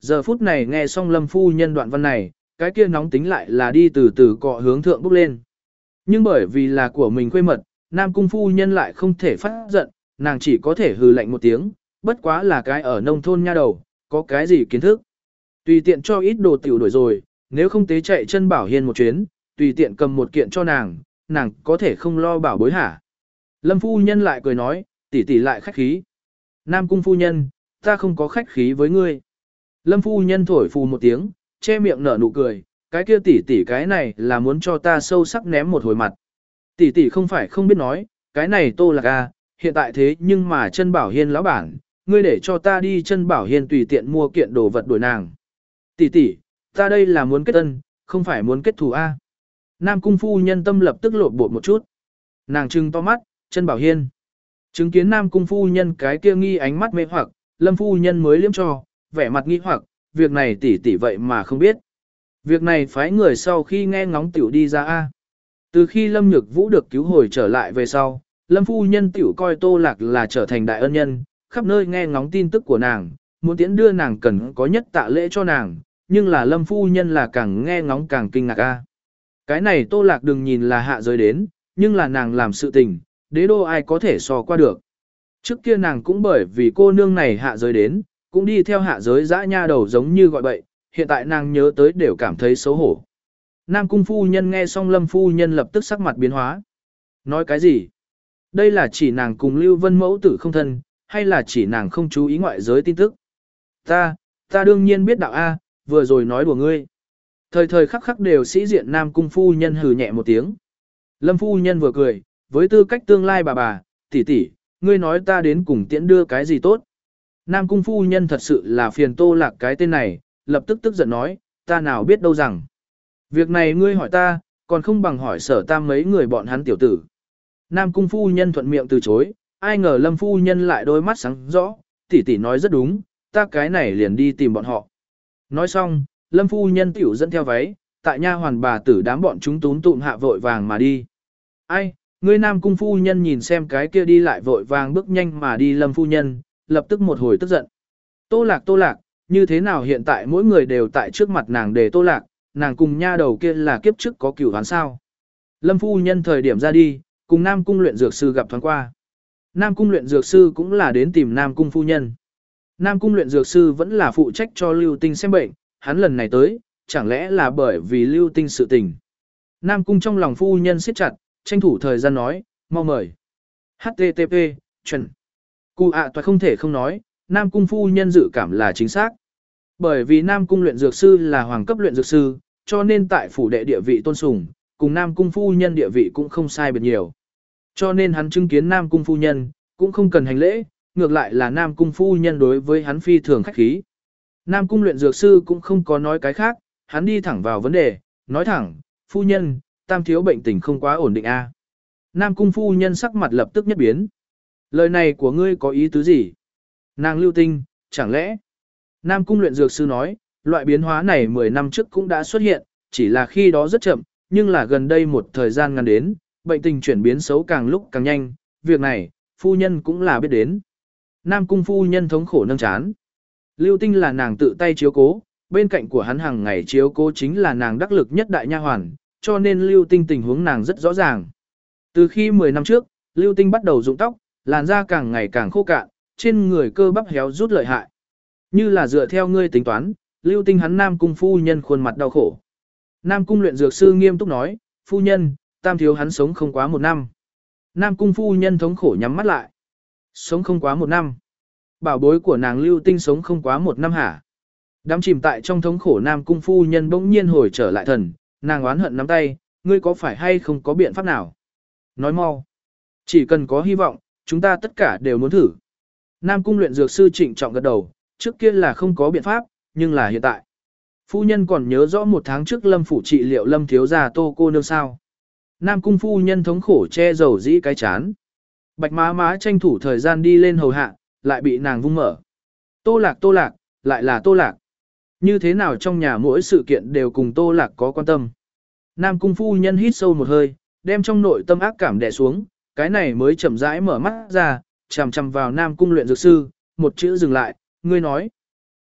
giờ phút này nghe xong Lâm phu nhân đoạn văn này, cái kia nóng tính lại là đi từ từ cọ hướng thượng bốc lên. Nhưng bởi vì là của mình khuê mật, Nam cung phu nhân lại không thể phát giận, nàng chỉ có thể hừ lạnh một tiếng, bất quá là cái ở nông thôn nha đầu, có cái gì kiến thức. Tùy tiện cho ít đồ tiểu đổi rồi, nếu không tế chạy chân Bảo Hiên một chuyến, tùy tiện cầm một kiện cho nàng, nàng có thể không lo bảo bối hả. Lâm phu nhân lại cười nói, tỷ tỷ lại khách khí. Nam cung phu nhân, ta không có khách khí với ngươi. Lâm phu nhân thổi phù một tiếng, che miệng nở nụ cười, cái kia tỷ tỷ cái này là muốn cho ta sâu sắc ném một hồi mặt. Tỷ tỷ không phải không biết nói, cái này Tô Lạc a, hiện tại thế nhưng mà chân Bảo Hiên lão bản, ngươi để cho ta đi chân Bảo Hiên tùy tiện mua kiện đồ vật đổi nàng. Tỷ tỷ, ta đây là muốn kết ân, không phải muốn kết thù a. Nam cung phu nhân tâm lập tức lộn bột một chút. Nàng trừng to mắt, chân Bảo Hiên. Chứng kiến Nam cung phu nhân cái kia nghi ánh mắt mê hoặc, Lâm phu nhân mới liếm cho, vẻ mặt nghi hoặc, việc này tỷ tỷ vậy mà không biết. Việc này phái người sau khi nghe ngóng tiểu đi ra a. Từ khi Lâm Nhược Vũ được cứu hồi trở lại về sau, Lâm phu nhân tiểu coi Tô Lạc là trở thành đại ân nhân, khắp nơi nghe ngóng tin tức của nàng, muốn tiễn đưa nàng cần có nhất tạ lễ cho nàng, nhưng là Lâm phu nhân là càng nghe ngóng càng kinh ngạc a. Cái này Tô Lạc đừng nhìn là hạ giới đến, nhưng là nàng làm sự tình, đế đô ai có thể so qua được. Trước kia nàng cũng bởi vì cô nương này hạ giới đến, cũng đi theo hạ giới dã nha đầu giống như gọi bậy, hiện tại nàng nhớ tới đều cảm thấy xấu hổ. Nam cung phu nhân nghe xong Lâm phu nhân lập tức sắc mặt biến hóa. Nói cái gì? Đây là chỉ nàng cùng Lưu Vân mẫu tử không thân, hay là chỉ nàng không chú ý ngoại giới tin tức? Ta, ta đương nhiên biết đạo A, vừa rồi nói đùa ngươi. Thời thời khắc khắc đều sĩ diện Nam cung phu nhân hừ nhẹ một tiếng. Lâm phu nhân vừa cười, với tư cách tương lai bà bà, tỷ tỷ, ngươi nói ta đến cùng tiễn đưa cái gì tốt? Nam cung phu nhân thật sự là phiền Tô Lạc cái tên này, lập tức tức giận nói, ta nào biết đâu rằng. Việc này ngươi hỏi ta, còn không bằng hỏi Sở Tam mấy người bọn hắn tiểu tử. Nam cung phu nhân thuận miệng từ chối, ai ngờ Lâm phu nhân lại đôi mắt sáng rõ, tỷ tỷ nói rất đúng, ta cái này liền đi tìm bọn họ. Nói xong, Lâm phu nhân tiểu dẫn theo váy, tại nha hoàn bà tử đám bọn chúng túm tụm hạ vội vàng mà đi. Ai, ngươi Nam cung phu nhân nhìn xem cái kia đi lại vội vàng bước nhanh mà đi Lâm phu nhân, lập tức một hồi tức giận. Tô Lạc Tô Lạc, như thế nào hiện tại mỗi người đều tại trước mặt nàng để Tô Lạc, nàng cùng nha đầu kia là kiếp trước có cửu hoán sao. Lâm phu nhân thời điểm ra đi, cùng Nam cung luyện dược sư gặp thoáng qua. Nam cung luyện dược sư cũng là đến tìm Nam cung phu nhân. Nam cung luyện dược sư vẫn là phụ trách cho Lưu Tinh xem bệnh, hắn lần này tới, chẳng lẽ là bởi vì Lưu Tinh sự tình. Nam cung trong lòng phu nhân siết chặt, tranh thủ thời gian nói, mau mời. hát tê tê pê, chuẩn. Cụ ạ toại không thể không nói, Nam cung phu nhân dự cảm là chính xác. Bởi vì Nam cung luyện dược sư là hoàng cấp luyện dược sư, cho nên tại phủ đệ địa vị tôn sùng, cùng Nam cung phu nhân địa vị cũng không sai biệt nhiều. Cho nên hắn chứng kiến Nam cung phu nhân, cũng không cần hành lễ, ngược lại là Nam cung phu nhân đối với hắn phi thường khách khí. Nam cung luyện dược sư cũng không có nói cái khác, hắn đi thẳng vào vấn đề, nói thẳng, phu nhân, Tam thiếu bệnh tình không quá ổn định a. À? Nam cung phu nhân sắc mặt lập tức nhất biến. Lời này của ngươi có ý tứ gì? Nàng Lưu Tinh, chẳng lẽ? Nam cung luyện dược sư nói, loại biến hóa này mười năm trước cũng đã xuất hiện, chỉ là khi đó rất chậm, nhưng là gần đây một thời gian ngắn đến, bệnh tình chuyển biến xấu càng lúc càng nhanh, việc này, phu nhân cũng là biết đến. Nam cung phu nhân thống khổ nâng chán. Lưu Tinh là nàng tự tay chiếu cố, bên cạnh của hắn hàng ngày chiếu cố chính là nàng đắc lực nhất đại nha hoàn, cho nên Lưu Tinh tình huống nàng rất rõ ràng. Từ khi mười năm trước, Lưu Tinh bắt đầu rụng tóc, làn da càng ngày càng khô cạn, trên người cơ bắp héo rút lợi hại. Như là dựa theo ngươi tính toán, Lưu Tinh hắn Nam cung phu nhân khuôn mặt đau khổ. Nam cung luyện dược sư nghiêm túc nói, phu nhân, Tam thiếu hắn sống không quá một năm. Nam cung phu nhân thống khổ nhắm mắt lại. Sống không quá một năm. Bảo bối của nàng Lưu Tinh sống không quá một năm hả? Đắm chìm tại trong thống khổ Nam cung phu nhân bỗng nhiên hồi trở lại thần, nàng oán hận nắm tay, ngươi có phải hay không có biện pháp nào? Nói mau. Chỉ cần có hy vọng, chúng ta tất cả đều muốn thử. Nam cung luyện dược sư trịnh trọng gật đầu, trước kia là không có biện pháp, nhưng là hiện tại. Phu nhân còn nhớ rõ một tháng trước Lâm phủ trị liệu Lâm thiếu gia Tô cô nương sao? Nam cung phu nhân thống khổ che dầu dĩ cái chán. Bạch má má tranh thủ thời gian đi lên hầu hạ, lại bị nàng vung mở. Tô Lạc Tô Lạc, lại là Tô Lạc. Như thế nào trong nhà mỗi sự kiện đều cùng Tô Lạc có quan tâm. Nam cung phu nhân hít sâu một hơi, đem trong nội tâm ác cảm đè xuống, cái này mới chậm rãi mở mắt ra, chằm chằm vào Nam cung luyện dược sư, một chữ dừng lại, ngươi nói.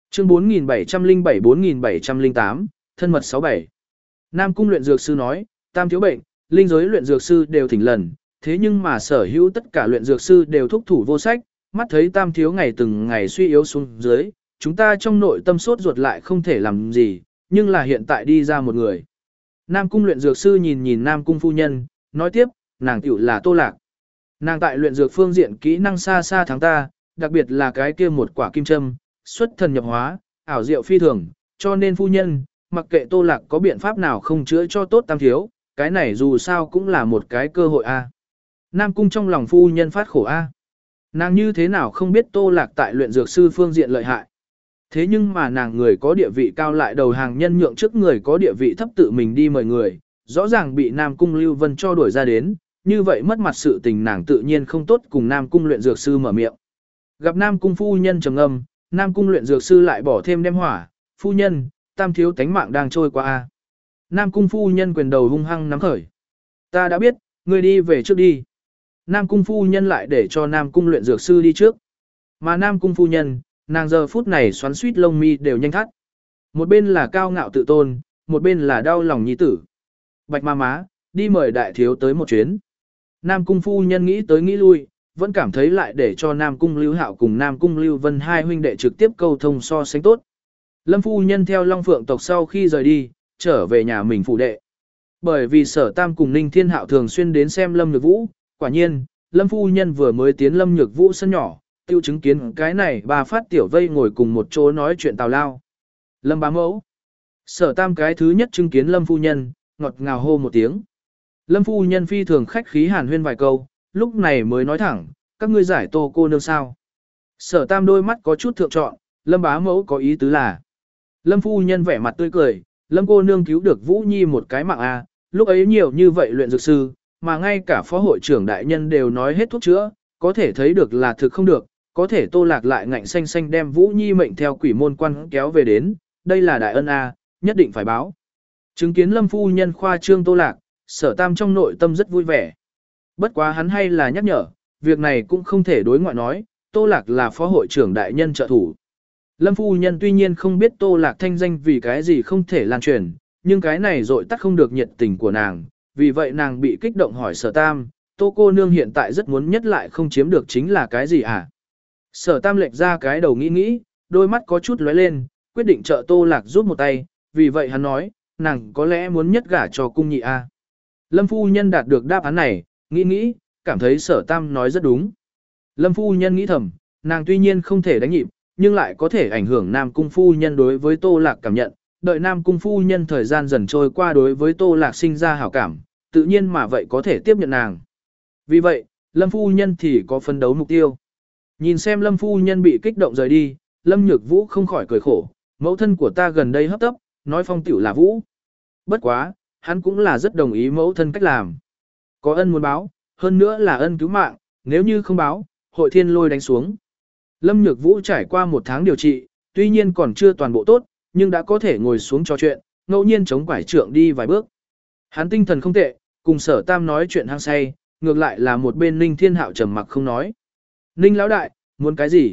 Chương bốn nghìn bảy trăm lẻ bảy bốn nghìn bảy trăm lẻ tám, thân mật sáu bảy. Nam cung luyện dược sư nói, tam thiếu bệnh, linh giới luyện dược sư đều thỉnh lần, thế nhưng mà sở hữu tất cả luyện dược sư đều thúc thủ vô sách, mắt thấy tam thiếu ngày từng ngày suy yếu xuống dưới, chúng ta trong nội tâm sốt ruột lại không thể làm gì, nhưng là hiện tại đi ra một người. Nam cung luyện dược sư nhìn nhìn Nam cung phu nhân, nói tiếp, nàng tiểu là Tô Lạc. Nàng tại luyện dược phương diện kỹ năng xa xa thắng ta, đặc biệt là cái kia một quả kim châm, xuất thần nhập hóa, ảo diệu phi thường, cho nên phu nhân, mặc kệ Tô Lạc có biện pháp nào không chữa cho tốt tam thiếu, cái này dù sao cũng là một cái cơ hội a. Nam cung trong lòng phu nhân phát khổ a. Nàng như thế nào không biết Tô Lạc tại luyện dược sư phương diện lợi hại. Thế nhưng mà nàng người có địa vị cao lại đầu hàng nhân nhượng trước người có địa vị thấp tự mình đi mời người, rõ ràng bị Nam cung Lưu Vân cho đuổi ra đến, như vậy mất mặt sự tình nàng tự nhiên không tốt cùng Nam cung luyện dược sư mở miệng. Gặp Nam cung phu nhân trầm ngâm, Nam cung luyện dược sư lại bỏ thêm đem hỏa, phu nhân, tam thiếu tánh mạng đang trôi qua a. Nam cung phu nhân quyền đầu hung hăng nắm khởi. Ta đã biết, ngươi đi về trước đi. Nam cung phu nhân lại để cho Nam cung luyện dược sư đi trước. Mà Nam cung phu nhân, nàng giờ phút này xoắn suýt lông mi đều nhanh thắt. Một bên là cao ngạo tự tôn, một bên là đau lòng nhi tử. Bạch ma má, đi mời đại thiếu tới một chuyến. Nam cung phu nhân nghĩ tới nghĩ lui, vẫn cảm thấy lại để cho Nam cung Lưu Hạo cùng Nam cung Lưu Vân hai huynh đệ trực tiếp câu thông so sánh tốt. Lâm phu nhân theo Long Phượng tộc sau khi rời đi, trở về nhà mình phụ đệ. Bởi vì Sở Tam cùng Ninh Thiên Hạo thường xuyên đến xem Lâm Nhược Vũ, quả nhiên, Lâm phu nhân vừa mới tiến Lâm Nhược Vũ sân nhỏ, tiêu chứng kiến cái này bà phát tiểu vây ngồi cùng một chỗ nói chuyện tào lao. Lâm bá mẫu. Sở Tam cái thứ nhất chứng kiến Lâm phu nhân, ngọt ngào hô một tiếng. Lâm phu nhân phi thường khách khí hàn huyên vài câu, lúc này mới nói thẳng, các ngươi giải Tô cô nương sao. Sở Tam đôi mắt có chút thượng trọn, Lâm bá mẫu có ý tứ là. Lâm phu nhân vẻ mặt tươi cười, Lâm cô nương cứu được Vũ Nhi một cái mạng a, lúc ấy nhiều như vậy luyện dược sư, mà ngay cả phó hội trưởng đại nhân đều nói hết thuốc chữa, có thể thấy được là thực không được, có thể Tô Lạc lại ngạnh xanh xanh đem Vũ Nhi mệnh theo quỷ môn quan kéo về đến, đây là đại ân a, nhất định phải báo. Chứng kiến Lâm phu nhân khoa trương Tô Lạc, Sở Tam trong nội tâm rất vui vẻ. Bất quá hắn hay là nhắc nhở, việc này cũng không thể đối ngoại nói, Tô Lạc là phó hội trưởng đại nhân trợ thủ. Lâm phu nhân tuy nhiên không biết Tô Lạc thanh danh vì cái gì không thể lan truyền, nhưng cái này dội tắt không được nhiệt tình của nàng, vì vậy nàng bị kích động hỏi Sở Tam, Tô cô nương hiện tại rất muốn nhất lại không chiếm được chính là cái gì à? Sở Tam lệch ra cái đầu nghĩ nghĩ, đôi mắt có chút lóe lên, quyết định trợ Tô Lạc giúp một tay, vì vậy hắn nói, nàng có lẽ muốn nhất gả cho cung nhị a. Lâm phu nhân đạt được đáp án này, nghĩ nghĩ, cảm thấy Sở Tam nói rất đúng. Lâm phu nhân nghĩ thầm, nàng tuy nhiên không thể đánh nhịp, nhưng lại có thể ảnh hưởng Nam cung phu nhân đối với Tô Lạc cảm nhận, đợi Nam cung phu nhân thời gian dần trôi qua đối với Tô Lạc sinh ra hảo cảm, tự nhiên mà vậy có thể tiếp nhận nàng. Vì vậy, Lâm phu nhân thì có phấn đấu mục tiêu. Nhìn xem Lâm phu nhân bị kích động rời đi, Lâm Nhược Vũ không khỏi cười khổ, mẫu thân của ta gần đây hấp tấp, nói phong tiểu là Vũ. Bất quá, hắn cũng là rất đồng ý mẫu thân cách làm. Có ân muốn báo, hơn nữa là ân cứu mạng, nếu như không báo, hội thiên lôi đánh xuống. Lâm Nhược Vũ trải qua một tháng điều trị, tuy nhiên còn chưa toàn bộ tốt, nhưng đã có thể ngồi xuống trò chuyện, ngẫu nhiên chống quải trượng đi vài bước. Hắn tinh thần không tệ, cùng Sở Tam nói chuyện hăng say, ngược lại là một bên Ninh Thiên Hạo trầm mặc không nói. Ninh lão đại, muốn cái gì?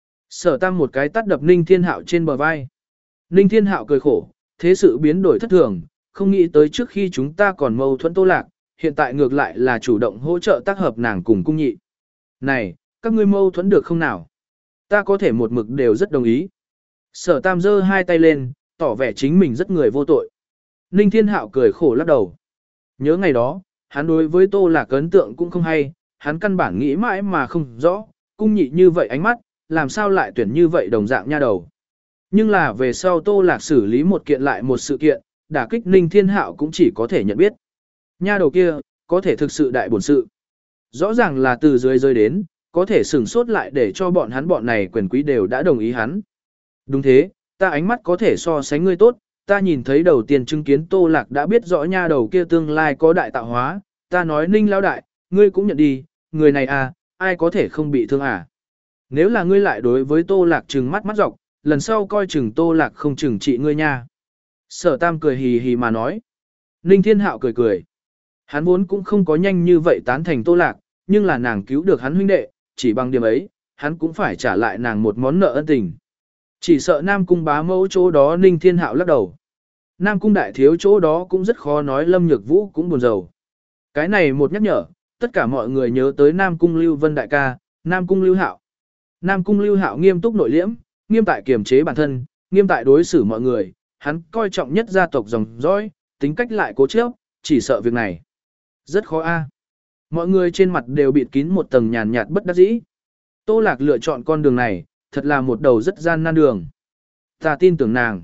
Sở Tam một cái tát đập Ninh Thiên Hạo trên bờ vai. Ninh Thiên Hạo cười khổ, thế sự biến đổi thất thường, không nghĩ tới trước khi chúng ta còn mâu thuẫn Tô Lạc, hiện tại ngược lại là chủ động hỗ trợ tác hợp nàng cùng cung nhị. Này, các ngươi mâu thuẫn được không nào? Ta có thể một mực đều rất đồng ý. Sở Tam giơ hai tay lên, tỏ vẻ chính mình rất người vô tội. Ninh Thiên Hạo cười khổ lắc đầu. Nhớ ngày đó, hắn đối với Tô Lạc ấn tượng cũng không hay, hắn căn bản nghĩ mãi mà không rõ, cung nhị như vậy ánh mắt, làm sao lại tuyển như vậy đồng dạng nha đầu. Nhưng là về sau Tô Lạc xử lý một kiện lại một sự kiện, đả kích Ninh Thiên Hạo cũng chỉ có thể nhận biết. Nha đầu kia, có thể thực sự đại bổn sự. Rõ ràng là từ dưới rơi đến, có thể sửng sốt lại để cho bọn hắn bọn này quyền quý đều đã đồng ý hắn. Đúng thế, ta ánh mắt có thể so sánh ngươi tốt, ta nhìn thấy đầu tiên chứng kiến Tô Lạc đã biết rõ nha đầu kia tương lai có đại tạo hóa, ta nói Ninh lão đại, ngươi cũng nhận đi, người này à, ai có thể không bị thương à. Nếu là ngươi lại đối với Tô Lạc trừng mắt mắt dọc, lần sau coi chừng Tô Lạc không chừng trị ngươi nha. Sở Tam cười hì hì mà nói. Ninh Thiên Hạo cười cười. Hắn vốn cũng không có nhanh như vậy tán thành Tô Lạc, nhưng là nàng cứu được hắn huynh đệ, chỉ bằng điểm ấy, hắn cũng phải trả lại nàng một món nợ ân tình. Chỉ sợ Nam Cung bá mẫu chỗ đó Ninh Thiên Hạo lắc đầu. Nam Cung đại thiếu chỗ đó cũng rất khó nói, Lâm Nhược Vũ cũng buồn rầu. Cái này một nhắc nhở, tất cả mọi người nhớ tới Nam Cung Lưu Vân đại ca, Nam Cung Lưu Hạo. Nam Cung Lưu Hạo nghiêm túc nội liễm, nghiêm tại kiềm chế bản thân, nghiêm tại đối xử mọi người, hắn coi trọng nhất gia tộc dòng dõi, tính cách lại cố chấp, chỉ sợ việc này rất khó a. Mọi người trên mặt đều bịt kín một tầng nhàn nhạt bất đắc dĩ. Tô Lạc lựa chọn con đường này, thật là một đầu rất gian nan đường. Ta tin tưởng nàng.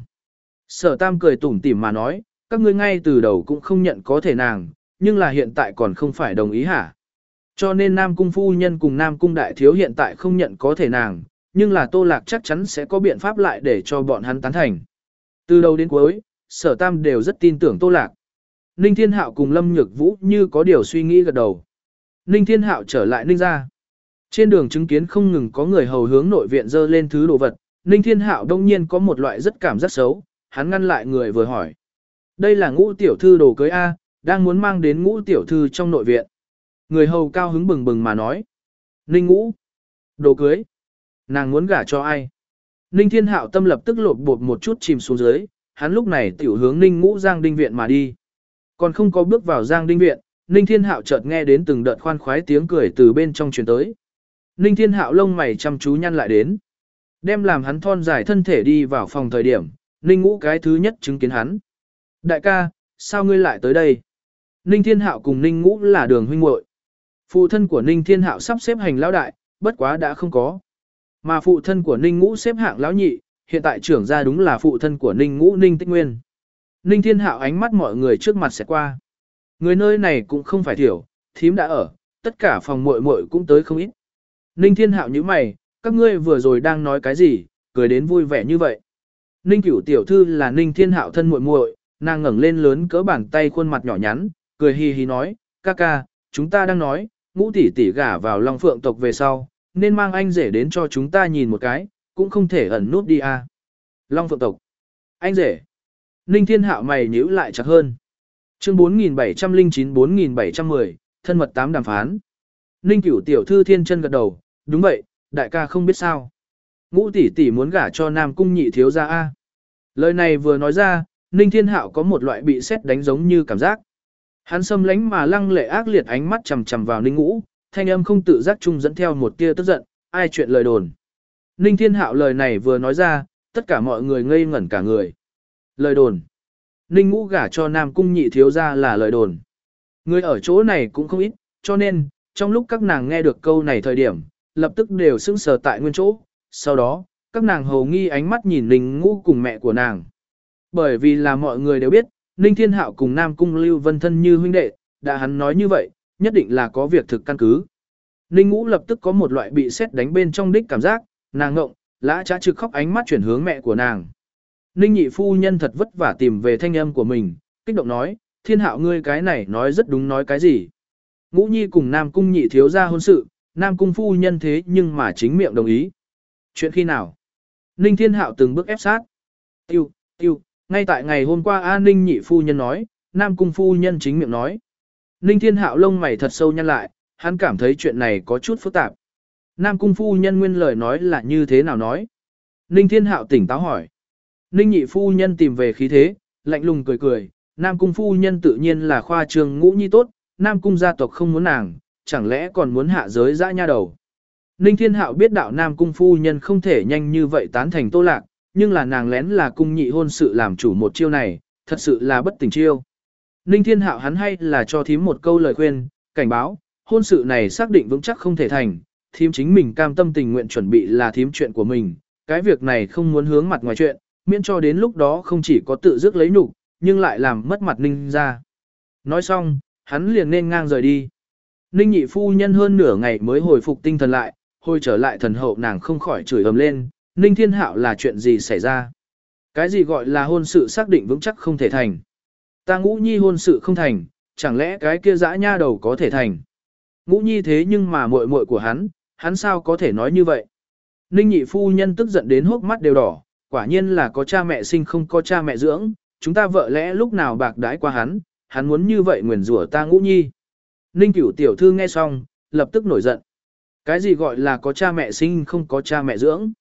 Sở Tam cười tủm tỉm mà nói, các ngươi ngay từ đầu cũng không nhận có thể nàng, nhưng là hiện tại còn không phải đồng ý hả? Cho nên Nam Cung phu nhân cùng Nam Cung đại thiếu hiện tại không nhận có thể nàng, nhưng là Tô Lạc chắc chắn sẽ có biện pháp lại để cho bọn hắn tán thành. Từ đầu đến cuối, Sở Tam đều rất tin tưởng Tô Lạc. Ninh Thiên Hạo cùng Lâm Nhược Vũ như có điều suy nghĩ gật đầu. Ninh Thiên Hạo trở lại Ninh gia. Trên đường chứng kiến không ngừng có người hầu hướng nội viện dơ lên thứ đồ vật, Ninh Thiên Hạo đông nhiên có một loại rất cảm giác xấu, hắn ngăn lại người vừa hỏi. Đây là Ngũ tiểu thư đồ cưới A, đang muốn mang đến Ngũ tiểu thư trong nội viện. Người hầu cao hứng bừng bừng mà nói. Ninh Ngũ, đồ cưới, nàng muốn gả cho ai? Ninh Thiên Hạo tâm lập tức lột bột một chút chìm xuống dưới, hắn lúc này tiểu hướng Ninh Ngũ Giang Đinh viện mà đi. Còn không có bước vào Giang Đinh viện, Ninh Thiên Hạo chợt nghe đến từng đợt khoan khoái tiếng cười từ bên trong truyền tới. Ninh Thiên Hạo lông mày chăm chú nhăn lại đến. Đem làm hắn thon dài thân thể đi vào phòng thời điểm, Ninh Ngũ cái thứ nhất chứng kiến hắn. Đại ca, sao ngươi lại tới đây? Ninh Thiên Hạo cùng Ninh Ngũ là đường huynh muội. Phụ thân của Ninh Thiên Hạo sắp xếp hành lão đại, bất quá đã không có. Mà phụ thân của Ninh Ngũ xếp hạng lão nhị, hiện tại trưởng gia đúng là phụ thân của Ninh Ngũ Ninh Tích Nguyên. Ninh Thiên Hạo ánh mắt mọi người trước mặt sẽ qua. Người nơi này cũng không phải thiểu, thím đã ở, tất cả phòng muội muội cũng tới không ít. Ninh Thiên Hạo nhíu mày, các ngươi vừa rồi đang nói cái gì, cười đến vui vẻ như vậy. Ninh Cửu tiểu thư là Ninh Thiên Hạo thân muội muội, nàng ngẩng lên lớn cỡ bàn tay khuôn mặt nhỏ nhắn, cười hi hi nói, ca ca, chúng ta đang nói, Ngũ tỷ tỷ gả vào Long Phượng tộc về sau, nên mang anh rể đến cho chúng ta nhìn một cái, cũng không thể ẩn nút đi à. Long Phượng tộc, anh rể. Ninh Thiên Hạo mày nhíu lại chặt hơn. Chương bốn nghìn bảy trăm lẻ chín bốn nghìn bảy trăm mười, thân mật tám đàm phán. Ninh Cửu tiểu thư thiên chân gật đầu, đúng vậy, đại ca không biết sao. Ngũ tỷ tỷ muốn gả cho Nam Cung nhị thiếu gia a. Lời này vừa nói ra, Ninh Thiên Hạo có một loại bị sét đánh giống như cảm giác. Hắn xâm lánh mà lăng lệ ác liệt ánh mắt chằm chằm vào Ninh Ngũ, thanh âm không tự giác chung dẫn theo một tia tức giận, ai chuyện lời đồn. Ninh Thiên Hạo lời này vừa nói ra, tất cả mọi người ngây ngẩn cả người. Lời đồn. Ninh Ngũ gả cho Nam Cung nhị thiếu gia là lời đồn. Người ở chỗ này cũng không ít, cho nên, trong lúc các nàng nghe được câu này thời điểm, lập tức đều sững sờ tại nguyên chỗ. Sau đó, các nàng hầu nghi ánh mắt nhìn Ninh Ngũ cùng mẹ của nàng. Bởi vì là mọi người đều biết, Ninh Thiên Hạo cùng Nam Cung Lưu Vân thân như huynh đệ, đã hắn nói như vậy, nhất định là có việc thực căn cứ. Ninh Ngũ lập tức có một loại bị sét đánh bên trong đích cảm giác, nàng ngộng, lã trá trực khóc ánh mắt chuyển hướng mẹ của nàng. Ninh nhị phu nhân thật vất vả tìm về thanh âm của mình, kích động nói, Thiên Hạo ngươi cái này nói rất đúng nói cái gì. Ngũ Nhi cùng Nam Cung nhị thiếu gia hôn sự, Nam Cung phu nhân thế nhưng mà chính miệng đồng ý. Chuyện khi nào? Ninh Thiên Hạo từng bước ép sát. Tiêu, tiêu, ngay tại ngày hôm qua A Ninh nhị phu nhân nói, Nam Cung phu nhân chính miệng nói. Ninh Thiên Hạo lông mày thật sâu nhăn lại, hắn cảm thấy chuyện này có chút phức tạp. Nam Cung phu nhân nguyên lời nói là như thế nào nói? Ninh Thiên Hạo tỉnh táo hỏi. Ninh nhị phu nhân tìm về khí thế, lạnh lùng cười cười, Nam Cung phu nhân tự nhiên là khoa trương Ngũ Nhi tốt, Nam Cung gia tộc không muốn nàng, chẳng lẽ còn muốn hạ giới dã nha đầu. Ninh Thiên Hạo biết đạo Nam Cung phu nhân không thể nhanh như vậy tán thành Tô Lạc, nhưng là nàng lén là cung nhị hôn sự làm chủ một chiêu này, thật sự là bất tình chiêu. Ninh Thiên Hạo hắn hay là cho thím một câu lời khuyên, cảnh báo, hôn sự này xác định vững chắc không thể thành, thím chính mình cam tâm tình nguyện chuẩn bị là thím chuyện của mình, cái việc này không muốn hướng mặt ngoài chuyện, miễn cho đến lúc đó không chỉ có tự dứt lấy nhục, nhưng lại làm mất mặt Ninh ra. Nói xong, hắn liền nên ngang rời đi. Ninh nhị phu nhân hơn nửa ngày mới hồi phục tinh thần lại, hồi trở lại thần hậu nàng không khỏi chửi ầm lên, Ninh Thiên Hạo là chuyện gì xảy ra? Cái gì gọi là hôn sự xác định vững chắc không thể thành? Ta Ngũ Nhi hôn sự không thành, chẳng lẽ cái kia dã nha đầu có thể thành? Ngũ Nhi thế nhưng mà muội muội của hắn, hắn sao có thể nói như vậy? Ninh nhị phu nhân tức giận đến hốc mắt đều đỏ, quả nhiên là có cha mẹ sinh không có cha mẹ dưỡng, chúng ta vợ lẽ lúc nào bạc đãi qua hắn, hắn muốn như vậy nguyền rủa ta Ngũ Nhi. Ninh Cửu tiểu thư nghe xong, lập tức nổi giận. Cái gì gọi là có cha mẹ sinh không có cha mẹ dưỡng?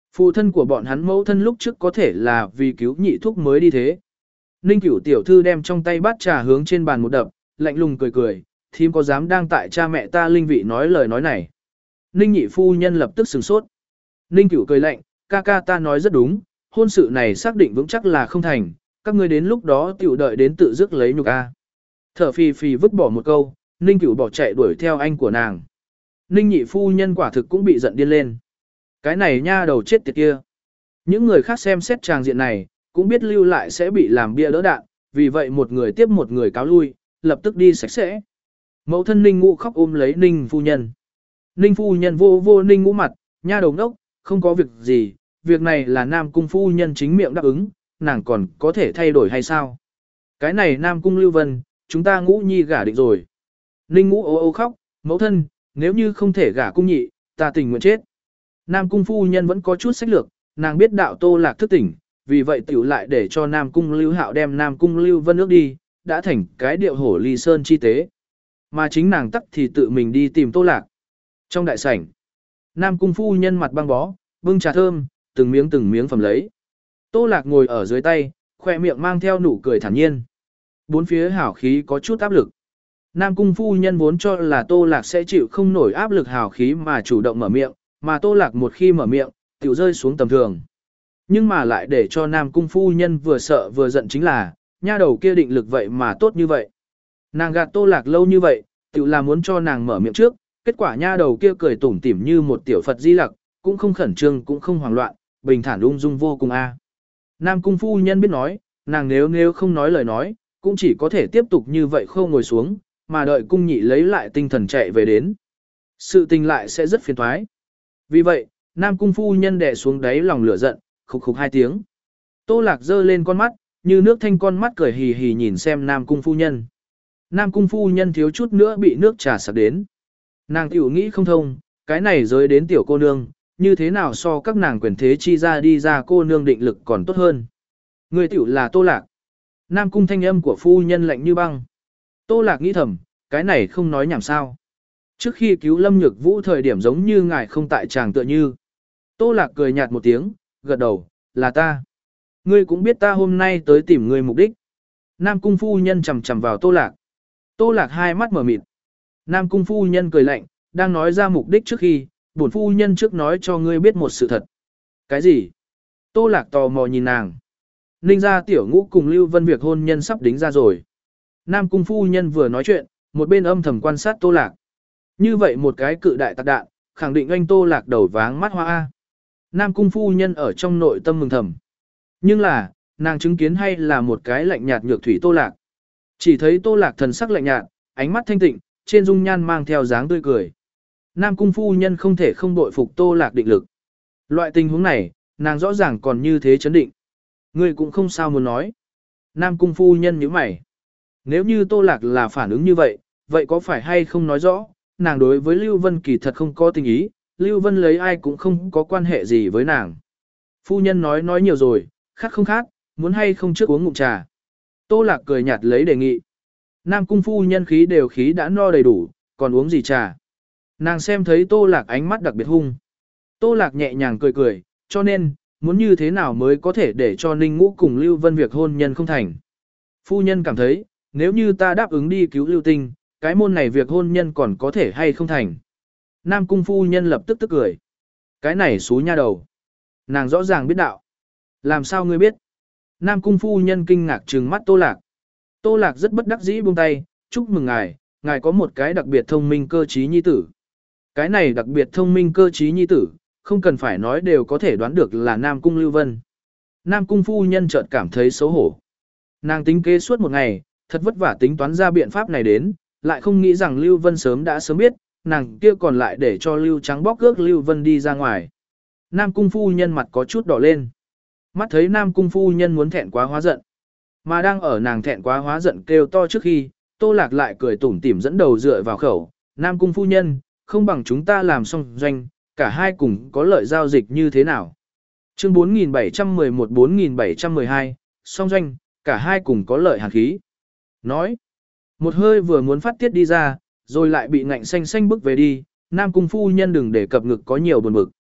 Phụ thân của bọn hắn mẫu thân lúc trước có thể là vì cứu nhị thúc mới đi thế. Ninh Cửu tiểu thư đem trong tay bát trà hướng trên bàn một đập, lạnh lùng cười cười, thím có dám đang tại cha mẹ ta linh vị nói lời nói này. Ninh nhị phu nhân lập tức sửng sốt. Ninh Cửu cười lạnh, ca ca ta nói rất đúng, hôn sự này xác định vững chắc là không thành, các ngươi đến lúc đó tiểu đợi đến tự dứt lấy nhục a. Thở phì phì vứt bỏ một câu, Ninh Cửu bỏ chạy đuổi theo anh của nàng. Ninh nhị phu nhân quả thực cũng bị giận điên lên. Cái này nha đầu chết tiệt kia. Những người khác xem xét tràng diện này, cũng biết lưu lại sẽ bị làm bia đỡ đạn, vì vậy một người tiếp một người cáo lui, lập tức đi sạch sẽ. Mẫu thân Ninh Ngũ khóc ôm lấy Ninh phu nhân. Ninh phu nhân vô vô Ninh Ngũ mặt, nha đầu ngốc, không có việc gì, việc này là Nam cung phu nhân chính miệng đáp ứng, nàng còn có thể thay đổi hay sao? Cái này Nam cung Lưu Vân, chúng ta Ngũ nhi gả định rồi. Ninh Ngũ ô ô khóc, mẫu thân, nếu như không thể gả cung nhị, ta tình nguyện chết. Nam cung phu nhân vẫn có chút sách lược, nàng biết đạo Tô Lạc thức tỉnh, vì vậy tiểu lại để cho Nam cung Lưu Hạo đem Nam cung Lưu Vân ước đi, đã thành cái điệu hổ ly sơn chi tế. Mà chính nàng tắc thì tự mình đi tìm Tô Lạc. Trong đại sảnh, Nam cung phu nhân mặt băng bó, bưng trà thơm, từng miếng từng miếng phẩm lấy. Tô Lạc ngồi ở dưới tay, khoe miệng mang theo nụ cười thản nhiên. Bốn phía hào khí có chút áp lực. Nam cung phu nhân vốn cho là Tô Lạc sẽ chịu không nổi áp lực hào khí mà chủ động mở miệng, mà Tô Lạc một khi mở miệng, tiểu rơi xuống tầm thường. Nhưng mà lại để cho Nam cung phu nhân vừa sợ vừa giận chính là, nha đầu kia định lực vậy mà tốt như vậy. Nàng gạt Tô Lạc lâu như vậy, tiểu là muốn cho nàng mở miệng trước, kết quả nha đầu kia cười tủm tỉm như một tiểu Phật Di Lặc, cũng không khẩn trương cũng không hoảng loạn, bình thản ung dung vô cùng a. Nam cung phu nhân biết nói, nàng nếu nếu không nói lời nói, cũng chỉ có thể tiếp tục như vậy khô ngồi xuống, mà đợi cung nhị lấy lại tinh thần chạy về đến. Sự tình lại sẽ rất phiền toái. Vì vậy, Nam cung phu nhân đè xuống đáy lòng lửa giận, khục khục hai tiếng. Tô Lạc giơ lên con mắt, như nước thanh con mắt cười hì hì nhìn xem Nam cung phu nhân. Nam cung phu nhân thiếu chút nữa bị nước trà sặc đến. Nàng tiểu nghĩ không thông, cái này giới đến tiểu cô nương, như thế nào so các nàng quyền thế chi ra đi ra cô nương định lực còn tốt hơn. Người tiểu là Tô Lạc. Nam cung thanh âm của phu nhân lạnh như băng. Tô Lạc nghĩ thầm, cái này không nói nhảm sao. Trước khi cứu Lâm Nhược Vũ thời điểm giống như ngài không tại chàng tựa như. Tô Lạc cười nhạt một tiếng, gật đầu, là ta. Ngươi cũng biết ta hôm nay tới tìm ngươi mục đích. Nam cung phu nhân chầm chầm vào Tô Lạc. Tô Lạc hai mắt mở mịt. Nam cung phu nhân cười lạnh, đang nói ra mục đích trước khi, bổn phu nhân trước nói cho ngươi biết một sự thật. Cái gì? Tô Lạc tò mò nhìn nàng. Ninh gia tiểu ngũ cùng Lưu Vân việc hôn nhân sắp đính ra rồi. Nam cung phu nhân vừa nói chuyện, một bên âm thầm quan sát Tô Lạc. Như vậy một cái cự đại tạc đạn, khẳng định anh Tô Lạc đầu váng mắt hoa A. Nam cung phu nhân ở trong nội tâm mừng thầm. Nhưng là, nàng chứng kiến hay là một cái lạnh nhạt nhược thủy Tô Lạc. Chỉ thấy Tô Lạc thần sắc lạnh nhạt, ánh mắt thanh tịnh, trên dung nhan mang theo dáng tươi cười. Nam cung phu nhân không thể không bội phục Tô Lạc định lực. Loại tình huống này, nàng rõ ràng còn như thế chấn định. Ngươi cũng không sao muốn nói. Nam cung phu nhân nhíu mày. Nếu như Tô Lạc là phản ứng như vậy, vậy có phải hay không nói rõ, nàng đối với Lưu Vân kỳ thật không có tình ý, Lưu Vân lấy ai cũng không có quan hệ gì với nàng. Phu nhân nói nói nhiều rồi, khác không khác, muốn hay không trước uống ngụm trà. Tô Lạc cười nhạt lấy đề nghị. Nam cung phu nhân khí đều khí đã no đầy đủ, còn uống gì trà. Nàng xem thấy Tô Lạc ánh mắt đặc biệt hung. Tô Lạc nhẹ nhàng cười cười, cho nên, muốn như thế nào mới có thể để cho Ninh Ngũ cùng Lưu Vân việc hôn nhân không thành. Phu nhân cảm thấy, nếu như ta đáp ứng đi cứu Lưu Tinh, cái môn này việc hôn nhân còn có thể hay không thành. Nam cung phu nhân lập tức tức cười. Cái này xú nha đầu. Nàng rõ ràng biết đạo. Làm sao ngươi biết? Nam cung phu nhân kinh ngạc trừng mắt Tô Lạc. Tô Lạc rất bất đắc dĩ buông tay, chúc mừng ngài, ngài có một cái đặc biệt thông minh cơ trí nhi tử. Cái này đặc biệt thông minh cơ trí nhi tử, không cần phải nói đều có thể đoán được là Nam cung Lưu Vân. Nam cung phu nhân chợt cảm thấy xấu hổ. Nàng tính kế suốt một ngày, thật vất vả tính toán ra biện pháp này đến, lại không nghĩ rằng Lưu Vân sớm đã sớm biết, nàng kia còn lại để cho Lưu Trắng bóc cước Lưu Vân đi ra ngoài. Nam cung phu nhân mặt có chút đỏ lên. Mắt thấy Nam cung phu nhân muốn thẹn quá hóa giận. Mà đang ở nàng thẹn quá hóa giận kêu to trước khi, Tô Lạc lại cười tủm tỉm dẫn đầu dựa vào khẩu. Nam cung phu nhân, không bằng chúng ta làm xong doanh, cả hai cùng có lợi giao dịch như thế nào. Chương bốn nghìn bảy trăm mười một bốn nghìn bảy trăm mười hai, song doanh, cả hai cùng có lợi hàn khí. Nói, một hơi vừa muốn phát tiết đi ra, rồi lại bị ngạnh xanh xanh bức về đi, Nam cung phu nhân đừng để cập ngực có nhiều buồn bực.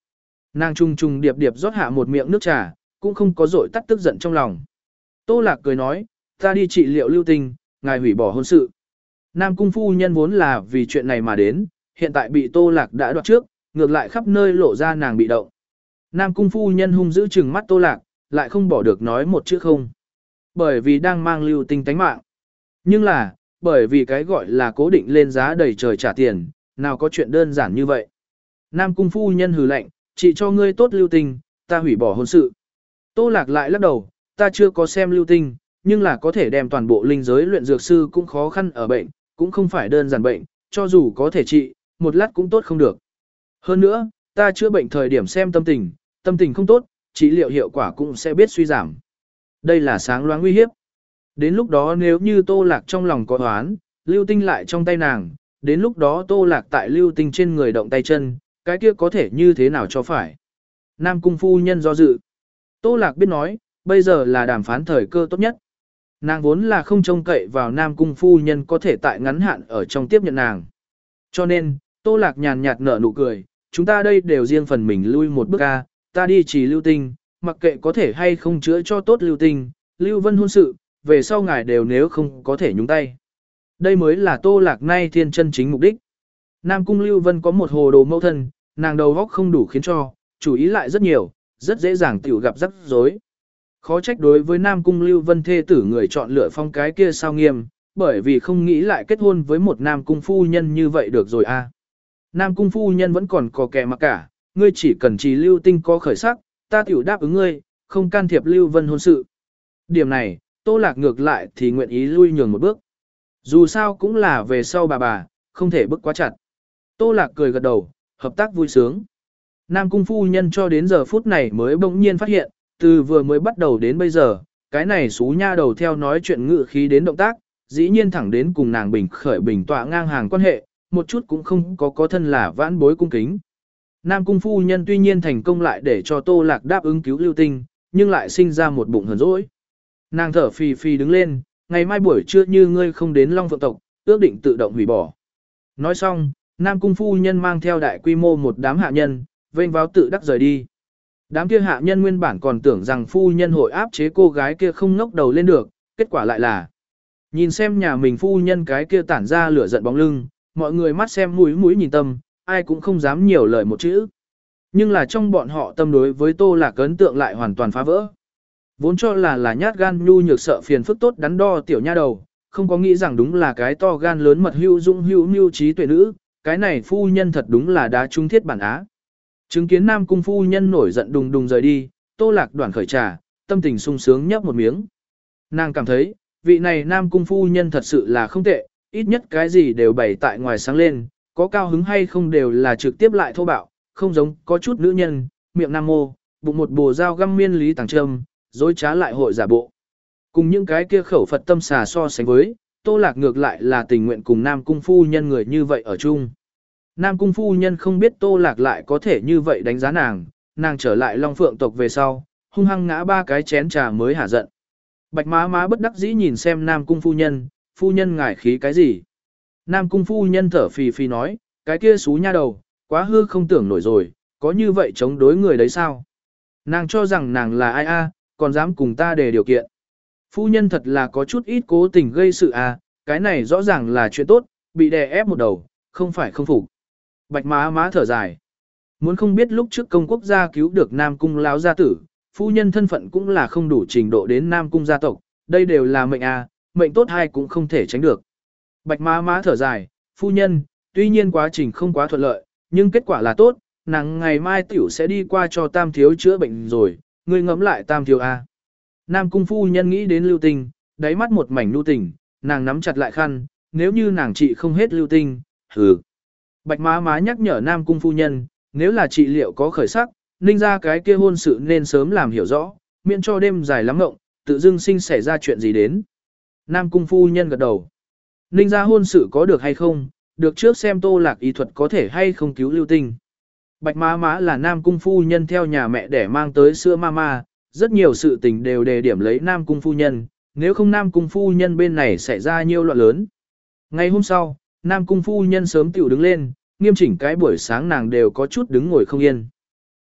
Nàng trung trung điệp điệp rót hạ một miệng nước trà, cũng không có dội tắt tức giận trong lòng. Tô Lạc cười nói, ta đi trị liệu lưu tinh, ngài hủy bỏ hôn sự. Nam cung phu nhân vốn là vì chuyện này mà đến, hiện tại bị Tô Lạc đã đoạt trước, ngược lại khắp nơi lộ ra nàng bị động. Nam cung phu nhân hung dữ trừng mắt Tô Lạc, lại không bỏ được nói một chữ không. Bởi vì đang mang lưu tinh tánh mạng. Nhưng là, bởi vì cái gọi là cố định lên giá đầy trời trả tiền, nào có chuyện đơn giản như vậy. Nam cung phu nhân hừ lạnh, chỉ cho ngươi tốt lưu tinh, ta hủy bỏ hôn sự. Tô Lạc lại lắc đầu, ta chưa có xem lưu tinh, nhưng là có thể đem toàn bộ linh giới luyện dược sư cũng khó khăn ở bệnh, cũng không phải đơn giản bệnh, cho dù có thể trị, một lát cũng tốt không được. Hơn nữa, ta chữa bệnh thời điểm xem tâm tình, tâm tình không tốt, trị liệu hiệu quả cũng sẽ biết suy giảm. Đây là sáng loáng nguy hiếp. Đến lúc đó nếu như Tô Lạc trong lòng có oán, lưu tinh lại trong tay nàng, đến lúc đó Tô Lạc tại lưu tinh trên người động tay chân, cái kia có thể như thế nào cho phải. Nam cung phu nhân do dự. Tô Lạc biết nói, bây giờ là đàm phán thời cơ tốt nhất. Nàng vốn là không trông cậy vào Nam cung phu nhân có thể tại ngắn hạn ở trong tiếp nhận nàng. Cho nên, Tô Lạc nhàn nhạt nở nụ cười, chúng ta đây đều riêng phần mình lui một bước ca, ta đi chỉ lưu tinh, mặc kệ có thể hay không chữa cho tốt lưu tinh, lưu vân hôn sự, về sau ngài đều nếu không có thể nhúng tay. Đây mới là Tô Lạc nay thiên chân chính mục đích. Nam cung lưu vân có một hồ đồ mâu thân, nàng đầu góc không đủ khiến cho, chủ ý lại rất nhiều, rất dễ dàng tiểu gặp rắc rối. Khó trách đối với Nam cung lưu vân thê tử người chọn lựa phong cái kia sao nghiêm, bởi vì không nghĩ lại kết hôn với một Nam cung phu nhân như vậy được rồi a. Nam cung phu nhân vẫn còn có kẻ mà cả, ngươi chỉ cần trì lưu tinh có khởi sắc, ta tiểu đáp ứng ngươi, không can thiệp lưu vân hôn sự. Điểm này, Tô Lạc ngược lại thì nguyện ý lui nhường một bước. Dù sao cũng là về sau bà bà, không thể bức quá chặt. Tô Lạc cười gật đầu, hợp tác vui sướng. Nam cung phu nhân cho đến giờ phút này mới bỗng nhiên phát hiện, từ vừa mới bắt đầu đến bây giờ, cái này xú nha đầu theo nói chuyện ngự khí đến động tác, dĩ nhiên thẳng đến cùng nàng bình khởi bình tọa ngang hàng quan hệ, một chút cũng không có có thân là vãn bối cung kính. Nam cung phu nhân tuy nhiên thành công lại để cho Tô Lạc đáp ứng cứu lưu tinh, nhưng lại sinh ra một bụng hờn dỗi. Nàng thở phì phì đứng lên, ngày mai buổi trưa như ngươi không đến Long Phượng tộc, ước định tự động hủy bỏ. Nói xong, Nam cung phu nhân mang theo đại quy mô một đám hạ nhân, vênh vào tự đắc rời đi. Đám kia hạ nhân nguyên bản còn tưởng rằng phu nhân hội áp chế cô gái kia không ngóc đầu lên được, kết quả lại là nhìn xem nhà mình phu nhân cái kia tản ra lửa giận bóng lưng, mọi người mắt xem mũi mũi nhìn tâm, ai cũng không dám nhiều lời một chữ. Nhưng là trong bọn họ tâm đối với Tô Lạc ấn tượng lại hoàn toàn phá vỡ. Vốn cho là là nhát gan nhu nhược sợ phiền phức tốt đắn đo tiểu nha đầu, không có nghĩ rằng đúng là cái to gan lớn mật hữu dung hữu mưu trí tuệ nữ, cái này phu nhân thật đúng là đá trung thiết bản á. Chứng kiến Nam cung phu nhân nổi giận đùng đùng rời đi, Tô Lạc đoản khởi trà, tâm tình sung sướng nhấp một miếng. Nàng cảm thấy, vị này Nam cung phu nhân thật sự là không tệ, ít nhất cái gì đều bày tại ngoài sáng lên, có cao hứng hay không đều là trực tiếp lại thô bạo, không giống có chút nữ nhân, miệng nam mô, bụng một bồ dao găm miên lý tàng trâm, dối trá lại hội giả bộ. Cùng những cái kia khẩu Phật tâm xà so sánh với, Tô Lạc ngược lại là tình nguyện cùng Nam cung phu nhân người như vậy ở chung. Nam cung phu nhân không biết Tô Lạc lại có thể như vậy đánh giá nàng, nàng trở lại Long Phượng tộc về sau, hung hăng ngã ba cái chén trà mới hả giận. Bạch má má bất đắc dĩ nhìn xem Nam cung phu nhân, phu nhân ngải khí cái gì. Nam cung phu nhân thở phì phì nói, cái kia xú nha đầu, quá hư không tưởng nổi rồi, có như vậy chống đối người đấy sao? Nàng cho rằng nàng là ai a, còn dám cùng ta đề điều kiện. Phu nhân thật là có chút ít cố tình gây sự à, cái này rõ ràng là chuyện tốt, bị đè ép một đầu, không phải không phục. Bạch má má thở dài. Muốn không biết lúc trước công quốc gia cứu được Nam cung lão gia tử, phu nhân thân phận cũng là không đủ trình độ đến Nam cung gia tộc, đây đều là mệnh à, mệnh tốt hay cũng không thể tránh được. Bạch má má thở dài, phu nhân, tuy nhiên quá trình không quá thuận lợi, nhưng kết quả là tốt, nàng ngày mai tiểu sẽ đi qua cho Tam thiếu chữa bệnh rồi, ngươi ngẫm lại Tam thiếu a. Nam cung phu nhân nghĩ đến lưu tinh, đáy mắt một mảnh nhu tình, nàng nắm chặt lại khăn, nếu như nàng trị không hết lưu tinh, hừ. Bạch má má nhắc nhở Nam cung phu nhân, nếu là trị liệu có khởi sắc, ninh ra cái kia hôn sự nên sớm làm hiểu rõ, miễn cho đêm dài lắm ngộng, tự dưng sinh xảy ra chuyện gì đến. Nam cung phu nhân gật đầu. Ninh ra hôn sự có được hay không, được trước xem Tô Lạc y thuật có thể hay không cứu lưu tinh. Bạch má má là Nam cung phu nhân theo nhà mẹ để mang tới sữa mama, rất nhiều sự tình đều đề điểm lấy Nam cung phu nhân, nếu không Nam cung phu nhân bên này xảy ra nhiều loạn lớn. Ngày hôm sau, Nam cung phu nhân sớm tiểu đứng lên, nghiêm chỉnh cái buổi sáng nàng đều có chút đứng ngồi không yên.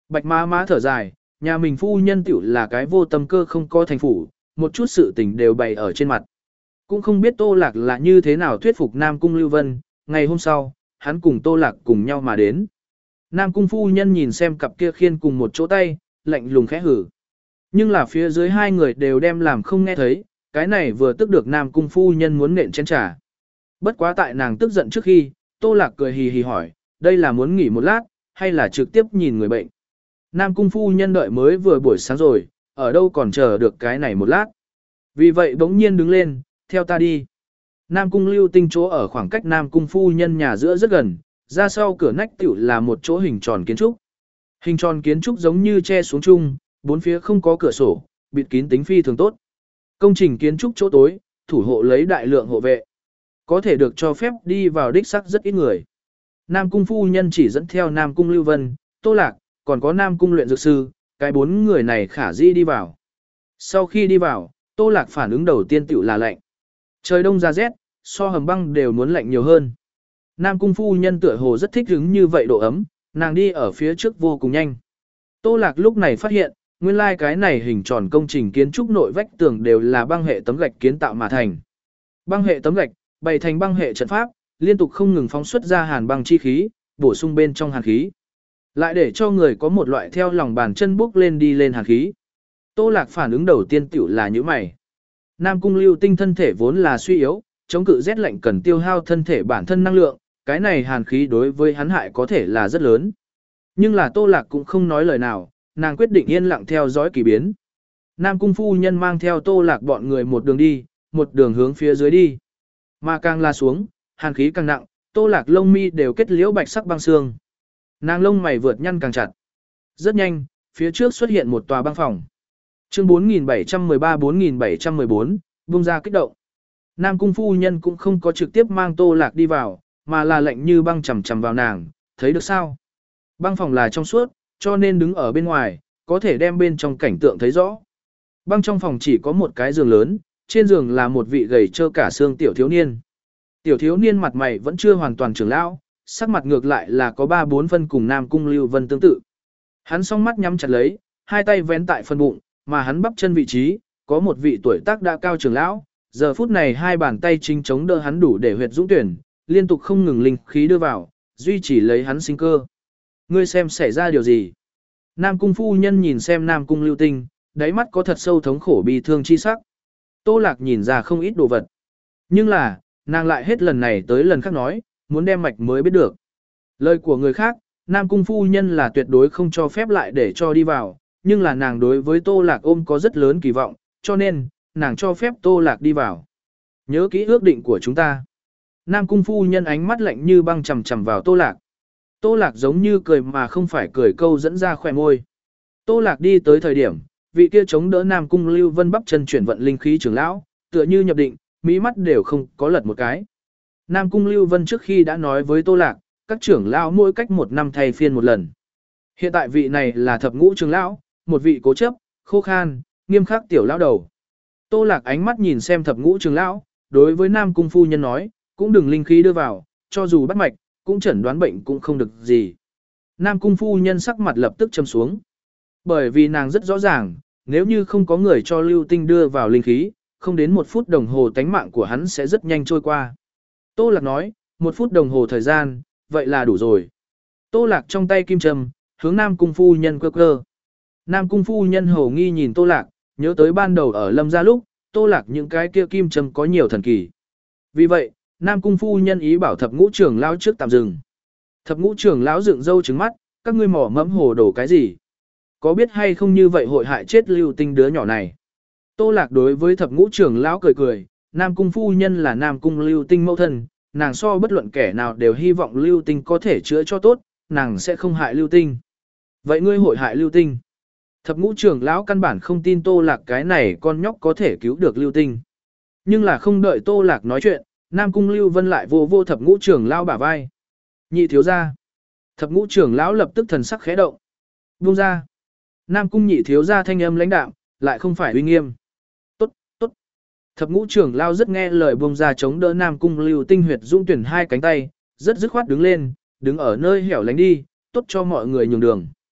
Bạch má má thở dài, nhà mình phu nhân tiểu là cái vô tâm cơ không có thành phủ, một chút sự tình đều bày ở trên mặt. Cũng không biết Tô Lạc là như thế nào thuyết phục Nam Cung Lưu Vân, ngày hôm sau, hắn cùng Tô Lạc cùng nhau mà đến. Nam Cung phu nhân nhìn xem cặp kia khiên cùng một chỗ tay, lạnh lùng khẽ hử. Nhưng là phía dưới hai người đều đem làm không nghe thấy, cái này vừa tức được Nam Cung phu nhân muốn nện chén trà. Bất quá tại nàng tức giận trước khi, Tô Lạc cười hì hì hỏi, đây là muốn nghỉ một lát, hay là trực tiếp nhìn người bệnh. Nam Cung phu nhân đợi mới vừa buổi sáng rồi, ở đâu còn chờ được cái này một lát. Vì vậy bỗng nhiên đứng lên, theo ta đi. Nam Cung Lưu Tinh chỗ ở khoảng cách Nam Cung phu nhân nhà giữa rất gần, ra sau cửa nách tiểu là một chỗ hình tròn kiến trúc. Hình tròn kiến trúc giống như che xuống chung, bốn phía không có cửa sổ, bịt kín tính phi thường tốt. Công trình kiến trúc chỗ tối, thủ hộ lấy đại lượng hộ vệ. Có thể được cho phép đi vào đích sắc rất ít người. Nam Cung phu nhân chỉ dẫn theo Nam Cung Lưu Vân, Tô Lạc, còn có Nam Cung luyện dược sư, cái bốn người này khả dĩ đi vào. Sau khi đi vào, Tô Lạc phản ứng đầu tiên tiểu là lạnh. Trời đông ra rét, so hầm băng đều muốn lạnh nhiều hơn. Nam Cung phu nhân tựa hồ rất thích hứng như vậy độ ấm, nàng đi ở phía trước vô cùng nhanh. Tô Lạc lúc này phát hiện, nguyên lai cái này hình tròn công trình kiến trúc nội vách tường đều là băng hệ tấm gạch kiến tạo mà thành. Băng hệ tấm gạch, bày thành băng hệ trận pháp, liên tục không ngừng phóng xuất ra hàn băng chi khí, bổ sung bên trong hàn khí. Lại để cho người có một loại theo lòng bàn chân bước lên đi lên hàn khí. Tô Lạc phản ứng đầu tiên tiểu là như mày. Nam Cung Lưu Tinh thân thể vốn là suy yếu, chống cự rét lạnh cần tiêu hao thân thể bản thân năng lượng, cái này hàn khí đối với hắn hại có thể là rất lớn. Nhưng là Tô Lạc cũng không nói lời nào, nàng quyết định yên lặng theo dõi kỳ biến. Nam Cung phu nhân mang theo Tô Lạc bọn người một đường đi, một đường hướng phía dưới đi. Mà càng la xuống, hàn khí càng nặng, Tô Lạc lông mi đều kết liễu bạch sắc băng xương. Nàng lông mày vượt nhăn càng chặt. Rất nhanh, phía trước xuất hiện một tòa băng phòng. Chương bốn nghìn bảy trăm mười ba bốn nghìn bảy trăm mười bốn, vung ra kích động. Nam Cung phu nhân cũng không có trực tiếp mang Tô Lạc đi vào, mà là lệnh như băng chầm chầm vào nàng, thấy được sao? Băng phòng là trong suốt, cho nên đứng ở bên ngoài, có thể đem bên trong cảnh tượng thấy rõ. Băng trong phòng chỉ có một cái giường lớn, trên giường là một vị gầy trơ cả xương tiểu thiếu niên. Tiểu thiếu niên mặt mày vẫn chưa hoàn toàn trưởng lão, sắc mặt ngược lại là có ba bốn phân cùng Nam Cung Lưu Vân tương tự. Hắn song mắt nhắm chặt lấy, hai tay vén tại phần bụng, mà hắn bắp chân vị trí, có một vị tuổi tác đã cao trưởng lão, giờ phút này hai bàn tay chính chống đỡ hắn đủ để huyệt dũng tuyển, liên tục không ngừng linh khí đưa vào, duy trì lấy hắn sinh cơ. Ngươi xem xảy ra điều gì? Nam Cung phu nhân nhìn xem Nam Cung Lưu Tinh, đáy mắt có thật sâu thống khổ bi thương chi sắc. Tô Lạc nhìn ra không ít đồ vật. Nhưng là, nàng lại hết lần này tới lần khác nói, muốn đem mạch mới biết được. Lời của người khác, Nam Cung phu nhân là tuyệt đối không cho phép lại để cho đi vào, nhưng là nàng đối với Tô Lạc ôm có rất lớn kỳ vọng, cho nên, nàng cho phép Tô Lạc đi vào. Nhớ kỹ ước định của chúng ta. Nam Cung phu nhân ánh mắt lạnh như băng chầm chầm vào Tô Lạc. Tô Lạc giống như cười mà không phải cười câu dẫn ra khỏe môi. Tô Lạc đi tới thời điểm, vị kia chống đỡ Nam Cung Lưu Vân bắp chân chuyển vận linh khí trưởng lão, tựa như nhập định, mỹ mắt đều không có lật một cái. Nam Cung Lưu Vân trước khi đã nói với Tô Lạc, các trưởng lão mỗi cách một năm thay phiên một lần. Hiện tại vị này là thập ngũ trưởng lão, một vị cố chấp, khô khan, nghiêm khắc tiểu lão đầu. Tô Lạc ánh mắt nhìn xem thập ngũ trưởng lão, đối với Nam Cung phu nhân nói, cũng đừng linh khí đưa vào, cho dù bắt mạch, cũng chẩn đoán bệnh cũng không được gì. Nam Cung phu nhân sắc mặt lập tức châm xuống. Bởi vì nàng rất rõ ràng, nếu như không có người cho Lưu Tinh đưa vào linh khí, không đến một phút đồng hồ tánh mạng của hắn sẽ rất nhanh trôi qua. Tô Lạc nói, một phút đồng hồ thời gian, vậy là đủ rồi. Tô Lạc trong tay kim châm, hướng Nam Cung phu nhân cơ cơ. Nam Cung phu nhân hầu nghi nhìn Tô Lạc, nhớ tới ban đầu ở Lâm gia lúc, Tô Lạc những cái kia kim châm có nhiều thần kỳ. Vì vậy, Nam Cung phu nhân ý bảo thập ngũ trưởng lão trước tạm dừng. Thập ngũ trưởng lão dựng râu trứng mắt, các ngươi mỏ mẫm hồ đồ cái gì? Có biết hay không như vậy hội hại chết Lưu Tinh đứa nhỏ này? Tô Lạc đối với thập ngũ trưởng lão cười cười, Nam Cung phu nhân là Nam Cung Lưu Tinh mẫu thân, nàng so bất luận kẻ nào đều hy vọng Lưu Tinh có thể chữa cho tốt, nàng sẽ không hại Lưu Tinh. Vậy ngươi hội hại Lưu Tinh? Thập ngũ trưởng lão căn bản không tin Tô Lạc cái này con nhóc có thể cứu được Lưu Tinh. Nhưng là không đợi Tô Lạc nói chuyện, Nam Cung Lưu Vân lại vô vô thập ngũ trưởng lão bả vai. Nhị thiếu gia. Thập ngũ trưởng lão lập tức thần sắc khẽ động. Buông ra. Nam Cung nhị thiếu gia thanh âm lãnh đạm, lại không phải uy nghiêm. Tốt, tốt. Thập ngũ trưởng lão rất nghe lời buông ra chống đỡ Nam Cung Lưu Tinh huyệt dũng tuyển hai cánh tay, rất dứt khoát đứng lên, đứng ở nơi hẻo lánh đi, tốt cho mọi người nhường đường.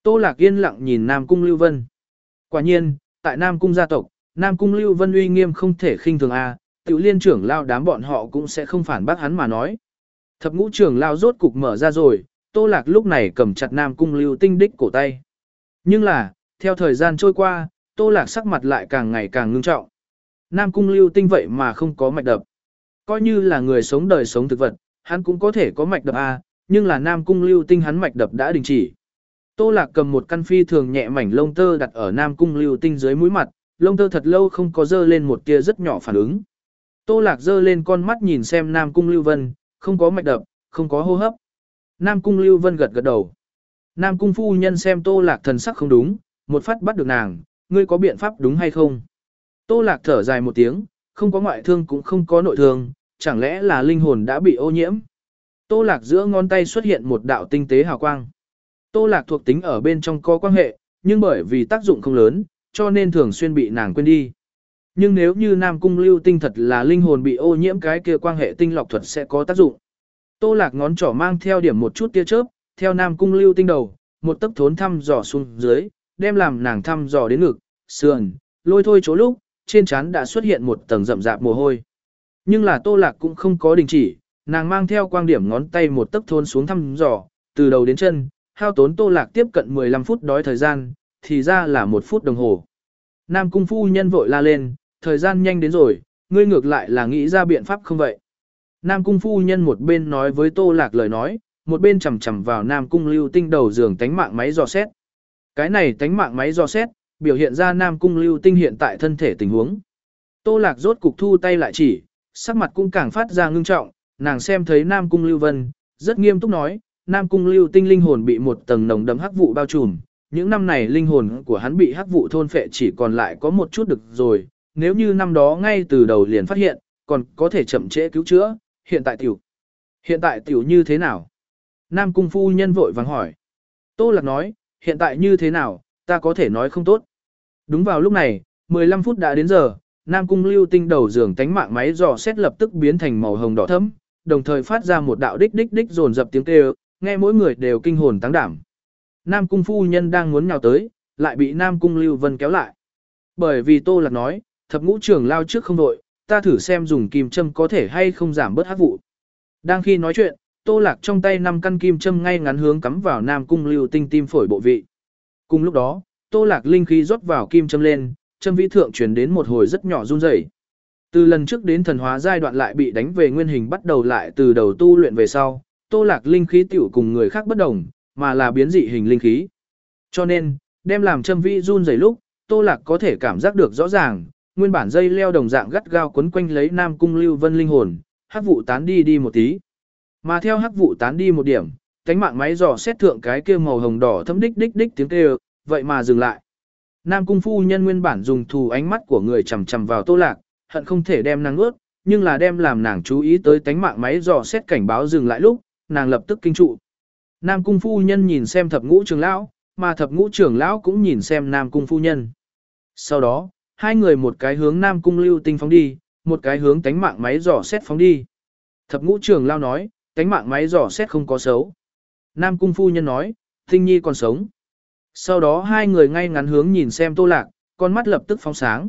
Tô Lạc yên lặng nhìn Nam Cung Lưu Vân. Quả nhiên, tại Nam Cung gia tộc, Nam Cung Lưu Vân uy nghiêm không thể khinh thường a, Tiểu Liên trưởng lao đám bọn họ cũng sẽ không phản bác hắn mà nói. Thập ngũ trưởng lao rốt cục mở ra rồi, Tô Lạc lúc này cầm chặt Nam Cung Lưu Tinh đích cổ tay. Nhưng là, theo thời gian trôi qua, Tô Lạc sắc mặt lại càng ngày càng ngưng trọng. Nam Cung Lưu Tinh vậy mà không có mạch đập. Coi như là người sống đời sống thực vật, hắn cũng có thể có mạch đập a, nhưng là Nam Cung Lưu Tinh hắn mạch đập đã đình chỉ. Tô Lạc cầm một căn phi thường nhẹ mảnh lông tơ đặt ở Nam Cung Lưu Tinh dưới mũi mặt, lông tơ thật lâu không có dơ lên một tia rất nhỏ phản ứng. Tô Lạc dơ lên con mắt nhìn xem Nam Cung Lưu Vân, không có mạch đập, không có hô hấp. Nam Cung Lưu Vân gật gật đầu. Nam Cung phu nhân xem Tô Lạc thần sắc không đúng, một phát bắt được nàng, ngươi có biện pháp đúng hay không? Tô Lạc thở dài một tiếng, không có ngoại thương cũng không có nội thương, chẳng lẽ là linh hồn đã bị ô nhiễm? Tô Lạc giữa ngón tay xuất hiện một đạo tinh tế hào quang. Tô Lạc thuộc tính ở bên trong có quan hệ, nhưng bởi vì tác dụng không lớn, cho nên thường xuyên bị nàng quên đi. Nhưng nếu như Nam Cung Lưu Tinh thật là linh hồn bị ô nhiễm, cái kia quan hệ tinh lọc thuật sẽ có tác dụng. Tô Lạc ngón trỏ mang theo điểm một chút tia chớp, theo Nam Cung Lưu Tinh đầu, một tấc thốn thăm dò xuống dưới, đem làm nàng thăm dò đến ngực, sườn, lôi thôi chỗ lúc, trên trán đã xuất hiện một tầng rậm rạp mồ hôi. Nhưng là Tô Lạc cũng không có đình chỉ, nàng mang theo quang điểm ngón tay một tấc thốn xuống thăm dò, từ đầu đến chân, hao tốn Tô Lạc tiếp cận mười lăm phút đói thời gian, thì ra là một phút đồng hồ. Nam Cung phu nhân vội la lên, thời gian nhanh đến rồi, ngươi ngược lại là nghĩ ra biện pháp không vậy? Nam Cung phu nhân một bên nói với Tô Lạc lời nói, một bên chầm chầm vào Nam Cung Lưu Tinh đầu giường tánh mạng máy dò xét. Cái này tánh mạng máy dò xét, biểu hiện ra Nam Cung Lưu Tinh hiện tại thân thể tình huống. Tô Lạc rốt cục thu tay lại chỉ, sắc mặt cũng càng phát ra ngưng trọng, nàng xem thấy Nam Cung Lưu Vân, rất nghiêm túc nói, Nam Cung Lưu Tinh linh hồn bị một tầng nồng đậm hắc vụ bao trùm, những năm này linh hồn của hắn bị hắc vụ thôn phệ chỉ còn lại có một chút được rồi, nếu như năm đó ngay từ đầu liền phát hiện, còn có thể chậm trễ cứu chữa, hiện tại tiểu. Hiện tại tiểu như thế nào? Nam Cung phu nhân vội vàng hỏi. Tô Lạc nói, hiện tại như thế nào, ta có thể nói không tốt. Đúng vào lúc này, mười lăm phút đã đến giờ, Nam Cung Lưu Tinh đầu giường tánh mạng máy dò xét lập tức biến thành màu hồng đỏ thẫm, đồng thời phát ra một đạo đích đích đích dồn dập tiếng kêu, nghe mỗi người đều kinh hồn táng đảm. Nam Cung phu nhân đang muốn nhào tới, lại bị Nam Cung Lưu Vân kéo lại. Bởi vì Tô Lạc nói, thập ngũ trưởng lao trước không đội, ta thử xem dùng kim châm có thể hay không giảm bớt hắc vụ. Đang khi nói chuyện, Tô Lạc trong tay năm căn kim châm ngay ngắn hướng cắm vào Nam Cung Lưu Tinh tim phổi bộ vị. Cùng lúc đó, Tô Lạc linh khí rót vào kim châm lên, châm vĩ thượng truyền đến một hồi rất nhỏ run rẩy. Từ lần trước đến thần hóa giai đoạn lại bị đánh về nguyên hình bắt đầu lại từ đầu tu luyện về sau, Tô Lạc linh khí tiểu cùng người khác bất đồng, mà là biến dị hình linh khí. Cho nên, đem làm châm vĩ run rẩy lúc, Tô Lạc có thể cảm giác được rõ ràng, nguyên bản dây leo đồng dạng gắt gao quấn quanh lấy Nam Cung Lưu Vân linh hồn, hắc vụ tán đi đi một tí. Mà theo hắc vụ tán đi một điểm, cánh mạng máy dò xét thượng cái kia màu hồng đỏ thấm đích đích đích tiếng kêu, vậy mà dừng lại. Nam Cung phu nhân nguyên bản dùng thù ánh mắt của người chằm chằm vào Tô Lạc, hận không thể đem nàng ướt, nhưng là đem làm nàng chú ý tới cánh mạng máy dò xét cảnh báo dừng lại lúc, nàng lập tức kinh trụ. Nam Cung phu nhân nhìn xem thập ngũ trưởng lão, mà thập ngũ trưởng lão cũng nhìn xem Nam Cung phu nhân. Sau đó, hai người một cái hướng Nam Cung Lưu Tinh phóng đi, một cái hướng cánh mạng máy dò xét phóng đi. Thập ngũ trưởng lão nói, cánh mạng máy dò xét không có xấu. Nam Cung phu nhân nói, Tinh Nhi còn sống. Sau đó hai người ngay ngắn hướng nhìn xem Tô Lạc, con mắt lập tức phóng sáng.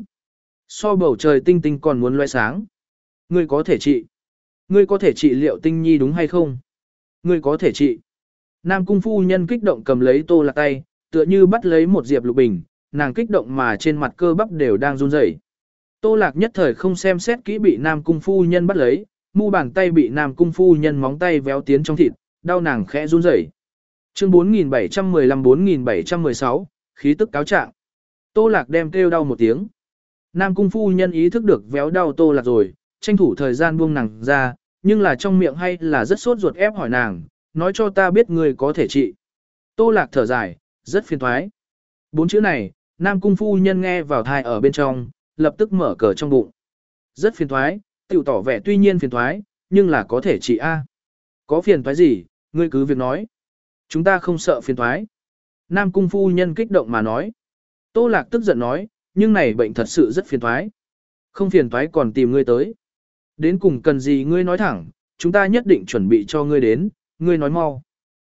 So bầu trời tinh tinh còn muốn loe sáng. Ngươi có thể trị. Ngươi có thể trị liệu Tinh Nhi đúng hay không? Ngươi có thể trị. Nam Cung phu nhân kích động cầm lấy Tô Lạc tay, tựa như bắt lấy một diệp lục bình, nàng kích động mà trên mặt cơ bắp đều đang run rẩy. Tô Lạc nhất thời không xem xét kỹ bị Nam Cung phu nhân bắt lấy, mu bàn tay bị Nam Cung phu nhân móng tay véo tiến trong thịt, đau nàng khẽ run rẩy. Chương bốn nghìn bảy trăm mười lăm bốn nghìn bảy trăm mười sáu, khí tức cáo trạng. Tô Lạc đem kêu đau một tiếng. Nam Cung phu nhân ý thức được véo đau Tô Lạc rồi, tranh thủ thời gian buông nàng ra, nhưng là trong miệng hay là rất sốt ruột ép hỏi nàng, nói cho ta biết người có thể trị. Tô Lạc thở dài, rất phiền toái. Bốn chữ này, Nam Cung phu nhân nghe vào thai ở bên trong, lập tức mở cờ trong bụng. Rất phiền toái, tiểu tỏ vẻ tuy nhiên phiền toái, nhưng là có thể trị A. Có phiền toái gì, ngươi cứ việc nói. Chúng ta không sợ phiền toái. Nam Cung phu nhân kích động mà nói. Tô Lạc tức giận nói, nhưng này bệnh thật sự rất phiền toái. Không phiền toái còn tìm ngươi tới. Đến cùng cần gì ngươi nói thẳng, chúng ta nhất định chuẩn bị cho ngươi đến, ngươi nói mau.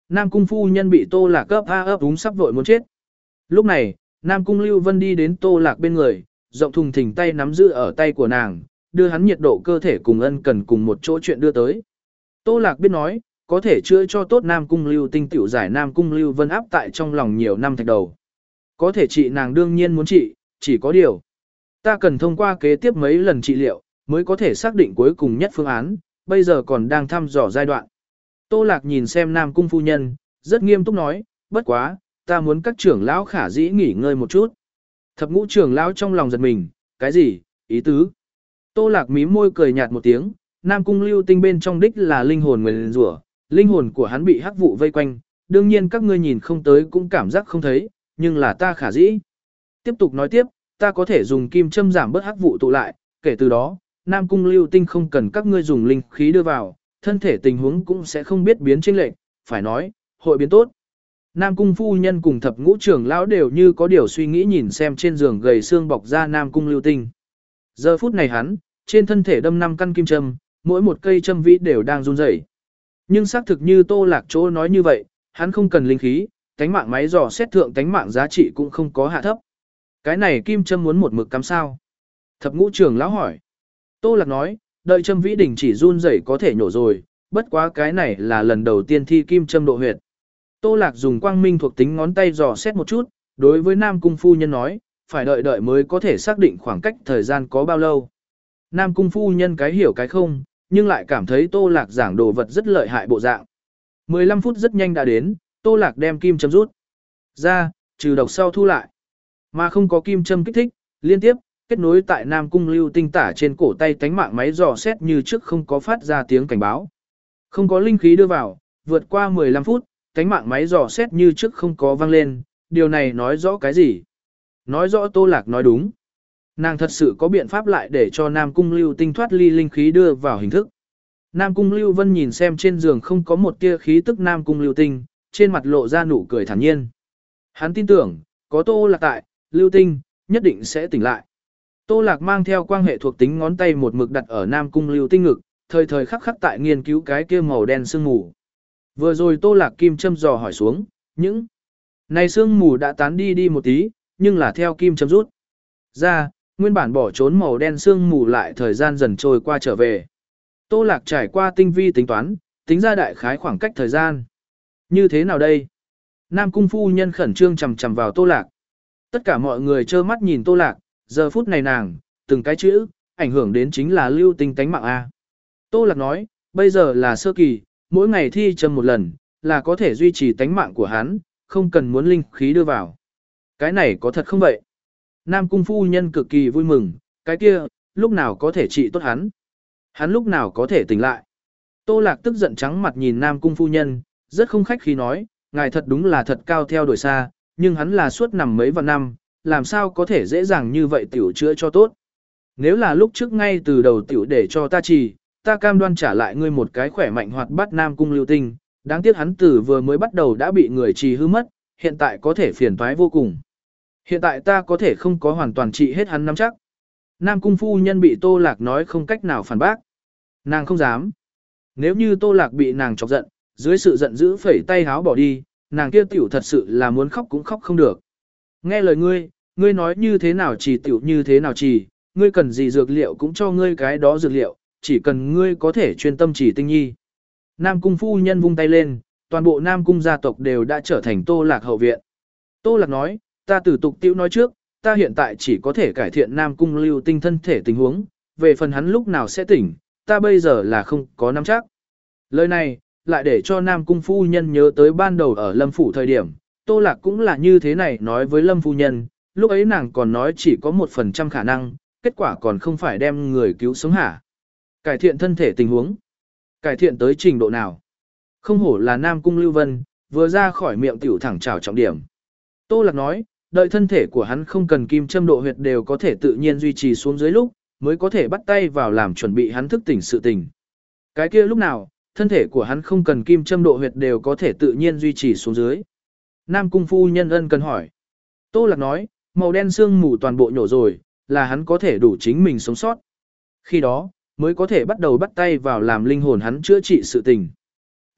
Nam Cung phu nhân bị Tô Lạc ấp a ấp úng sắp vội muốn chết. Lúc này, Nam Cung Lưu Vân đi đến Tô Lạc bên người, rộng thùng thình tay nắm giữ ở tay của nàng, đưa hắn nhiệt độ cơ thể cùng ân cần cùng một chỗ chuyện đưa tới. Tô Lạc biết nói, có thể chữa cho tốt Nam Cung Lưu Tinh tiểu giải Nam Cung Lưu Vân áp tại trong lòng nhiều năm thạch đầu. Có thể trị nàng đương nhiên muốn trị, chỉ có điều. Ta cần thông qua kế tiếp mấy lần trị liệu, mới có thể xác định cuối cùng nhất phương án, bây giờ còn đang thăm dò giai đoạn. Tô Lạc nhìn xem Nam Cung phu nhân, rất nghiêm túc nói, bất quá, ta muốn các trưởng lão khả dĩ nghỉ ngơi một chút. Thập ngũ trưởng lão trong lòng giật mình, cái gì, ý tứ. Tô Lạc mím môi cười nhạt một tiếng, Nam Cung Lưu Tinh bên trong đích là linh hồn nguyền rủa, linh hồn của hắn bị hắc vụ vây quanh, đương nhiên các ngươi nhìn không tới cũng cảm giác không thấy, nhưng là ta khả dĩ. Tiếp tục nói tiếp, ta có thể dùng kim châm giảm bớt hắc vụ tụ lại, kể từ đó, Nam Cung Lưu Tinh không cần các ngươi dùng linh khí đưa vào, thân thể tình huống cũng sẽ không biết biến chênh lệch, phải nói, hội biến tốt. Nam Cung phu nhân cùng thập ngũ trưởng lão đều như có điều suy nghĩ nhìn xem trên giường gầy xương bọc ra Nam Cung Lưu Tinh. Giờ phút này hắn, trên thân thể đâm năm căn kim châm, mỗi một cây châm vĩ đều đang run rẩy. Nhưng xác thực như Tô Lạc chỗ nói như vậy, hắn không cần linh khí, tánh mạng máy dò xét thượng tánh mạng giá trị cũng không có hạ thấp. Cái này kim châm muốn một mực cắm sao? Thập ngũ trưởng lão hỏi. Tô Lạc nói, đợi châm vĩ đỉnh chỉ run rẩy có thể nhổ rồi, bất quá cái này là lần đầu tiên thi kim châm độ huyệt. Tô Lạc dùng quang minh thuộc tính ngón tay dò xét một chút, đối với Nam Cung phu nhân nói, phải đợi đợi mới có thể xác định khoảng cách thời gian có bao lâu. Nam Cung phu nhân cái hiểu cái không, nhưng lại cảm thấy Tô Lạc giảng đồ vật rất lợi hại bộ dạng. mười lăm phút rất nhanh đã đến, Tô Lạc đem kim châm rút ra, trừ độc sau thu lại. Mà không có kim châm kích thích, liên tiếp, kết nối tại Nam Cung Lưu Tinh tả trên cổ tay tánh mạng máy dò xét như trước không có phát ra tiếng cảnh báo. Không có linh khí đưa vào, vượt qua mười lăm phút, tánh mạng máy dò xét như trước không có vang lên, điều này nói rõ cái gì? Nói rõ Tô Lạc nói đúng. Nàng thật sự có biện pháp lại để cho Nam Cung Lưu Tinh thoát ly linh khí đưa vào hình thức. Nam Cung Lưu Vân nhìn xem trên giường không có một tia khí tức Nam Cung Lưu Tinh, trên mặt lộ ra nụ cười thản nhiên. Hắn tin tưởng, có Tô Lạc tại, Lưu Tinh, nhất định sẽ tỉnh lại. Tô Lạc mang theo quang hệ thuộc tính ngón tay một mực đặt ở Nam Cung Lưu Tinh ngực, thời thời khắc khắc tại nghiên cứu cái kia màu đen sương mù. Vừa rồi Tô Lạc kim châm dò hỏi xuống, những này sương mù đã tán đi đi một tí, nhưng là theo kim châm rút ra, nguyên bản bỏ trốn màu đen sương mù lại thời gian dần trôi qua trở về. Tô Lạc trải qua tinh vi tính toán, tính ra đại khái khoảng cách thời gian. Như thế nào đây? Nam Cung phu nhân khẩn trương chằm chằm vào Tô Lạc. Tất cả mọi người trơ mắt nhìn Tô Lạc, giờ phút này nàng, từng cái chữ, ảnh hưởng đến chính là Lưu Tinh tánh mạng A. Tô Lạc nói, bây giờ là sơ kỳ, mỗi ngày thi châm một lần, là có thể duy trì tánh mạng của hắn, không cần muốn linh khí đưa vào. Cái này có thật không vậy? Nam Cung phu nhân cực kỳ vui mừng, cái kia, lúc nào có thể trị tốt hắn? Hắn lúc nào có thể tỉnh lại? Tô Lạc tức giận trắng mặt nhìn Nam Cung phu nhân, rất không khách khí nói, ngài thật đúng là thật cao theo đuổi xa, nhưng hắn là suốt nằm mấy vạn năm, làm sao có thể dễ dàng như vậy tiểu chữa cho tốt. Nếu là lúc trước ngay từ đầu tiểu để cho ta trì, ta cam đoan trả lại ngươi một cái khỏe mạnh hoạt bát Nam Cung Lưu Tinh, đáng tiếc hắn từ vừa mới bắt đầu đã bị người trì hư mất, hiện tại có thể phiền toái vô cùng. Hiện tại ta có thể không có hoàn toàn trị hết hắn nắm chắc. Nam Cung phu nhân bị Tô Lạc nói không cách nào phản bác. Nàng không dám. Nếu như Tô Lạc bị nàng chọc giận, dưới sự giận dữ phẩy tay háo bỏ đi, nàng kia tiểu thật sự là muốn khóc cũng khóc không được. Nghe lời ngươi, ngươi nói như thế nào chỉ tiểu như thế nào chỉ, ngươi cần gì dược liệu cũng cho ngươi cái đó dược liệu, chỉ cần ngươi có thể chuyên tâm chỉ tinh nhi. Nam Cung phu nhân vung tay lên, toàn bộ Nam Cung gia tộc đều đã trở thành Tô Lạc hậu viện. Tô Lạc nói, ta tử tục tiểu nói trước, ta hiện tại chỉ có thể cải thiện Nam Cung Lưu Tinh thân thể tình huống, về phần hắn lúc nào sẽ tỉnh, ta bây giờ là không có nắm chắc. Lời này, lại để cho Nam Cung phu nhân nhớ tới ban đầu ở Lâm Phủ thời điểm, Tô Lạc cũng là như thế này nói với Lâm phu nhân, lúc ấy nàng còn nói chỉ có một phần trăm khả năng, kết quả còn không phải đem người cứu sống hả. Cải thiện thân thể tình huống. Cải thiện tới trình độ nào? Không hổ là Nam Cung Lưu Vân, vừa ra khỏi miệng tiểu thẳng trào trọng điểm. Tô Lạc nói, đợi thân thể của hắn không cần kim châm độ huyệt đều có thể tự nhiên duy trì xuống dưới lúc, mới có thể bắt tay vào làm chuẩn bị hắn thức tỉnh sự tỉnh. Cái kia lúc nào, thân thể của hắn không cần kim châm độ huyệt đều có thể tự nhiên duy trì xuống dưới. Nam Cung phu nhân ân cần hỏi. Tô Lạc nói, màu đen sương mù toàn bộ nhổ rồi, là hắn có thể đủ chính mình sống sót. Khi đó, mới có thể bắt đầu bắt tay vào làm linh hồn hắn chữa trị sự tình.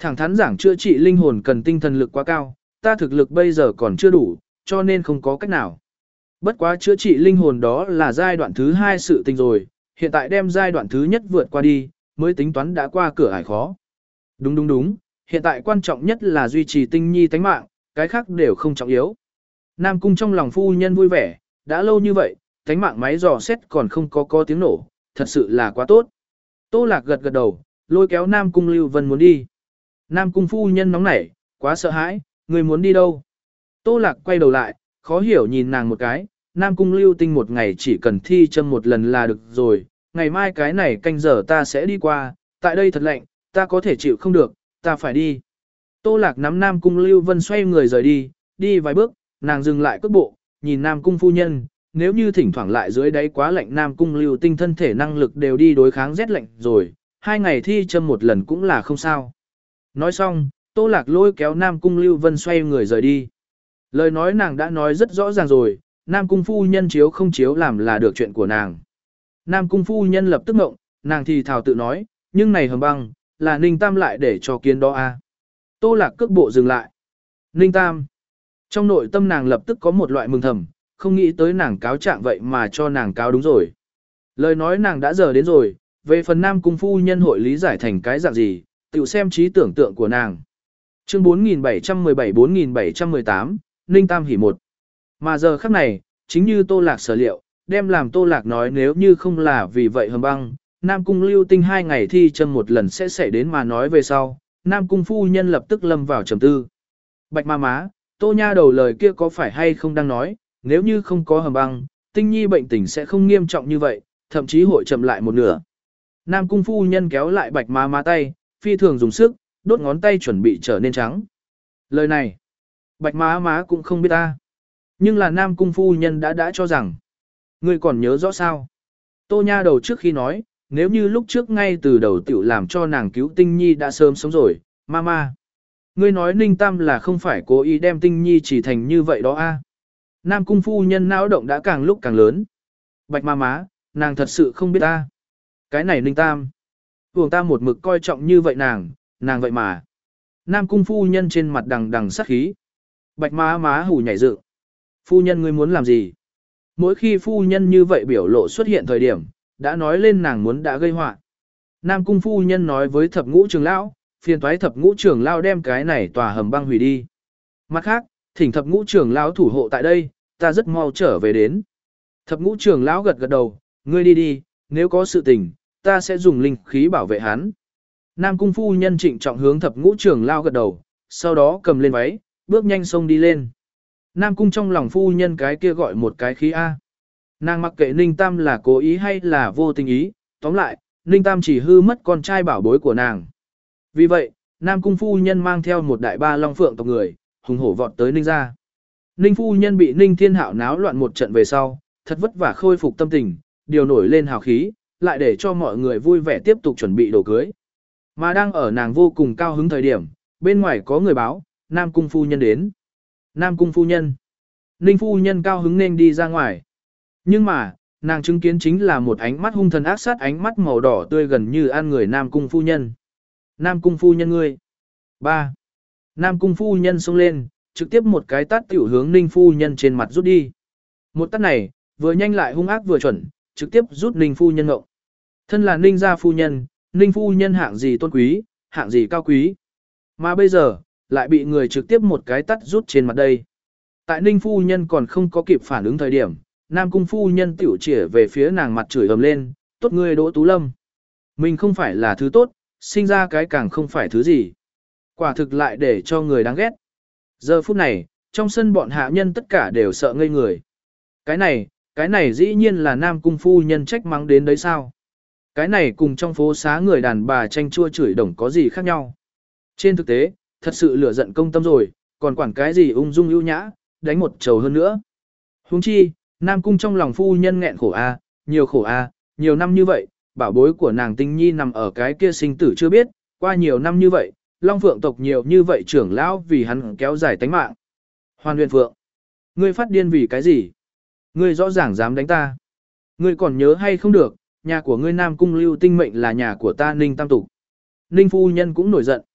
Thẳng thắn giảng chữa trị linh hồn cần tinh thần lực quá cao, ta thực lực bây giờ còn chưa đủ, cho nên không có cách nào. Bất quá chữa trị linh hồn đó là giai đoạn thứ hai sự tình rồi, hiện tại đem giai đoạn thứ nhất vượt qua đi, mới tính toán đã qua cửa ải khó. Đúng đúng đúng, hiện tại quan trọng nhất là duy trì tinh nhi tánh mạng, cái khác đều không trọng yếu. Nam cung trong lòng phu nhân vui vẻ, đã lâu như vậy, tánh mạng máy dò xét còn không có có tiếng nổ, thật sự là quá tốt. Tô Lạc gật gật đầu, lôi kéo Nam cung Lưu Vân muốn đi. Nam cung phu nhân nóng nảy, quá sợ hãi, người muốn đi đâu? Tô Lạc quay đầu lại, khó hiểu nhìn nàng một cái, Nam cung Lưu Tinh một ngày chỉ cần thi châm một lần là được rồi, ngày mai cái này canh giờ ta sẽ đi qua, tại đây thật lạnh, ta có thể chịu không được, ta phải đi. Tô Lạc nắm Nam cung Lưu Vân xoay người rời đi, đi vài bước, nàng dừng lại cước bộ, nhìn Nam cung phu nhân, nếu như thỉnh thoảng lại dưới đáy quá lạnh Nam cung Lưu Tinh thân thể năng lực đều đi đối kháng rét lạnh rồi, hai ngày thi châm một lần cũng là không sao. Nói xong, Tô Lạc lôi kéo Nam cung Lưu Vân xoay người rời đi. Lời nói nàng đã nói rất rõ ràng rồi, Nam cung phu nhân chiếu không chiếu làm là được chuyện của nàng. Nam cung phu nhân lập tức ngộng, nàng thì thào tự nói, nhưng này hầm băng, là Ninh Tam lại để cho kiến đó a. Tô Lạc cước bộ dừng lại. Ninh Tam. Trong nội tâm nàng lập tức có một loại mừng thầm, không nghĩ tới nàng cáo trạng vậy mà cho nàng cáo đúng rồi. Lời nói nàng đã giờ đến rồi, về phần Nam cung phu nhân hội lý giải thành cái dạng gì, tự xem trí tưởng tượng của nàng. Chương bốn nghìn bảy trăm mười bảy bốn nghìn bảy trăm mười tám, Ninh Tam hỉ một. Mà giờ khắc này, chính như Tô Lạc sở liệu, đem làm Tô Lạc nói nếu như không là vì vậy hầm băng, Nam cung Lưu Tinh hai ngày thi châm một lần sẽ xảy đến mà nói về sau, Nam cung phu nhân lập tức lâm vào trầm tư. Bạch ma má, Tô nha đầu lời kia có phải hay không đang nói, nếu như không có hầm băng, Tinh nhi bệnh tình sẽ không nghiêm trọng như vậy, thậm chí hội chậm lại một nửa. Nam cung phu nhân kéo lại bạch ma má tay, phi thường dùng sức, đốt ngón tay chuẩn bị trở nên trắng. Lời này, bạch má má cũng không biết ta. Nhưng là Nam cung phu nhân đã đã cho rằng, ngươi còn nhớ rõ sao? Tô nha đầu trước khi nói, nếu như lúc trước ngay từ đầu tiểu làm cho nàng cứu Tinh nhi đã sớm sống rồi, mama. Ngươi nói Ninh Tam là không phải cố ý đem Tinh nhi chỉ thành như vậy đó a? Nam cung phu nhân não động đã càng lúc càng lớn. Bạch ma má, nàng thật sự không biết ta. Cái này Ninh Tam. Vùng ta một mực coi trọng như vậy nàng, nàng vậy mà. Nam cung phu nhân trên mặt đằng đằng sát khí. Bạch má má hù nhảy dựng. Phu nhân ngươi muốn làm gì? Mỗi khi phu nhân như vậy biểu lộ xuất hiện thời điểm, đã nói lên nàng muốn đã gây họa. Nam cung phu nhân nói với thập ngũ trưởng lão, phiền toái thập ngũ trưởng lão đem cái này tòa hầm băng hủy đi. Mặt khác, thỉnh thập ngũ trưởng lão thủ hộ tại đây, ta rất mau trở về đến. Thập ngũ trưởng lão gật gật đầu, ngươi đi đi, nếu có sự tình, ta sẽ dùng linh khí bảo vệ hắn. Nam cung phu nhân trịnh trọng hướng thập ngũ trưởng lão gật đầu, sau đó cầm lên váy, bước nhanh xông đi lên. Nam cung trong lòng phu nhân cái kia gọi một cái khí A. Nàng mặc kệ Ninh Tam là cố ý hay là vô tình ý, tóm lại, Ninh Tam chỉ hư mất con trai bảo bối của nàng. Vì vậy, Nam cung phu nhân mang theo một đại ba long phượng tộc người, hùng hổ vọt tới Ninh gia. Ninh phu nhân bị Ninh Thiên Hạo náo loạn một trận về sau, thật vất vả khôi phục tâm tình, điều nổi lên hào khí, lại để cho mọi người vui vẻ tiếp tục chuẩn bị đồ cưới. Mà đang ở nàng vô cùng cao hứng thời điểm, bên ngoài có người báo, Nam cung phu nhân đến. Nam cung phu nhân. Ninh phu nhân cao hứng nên đi ra ngoài. Nhưng mà, nàng chứng kiến chính là một ánh mắt hung thần ác sát, ánh mắt màu đỏ tươi gần như ăn người Nam cung phu nhân. Nam cung phu nhân ngươi. ba. Nam cung phu nhân xông lên, trực tiếp một cái tát tiểu hướng Ninh phu nhân trên mặt rút đi. Một tát này, vừa nhanh lại hung ác vừa chuẩn, trực tiếp rút Ninh phu nhân ngộng. Thân là Ninh gia phu nhân, Ninh phu nhân hạng gì tôn quý, hạng gì cao quý. Mà bây giờ, lại bị người trực tiếp một cái tát rút trên mặt đây. Tại Ninh phu nhân còn không có kịp phản ứng thời điểm, Nam cung phu nhân tiểu chĩa về phía nàng mặt chửi ầm lên, tốt ngươi Đỗ Tú Lâm. Mình không phải là thứ tốt, sinh ra cái càng không phải thứ gì. Quả thực lại để cho người đáng ghét. Giờ phút này, trong sân bọn hạ nhân tất cả đều sợ ngây người. Cái này, cái này dĩ nhiên là Nam cung phu nhân trách mắng đến đấy sao. Cái này cùng trong phố xá người đàn bà tranh chua chửi đồng có gì khác nhau. Trên thực tế, thật sự lửa giận công tâm rồi, còn quản cái gì ung dung ưu nhã, đánh một trầu hơn nữa. Huống chi, Nam cung trong lòng phu nhân nghẹn khổ a, nhiều khổ a, nhiều năm như vậy, bảo bối của nàng Tinh nhi nằm ở cái kia sinh tử chưa biết, qua nhiều năm như vậy, Long Phượng tộc nhiều như vậy trưởng lão vì hắn kéo dài tánh mạng. Hoàn Huyền Phượng, ngươi phát điên vì cái gì? Ngươi rõ ràng dám đánh ta. Ngươi còn nhớ hay không được, nhà của ngươi Nam cung Lưu Tinh mệnh là nhà của ta Ninh Tam Tục. Ninh phu nhân cũng nổi giận.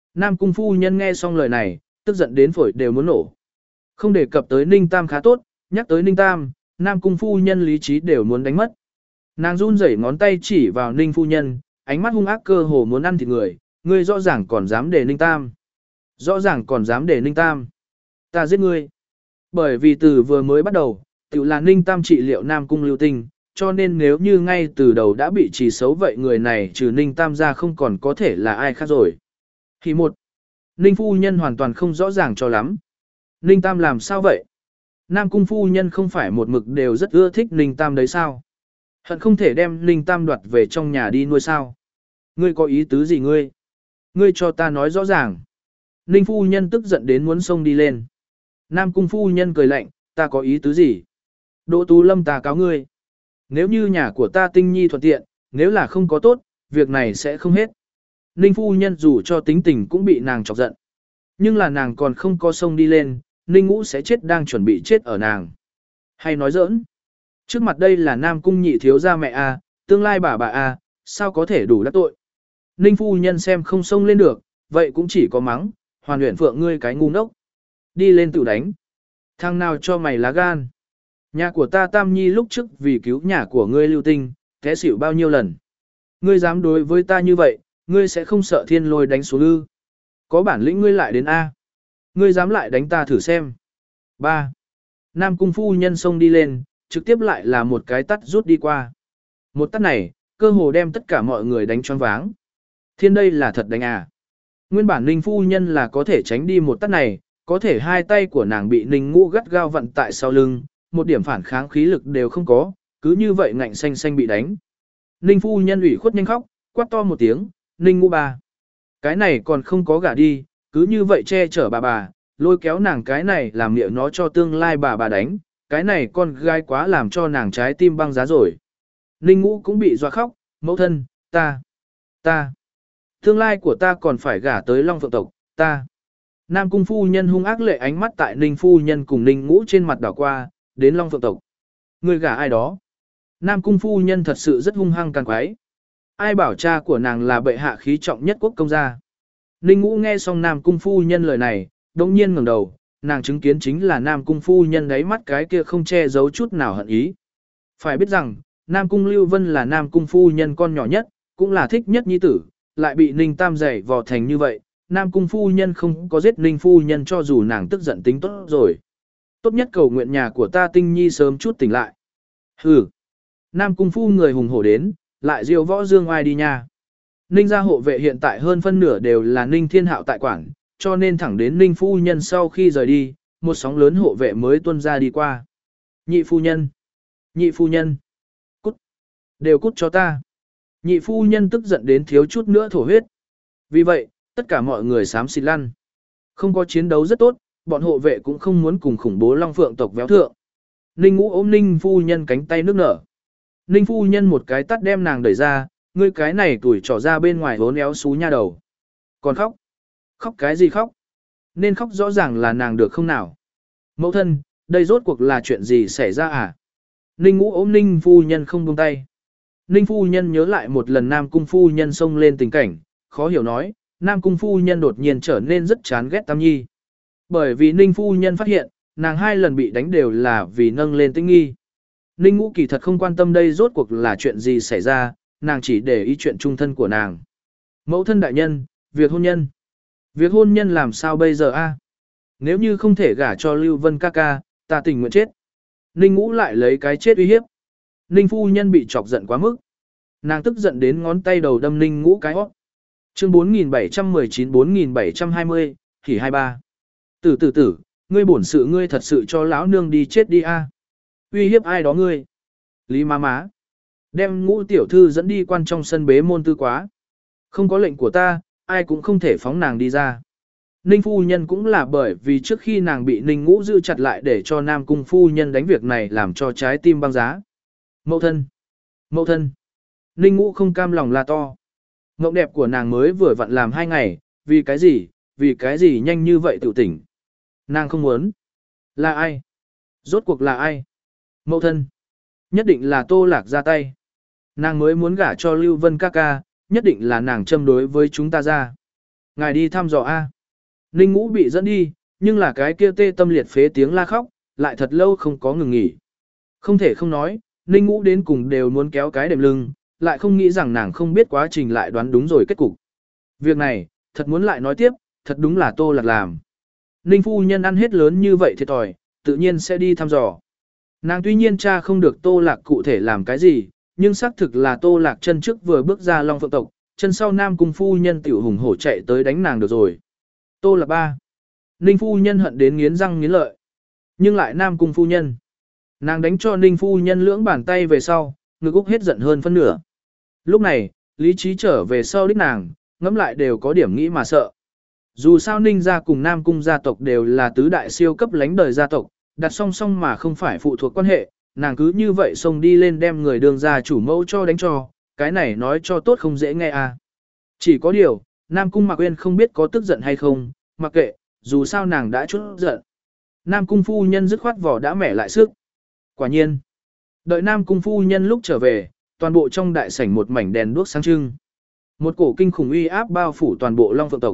Nam cung phu nhân nghe xong lời này, tức giận đến phổi đều muốn nổ. Không đề cập tới Ninh Tam khá tốt, nhắc tới Ninh Tam, Nam cung phu nhân lý trí đều muốn đánh mất. Nàng run rẩy ngón tay chỉ vào Ninh phu nhân, ánh mắt hung ác cơ hồ muốn ăn thịt người, ngươi rõ ràng còn dám để Ninh Tam. Rõ ràng còn dám để Ninh Tam. Ta giết ngươi. Bởi vì từ vừa mới bắt đầu, tự là Ninh Tam trị liệu Nam cung lưu tinh, cho nên nếu như ngay từ đầu đã bị chỉ xấu vậy người này trừ Ninh Tam ra không còn có thể là ai khác rồi. Thì một, Ninh phu nhân hoàn toàn không rõ ràng cho lắm. Ninh Tam làm sao vậy? Nam cung phu nhân không phải một mực đều rất ưa thích Ninh Tam đấy sao? Hận không thể đem Ninh Tam đoạt về trong nhà đi nuôi sao? Ngươi có ý tứ gì ngươi? Ngươi cho ta nói rõ ràng. Ninh phu nhân tức giận đến muốn xông đi lên. Nam cung phu nhân cười lạnh, ta có ý tứ gì? Đỗ Tú Lâm ta cáo ngươi. Nếu như nhà của ta tinh nhi thuận tiện, nếu là không có tốt, việc này sẽ không hết. Ninh phu nhân dù cho tính tình cũng bị nàng chọc giận. Nhưng là nàng còn không có xông đi lên, Ninh Ngũ sẽ chết đang chuẩn bị chết ở nàng. Hay nói giỡn. Trước mặt đây là Nam cung nhị thiếu gia mẹ a, tương lai bà bà a, sao có thể đủ đắc tội. Ninh phu nhân xem không xông lên được, vậy cũng chỉ có mắng, Hoàn Uyển Phượng ngươi cái ngu ngốc. Đi lên tự đánh. Thằng nào cho mày lá gan. Nhà của ta Tam Nhi lúc trước vì cứu nhà của ngươi Lưu Tinh, té xỉu bao nhiêu lần. Ngươi dám đối với ta như vậy, ngươi sẽ không sợ thiên lôi đánh xuống ư. Có bản lĩnh ngươi lại đến A. Ngươi dám lại đánh ta thử xem. ba. Nam cung phu nhân xông đi lên, trực tiếp lại là một cái tắt rút đi qua. Một tắt này, cơ hồ đem tất cả mọi người đánh choáng váng. Thiên đây là thật đánh à. Nguyên bản Ninh phu nhân là có thể tránh đi một tắt này, có thể hai tay của nàng bị Ninh Ngũ gắt gao vặn tại sau lưng, một điểm phản kháng khí lực đều không có, cứ như vậy ngạnh xanh xanh bị đánh. Ninh phu nhân ủy khuất nhanh khóc, quát to một tiếng, Ninh Ngũ ba. Cái này còn không có gả đi, cứ như vậy che chở bà bà, lôi kéo nàng cái này làm miệng nó cho tương lai bà bà đánh, cái này con gái quá làm cho nàng trái tim băng giá rồi. Ninh Ngũ cũng bị dọa khóc, mẫu thân, ta, ta, tương lai của ta còn phải gả tới Long Phượng tộc, ta. Nam cung phu nhân hung ác lệ ánh mắt tại Ninh phu nhân cùng Ninh Ngũ trên mặt đảo qua, đến Long Phượng tộc. Người gả ai đó? Nam cung phu nhân thật sự rất hung hăng càng quái. Ai bảo cha của nàng là bệ hạ khí trọng nhất quốc công gia. Ninh Ngũ nghe xong Nam cung phu nhân lời này, đông nhiên ngẩng đầu, nàng chứng kiến chính là Nam cung phu nhân đáy mắt cái kia không che giấu chút nào hận ý. Phải biết rằng, Nam cung Lưu Vân là Nam cung phu nhân con nhỏ nhất, cũng là thích nhất nhi tử, lại bị Ninh Tam dạy vò thành như vậy. Nam cung phu nhân không có giết Ninh phu nhân cho dù nàng tức giận tính tốt rồi. Tốt nhất cầu nguyện nhà của ta Tinh Nhi sớm chút tỉnh lại. Hừ. Nam cung phu người hùng hổ đến, lại diêu võ dương oai đi nha. Ninh gia hộ vệ hiện tại hơn phân nửa đều là Ninh Thiên Hạo tại quản, cho nên thẳng đến Ninh phu nhân sau khi rời đi, một sóng lớn hộ vệ mới tuân ra đi qua. Nhị phu nhân. Nhị phu nhân. Cút. Đều cút cho ta. Nhị phu nhân tức giận đến thiếu chút nữa thổ huyết. Vì vậy, tất cả mọi người xám xịt lăn. Không có chiến đấu rất tốt, bọn hộ vệ cũng không muốn cùng khủng bố Long Phượng tộc véo thượng. Ninh Ngũ ôm Ninh phu nhân cánh tay nước nở. Ninh phu nhân một cái tắt đem nàng đẩy ra, ngươi cái này tuổi trỏ ra bên ngoài hốn éo xú nha đầu. Còn khóc. Khóc cái gì khóc? Nên khóc rõ ràng là nàng được không nào? Mẫu thân, đây rốt cuộc là chuyện gì xảy ra à? Ninh Ngũ ôm Ninh phu nhân không buông tay. Ninh phu nhân nhớ lại một lần Nam cung phu nhân xông lên tình cảnh, khó hiểu nói, Nam cung phu nhân đột nhiên trở nên rất chán ghét Tam Nhi. Bởi vì Ninh phu nhân phát hiện, nàng hai lần bị đánh đều là vì nâng lên Tĩnh Nghi. Ninh Ngũ kỳ thật không quan tâm đây rốt cuộc là chuyện gì xảy ra, nàng chỉ để ý chuyện trung thân của nàng. Mẫu thân đại nhân, việc hôn nhân. Việc hôn nhân làm sao bây giờ a? Nếu như không thể gả cho Lưu Vân ca ca, ta tình nguyện chết. Ninh Ngũ lại lấy cái chết uy hiếp. Ninh phu nhân bị chọc giận quá mức. Nàng tức giận đến ngón tay đầu đâm Ninh Ngũ cái hót. Chương bốn nghìn bảy trăm mười chín bốn nghìn bảy trăm hai mươi, thì hai ba. Tử tử tử, ngươi bổn sự ngươi thật sự cho lão nương đi chết đi a. Uy hiếp ai đó ngươi? Lý má má. Đem Ngũ tiểu thư dẫn đi quan trong sân bế môn tư quá. Không có lệnh của ta, ai cũng không thể phóng nàng đi ra. Ninh phu nhân cũng là bởi vì trước khi nàng bị Ninh Ngũ giữ chặt lại để cho Nam cung phu nhân đánh việc này làm cho trái tim băng giá. Mẫu thân! Mẫu thân! Ninh Ngũ không cam lòng la to. Mộng đẹp của nàng mới vừa vặn làm hai ngày, vì cái gì, vì cái gì nhanh như vậy tự tỉnh. Nàng không muốn. Là ai? Rốt cuộc là ai? Mẫu thân! Nhất định là Tô Lạc ra tay. Nàng mới muốn gả cho Lưu Vân ca ca, nhất định là nàng châm đối với chúng ta ra. Ngài đi thăm dò A. Ninh Ngũ bị dẫn đi, nhưng là cái kia tê tâm liệt phế tiếng la khóc, lại thật lâu không có ngừng nghỉ. Không thể không nói, Ninh Ngũ đến cùng đều muốn kéo cái đệm lưng, lại không nghĩ rằng nàng không biết quá trình lại đoán đúng rồi kết cục. Việc này, thật muốn lại nói tiếp, thật đúng là Tô Lạc làm. Ninh phu nhân ăn hết lớn như vậy thiệt thòi, tự nhiên sẽ đi thăm dò. Nàng tuy nhiên cha không được Tô Lạc cụ thể làm cái gì, nhưng xác thực là Tô Lạc chân trước vừa bước ra Long Phượng tộc, chân sau Nam Cung phu nhân tiểu hùng hổ chạy tới đánh nàng được rồi. Tô Lạc ba. Ninh phu nhân hận đến nghiến răng nghiến lợi. Nhưng lại Nam Cung phu nhân. Nàng đánh cho Ninh phu nhân lưỡng bàn tay về sau, ngực úc hết giận hơn phân nửa. Lúc này, lý trí trở về sau đích nàng, ngẫm lại đều có điểm nghĩ mà sợ. Dù sao Ninh gia cùng Nam Cung gia tộc đều là tứ đại siêu cấp lãnh đời gia tộc, đặt song song mà không phải phụ thuộc quan hệ, nàng cứ như vậy xông đi lên đem người đường gia chủ mẫu cho đánh cho, cái này nói cho tốt không dễ nghe à. Chỉ có điều, Nam Cung Mạc Uyên không biết có tức giận hay không, mặc kệ, dù sao nàng đã chút giận. Nam Cung phu nhân dứt khoát vỏ đã mẻ lại sức. Quả nhiên, đợi Nam Cung phu nhân lúc trở về, toàn bộ trong đại sảnh một mảnh đèn đuốc sáng trưng. Một cổ kinh khủng uy áp bao phủ toàn bộ Long Phượng tộc.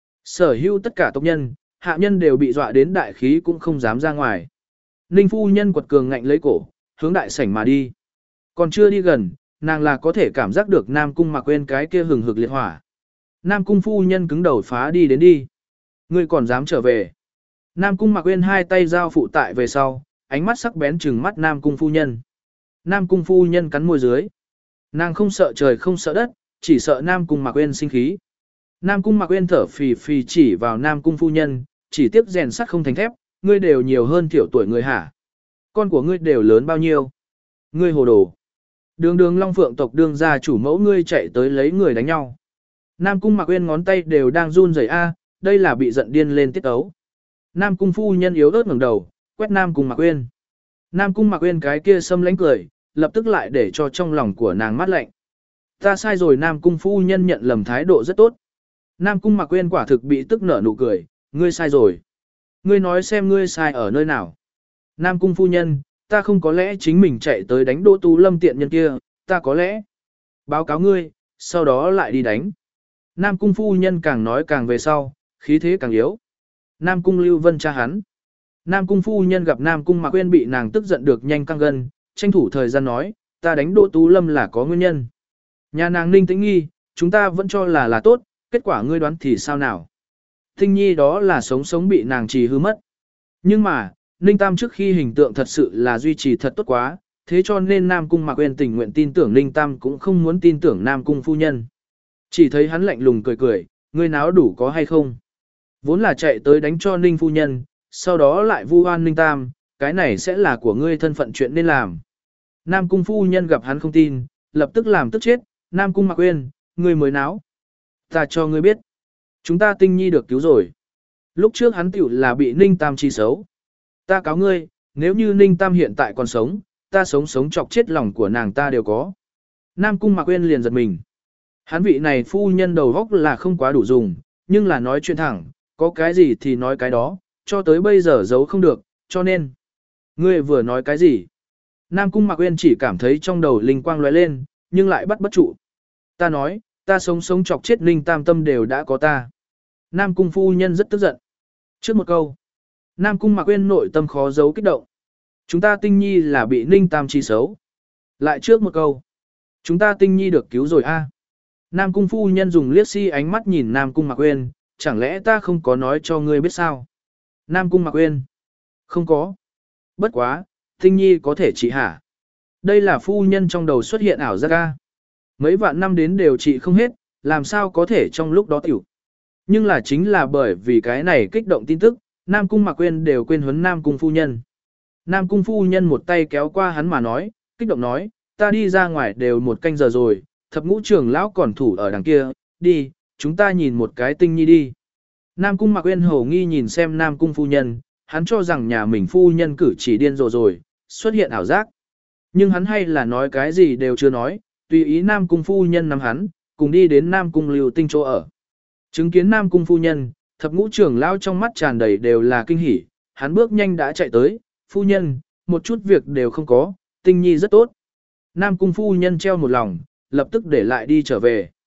Sở hữu tất cả tộc nhân, hạ nhân đều bị dọa đến đại khí cũng không dám ra ngoài. Ninh phu nhân quật cường ngạnh lấy cổ, hướng đại sảnh mà đi. Còn chưa đi gần, nàng là có thể cảm giác được Nam Cung Mạc Uyên cái kia hừng hực liệt hỏa. Nam Cung phu nhân cứng đầu phá đi đến đi. Ngươi còn dám trở về. Nam Cung Mạc Uyên hai tay giao phụ tại về sau, ánh mắt sắc bén trừng mắt Nam Cung phu nhân. Nam Cung phu nhân cắn môi dưới. Nàng không sợ trời không sợ đất, chỉ sợ Nam Cung Mạc Uyên sinh khí. Nam Cung Mạc Uyên thở phì phì chỉ vào Nam Cung phu nhân, chỉ tiếc rèn sắt không thành thép, ngươi đều nhiều hơn tiểu tuổi người hả? Con của ngươi đều lớn bao nhiêu? Ngươi hồ đồ. Đường đường Long Phượng tộc đương gia chủ mẫu ngươi chạy tới lấy người đánh nhau. Nam Cung Mạc Uyên ngón tay đều đang run rẩy a, đây là bị giận điên lên tiết ấu. Nam Cung phu nhân yếu ớt ngẩng đầu, quét Nam Cung Mạc Uyên. Nam Cung Mạc Uyên cái kia xâm lánh cười, lập tức lại để cho trong lòng của nàng mát lạnh. Ta sai rồi. Nam Cung phu nhân nhận lầm thái độ rất tốt. Nam Cung Mạc Uyên quả thực bị tức nở nụ cười, ngươi sai rồi. Ngươi nói xem ngươi sai ở nơi nào. Nam Cung phu nhân, ta không có lẽ chính mình chạy tới đánh Đỗ Tú Lâm tiện nhân kia, ta có lẽ báo cáo ngươi, sau đó lại đi đánh. Nam Cung phu nhân càng nói càng về sau, khí thế càng yếu. Nam Cung Lưu Vân cha hắn. Nam Cung phu nhân gặp Nam Cung Mạc Uyên bị nàng tức giận được nhanh căng gân, tranh thủ thời gian nói, ta đánh Đỗ Tú Lâm là có nguyên nhân. Nhà nàng Ninh Tĩnh nghi, chúng ta vẫn cho là là tốt, kết quả ngươi đoán thì sao nào? Tinh nhi đó là sống sống bị nàng trì hư mất. Nhưng mà, Ninh Tam trước khi hình tượng thật sự là duy trì thật tốt quá, thế cho nên Nam Cung Mạc Uyên tình nguyện tin tưởng Ninh Tam cũng không muốn tin tưởng Nam Cung phu nhân. Chỉ thấy hắn lạnh lùng cười cười, ngươi náo đủ có hay không? Vốn là chạy tới đánh cho Ninh phu nhân, sau đó lại vu oan Ninh Tam, cái này sẽ là của ngươi thân phận chuyện nên làm. Nam Cung phu nhân gặp hắn không tin, lập tức làm tức chết, Nam Cung Mạc Uyên, ngươi mới náo. Ta cho ngươi biết, chúng ta Tinh nhi được cứu rồi. Lúc trước hắn tiểu là bị Ninh Tam chi xấu. Ta cáo ngươi, nếu như Ninh Tam hiện tại còn sống, ta sống sống chọc chết lòng của nàng ta đều có. Nam Cung Mạc Uyên liền giật mình. Hắn vị này phu nhân đầu góc là không quá đủ dùng, nhưng là nói chuyện thẳng, có cái gì thì nói cái đó, cho tới bây giờ giấu không được, cho nên. Ngươi vừa nói cái gì? Nam Cung Mạc Uyên chỉ cảm thấy trong đầu linh quang lóe lên, nhưng lại bắt bất trụ. Ta nói, ta sống sống chọc chết Ninh Tam tâm đều đã có ta. Nam Cung phu nhân rất tức giận. Trước một câu, Nam Cung Mạc Uyên nội tâm khó giấu kích động. Chúng ta Tinh nhi là bị Ninh Tam chi xấu. Lại trước một câu, chúng ta Tinh nhi được cứu rồi a. Nam Cung phu nhân dùng liếc si ánh mắt nhìn Nam Cung Mạc Uyên, chẳng lẽ ta không có nói cho ngươi biết sao? Nam Cung Mạc Uyên, không có. Bất quá, Tinh nhi có thể trị hả? Đây là phu nhân trong đầu xuất hiện ảo giác a. Mấy vạn năm đến đều trị không hết, làm sao có thể trong lúc đó tiểu. Nhưng là chính là bởi vì cái này kích động tin tức, Nam Cung Mạc Uyên đều quên huấn Nam Cung phu nhân. Nam Cung phu nhân một tay kéo qua hắn mà nói, kích động nói, ta đi ra ngoài đều một canh giờ rồi, thập ngũ trưởng lão còn thủ ở đằng kia, đi, chúng ta nhìn một cái Tinh nhi đi. Nam Cung Mạc Uyên hổ nghi nhìn xem Nam Cung phu nhân, hắn cho rằng nhà mình phu nhân cử chỉ điên rồ rồi, xuất hiện ảo giác. Nhưng hắn hay là nói cái gì đều chưa nói, tùy ý Nam Cung phu nhân nắm hắn, cùng đi đến Nam Cung Lưu Tinh chỗ ở. Chứng kiến Nam Cung phu nhân, thập ngũ trưởng lão trong mắt tràn đầy đều là kinh hỉ, hắn bước nhanh đã chạy tới, phu nhân, một chút việc đều không có, Tinh nhi rất tốt. Nam Cung phu nhân treo một lòng, lập tức để lại đi trở về.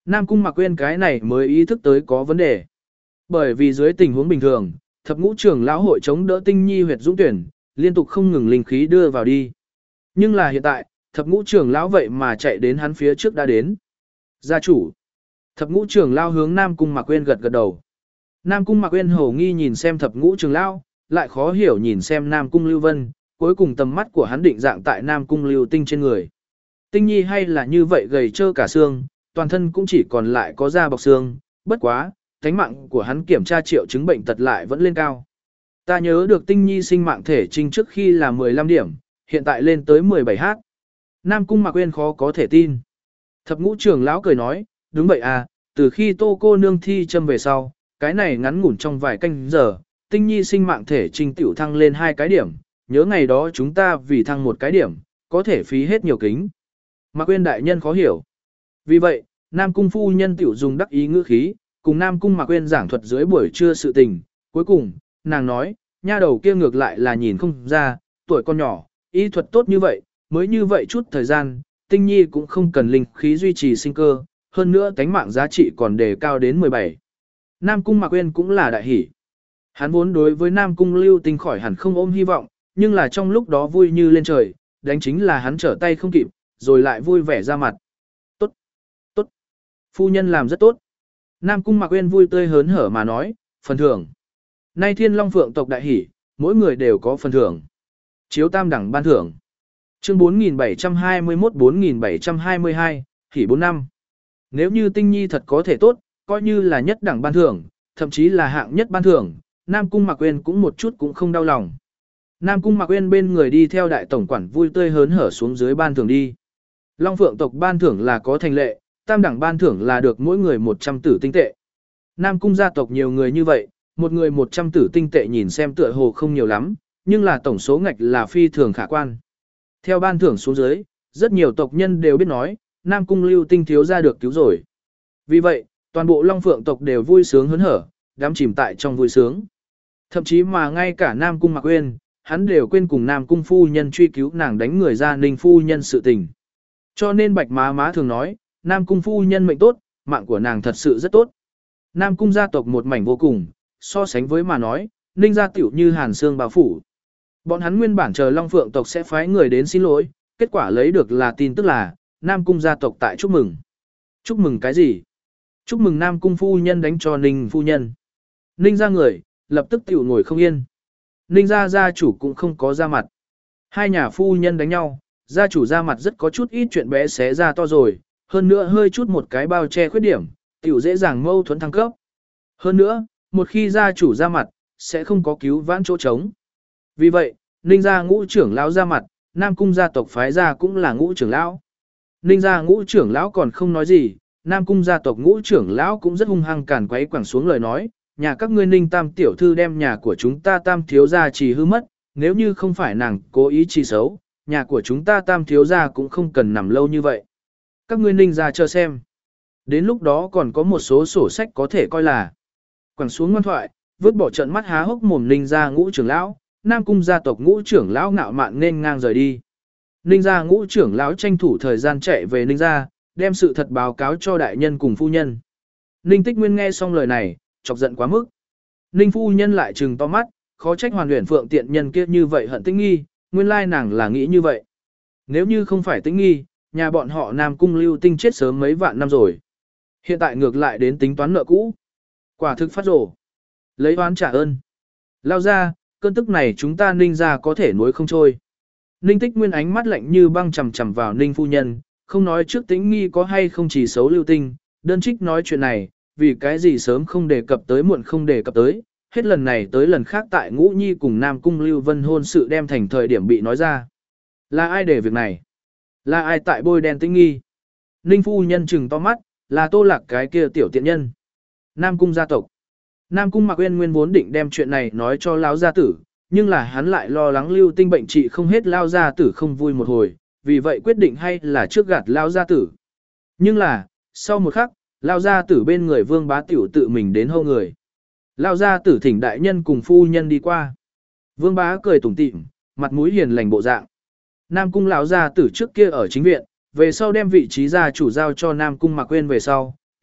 Nam Cung Mạc Quyên cái này mới ý thức tới có vấn đề. Bởi vì dưới tình huống bình thường, thập ngũ trưởng lão hội chống đỡ tinh nhi huyệt dũng tuyển, liên tục không ngừng linh khí đưa vào đi. Nhưng là hiện tại, thập ngũ trưởng lão vậy mà chạy đến hắn phía trước đã đến. Gia chủ. Thập ngũ trưởng lão hướng Nam Cung Mạc Quyên gật gật đầu. Nam Cung Mạc Quyên hổ nghi nhìn xem thập ngũ trưởng lão, lại khó hiểu nhìn xem Nam Cung Lưu Vân, cuối cùng tầm mắt của hắn định dạng tại Nam Cung Lưu Tinh trên người. Tinh nhi hay là như vậy gầy trơ cả xương, toàn thân cũng chỉ còn lại có da bọc xương, bất quá, tánh mạng của hắn kiểm tra triệu chứng bệnh tật lại vẫn lên cao. Ta nhớ được Tinh nhi sinh mạng thể trinh trước khi là mười lăm điểm, hiện tại lên tới mười bảy h. Nam Cung Mạc Quyên khó có thể tin. Thập ngũ trưởng lão cười nói, đúng vậy à, từ khi Tô cô nương thi châm về sau, cái này ngắn ngủn trong vài canh giờ, Tinh nhi sinh mạng thể trinh tiểu thăng lên hai cái điểm, nhớ ngày đó chúng ta vì thăng một cái điểm, có thể phí hết nhiều kính. Mạc Quyên đại nhân khó hiểu. Vì vậy, Nam Cung phu nhân tiểu dùng đắc ý ngữ khí, cùng Nam Cung Mạc Quyên giảng thuật dưới buổi trưa sự tình, cuối cùng, nàng nói, nha đầu kia ngược lại là nhìn không ra, tuổi con nhỏ, y thuật tốt như vậy, mới như vậy chút thời gian, Tinh nhi cũng không cần linh khí duy trì sinh cơ, hơn nữa tánh mạng giá trị còn đề cao đến mười bảy. Nam Cung Mạc Quyên cũng là đại hỷ. Hắn vốn đối với Nam Cung Lưu Tinh khỏi hẳn không ôm hy vọng, nhưng là trong lúc đó vui như lên trời, đánh chính là hắn trở tay không kịp, rồi lại vui vẻ ra mặt. Tốt, tốt, phu nhân làm rất tốt. Nam Cung Mạc Quyên vui tươi hớn hở mà nói, phần thưởng. Nay Thiên Long Phượng tộc đại hỷ, mỗi người đều có phần thưởng. Chiếu tam đẳng ban thưởng. Chương bốn nghìn bảy trăm hai mươi mốt bốn nghìn bảy trăm hai mươi hai, hỷ bốn năm. Nếu như Tinh nhi thật có thể tốt, coi như là nhất đẳng ban thưởng, thậm chí là hạng nhất ban thưởng, Nam Cung Mạc Quyên cũng một chút cũng không đau lòng. Nam Cung Mạc Quyên bên người đi theo đại tổng quản vui tươi hớn hở xuống dưới ban thưởng đi. Long Phượng tộc ban thưởng là có thành lệ, tam đẳng ban thưởng là được mỗi người một trăm tử tinh tệ. Nam Cung gia tộc nhiều người như vậy, một người một trăm tử tinh tệ nhìn xem tựa hồ không nhiều lắm, nhưng là tổng số ngạch là phi thường khả quan. Theo ban thưởng xuống dưới, rất nhiều tộc nhân đều biết nói, Nam Cung Lưu Tinh thiếu gia được cứu rồi. Vì vậy, toàn bộ Long Phượng tộc đều vui sướng hớn hở, đắm chìm tại trong vui sướng. Thậm chí mà ngay cả Nam Cung Mạc Quyên, hắn đều quên cùng Nam Cung phu nhân truy cứu nàng đánh người ra Ninh phu nhân sự tình. Cho nên Bạch Má Má thường nói, Nam Cung phu nhân mệnh tốt, mạng của nàng thật sự rất tốt. Nam Cung gia tộc một mảnh vô cùng, so sánh với mà nói, Ninh gia tiểu như hàn xương bao phủ. Bọn hắn nguyên bản chờ Long Phượng tộc sẽ phái người đến xin lỗi, kết quả lấy được là tin tức là, Nam Cung gia tộc tại chúc mừng. Chúc mừng cái gì? Chúc mừng Nam Cung phu nhân đánh cho Ninh phu nhân. Ninh gia người, lập tức tiểu ngồi không yên. Ninh gia gia chủ cũng không có ra mặt. Hai nhà phu nhân đánh nhau, gia chủ ra mặt rất có chút ít chuyện bé xé ra to rồi, hơn nữa hơi chút một cái bao che khuyết điểm, tiểu dễ dàng mâu thuẫn thăng cấp. Hơn nữa, một khi gia chủ ra mặt, sẽ không có cứu vãn chỗ trống. Vì vậy, Ninh gia ngũ trưởng lão ra mặt, Nam Cung gia tộc phái gia cũng là ngũ trưởng lão. Ninh gia ngũ trưởng lão còn không nói gì, Nam Cung gia tộc ngũ trưởng lão cũng rất hung hăng càn quấy quẳng xuống lời nói, nhà các ngươi Ninh tam tiểu thư đem nhà của chúng ta tam thiếu gia trì hư mất, nếu như không phải nàng cố ý trì xấu, nhà của chúng ta tam thiếu gia cũng không cần nằm lâu như vậy. Các ngươi Ninh gia chờ xem. Đến lúc đó còn có một số sổ sách có thể coi là. Quẳng xuống ngoan thoại, vứt bỏ trận mắt há hốc mồm Ninh gia ngũ trưởng lão, Nam Cung gia tộc ngũ trưởng lão ngạo mạn nên ngang rời đi. Ninh gia ngũ trưởng lão tranh thủ thời gian chạy về Ninh gia, đem sự thật báo cáo cho đại nhân cùng phu nhân. Ninh Tích Nguyên nghe xong lời này, chọc giận quá mức. Ninh phu nhân lại trừng to mắt, khó trách Hoàn Uyển Phượng tiện nhân kia như vậy hận Tĩnh Nghi, nguyên lai nàng là nghĩ như vậy. Nếu như không phải Tĩnh Nghi, nhà bọn họ Nam Cung Lưu Tinh chết sớm mấy vạn năm rồi. Hiện tại ngược lại đến tính toán nợ cũ. Quả thực phát rồ. Lấy oán trả ơn. Lao ra, cơn tức này chúng ta Ninh gia có thể nuối không trôi. Ninh Tích Nguyên ánh mắt lạnh như băng chằm chằm vào Ninh phu nhân, không nói trước Tĩnh Nghi có hay không chỉ xấu Lưu Tinh, đơn trích nói chuyện này, vì cái gì sớm không đề cập tới muộn không đề cập tới, hết lần này tới lần khác tại Ngũ Nhi cùng Nam Cung Lưu Vân hôn sự đem thành thời điểm bị nói ra. Là ai để việc này? Là ai tại bôi đen Tĩnh Nghi? Ninh phu nhân trừng to mắt, là Tô Lạc cái kia tiểu tiện nhân. Nam Cung gia tộc. Nam Cung Mạc Uyên nguyên vốn định đem chuyện này nói cho lão gia tử, nhưng là hắn lại lo lắng Lưu Tinh bệnh trị không hết lão gia tử không vui một hồi, vì vậy quyết định hay là trước gạt lão gia tử. Nhưng là, sau một khắc, lão gia tử bên người Vương Bá tiểu tự mình đến hô người. Lão gia tử thỉnh đại nhân cùng phu nhân đi qua. Vương Bá cười tủm tỉm, mặt mũi hiền lành bộ dạng. Nam Cung lão gia tử trước kia ở chính viện, về sau đem vị trí gia chủ giao cho Nam Cung Mạc Uyên về sau,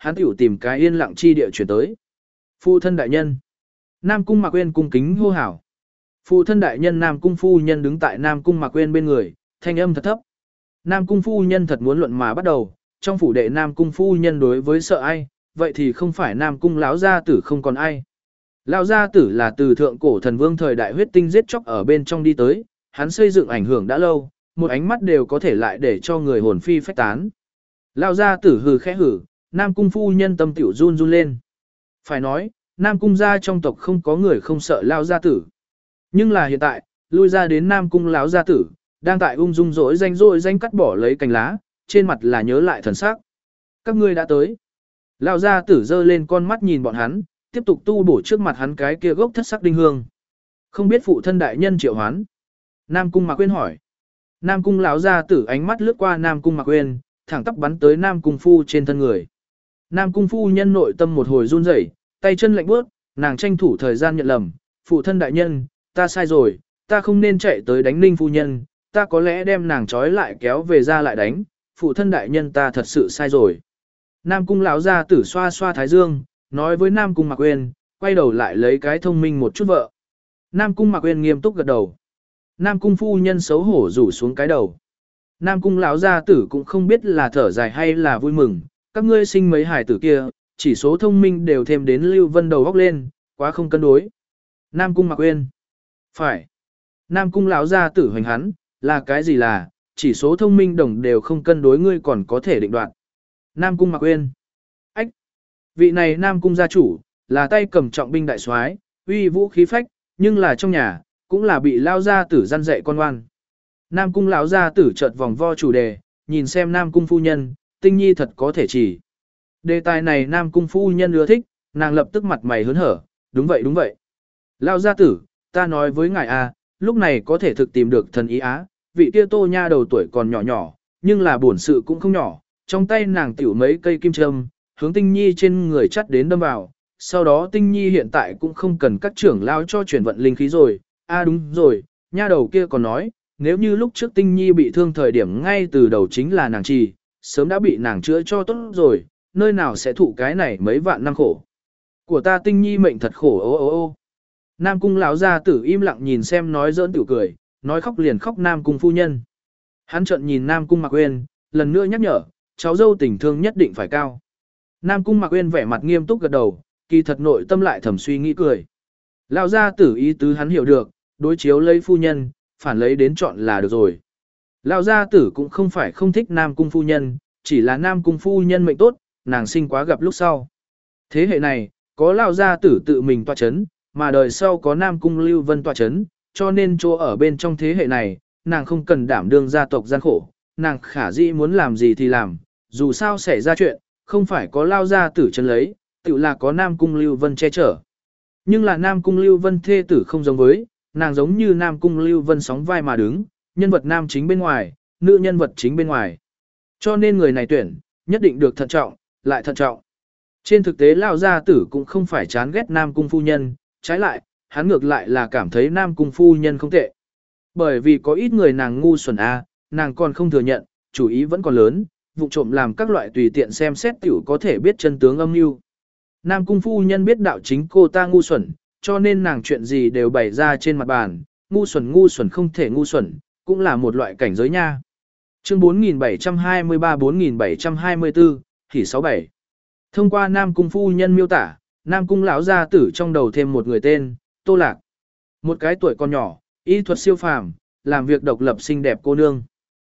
hắn tiểu tìm cái yên lặng chi địa chuyển tới. Phụ thân đại nhân. Nam cung Mạc Quyên cung kính hô hào. Phụ thân đại nhân Nam cung phu nhân đứng tại Nam cung Mạc Quyên bên người, thanh âm thật thấp. Nam cung phu nhân thật muốn luận mà bắt đầu, trong phủ đệ Nam cung phu nhân đối với sợ ai, vậy thì không phải Nam cung lão gia tử không còn ai. Lão gia tử là từ thượng cổ thần vương thời đại huyết tinh giết chóc ở bên trong đi tới, hắn xây dựng ảnh hưởng đã lâu, một ánh mắt đều có thể lại để cho người hồn phi phách tán. Lão gia tử hừ khẽ hử, Nam cung phu nhân tâm tiểu run run lên. Phải nói, Nam cung gia trong tộc không có người không sợ lão gia tử. Nhưng là hiện tại, lui ra đến Nam cung lão gia tử, đang tại ung dung rỗi danh rỗi danh cắt bỏ lấy cành lá, trên mặt là nhớ lại thần sắc. Các ngươi đã tới. Lão gia tử giơ lên con mắt nhìn bọn hắn, tiếp tục tu bổ trước mặt hắn cái kia gốc thất sắc đinh hương. Không biết phụ thân đại nhân triệu hoán. Nam cung Mạc Quyên hỏi. Nam cung lão gia tử ánh mắt lướt qua Nam cung Mạc Quyên, thẳng tắp bắn tới Nam cung phu trên thân người. Nam cung phu nhân nội tâm một hồi run rẩy, tay chân lạnh bước, nàng tranh thủ thời gian nhận lầm, phụ thân đại nhân, ta sai rồi, ta không nên chạy tới đánh Ninh phu nhân, ta có lẽ đem nàng trói lại kéo về ra lại đánh, phụ thân đại nhân ta thật sự sai rồi. Nam cung lão gia tử xoa xoa thái dương, nói với Nam cung Mạc Quyên, quay đầu lại lấy cái thông minh một chút vợ. Nam cung Mạc Quyên nghiêm túc gật đầu. Nam cung phu nhân xấu hổ rủ xuống cái đầu. Nam cung lão gia tử cũng không biết là thở dài hay là vui mừng, các ngươi sinh mấy hài tử kia, chỉ số thông minh đều thêm đến Lưu Vân đầu góc lên, quá không cân đối. Nam cung Mạc Quyên. Phải. Nam cung lão gia tử hoành hắn, là cái gì là, chỉ số thông minh đồng đều không cân đối ngươi còn có thể định đoạt. Nam cung Mạc Quyên. Ách. Vị này Nam cung gia chủ, là tay cầm trọng binh đại soái, uy vũ khí phách, nhưng là trong nhà, cũng là bị lao gia tử gian dạy con ngoan. Nam cung lão gia tử chợt vòng vo chủ đề, nhìn xem Nam cung phu nhân, tinh nhi thật có thể chỉ. Đề tài này Nam cung phu nhân ưa thích, nàng lập tức mặt mày hớn hở, đúng vậy đúng vậy. Lão gia tử, ta nói với ngài a, lúc này có thể thực tìm được thần ý á, vị kia Tô nha đầu tuổi còn nhỏ nhỏ, nhưng là bổn sự cũng không nhỏ, trong tay nàng tiểu mấy cây kim châm, hướng tinh nhi trên người chắt đến đâm vào, sau đó tinh nhi hiện tại cũng không cần các trưởng lao cho chuyển vận linh khí rồi, a đúng rồi, nha đầu kia còn nói, nếu như lúc trước tinh nhi bị thương thời điểm ngay từ đầu chính là nàng trì, sớm đã bị nàng chữa cho tốt rồi, nơi nào sẽ thụ cái này mấy vạn năm khổ. Của ta tinh nhi mệnh thật khổ ô ô ô. Nam cung lão gia tử im lặng nhìn xem nói giỡn tiểu cười, nói khóc liền khóc Nam cung phu nhân. Hắn trợn nhìn Nam cung Mạc Quyên, lần nữa nhắc nhở, cháu dâu tình thương nhất định phải cao. Nam cung Mạc Quyên vẻ mặt nghiêm túc gật đầu, kỳ thật nội tâm lại thầm suy nghĩ cười. Lão gia tử ý tứ hắn hiểu được, đối chiếu lấy phu nhân, phản lấy đến chọn là được rồi. Lão gia tử cũng không phải không thích Nam cung phu nhân, chỉ là Nam cung phu nhân mệnh tốt, nàng sinh quá gặp lúc sau. Thế hệ này, có lão gia tử tự mình tọa chấn, mà đời sau có Nam cung Lưu Vân tọa chấn, cho nên chỗ ở bên trong thế hệ này, nàng không cần đảm đương gia tộc gian khổ, nàng khả dĩ muốn làm gì thì làm, dù sao xảy ra chuyện, không phải có lão gia tử chân lấy, tự là có Nam cung Lưu Vân che chở. Nhưng là Nam cung Lưu Vân thê tử không giống với, nàng giống như Nam cung Lưu Vân sóng vai mà đứng, nhân vật nam chính bên ngoài, nữ nhân vật chính bên ngoài. Cho nên người này tuyển, nhất định được thận trọng, lại thận trọng. Trên thực tế lão gia tử cũng không phải chán ghét Nam cung phu nhân, trái lại, hắn ngược lại là cảm thấy Nam cung phu nhân không tệ. Bởi vì có ít người nàng ngu xuẩn a, nàng còn không thừa nhận, chủ ý vẫn còn lớn, vụ trộm làm các loại tùy tiện xem xét tiểu có thể biết chân tướng âm mưu. Nam cung phu nhân biết đạo chính cô ta ngu xuẩn, cho nên nàng chuyện gì đều bày ra trên mặt bàn, ngu xuẩn ngu xuẩn không thể ngu xuẩn, cũng là một loại cảnh giới nha. Chương bốn nghìn bảy trăm hai mươi ba bốn nghìn bảy trăm hai mươi tư, Hỉ sáu bảy. Thông qua Nam cung phu nhân miêu tả, Nam cung lão gia tử trong đầu thêm một người tên, Tô Lạc. Một cái tuổi còn nhỏ, y thuật siêu phàm, làm việc độc lập xinh đẹp cô nương.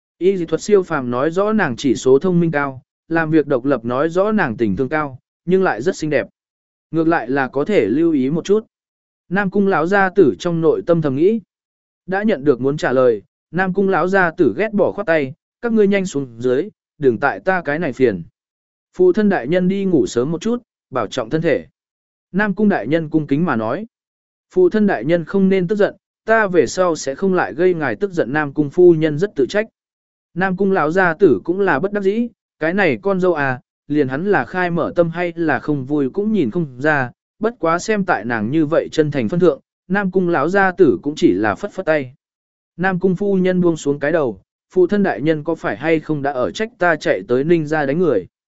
Y thuật siêu phàm nói rõ nàng chỉ số thông minh cao, làm việc độc lập nói rõ nàng tình thương cao, nhưng lại rất xinh đẹp. Ngược lại là có thể lưu ý một chút. Nam cung lão gia tử trong nội tâm thầm nghĩ. Đã nhận được muốn trả lời, Nam cung lão gia tử ghét bỏ khoát tay, các ngươi nhanh xuống dưới, đừng tại ta cái này phiền. Phụ thân đại nhân đi ngủ sớm một chút, bảo trọng thân thể. Nam cung đại nhân cung kính mà nói. Phụ thân đại nhân không nên tức giận, ta về sau sẽ không lại gây ngài tức giận. Nam cung phu nhân rất tự trách. Nam cung lão gia tử cũng là bất đắc dĩ, cái này con dâu à, liền hắn là khai mở tâm hay là không vui cũng nhìn không ra, bất quá xem tại nàng như vậy chân thành phân thượng, Nam cung lão gia tử cũng chỉ là phất phất tay. Nam cung phu nhân buông xuống cái đầu, phụ thân đại nhân có phải hay không đã ở trách ta chạy tới Ninh gia đánh người.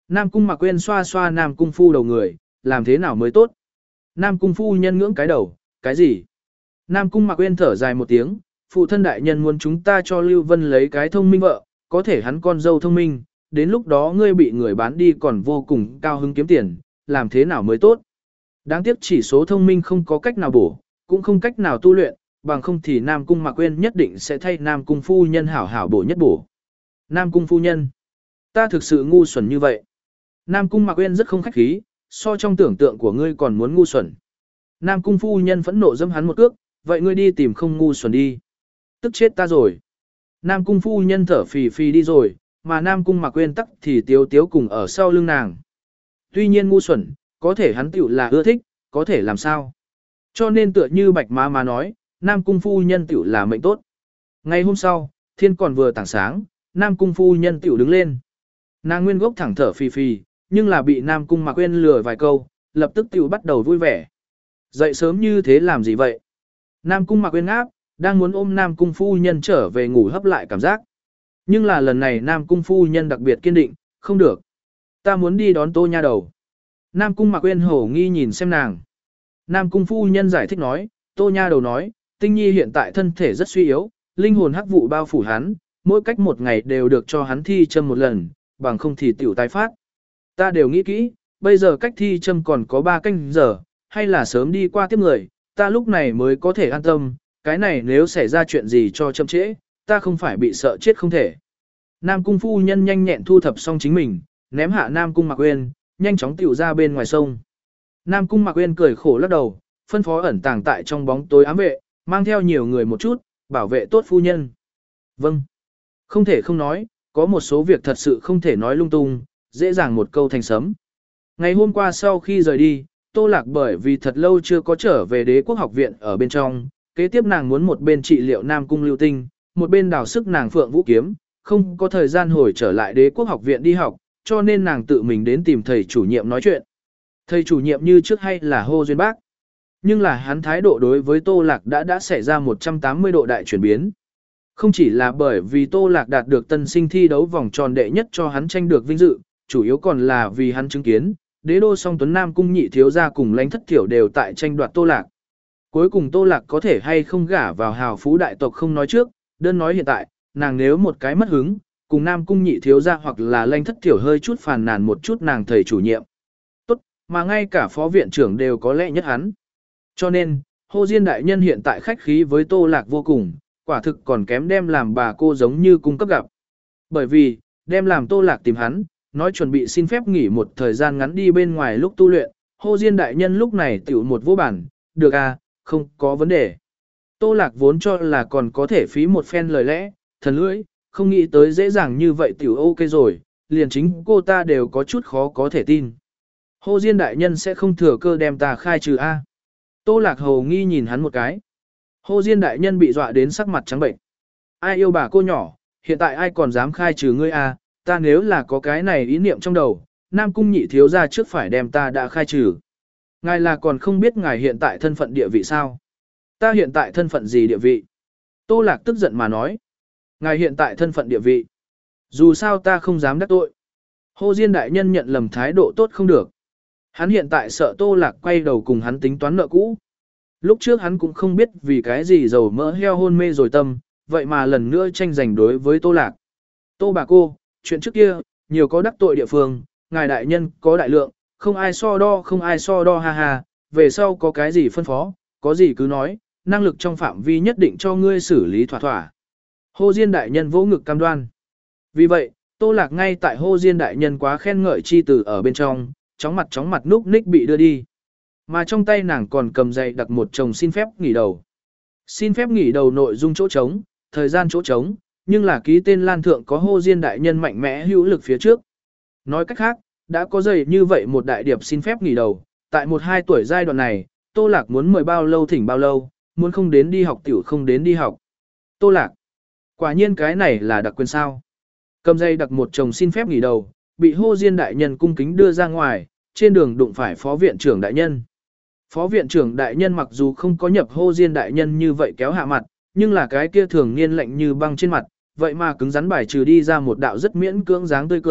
Nam Cung Mạc Quyên xoa xoa Nam Cung Phu đầu người, làm thế nào mới tốt. Nam Cung Phu nhân ngưỡng cái đầu, cái gì? Nam Cung Mạc Quyên thở dài một tiếng, phụ thân đại nhân muốn chúng ta cho Lưu Vân lấy cái thông minh vợ, có thể hắn con dâu thông minh, đến lúc đó ngươi bị người bán đi còn vô cùng cao hứng kiếm tiền, làm thế nào mới tốt. Đáng tiếc chỉ số thông minh không có cách nào bổ, cũng không cách nào tu luyện, bằng không thì Nam Cung Mạc Quyên nhất định sẽ thay Nam Cung Phu nhân hảo hảo bổ nhất bổ. Nam Cung Phu nhân, ta thực sự ngu xuẩn như vậy. Nam Cung Mạc Quyên rất không khách khí, so trong tưởng tượng của ngươi còn muốn ngu xuẩn. Nam Cung Phu nhân phẫn nộ dâm hắn một cước, vậy ngươi đi tìm không ngu xuẩn đi. Tức chết ta rồi. Nam Cung Phu nhân thở phì phì đi rồi, mà Nam Cung Mạc Quyên tắc thì tiếu tiếu cùng ở sau lưng nàng. Tuy nhiên ngu xuẩn, có thể hắn tiểu là ưa thích, có thể làm sao. Cho nên tựa như Bạch Má Má nói, Nam Cung Phu nhân tiểu là mệnh tốt. Ngày hôm sau, thiên còn vừa tảng sáng, Nam Cung Phu nhân tiểu đứng lên. Nàng nguyên gốc thẳng thở phì phì, nhưng là bị Nam Cung Mạc Quyên lừa vài câu, lập tức tiểu bắt đầu vui vẻ. Dậy sớm như thế làm gì vậy? Nam Cung Mạc Quyên áp, đang muốn ôm Nam Cung Phu nhân trở về ngủ hấp lại cảm giác. Nhưng là lần này Nam Cung Phu nhân đặc biệt kiên định, không được. Ta muốn đi đón Tô Nha Đầu. Nam Cung Mạc Quyên hổ nghi nhìn xem nàng. Nam Cung Phu nhân giải thích nói, Tô Nha Đầu nói, Tinh Nhi hiện tại thân thể rất suy yếu, linh hồn hắc vụ bao phủ hắn, mỗi cách một ngày đều được cho hắn thi châm một lần, bằng không thì tiểu tái phát. Ta đều nghĩ kỹ, bây giờ cách thi châm còn có ba canh giờ, hay là sớm đi qua tiếp người, ta lúc này mới có thể an tâm, cái này nếu xảy ra chuyện gì cho chậm trễ, ta không phải bị sợ chết không thể. Nam Cung Phu nhân nhanh nhẹn thu thập xong chính mình, ném hạ Nam Cung Mạc Quyên, nhanh chóng tiểu ra bên ngoài sông. Nam Cung Mạc Quyên cười khổ lắc đầu, phân phó ẩn tàng tại trong bóng tối ám vệ, mang theo nhiều người một chút, bảo vệ tốt phu nhân. Vâng. Không thể không nói, có một số việc thật sự không thể nói lung tung, dễ dàng một câu thành sấm. Ngày hôm qua sau khi rời đi, Tô Lạc bởi vì thật lâu chưa có trở về Đế Quốc học viện ở bên trong, kế tiếp nàng muốn một bên trị liệu Nam Cung Lưu Tinh, một bên đào sức nàng Phượng Vũ Kiếm, không có thời gian hồi trở lại Đế Quốc học viện đi học, cho nên nàng tự mình đến tìm thầy chủ nhiệm nói chuyện. Thầy chủ nhiệm như trước hay là Hồ Duyên Bác, nhưng là hắn thái độ đối với Tô Lạc đã đã xảy ra một trăm tám mươi độ đại chuyển biến. Không chỉ là bởi vì Tô Lạc đạt được tân sinh thi đấu vòng tròn đệ nhất cho hắn tranh được vinh dự, chủ yếu còn là vì hắn chứng kiến, Đế đô song tuấn Nam Cung nhị thiếu gia cùng Lãnh Thất Thiểu đều tại tranh đoạt Tô Lạc. Cuối cùng Tô Lạc có thể hay không gả vào hào phú đại tộc không nói trước, đơn nói hiện tại, nàng nếu một cái mất hứng, cùng Nam Cung nhị thiếu gia hoặc là Lãnh Thất Thiểu hơi chút phàn nàn một chút nàng thầy chủ nhiệm. Tốt, mà ngay cả phó viện trưởng đều có lẽ nhất hắn. Cho nên, Hồ Diên đại nhân hiện tại khách khí với Tô Lạc vô cùng, quả thực còn kém đem làm bà cô giống như cung cấp gặp. Bởi vì, đem làm Tô Lạc tìm hắn, nói chuẩn bị xin phép nghỉ một thời gian ngắn đi bên ngoài lúc tu luyện, Hồ Diên đại nhân lúc này tiểu một vô bản, được à, không có vấn đề. Tô Lạc vốn cho là còn có thể phí một phen lời lẽ, thần lưỡi, không nghĩ tới dễ dàng như vậy tiểu ok rồi, liền chính cô ta đều có chút khó có thể tin. Hồ Diên đại nhân sẽ không thừa cơ đem ta khai trừ A. Tô Lạc hầu nghi nhìn hắn một cái. Hồ Diên đại nhân bị dọa đến sắc mặt trắng bệnh. Ai yêu bà cô nhỏ, hiện tại ai còn dám khai trừ ngươi A, ta nếu là có cái này ý niệm trong đầu, Nam Cung nhị thiếu gia trước phải đem ta đã khai trừ. Ngài là còn không biết ngài hiện tại thân phận địa vị sao? Ta hiện tại thân phận gì địa vị? Tô Lạc tức giận mà nói. Ngài hiện tại thân phận địa vị. Dù sao ta không dám đắc tội. Hồ Diên đại nhân nhận lầm thái độ tốt không được. Hắn hiện tại sợ Tô Lạc quay đầu cùng hắn tính toán nợ cũ. Lúc trước hắn cũng không biết vì cái gì dầu mỡ heo hôn mê rồi tâm, vậy mà lần nữa tranh giành đối với Tô Lạc. Tô bà cô, chuyện trước kia, nhiều có đắc tội địa phương, ngài đại nhân có đại lượng, không ai so đo không ai so đo ha ha, về sau có cái gì phân phó, có gì cứ nói, năng lực trong phạm vi nhất định cho ngươi xử lý thỏa thỏa. Hồ Diên đại nhân vỗ ngực cam đoan. Vì vậy, Tô Lạc ngay tại Hồ Diên đại nhân quá khen ngợi chi từ ở bên trong, chóng mặt chóng mặt núp ních bị đưa đi. Mà trong tay nàng còn cầm dày đặt một chồng xin phép nghỉ đầu. Xin phép nghỉ đầu nội dung chỗ trống, thời gian chỗ trống, nhưng là ký tên lan thượng có Hồ Diên đại nhân mạnh mẽ hữu lực phía trước. Nói cách khác, đã có dày như vậy một đại điệp xin phép nghỉ đầu, tại một hai tuổi giai đoạn này, Tô Lạc muốn mời bao lâu thỉnh bao lâu, muốn không đến đi học tiểu không đến đi học. Tô Lạc, quả nhiên cái này là đặc quyền sao. Cầm dây đặt một chồng xin phép nghỉ đầu, bị Hồ Diên đại nhân cung kính đưa ra ngoài, trên đường đụng phải phó viện trưởng đại nhân. Phó viện trưởng đại nhân mặc dù không có nhập Hồ Diên đại nhân như vậy kéo hạ mặt, nhưng là cái kia thường niên lạnh như băng trên mặt, vậy mà cứng rắn bài trừ đi ra một đạo rất miễn cưỡng dáng tươi cười,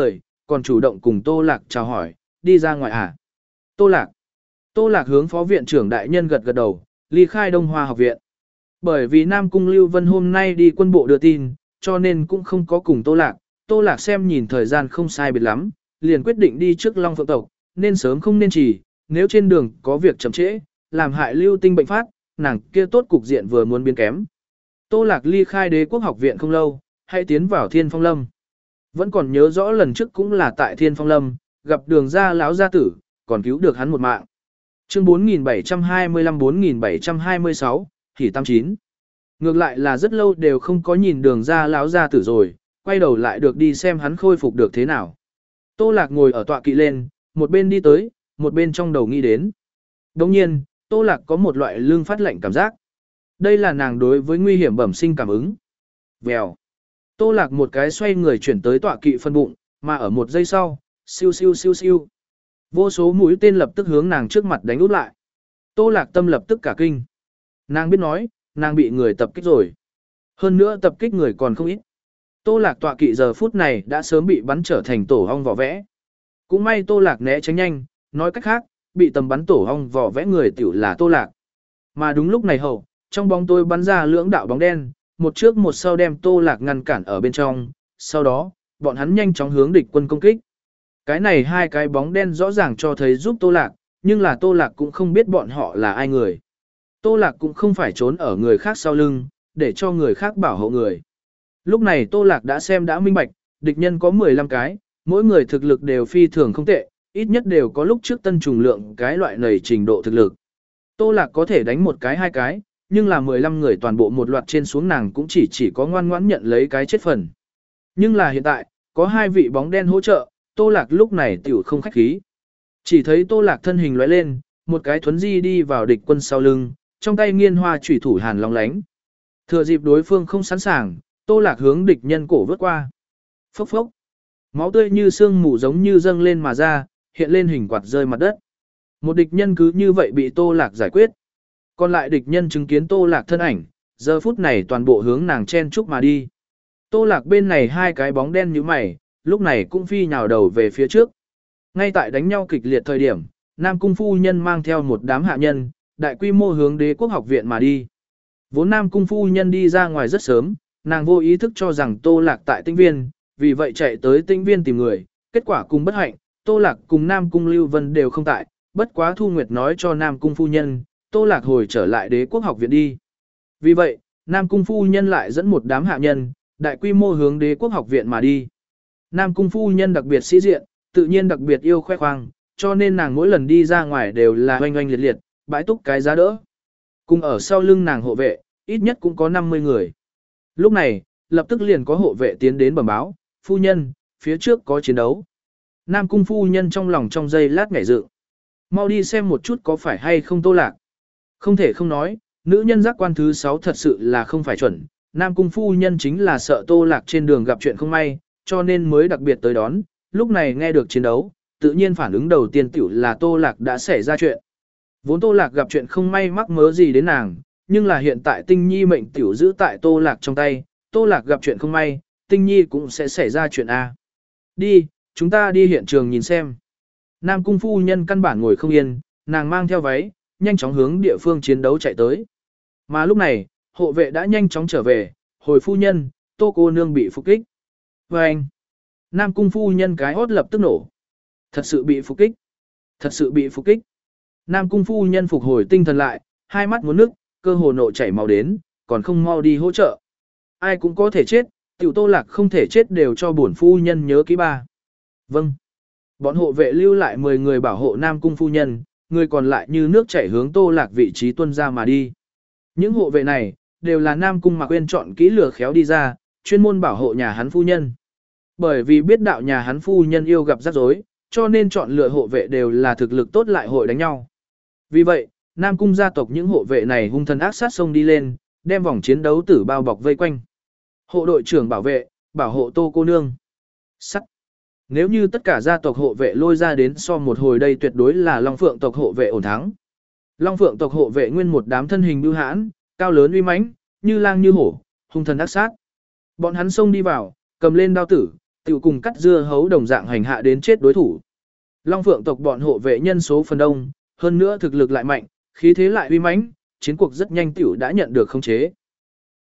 còn chủ động cùng Tô Lạc chào hỏi, đi ra ngoài à? Tô Lạc. Tô Lạc hướng phó viện trưởng đại nhân gật gật đầu, ly khai Đông Hoa học viện. Bởi vì Nam Cung Lưu Vân hôm nay đi quân bộ đưa tin, cho nên cũng không có cùng Tô Lạc. Tô Lạc xem nhìn thời gian không sai biệt lắm, liền quyết định đi trước Long Phượng tộc, nên sớm không nên trì, nếu trên đường có việc chậm trễ, làm hại lưu tinh bệnh phát, nàng kia tốt cục diện vừa muốn biến kém. Tô Lạc ly khai Đế Quốc học viện không lâu, hãy tiến vào Thiên Phong Lâm. Vẫn còn nhớ rõ lần trước cũng là tại Thiên Phong Lâm, gặp Đường Gia lão gia tử, còn cứu được hắn một mạng. Chương bốn nghìn bảy trăm hai mươi lăm bốn nghìn bảy trăm hai mươi sáu, Hỉ Tam Chín. Ngược lại là rất lâu đều không có nhìn Đường Gia lão gia tử rồi, quay đầu lại được đi xem hắn khôi phục được thế nào. Tô Lạc ngồi ở tọa kỵ lên, một bên đi tới, một bên trong đầu nghĩ đến. Đồng nhiên, Tô Lạc có một loại lương phát lạnh cảm giác. Đây là nàng đối với nguy hiểm bẩm sinh cảm ứng. Vèo. Tô Lạc một cái xoay người chuyển tới tọa kỵ phân bụng, mà ở một giây sau, siêu siêu siêu siêu. Vô số mũi tên lập tức hướng nàng trước mặt đánh út lại. Tô Lạc tâm lập tức cả kinh. Nàng biết nói, nàng bị người tập kích rồi. Hơn nữa tập kích người còn không ít. Tô Lạc tọa kỵ giờ phút này đã sớm bị bắn trở thành tổ ong vỏ vẽ. Cũng may Tô Lạc né tránh nhanh, nói cách khác, bị tầm bắn tổ ong vỏ vẽ người tiểu là Tô Lạc. Mà đúng lúc này hậu, trong bóng tối bắn ra lưỡng đạo bóng đen, một trước một sau đem Tô Lạc ngăn cản ở bên trong, sau đó, bọn hắn nhanh chóng hướng địch quân công kích. Cái này hai cái bóng đen rõ ràng cho thấy giúp Tô Lạc, nhưng là Tô Lạc cũng không biết bọn họ là ai người. Tô Lạc cũng không phải trốn ở người khác sau lưng, để cho người khác bảo hộ người. Lúc này Tô Lạc đã xem đã minh bạch, địch nhân có mười lăm cái, mỗi người thực lực đều phi thường không tệ, ít nhất đều có lúc trước tân trùng lượng cái loại nầy trình độ thực lực. Tô Lạc có thể đánh một cái hai cái, nhưng là mười lăm người toàn bộ một loạt trên xuống nàng cũng chỉ chỉ có ngoan ngoãn nhận lấy cái chết phần. Nhưng là hiện tại, có hai vị bóng đen hỗ trợ, Tô Lạc lúc này tiểu không khách khí. Chỉ thấy Tô Lạc thân hình lóe lên, một cái thuấn di đi vào địch quân sau lưng, trong tay nghiên hoa chủy thủ hàn long lánh. Thừa dịp đối phương không sẵn sàng, Tô Lạc hướng địch nhân cổ vớt qua. Phốc phốc. Máu tươi như sương mù giống như dâng lên mà ra, hiện lên hình quạt rơi mặt đất. Một địch nhân cứ như vậy bị Tô Lạc giải quyết. Còn lại địch nhân chứng kiến Tô Lạc thân ảnh, giờ phút này toàn bộ hướng nàng chen chúc mà đi. Tô Lạc bên này hai cái bóng đen như mày, lúc này cũng phi nhào đầu về phía trước. Ngay tại đánh nhau kịch liệt thời điểm, Nam Cung phu nhân mang theo một đám hạ nhân, đại quy mô hướng Đế Quốc học viện mà đi. Vốn Nam Cung phu nhân đi ra ngoài rất sớm, nàng vô ý thức cho rằng Tô Lạc tại Tinh Viên, vì vậy chạy tới Tinh Viên tìm người, kết quả cùng bất hạnh, Tô Lạc cùng Nam Cung Lưu Vân đều không tại, bất quá Thu Nguyệt nói cho Nam Cung phu nhân, Tô Lạc hồi trở lại Đế Quốc học viện đi. Vì vậy, Nam Cung phu nhân lại dẫn một đám hạ nhân, đại quy mô hướng Đế Quốc học viện mà đi. Nam Cung phu nhân đặc biệt sĩ diện, tự nhiên đặc biệt yêu khoe khoang, cho nên nàng mỗi lần đi ra ngoài đều là oanh oanh liệt liệt, bãi túc cái giá đỡ. Cùng ở sau lưng nàng hộ vệ, ít nhất cũng có năm mươi người. Lúc này, lập tức liền có hộ vệ tiến đến bẩm báo, phu nhân, phía trước có chiến đấu. Nam Cung phu nhân trong lòng trong giây lát nhảy dựng. Mau đi xem một chút có phải hay không Tô Lạc. Không thể không nói, nữ nhân giác quan thứ sáu thật sự là không phải chuẩn. Nam Cung phu nhân chính là sợ Tô Lạc trên đường gặp chuyện không may, cho nên mới đặc biệt tới đón. Lúc này nghe được chiến đấu, tự nhiên phản ứng đầu tiên tiểu là Tô Lạc đã xảy ra chuyện. Vốn Tô Lạc gặp chuyện không may mắc mớ gì đến nàng, nhưng là hiện tại Tinh Nhi mệnh tiểu giữ tại Tô Lạc trong tay, Tô Lạc gặp chuyện không may, Tinh Nhi cũng sẽ xảy ra chuyện A. Đi, chúng ta đi hiện trường nhìn xem. Nam Cung phu nhân căn bản ngồi không yên, nàng mang theo váy, nhanh chóng hướng địa phương chiến đấu chạy tới. Mà lúc này, hộ vệ đã nhanh chóng trở về, hồi phu nhân, Tô cô nương bị phục kích. Và anh, Nam Cung phu nhân cái hốt lập tức nổ. Thật sự bị phục kích. Thật sự bị phục kích. Nam Cung phu nhân phục hồi tinh thần lại, hai mắt muốn nước, cơ hồ nộ chảy máu đến, còn không mau đi hỗ trợ. Ai cũng có thể chết, tiểu Tô Lạc không thể chết đều cho bổn phu nhân nhớ kỹ ba. Vâng. Bọn hộ vệ lưu lại mười người bảo hộ Nam Cung phu nhân, người còn lại như nước chảy hướng Tô Lạc vị trí tuân ra mà đi. Những hộ vệ này, đều là Nam Cung Mạc Quyên chọn kỹ lừa khéo đi ra, chuyên môn bảo hộ nhà hắn phu nhân. Bởi vì biết đạo nhà hắn phu nhân yêu gặp rắc rối, cho nên chọn lựa hộ vệ đều là thực lực tốt lại hội đánh nhau. Vì vậy, Nam Cung gia tộc những hộ vệ này hung thần ác sát xông đi lên, đem vòng chiến đấu tử bao bọc vây quanh. Hộ đội trưởng bảo vệ, bảo hộ Tô cô nương. Sắt. Nếu như tất cả gia tộc hộ vệ lôi ra đến so một hồi đây tuyệt đối là Long Phượng tộc hộ vệ ổn thắng. Long Phượng tộc hộ vệ nguyên một đám thân hình bưu hãn, cao lớn uy mãnh, như lang như hổ, hung thần ác sát. Bọn hắn xông đi vào, cầm lên đao tử, tiểu cùng cắt dưa hấu đồng dạng hành hạ đến chết đối thủ. Long Phượng tộc bọn hộ vệ nhân số phần đông, hơn nữa thực lực lại mạnh, khí thế lại uy mãnh, chiến cuộc rất nhanh tiểu đã nhận được khống chế.